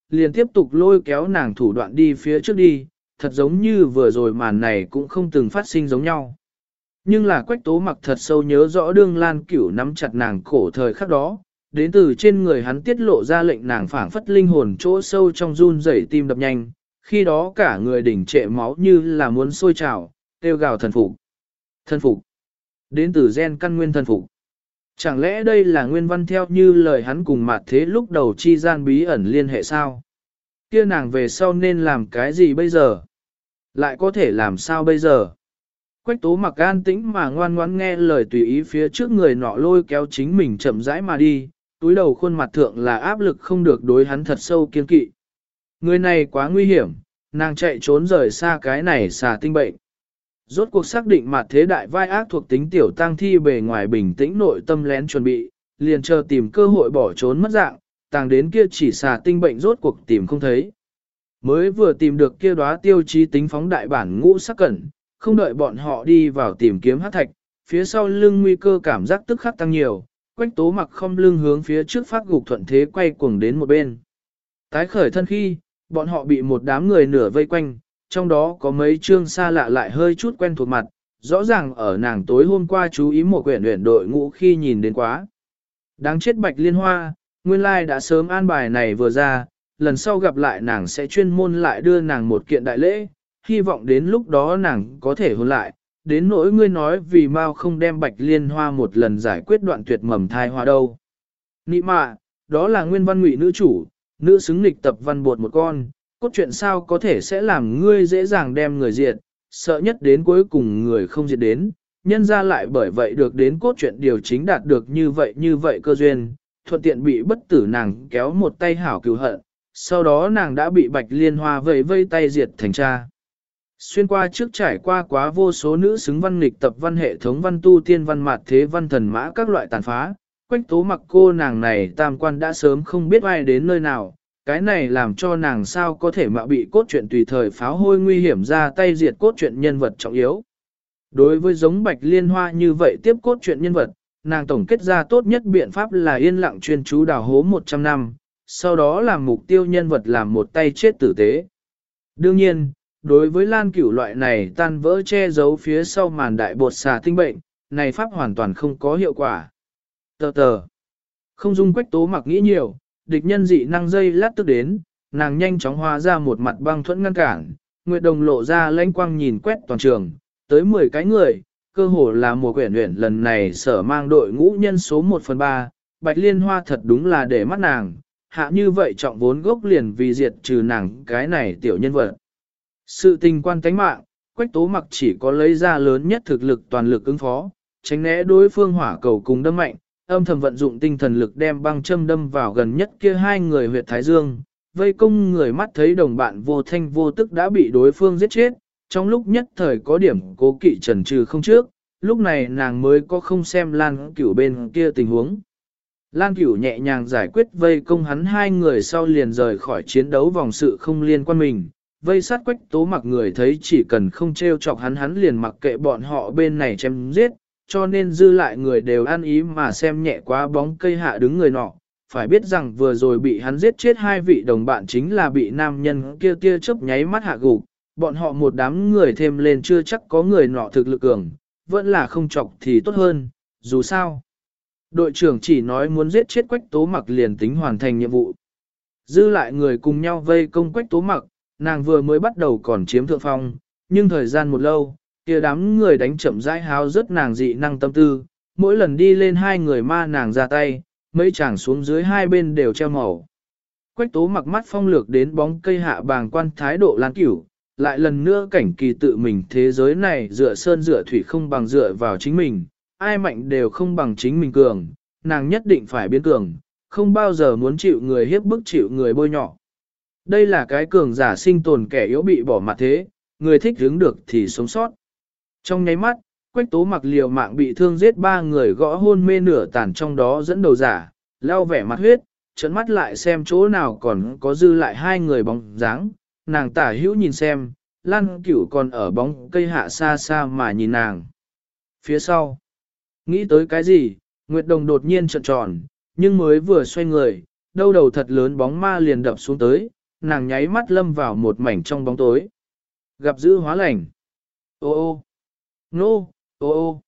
Speaker 1: liền tiếp tục lôi kéo nàng thủ đoạn đi phía trước đi, thật giống như vừa rồi màn này cũng không từng phát sinh giống nhau. Nhưng là Quách Tố Mặc thật sâu nhớ rõ đương Lan Cửu nắm chặt nàng cổ thời khắc đó, đến từ trên người hắn tiết lộ ra lệnh nàng phảng phất linh hồn chỗ sâu trong run rẩy tim đập nhanh, khi đó cả người đỉnh trệ máu như là muốn sôi trào, kêu gào thần phục. Thần phục. Đến từ gen căn nguyên thần phục. Chẳng lẽ đây là nguyên văn theo như lời hắn cùng Mạt Thế lúc đầu chi gian bí ẩn liên hệ sao? Kia nàng về sau nên làm cái gì bây giờ? Lại có thể làm sao bây giờ? Quách Tố Mặc an tĩnh mà ngoan ngoãn nghe lời tùy ý phía trước người nọ lôi kéo chính mình chậm rãi mà đi, túi đầu khuôn mặt thượng là áp lực không được đối hắn thật sâu kiên kỵ. Người này quá nguy hiểm, nàng chạy trốn rời xa cái này xà tinh bệnh. Rốt cuộc xác định Mạt Thế đại vai ác thuộc tính tiểu tang thi bề ngoài bình tĩnh nội tâm lén chuẩn bị, liền chờ tìm cơ hội bỏ trốn mất dạng, tàng đến kia chỉ xà tinh bệnh rốt cuộc tìm không thấy. Mới vừa tìm được kia đóa tiêu chí tính phóng đại bản ngũ sắc cẩn, không đợi bọn họ đi vào tìm kiếm hắc thạch, phía sau lưng nguy cơ cảm giác tức khắc tăng nhiều, Quách Tố Mặc không lưng hướng phía trước phát gục thuận thế quay cuồng đến một bên. Tái khởi thân khi, bọn họ bị một đám người nửa vây quanh, trong đó có mấy trương xa lạ lại hơi chút quen thuộc mặt, rõ ràng ở nàng tối hôm qua chú ý một quyển luyện đội ngũ khi nhìn đến quá. Đáng chết Bạch Liên Hoa, nguyên lai đã sớm an bài này vừa ra, lần sau gặp lại nàng sẽ chuyên môn lại đưa nàng một kiện đại lễ, hy vọng đến lúc đó nàng có thể hôn lại, đến nỗi ngươi nói vì mau không đem Bạch Liên Hoa một lần giải quyết đoạn tuyệt mầm thai hoa đâu. Nị mạ, đó là nguyên văn ngụy nữ chủ, nữ xứng lịch tập văn bột một con, cốt truyện sao có thể sẽ làm ngươi dễ dàng đem người diệt, sợ nhất đến cuối cùng người không diệt đến, nhân ra lại bởi vậy được đến cốt truyện điều chính đạt được như vậy như vậy cơ duyên, thuận tiện bị bất tử nàng kéo một tay hảo cứu hận, sau đó nàng đã bị Bạch Liên Hoa vây vây tay diệt thành cha. Xuyên qua trước trải qua quá vô số nữ xứng văn nghịch tập văn hệ thống văn tu tiên văn mạt thế văn thần mã các loại tàn phá, Quách Tố Mặc cô nàng này tam quan đã sớm không biết ai đến nơi nào, cái này làm cho nàng sao có thể mạo bị cốt truyện tùy thời pháo hôi nguy hiểm ra tay diệt cốt truyện nhân vật trọng yếu. Đối với giống Bạch Liên Hoa như vậy tiếp cốt truyện nhân vật, nàng tổng kết ra tốt nhất biện pháp là yên lặng chuyên chú đào hố một trăm năm, sau đó làm mục tiêu nhân vật làm một tay chết tử tế. Đương nhiên, đối với Lan Cửu loại này tan vỡ che giấu phía sau màn đại bột xà tinh bệnh, này pháp hoàn toàn không có hiệu quả. Tờ tờ. Không dung Quách Tố Mặc nghĩ nhiều, địch nhân dị năng dây lát tức đến, nàng nhanh chóng hóa ra một mặt băng thuẫn ngăn cản, Nguyệt Đồng lộ ra lãnh quang nhìn quét toàn trường, tới mười cái người, cơ hồ là một quyển luyện lần này sở mang đội ngũ nhân số một phần ba, Bạch Liên Hoa thật đúng là để mắt nàng, hạ như vậy trọng vốn gốc liền vì diệt trừ nàng cái này tiểu nhân vật. Sự tình quan tánh mạng, Quách Tố Mặc chỉ có lấy ra lớn nhất thực lực toàn lực ứng phó, tránh né đối phương hỏa cầu cùng đâm mạnh, âm thầm vận dụng tinh thần lực đem băng châm đâm vào gần nhất kia hai người huyệt thái dương, vây công người mắt thấy đồng bạn vô thanh vô tức đã bị đối phương giết chết, trong lúc nhất thời có điểm cố kỵ trần trừ không trước, lúc này nàng mới có không xem Lan Cửu bên kia tình huống. Lan Cửu nhẹ nhàng giải quyết vây công hắn hai người sau liền rời khỏi chiến đấu vòng sự không liên quan mình, vây sát Quách Tố Mặc người thấy chỉ cần không treo chọc hắn hắn liền mặc kệ bọn họ bên này chém giết, cho nên dư lại người đều ăn ý mà xem nhẹ quá bóng cây hạ đứng người nọ. Phải biết rằng vừa rồi bị hắn giết chết hai vị đồng bạn chính là bị nam nhân kia tia chớp nháy mắt hạ gục, bọn họ một đám người thêm lên chưa chắc có người nọ thực lực cường, vẫn là không chọc thì tốt hơn, dù sao. Đội trưởng chỉ nói muốn giết chết Quách Tố Mặc liền tính hoàn thành nhiệm vụ. Dư lại người cùng nhau vây công Quách Tố Mặc, nàng vừa mới bắt đầu còn chiếm thượng phong, nhưng thời gian một lâu, kia đám người đánh chậm rãi háo rất nàng dị năng tâm tư, mỗi lần đi lên hai người ma nàng ra tay, mấy chàng xuống dưới hai bên đều treo màu. Quách Tố Mặc mắt phong lược đến bóng cây hạ bàng quan thái độ Lan Cửu, lại lần nữa cảnh kỳ tự mình thế giới này dựa sơn dựa thủy không bằng dựa vào chính mình, ai mạnh đều không bằng chính mình cường, nàng nhất định phải biến cường, không bao giờ muốn chịu người hiếp bức chịu người bôi nhọ. Đây là cái cường giả sinh tồn kẻ yếu bị bỏ mặt thế, người thích hướng được thì sống sót. Trong nháy mắt, Quách Tố Mặc liều mạng bị thương giết ba người gõ hôn mê nửa tàn trong đó dẫn đầu giả, lau vẻ mặt huyết, trợn mắt lại xem chỗ nào còn có dư lại hai người bóng dáng, nàng tả hữu nhìn xem, Lan Cửu còn ở bóng cây hạ xa xa mà nhìn nàng. Phía sau, nghĩ tới cái gì, Nguyệt Đồng đột nhiên trợn tròn, nhưng mới vừa xoay người, đâu đầu thật lớn bóng ma liền đập xuống tới, nàng nháy mắt lâm vào một mảnh trong bóng tối. Gặp dữ hóa lành. Ô ô, nô, ô ô.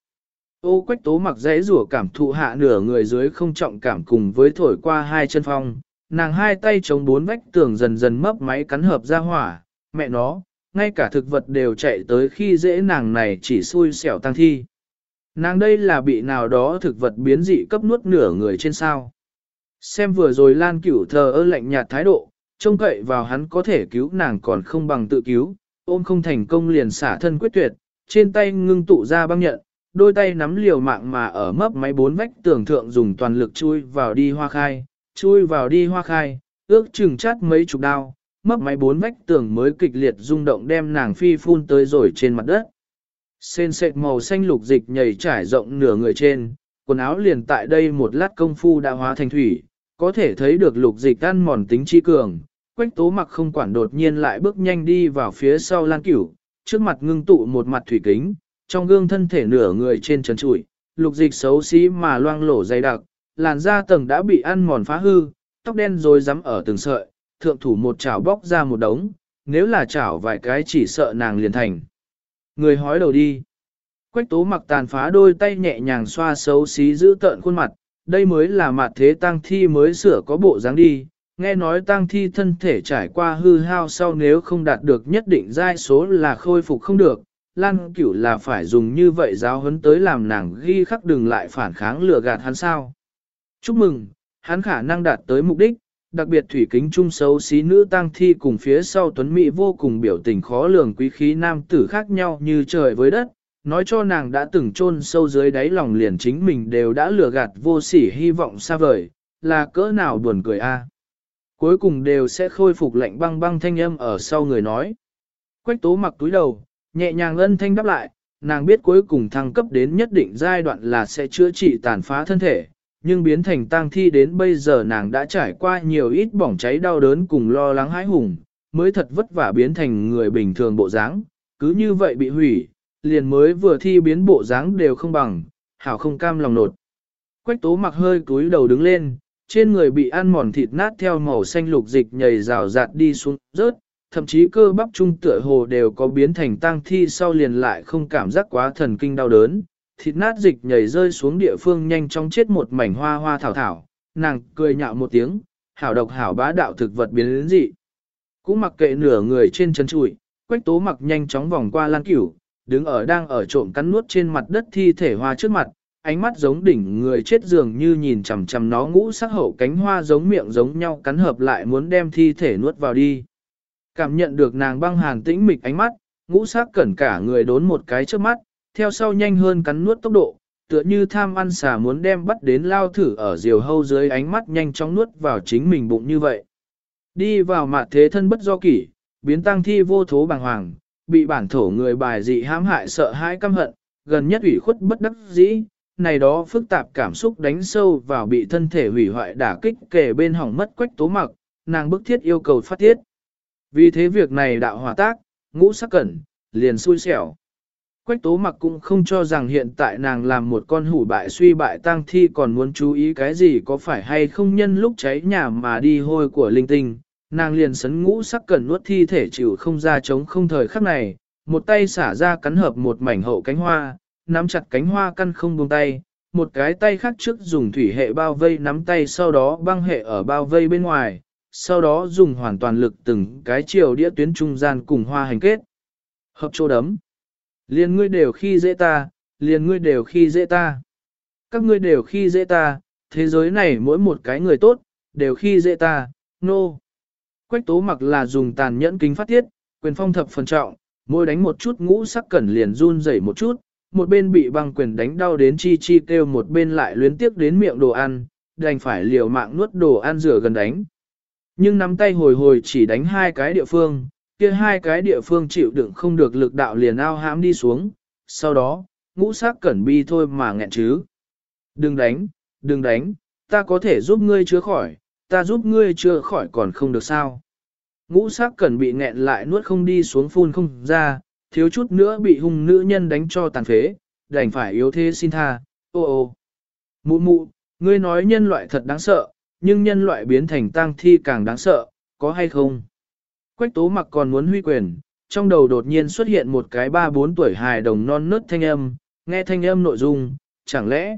Speaker 1: Ô Quách Tố Mặc dãy rủa cảm thụ hạ nửa người dưới không trọng cảm cùng với thổi qua hai chân phong, nàng hai tay chống bốn vách tường dần dần mấp máy cắn hợp ra hỏa, mẹ nó, ngay cả thực vật đều chạy tới khi dễ nàng này chỉ xui xẻo tăng thi. Nàng đây là bị nào đó thực vật biến dị cấp nuốt nửa người trên sao. Xem vừa rồi Lan Cửu thờ ơ lạnh nhạt thái độ, trông cậy vào hắn có thể cứu nàng còn không bằng tự cứu, ôm không thành công liền xả thân quyết tuyệt, trên tay ngưng tụ ra băng nhận, đôi tay nắm liều mạng mà ở mấp máy bốn vách tường thượng dùng toàn lực chui vào đi hoa khai, chui vào đi hoa khai, ước chừng chát mấy chục đao, mấp máy bốn vách tường mới kịch liệt rung động đem nàng phi phun tới rồi trên mặt đất. Sên sệt màu xanh lục dịch nhảy trải rộng nửa người trên, quần áo liền tại đây một lát công phu đã hóa thành thủy, có thể thấy được lục dịch ăn mòn tính chi cường. Quách Tố Mặc không quản đột nhiên lại bước nhanh đi vào phía sau Lan Cửu, trước mặt ngưng tụ một mặt thủy kính, trong gương thân thể nửa người trên trần trụi, lục dịch xấu xí mà loang lổ dày đặc, làn da tầng đã bị ăn mòn phá hư, tóc đen rồi rắm ở từng sợi, thượng thủ một chảo bóc ra một đống, nếu là chảo vài cái chỉ sợ nàng liền thành. Người hói đầu đi. Quách Tố Mặc tàn phá đôi tay nhẹ nhàng xoa xấu xí giữ tợn khuôn mặt, đây mới là mặt thế tang thi mới sửa có bộ dáng đi. Nghe nói tang thi thân thể trải qua hư hao sau nếu không đạt được nhất định giai số là khôi phục không được, Lan Cửu là phải dùng như vậy giáo huấn tới làm nàng ghi khắc đừng lại phản kháng lừa gạt hắn sao. Chúc mừng, hắn khả năng đạt tới mục đích, đặc biệt thủy kính trung xấu xí nữ tang thi cùng phía sau tuấn mỹ vô cùng biểu tình khó lường quý khí nam tử khác nhau như trời với đất, nói cho nàng đã từng chôn sâu dưới đáy lòng liền chính mình đều đã lừa gạt vô sỉ hy vọng xa vời, là cỡ nào buồn cười a. Cuối cùng đều sẽ khôi phục lạnh băng băng thanh âm ở sau người nói. Quách Tố Mặc túi đầu, nhẹ nhàng ân thanh đáp lại, nàng biết cuối cùng thăng cấp đến nhất định giai đoạn là sẽ chữa trị tàn phá thân thể, nhưng biến thành tang thi đến bây giờ nàng đã trải qua nhiều ít bỏng cháy đau đớn cùng lo lắng hãi hùng, mới thật vất vả biến thành người bình thường bộ dáng, cứ như vậy bị hủy, liền mới vừa thi biến bộ dáng đều không bằng, hảo không cam lòng nột. Quách Tố Mặc hơi cúi đầu đứng lên, trên người bị ăn mòn thịt nát theo màu xanh lục dịch nhầy rào rạt đi xuống rớt, thậm chí cơ bắp trung tựa hồ đều có biến thành tang thi sau liền lại không cảm giác quá thần kinh đau đớn. Thịt nát dịch nhảy rơi xuống địa phương nhanh chóng chết một mảnh hoa hoa thảo thảo, nàng cười nhạo một tiếng, hảo độc hảo bá đạo thực vật biến đến dị. Cũng mặc kệ nửa người trên chân trụi, Quách Tố Mặc nhanh chóng vòng qua Lan Cửu, đứng ở đang ở trộm cắn nuốt trên mặt đất thi thể hoa trước mặt, ánh mắt giống đỉnh người chết dường như nhìn chằm chằm nó ngũ sắc hậu cánh hoa giống miệng giống nhau cắn hợp lại muốn đem thi thể nuốt vào đi. Cảm nhận được nàng băng hàn tĩnh mịch ánh mắt, ngũ sắc cẩn cả người đốn một cái trước mắt, theo sau nhanh hơn cắn nuốt tốc độ, tựa như tham ăn xà muốn đem bắt đến lao thử ở diều hâu dưới ánh mắt nhanh chóng nuốt vào chính mình bụng như vậy. Đi vào mạt thế thân bất do kỷ, biến tăng thi vô thố bàng hoàng, bị bản thổ người bài dị hãm hại sợ hãi căm hận, gần nhất ủy khuất bất đắc dĩ, này đó phức tạp cảm xúc đánh sâu vào bị thân thể hủy hoại đả kích kể bên hỏng mất Quách Tố Mặc, nàng bức thiết yêu cầu phát tiết. Vì thế việc này đạo hòa tác, ngũ sắc cẩn, liền xui xẻo. Quách Tố Mặc cũng không cho rằng hiện tại nàng làm một con hủ bại suy bại tang thi còn muốn chú ý cái gì có phải hay không nhân lúc cháy nhà mà đi hôi của linh tinh. Nàng liền sấn ngũ sắc cẩn nuốt thi thể chịu không ra chống không thời khắc này, một tay xả ra cắn hợp một mảnh hậu cánh hoa, nắm chặt cánh hoa căn không buông tay, một cái tay khác trước dùng thủy hệ bao vây nắm tay sau đó băng hệ ở bao vây bên ngoài, sau đó dùng hoàn toàn lực từng cái chiều đĩa tuyến trung gian cùng hoa hành kết. Hợp chỗ đấm. Liền ngươi đều khi dễ ta, liền ngươi đều khi dễ ta. Các ngươi đều khi dễ ta, thế giới này mỗi một cái người tốt, đều khi dễ ta, nô. No. Quách Tố Mặc là dùng tàn nhẫn kính phát tiết, quyền phong thập phần trọng, môi đánh một chút ngũ sắc cẩn liền run rẩy một chút, một bên bị băng quyền đánh đau đến chi chi kêu một bên lại luyến tiếc đến miệng đồ ăn, đành phải liều mạng nuốt đồ ăn rửa gần đánh. Nhưng nắm tay hồi hồi chỉ đánh hai cái địa phương, kia hai cái địa phương chịu đựng không được lực đạo liền ao hãm đi xuống, sau đó, ngũ sắc cẩn bi thôi mà nghẹn chứ. Đừng đánh, đừng đánh, ta có thể giúp ngươi chữa khỏi, ta giúp ngươi chữa khỏi còn không được sao. Ngũ sắc cẩn bị nghẹn lại nuốt không đi xuống phun không ra, thiếu chút nữa bị hung nữ nhân đánh cho tàn phế, đành phải yếu thế xin tha, ô ô. Mụ mụ, ngươi nói nhân loại thật đáng sợ, nhưng nhân loại biến thành tang thi càng đáng sợ, có hay không? Quách tố mặc còn muốn huy quyền, trong đầu đột nhiên xuất hiện một cái ba bốn tuổi hài đồng non nớt thanh âm, nghe thanh âm nội dung, chẳng lẽ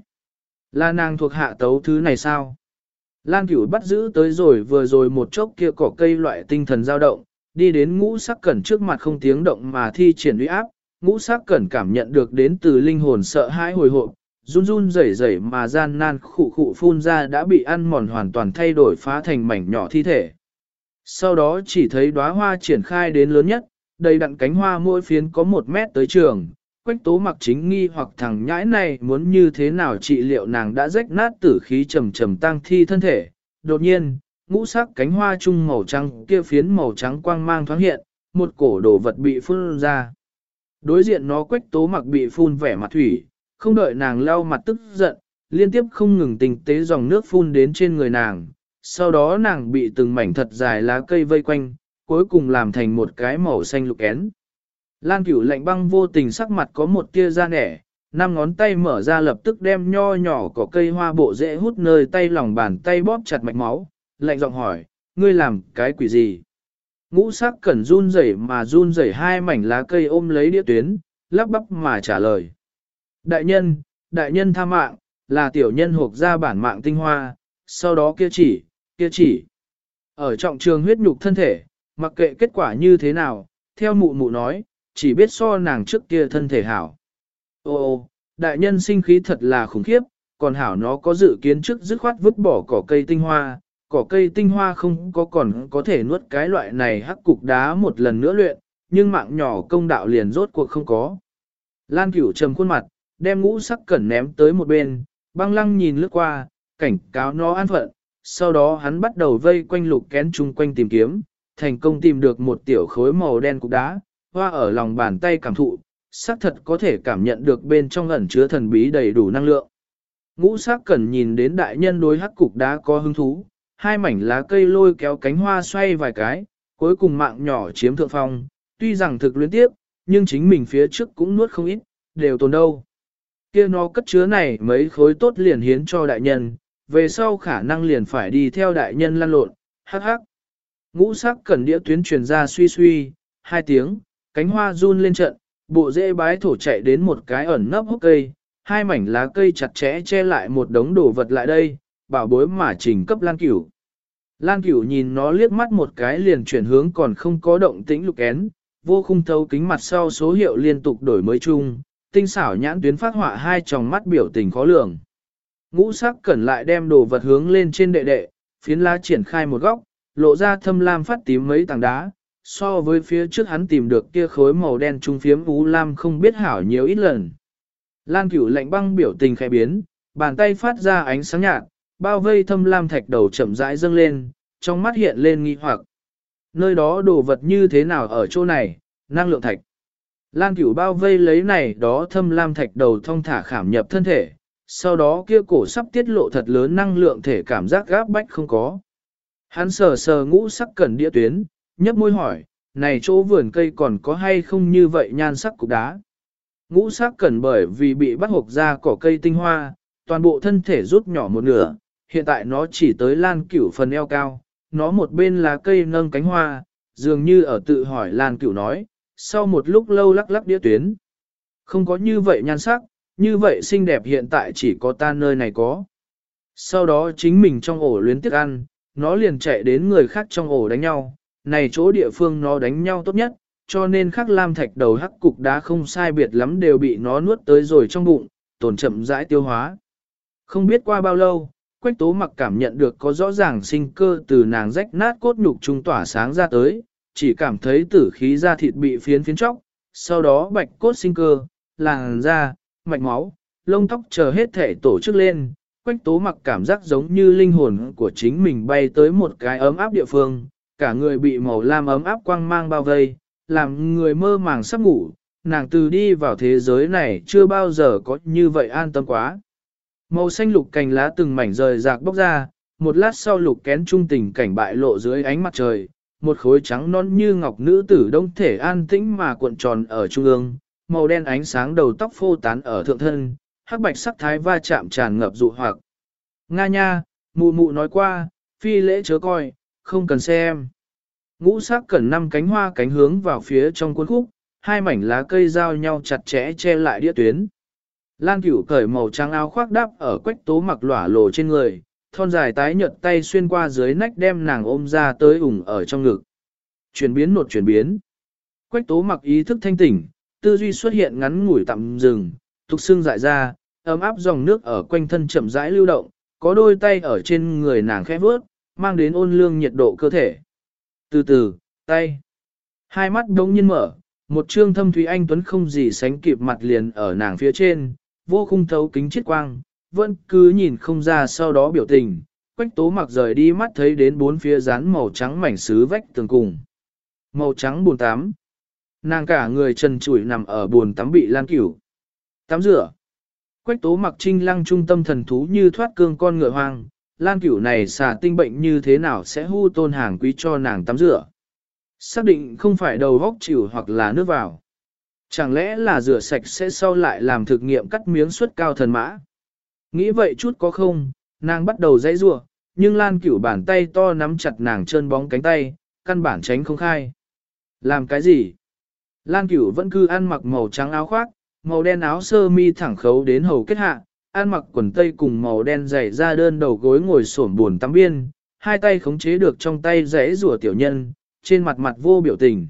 Speaker 1: là nàng thuộc hạ tấu thứ này sao? Lan Cửu bắt giữ tới rồi vừa rồi một chốc kia cỏ cây loại tinh thần dao động, đi đến ngũ sắc cẩn trước mặt không tiếng động mà thi triển uy áp, ngũ sắc cẩn cảm nhận được đến từ linh hồn sợ hãi hồi hộp, run run rẩy rẩy mà gian nan khụ khụ phun ra đã bị ăn mòn hoàn toàn thay đổi phá thành mảnh nhỏ thi thể. Sau đó chỉ thấy đóa hoa triển khai đến lớn nhất, đầy đặn cánh hoa mỗi phiến có một mét tới trường. Quách tố mặc chính nghi hoặc thằng nhãi này muốn như thế nào trị liệu nàng đã rách nát tử khí trầm trầm tăng thi thân thể. Đột nhiên, ngũ sắc cánh hoa trung màu trắng kia phiến màu trắng quang mang thoáng hiện, một cổ đồ vật bị phun ra. Đối diện nó quách tố mặc bị phun vẻ mặt thủy, không đợi nàng lau mặt tức giận, liên tiếp không ngừng tình tế dòng nước phun đến trên người nàng. Sau đó nàng bị từng mảnh thật dài lá cây vây quanh, cuối cùng làm thành một cái màu xanh lục én. Lan Cửu lạnh băng vô tình sắc mặt có một tia da nẻ, năm ngón tay mở ra lập tức đem nho nhỏ có cây hoa bộ dễ hút nơi tay lòng bàn tay bóp chặt mạch máu, lạnh giọng hỏi, ngươi làm cái quỷ gì? Ngũ sắc cẩn run rẩy mà run rẩy hai mảnh lá cây ôm lấy đĩa tuyến, lắp bắp mà trả lời. Đại nhân, đại nhân tha mạng, là tiểu nhân hộp ra bản mạng tinh hoa, sau đó kia chỉ, kia chỉ. Ở trọng trường huyết nhục thân thể, mặc kệ kết quả như thế nào, theo mụ mụ nói, chỉ biết so nàng trước kia thân thể hảo. Ô ô, đại nhân sinh khí thật là khủng khiếp, còn hảo nó có dự kiến trước dứt khoát vứt bỏ cỏ cây tinh hoa, cỏ cây tinh hoa không có còn có thể nuốt cái loại này hắc cục đá một lần nữa luyện, nhưng mạng nhỏ công đạo liền rốt cuộc không có. Lan Cửu trầm khuôn mặt, đem ngũ sắc cẩn ném tới một bên, băng lăng nhìn lướt qua, cảnh cáo nó an phận, sau đó hắn bắt đầu vây quanh lục kén chung quanh tìm kiếm, thành công tìm được một tiểu khối màu đen cục đá, hoa ở lòng bàn tay cảm thụ, xác thật có thể cảm nhận được bên trong ẩn chứa thần bí đầy đủ năng lượng. Ngũ sắc cẩn nhìn đến đại nhân đối hắc cục đá có hứng thú, hai mảnh lá cây lôi kéo cánh hoa xoay vài cái, cuối cùng mạng nhỏ chiếm thượng phong, tuy rằng thực luyến tiếp, nhưng chính mình phía trước cũng nuốt không ít, đều tồn đâu. Kia nó cất chứa này mấy khối tốt liền hiến cho đại nhân, về sau khả năng liền phải đi theo đại nhân lăn lộn, hắc hắc. Ngũ sắc cẩn đĩa tuyến truyền ra suy suy, hai tiếng, cánh hoa run lên trận, bộ rễ bái thổ chạy đến một cái ẩn nấp hốc cây, hai mảnh lá cây chặt chẽ che lại một đống đồ vật lại đây, bảo bối mà trình cấp Lan Cửu. Lan Cửu nhìn nó liếc mắt một cái liền chuyển hướng còn không có động tĩnh lục én, vô khung thấu kính mặt sau số hiệu liên tục đổi mới chung, tinh xảo nhãn tuyến phát họa hai tròng mắt biểu tình khó lường. Ngũ sắc cẩn lại đem đồ vật hướng lên trên đệ đệ, phiến lá triển khai một góc, lộ ra thâm lam phát tím mấy tảng đá, so với phía trước hắn tìm được kia khối màu đen trung phiếm ú lam không biết hảo nhiều ít lần. Lan Cửu lạnh băng biểu tình khẽ biến, bàn tay phát ra ánh sáng nhạt, bao vây thâm lam thạch đầu chậm rãi dâng lên, trong mắt hiện lên nghi hoặc. Nơi đó đồ vật như thế nào ở chỗ này, năng lượng thạch. Lan Cửu bao vây lấy này đó thâm lam thạch đầu thong thả khảm nhập thân thể, sau đó kia cổ sắp tiết lộ thật lớn năng lượng thể cảm giác gáp bách không có. Hắn sờ sờ ngũ sắc cẩn đĩa tuyến, nhấp môi hỏi, này chỗ vườn cây còn có hay không như vậy nhan sắc cục đá. Ngũ sắc cẩn bởi vì bị bắt hộp ra cỏ cây tinh hoa, toàn bộ thân thể rút nhỏ một nửa, hiện tại nó chỉ tới Lan Cửu phần eo cao, nó một bên là cây nâng cánh hoa, dường như ở tự hỏi Lan Cửu nói, sau một lúc lâu lắc lắc đĩa tuyến. Không có như vậy nhan sắc, như vậy xinh đẹp hiện tại chỉ có ta nơi này có. Sau đó chính mình trong ổ luyến tiếc ăn, nó liền chạy đến người khác trong ổ đánh nhau, này chỗ địa phương nó đánh nhau tốt nhất, cho nên khắc lam thạch đầu hắc cục đá không sai biệt lắm đều bị nó nuốt tới rồi trong bụng, tổn chậm rãi tiêu hóa. Không biết qua bao lâu, Quách Tố Mặc cảm nhận được có rõ ràng sinh cơ từ nàng rách nát cốt nhục trung tỏa sáng ra tới, chỉ cảm thấy tử khí da thịt bị phiến phiến chóc, sau đó bạch cốt sinh cơ, làn da, mạch máu, lông tóc chờ hết thể tổ chức lên. Quách Tố Mặc cảm giác giống như linh hồn của chính mình bay tới một cái ấm áp địa phương, cả người bị màu lam ấm áp quang mang bao vây, làm người mơ màng sắp ngủ, nàng từ đi vào thế giới này chưa bao giờ có như vậy an tâm quá. Màu xanh lục cành lá từng mảnh rời rạc bốc ra, một lát sau lục kén trung tình cảnh bại lộ dưới ánh mặt trời, một khối trắng non như ngọc nữ tử đông thể an tĩnh mà cuộn tròn ở trung ương, màu đen ánh sáng đầu tóc phô tán ở thượng thân, hắc bạch sắc thái va chạm tràn ngập dụ hoặc. Nga nha, mụ mụ nói qua, phi lễ chớ coi, không cần xem. Ngũ sắc cẩn năm cánh hoa cánh hướng vào phía trong cuốn khúc, hai mảnh lá cây giao nhau chặt chẽ che lại đĩa tuyến. Lan Cửu cởi màu trắng áo khoác đắp ở Quách Tố Mặc lỏa lồ trên người, thon dài tái nhợt tay xuyên qua dưới nách đem nàng ôm ra tới ủng ở trong ngực. Chuyển biến nột chuyển biến. Quách Tố Mặc ý thức thanh tỉnh, tư duy xuất hiện ngắn ngủi tạm dừng, tục xương dại ra, ấm áp dòng nước ở quanh thân chậm rãi lưu động, có đôi tay ở trên người nàng khẽ vớt, mang đến ôn lương nhiệt độ cơ thể. Từ từ, tay. Hai mắt đống nhiên mở, một trương thâm thúy anh tuấn không gì sánh kịp mặt liền ở nàng phía trên, vô khung thấu kính chiết quang, vẫn cứ nhìn không ra sau đó biểu tình. Quách Tố Mặc rời đi mắt thấy đến bốn phía dán màu trắng mảnh sứ vách tường cùng. Màu trắng bồn tắm. Nàng cả người trần trụi nằm ở bồn tắm bị Lan Cửu tắm rửa. Quách Tố Mặc trinh lăng trung tâm thần thú như thoát cương con ngựa hoang, Lan Cửu này xà tinh bệnh như thế nào sẽ hu tôn hàng quý cho nàng tắm rửa. Xác định không phải đầu góc chịu hoặc là nước vào. Chẳng lẽ là rửa sạch sẽ sau lại làm thực nghiệm cắt miếng suất cao thần mã. Nghĩ vậy chút có không, nàng bắt đầu dãy rủa, nhưng Lan Cửu bàn tay to nắm chặt nàng trơn bóng cánh tay, căn bản tránh không khai. Làm cái gì? Lan Cửu vẫn cứ ăn mặc màu trắng áo khoác, màu đen áo sơ mi thẳng khấu đến hầu kết hạ, ăn mặc quần tây cùng màu đen dày ra đơn đầu gối ngồi xổm buồn tắm biên, hai tay khống chế được trong tay rẽ rùa tiểu nhân, trên mặt mặt vô biểu tình.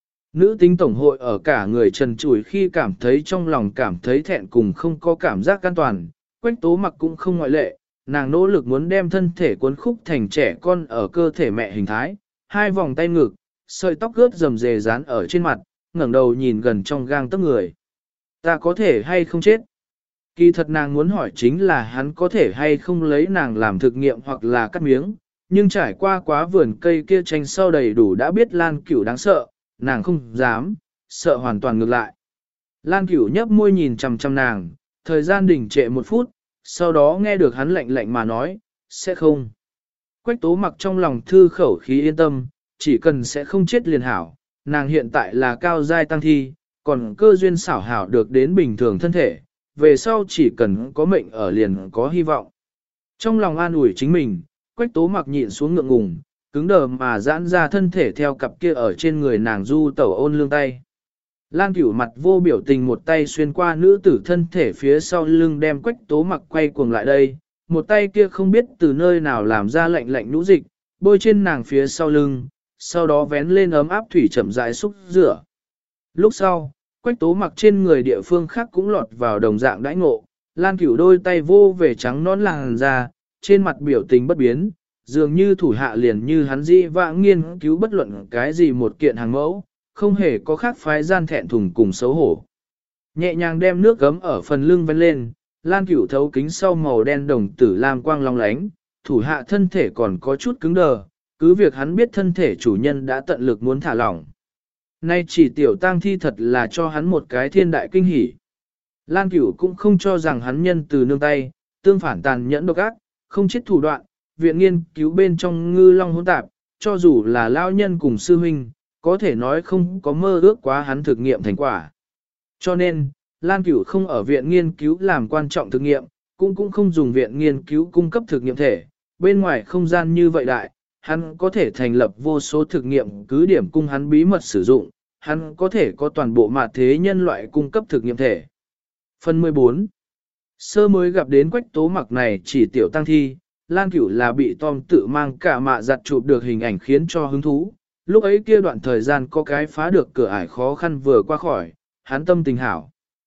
Speaker 1: Nữ tính tổng hội ở cả người trần trụi khi cảm thấy trong lòng cảm thấy thẹn cùng không có cảm giác an toàn, Quách Tố Mặc cũng không ngoại lệ, nàng nỗ lực muốn đem thân thể cuốn khúc thành trẻ con ở cơ thể mẹ hình thái, hai vòng tay ngực, sợi tóc ướt rầm rề dán ở trên mặt, ngẩng đầu nhìn gần trong gang tấc người. Ta có thể hay không chết? Kỳ thật nàng muốn hỏi chính là hắn có thể hay không lấy nàng làm thực nghiệm hoặc là cắt miếng, nhưng trải qua quá vườn cây kia tranh sau đầy đủ đã biết Lan Cửu đáng sợ, nàng không dám, sợ hoàn toàn ngược lại. Lan Cửu nhấp môi nhìn chằm chằm nàng, thời gian đình trệ một phút, sau đó nghe được hắn lạnh lạnh mà nói, sẽ không. Quách Tố Mặc trong lòng thư khẩu khí yên tâm, chỉ cần sẽ không chết liền hảo, nàng hiện tại là cao giai tăng thi, còn cơ duyên xảo hảo được đến bình thường thân thể, về sau chỉ cần có mệnh ở liền có hy vọng. Trong lòng an ủi chính mình, Quách Tố Mặc nhịn xuống ngượng ngùng, cứng đờ mà giãn ra thân thể theo cặp kia ở trên người nàng du tẩu ôn lương tay. Lan Cửu mặt vô biểu tình một tay xuyên qua nữ tử thân thể phía sau lưng đem Quách Tố Mặc quay cuồng lại đây, một tay kia không biết từ nơi nào làm ra lạnh lạnh nhũ dịch, bôi trên nàng phía sau lưng, sau đó vén lên ấm áp thủy chậm rãi xúc rửa. Lúc sau, Quách Tố Mặc trên người địa phương khác cũng lọt vào đồng dạng đãi ngộ, Lan Cửu đôi tay vô về trắng nón làn da, trên mặt biểu tình bất biến, dường như thủ hạ liền như hắn di vãng nghiên cứu bất luận cái gì một kiện hàng mẫu, không hề có khác phái gian thẹn thùng cùng xấu hổ. Nhẹ nhàng đem nước gấm ở phần lưng vén lên, Lan Cửu thấu kính sau màu đen đồng tử lam quang long lánh, thủ hạ thân thể còn có chút cứng đờ, cứ việc hắn biết thân thể chủ nhân đã tận lực muốn thả lỏng. Nay chỉ tiểu tang thi thật là cho hắn một cái thiên đại kinh hỉ. Lan Cửu cũng không cho rằng hắn nhân từ nương tay, tương phản tàn nhẫn độc ác, không chết thủ đoạn, viện nghiên cứu bên trong ngư long hỗn tạp, cho dù là lao nhân cùng sư huynh, có thể nói không có mơ ước quá hắn thực nghiệm thành quả. Cho nên, Lan Cửu không ở viện nghiên cứu làm quan trọng thực nghiệm, cũng cũng không dùng viện nghiên cứu cung cấp thực nghiệm thể, bên ngoài không gian như vậy đại, hắn có thể thành lập vô số thực nghiệm cứ điểm cung hắn bí mật sử dụng, hắn có thể có toàn bộ mạt thế nhân loại cung cấp thực nghiệm thể. Phần mười bốn. Sơ mới gặp đến Quách Tố Mặc này chỉ tiểu tăng thi, Lan Cửu là bị Tom tự mang cả mạ giặt chụp được hình ảnh khiến cho hứng thú. Lúc ấy kia đoạn thời gian có cái phá được cửa ải khó khăn vừa qua khỏi, hắn tâm tình hảo.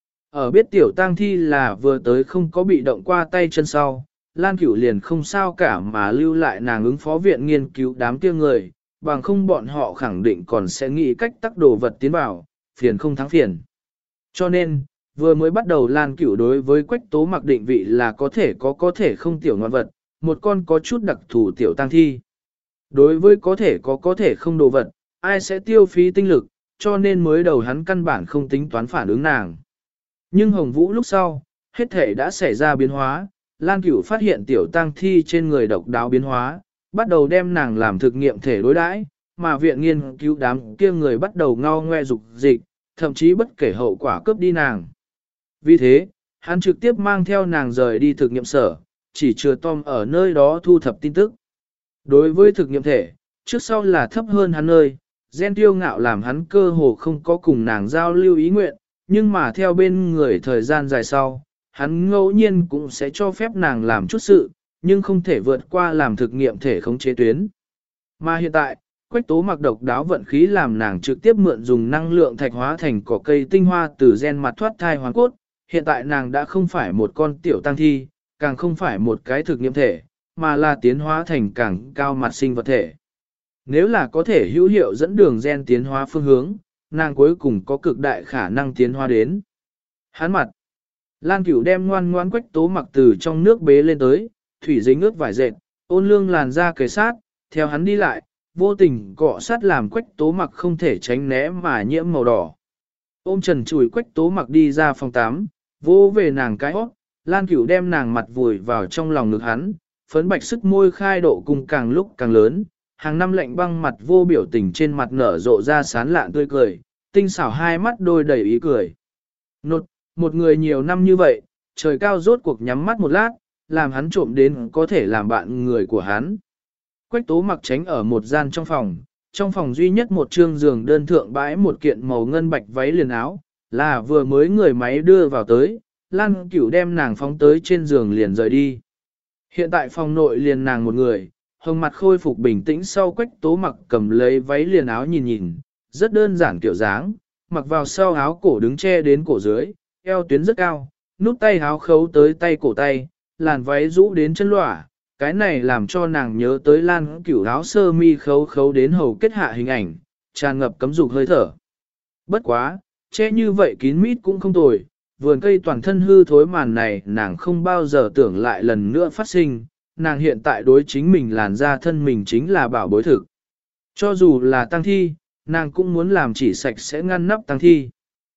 Speaker 1: Ở biết tiểu tăng thi là vừa tới không có bị động qua tay chân sau, Lan Cửu liền không sao cả mà lưu lại nàng ứng phó viện nghiên cứu đám kia người, bằng không bọn họ khẳng định còn sẽ nghĩ cách tắc đồ vật tiến vào, phiền không thắng phiền. Cho nên, vừa mới bắt đầu Lan Cửu đối với Quách Tố Mặc định vị là có thể có có thể không tiểu ngoan vật, một con có chút đặc thù tiểu tăng thi. Đối với có thể có có thể không đồ vật, ai sẽ tiêu phí tinh lực, cho nên mới đầu hắn căn bản không tính toán phản ứng nàng. Nhưng Hồng Vũ lúc sau, hết thể đã xảy ra biến hóa, Lan Cửu phát hiện tiểu tăng thi trên người độc đáo biến hóa, bắt đầu đem nàng làm thực nghiệm thể đối đãi, mà viện nghiên cứu đám kia người bắt đầu ngao ngoe dục dịch, thậm chí bất kể hậu quả cướp đi nàng. Vì thế, hắn trực tiếp mang theo nàng rời đi thực nghiệm sở, chỉ chừa Tom ở nơi đó thu thập tin tức. Đối với thực nghiệm thể, Trước sau là thấp hơn hắn ơi, gen tiêu ngạo làm hắn cơ hồ không có cùng nàng giao lưu ý nguyện, nhưng mà theo bên người thời gian dài sau, hắn ngẫu nhiên cũng sẽ cho phép nàng làm chút sự, nhưng không thể vượt qua làm thực nghiệm thể khống chế tuyến. Mà hiện tại, Quách Tố Mặc độc đáo vận khí làm nàng trực tiếp mượn dùng năng lượng thạch hóa thành cỏ cây tinh hoa từ gen mặt thoát thai hoàn cốt, hiện tại nàng đã không phải một con tiểu tăng thi, càng không phải một cái thực nghiệm thể, mà là tiến hóa thành càng cao mặt sinh vật thể. Nếu là có thể hữu hiệu dẫn đường gen tiến hóa phương hướng, nàng cuối cùng có cực đại khả năng tiến hóa đến. Hắn mặt. Lan Cửu đem ngoan ngoan Quách Tố Mặc từ trong nước bế lên tới, thủy dính ướt vải dệt, ôn lương làn da kề sát, theo hắn đi lại, vô tình cọ sát làm Quách Tố Mặc không thể tránh né mà nhiễm màu đỏ. Ôm trần chùi Quách Tố Mặc đi ra phòng tắm, vô về nàng cái óc, Lan Cửu đem nàng mặt vùi vào trong lòng ngực hắn, phấn bạch sức môi khai độ cùng càng lúc càng lớn, hàng năm lạnh băng mặt vô biểu tình trên mặt nở rộ ra sán lạn tươi cười, tinh xảo hai mắt đôi đầy ý cười. Nột, một người nhiều năm như vậy, trời cao rốt cuộc nhắm mắt một lát, làm hắn trộm đến có thể làm bạn người của hắn. Quách Tố Mặc tránh ở một gian trong phòng, trong phòng duy nhất một trương giường đơn thượng bãi một kiện màu ngân bạch váy liền áo, là vừa mới người máy đưa vào tới, Lan Cửu đem nàng phóng tới trên giường liền rời đi. Hiện tại phòng nội liền nàng một người, hồng mặt khôi phục bình tĩnh sau Quách Tố Mặc cầm lấy váy liền áo nhìn nhìn, rất đơn giản kiểu dáng, mặc vào sau áo cổ đứng che đến cổ dưới, eo tuyến rất cao, nút tay áo khấu tới tay cổ tay, làn váy rũ đến chân lỏa, cái này làm cho nàng nhớ tới Lan Cửu áo sơ mi khấu khấu đến hầu kết hạ hình ảnh, tràn ngập cấm dục hơi thở. Bất quá, che như vậy kín mít cũng không tồi, vườn cây toàn thân hư thối màn này nàng không bao giờ tưởng lại lần nữa phát sinh, nàng hiện tại đối chính mình làn da thân mình chính là bảo bối thực. Cho dù là tăng thi, nàng cũng muốn làm chỉ sạch sẽ ngăn nắp tăng thi.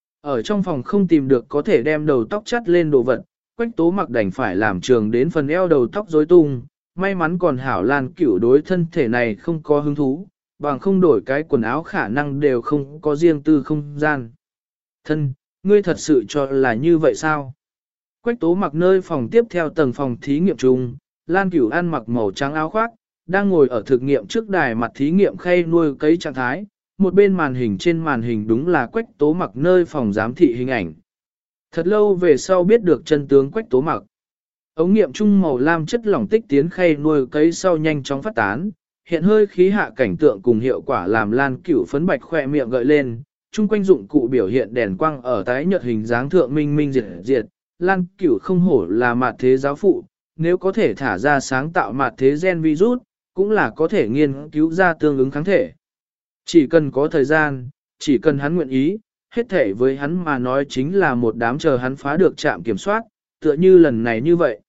Speaker 1: Ở trong phòng không tìm được có thể đem đầu tóc chắt lên đồ vật, Quách Tố Mặc đành phải làm trường đến phần eo đầu tóc rối tung, may mắn còn hảo Lan Cửu đối thân thể này không có hứng thú, bằng không đổi cái quần áo khả năng đều không có riêng tư không gian. Thân, ngươi thật sự cho là như vậy sao? Quách Tố Mặc nơi phòng tiếp theo tầng phòng thí nghiệm chung, Lan Cửu ăn mặc màu trắng áo khoác, đang ngồi ở thực nghiệm trước đài mặt thí nghiệm khay nuôi cấy trạng thái, một bên màn hình trên màn hình đúng là Quách Tố Mặc nơi phòng giám thị hình ảnh. Thật lâu về sau biết được chân tướng Quách Tố Mặc. Ống nghiệm chung màu lam chất lỏng tích tiến khay nuôi cấy sau nhanh chóng phát tán, hiện hơi khí hạ cảnh tượng cùng hiệu quả làm Lan Cửu phấn bạch khỏe miệng gợi lên, chung quanh dụng cụ biểu hiện đèn quang ở tái nhợt hình dáng thượng minh minh diệt diệt, Lan Cửu không hổ là mạt thế giáo phụ, nếu có thể thả ra sáng tạo mạt thế gen virus, cũng là có thể nghiên cứu ra tương ứng kháng thể. Chỉ cần có thời gian, chỉ cần hắn nguyện ý, hết thể với hắn mà nói chính là một đám chờ hắn phá được trạm kiểm soát, tựa như lần này như vậy.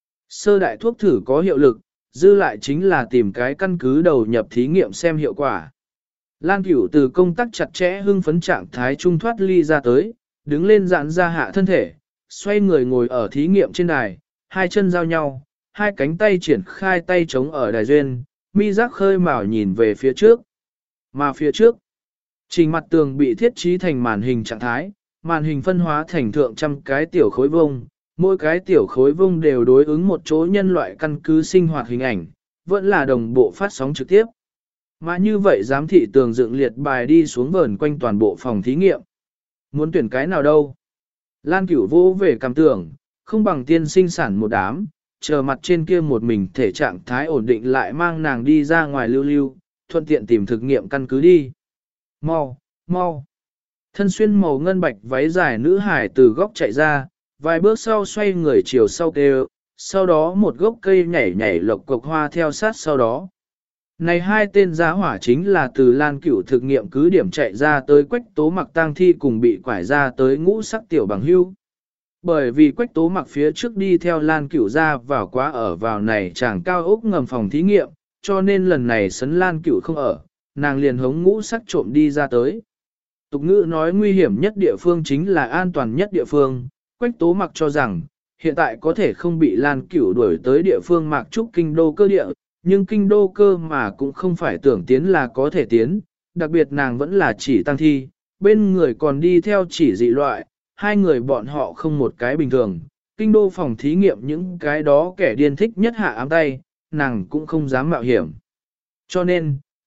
Speaker 1: Sơ đại thuốc thử có hiệu lực, dư lại chính là tìm cái căn cứ đầu nhập thí nghiệm xem hiệu quả. Lan Cửu từ công tác chặt chẽ hưng phấn trạng thái trung thoát ly ra tới, đứng lên giãn ra hạ thân thể, xoay người ngồi ở thí nghiệm trên đài, hai chân giao nhau, hai cánh tay triển khai tay chống ở đài duyên, mi giác khơi mào nhìn về phía trước. Mà phía trước, trình mặt tường bị thiết trí thành màn hình trạng thái, màn hình phân hóa thành thượng trăm cái tiểu khối vông, mỗi cái tiểu khối vông đều đối ứng một chỗ nhân loại căn cứ sinh hoạt hình ảnh, vẫn là đồng bộ phát sóng trực tiếp. Mà như vậy giám thị tường dựng liệt bài đi xuống vờn quanh toàn bộ phòng thí nghiệm. Muốn tuyển cái nào đâu? Lan Cửu vô về cảm tưởng, không bằng tiên sinh sản một đám, chờ mặt trên kia một mình thể trạng thái ổn định lại mang nàng đi ra ngoài lưu lưu, thuận tiện tìm thực nghiệm căn cứ đi. Mau, mau. Thân xuyên màu ngân bạch váy dài nữ hải từ góc chạy ra, vài bước sau xoay người chiều sau kêu, sau đó một gốc cây nhảy nhảy lộc cộc hoa theo sát sau đó. Này hai tên giá hỏa chính là từ Lan Cửu thực nghiệm cứ điểm chạy ra tới Quách Tố Mặc tang thi cùng bị quải ra tới ngũ sắc tiểu bằng hưu. Bởi vì Quách Tố Mặc phía trước đi theo Lan Cửu ra vào quá ở vào này chàng cao ốc ngầm phòng thí nghiệm, cho nên lần này sấn Lan Cửu không ở, nàng liền hống ngũ sắc trộm đi ra tới. Tục ngữ nói nguy hiểm nhất địa phương chính là an toàn nhất địa phương, Quách Tố Mặc cho rằng, hiện tại có thể không bị Lan Cửu đuổi tới địa phương Mạc Trúc kinh đô cơ địa, nhưng kinh đô cơ mà cũng không phải tưởng tiến là có thể tiến, đặc biệt nàng vẫn là chỉ tăng thi, bên người còn đi theo chỉ dị loại, hai người bọn họ không một cái bình thường, kinh đô phòng thí nghiệm những cái đó kẻ điên thích nhất hạ ám tay, nàng cũng không dám mạo hiểm. Cho nên,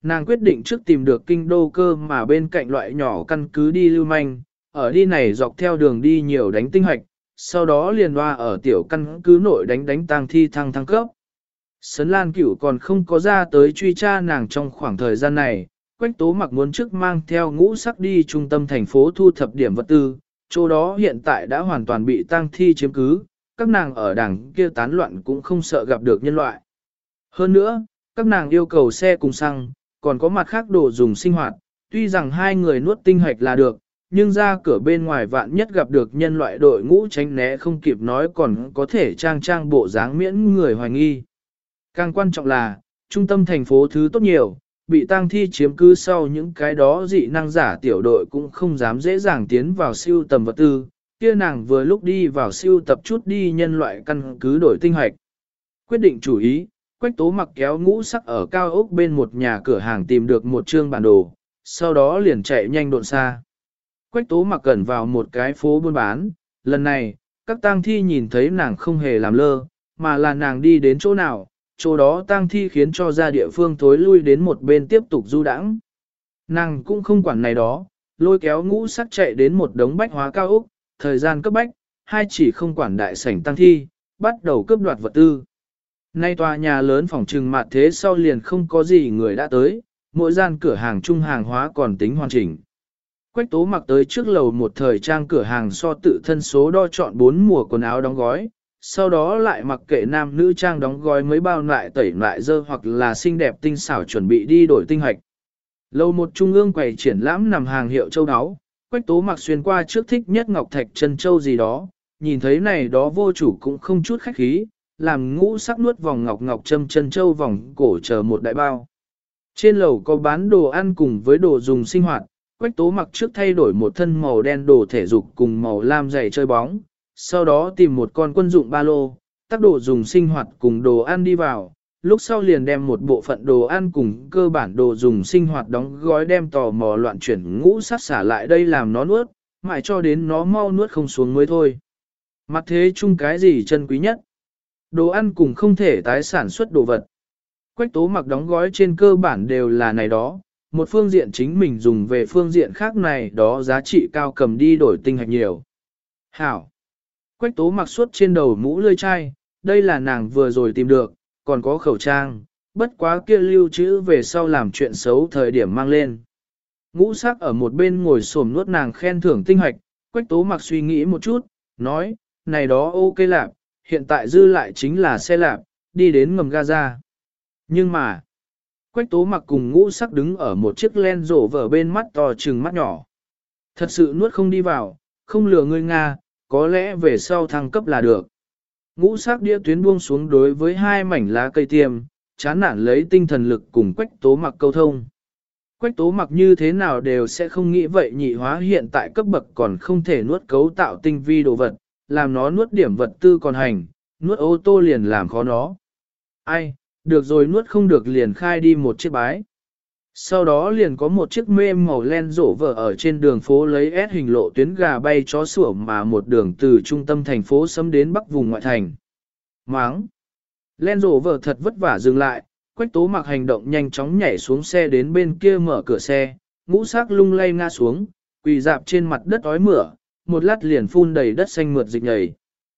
Speaker 1: Nàng quyết định trước tìm được kinh đô cơ mà bên cạnh loại nhỏ căn cứ đi lưu manh, ở đi này dọc theo đường đi nhiều đánh tinh hoạch, sau đó liền hoa ở tiểu căn cứ nội đánh đánh tang thi thăng thăng cấp. Sấn Lan Cửu còn không có ra tới truy tra nàng trong khoảng thời gian này, Quách Tố Mặc muốn trước mang theo ngũ sắc đi trung tâm thành phố thu thập điểm vật tư, chỗ đó hiện tại đã hoàn toàn bị tang thi chiếm cứ, các nàng ở đằng kia tán loạn cũng không sợ gặp được nhân loại. Hơn nữa, các nàng yêu cầu xe cùng xăng, còn có mặt khác đồ dùng sinh hoạt, tuy rằng hai người nuốt tinh hoạch là được, nhưng ra cửa bên ngoài vạn nhất gặp được nhân loại đội ngũ tránh né không kịp nói còn có thể trang trang bộ dáng miễn người hoài nghi. Càng quan trọng là, trung tâm thành phố thứ tốt nhiều, bị tang thi chiếm cứ sau những cái đó dị năng giả tiểu đội cũng không dám dễ dàng tiến vào siêu tầm vật tư, kia nàng vừa lúc đi vào siêu tập chút đi nhân loại căn cứ đổi tinh hoạch. Quyết định chủ ý, Quách Tố Mặc kéo ngũ sắc ở cao ốc bên một nhà cửa hàng tìm được một trương bản đồ, sau đó liền chạy nhanh độn xa. Quách Tố Mặc cẩn vào một cái phố buôn bán, lần này, các tang thi nhìn thấy nàng không hề làm lơ, mà là nàng đi đến chỗ nào, chỗ đó tang thi khiến cho ra địa phương thối lui đến một bên tiếp tục du đãng. Nàng cũng không quản này đó, lôi kéo ngũ sắc chạy đến một đống bách hóa cao ốc, thời gian cấp bách, hai chỉ không quản đại sảnh tang thi, bắt đầu cướp đoạt vật tư. Nay tòa nhà lớn phòng trừng mạt thế sau liền không có gì người đã tới, mỗi gian cửa hàng chung hàng hóa còn tính hoàn chỉnh. Quách Tố Mặc tới trước lầu một thời trang cửa hàng so tự thân số đo chọn bốn mùa quần áo đóng gói, sau đó lại mặc kệ nam nữ trang đóng gói mấy bao lại tẩy lại dơ hoặc là xinh đẹp tinh xảo chuẩn bị đi đổi tinh hoạch. Lầu một trung ương quầy triển lãm nằm hàng hiệu châu áo, Quách Tố Mặc xuyên qua trước thích nhất ngọc thạch chân châu gì đó, nhìn thấy này đó vô chủ cũng không chút khách khí, làm ngũ sắc nuốt vòng ngọc ngọc châm chân châu vòng cổ chờ một đại bao. Trên lầu có bán đồ ăn cùng với đồ dùng sinh hoạt, Quách Tố Mặc trước thay đổi một thân màu đen đồ thể dục cùng màu lam giày chơi bóng, sau đó tìm một con quân dụng ba lô, tác đồ dùng sinh hoạt cùng đồ ăn đi vào, lúc sau liền đem một bộ phận đồ ăn cùng cơ bản đồ dùng sinh hoạt đóng gói đem tò mò loạn chuyển ngũ sắc xả lại đây làm nó nuốt, mãi cho đến nó mau nuốt không xuống mới thôi. Mặt thế chung cái gì chân quý nhất? Đồ ăn cùng không thể tái sản xuất đồ vật. Quách Tố Mặc đóng gói trên cơ bản đều là này đó, một phương diện chính mình dùng về phương diện khác này đó giá trị cao cầm đi đổi tinh hạch nhiều. Hảo! Quách Tố Mặc suốt trên đầu mũ lươi chai, đây là nàng vừa rồi tìm được, còn có khẩu trang, bất quá kia lưu trữ về sau làm chuyện xấu thời điểm mang lên. Ngũ sắc ở một bên ngồi xổm nuốt nàng khen thưởng tinh hạch, Quách Tố Mặc suy nghĩ một chút, nói, này đó ok lạp, hiện tại dư lại chính là xe lạp, đi đến ngầm Gaza. Nhưng mà, Quách Tố Mặc cùng ngũ sắc đứng ở một chiếc len rổ vở bên mắt to trừng mắt nhỏ. Thật sự nuốt không đi vào, không lừa ngươi Nga, có lẽ về sau thăng cấp là được. Ngũ sắc đĩa tuyến buông xuống đối với hai mảnh lá cây tiêm, chán nản lấy tinh thần lực cùng Quách Tố Mặc câu thông. Quách Tố Mặc như thế nào đều sẽ không nghĩ vậy nhị hóa hiện tại cấp bậc còn không thể nuốt cấu tạo tinh vi đồ vật, làm nó nuốt điểm vật tư còn hành, nuốt ô tô liền làm khó nó. Ai, được rồi nuốt không được liền khai đi một chiếc bái. Sau đó liền có một chiếc mê màu len rổ vở ở trên đường phố lấy ép hình lộ tuyến gà bay chó sủa mà một đường từ trung tâm thành phố xâm đến bắc vùng ngoại thành. Máng! Len rổ vở thật vất vả dừng lại, Quách Tố Mặc hành động nhanh chóng nhảy xuống xe đến bên kia mở cửa xe, ngũ sắc lung lay ngã xuống, quỳ dạp trên mặt đất ói mửa, một lát liền phun đầy đất xanh mượt dịch nhảy.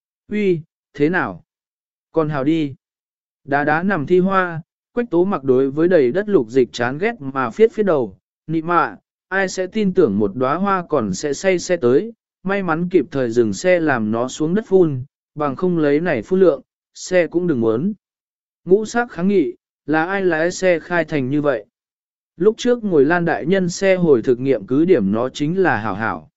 Speaker 1: Uy, thế nào? Còn hào đi. Đá đá nằm thi hoa, Quách Tố Mặc đối với đầy đất lục dịch chán ghét mà phiết phiết đầu, nị mạ, ai sẽ tin tưởng một đóa hoa còn sẽ say xe tới, may mắn kịp thời dừng xe làm nó xuống đất phun, bằng không lấy này phun lượng, xe cũng đừng muốn. Ngũ sắc kháng nghị, là ai lái xe khai thành như vậy? Lúc trước ngồi Lan đại nhân xe hồi thực nghiệm cứ điểm nó chính là hảo hảo.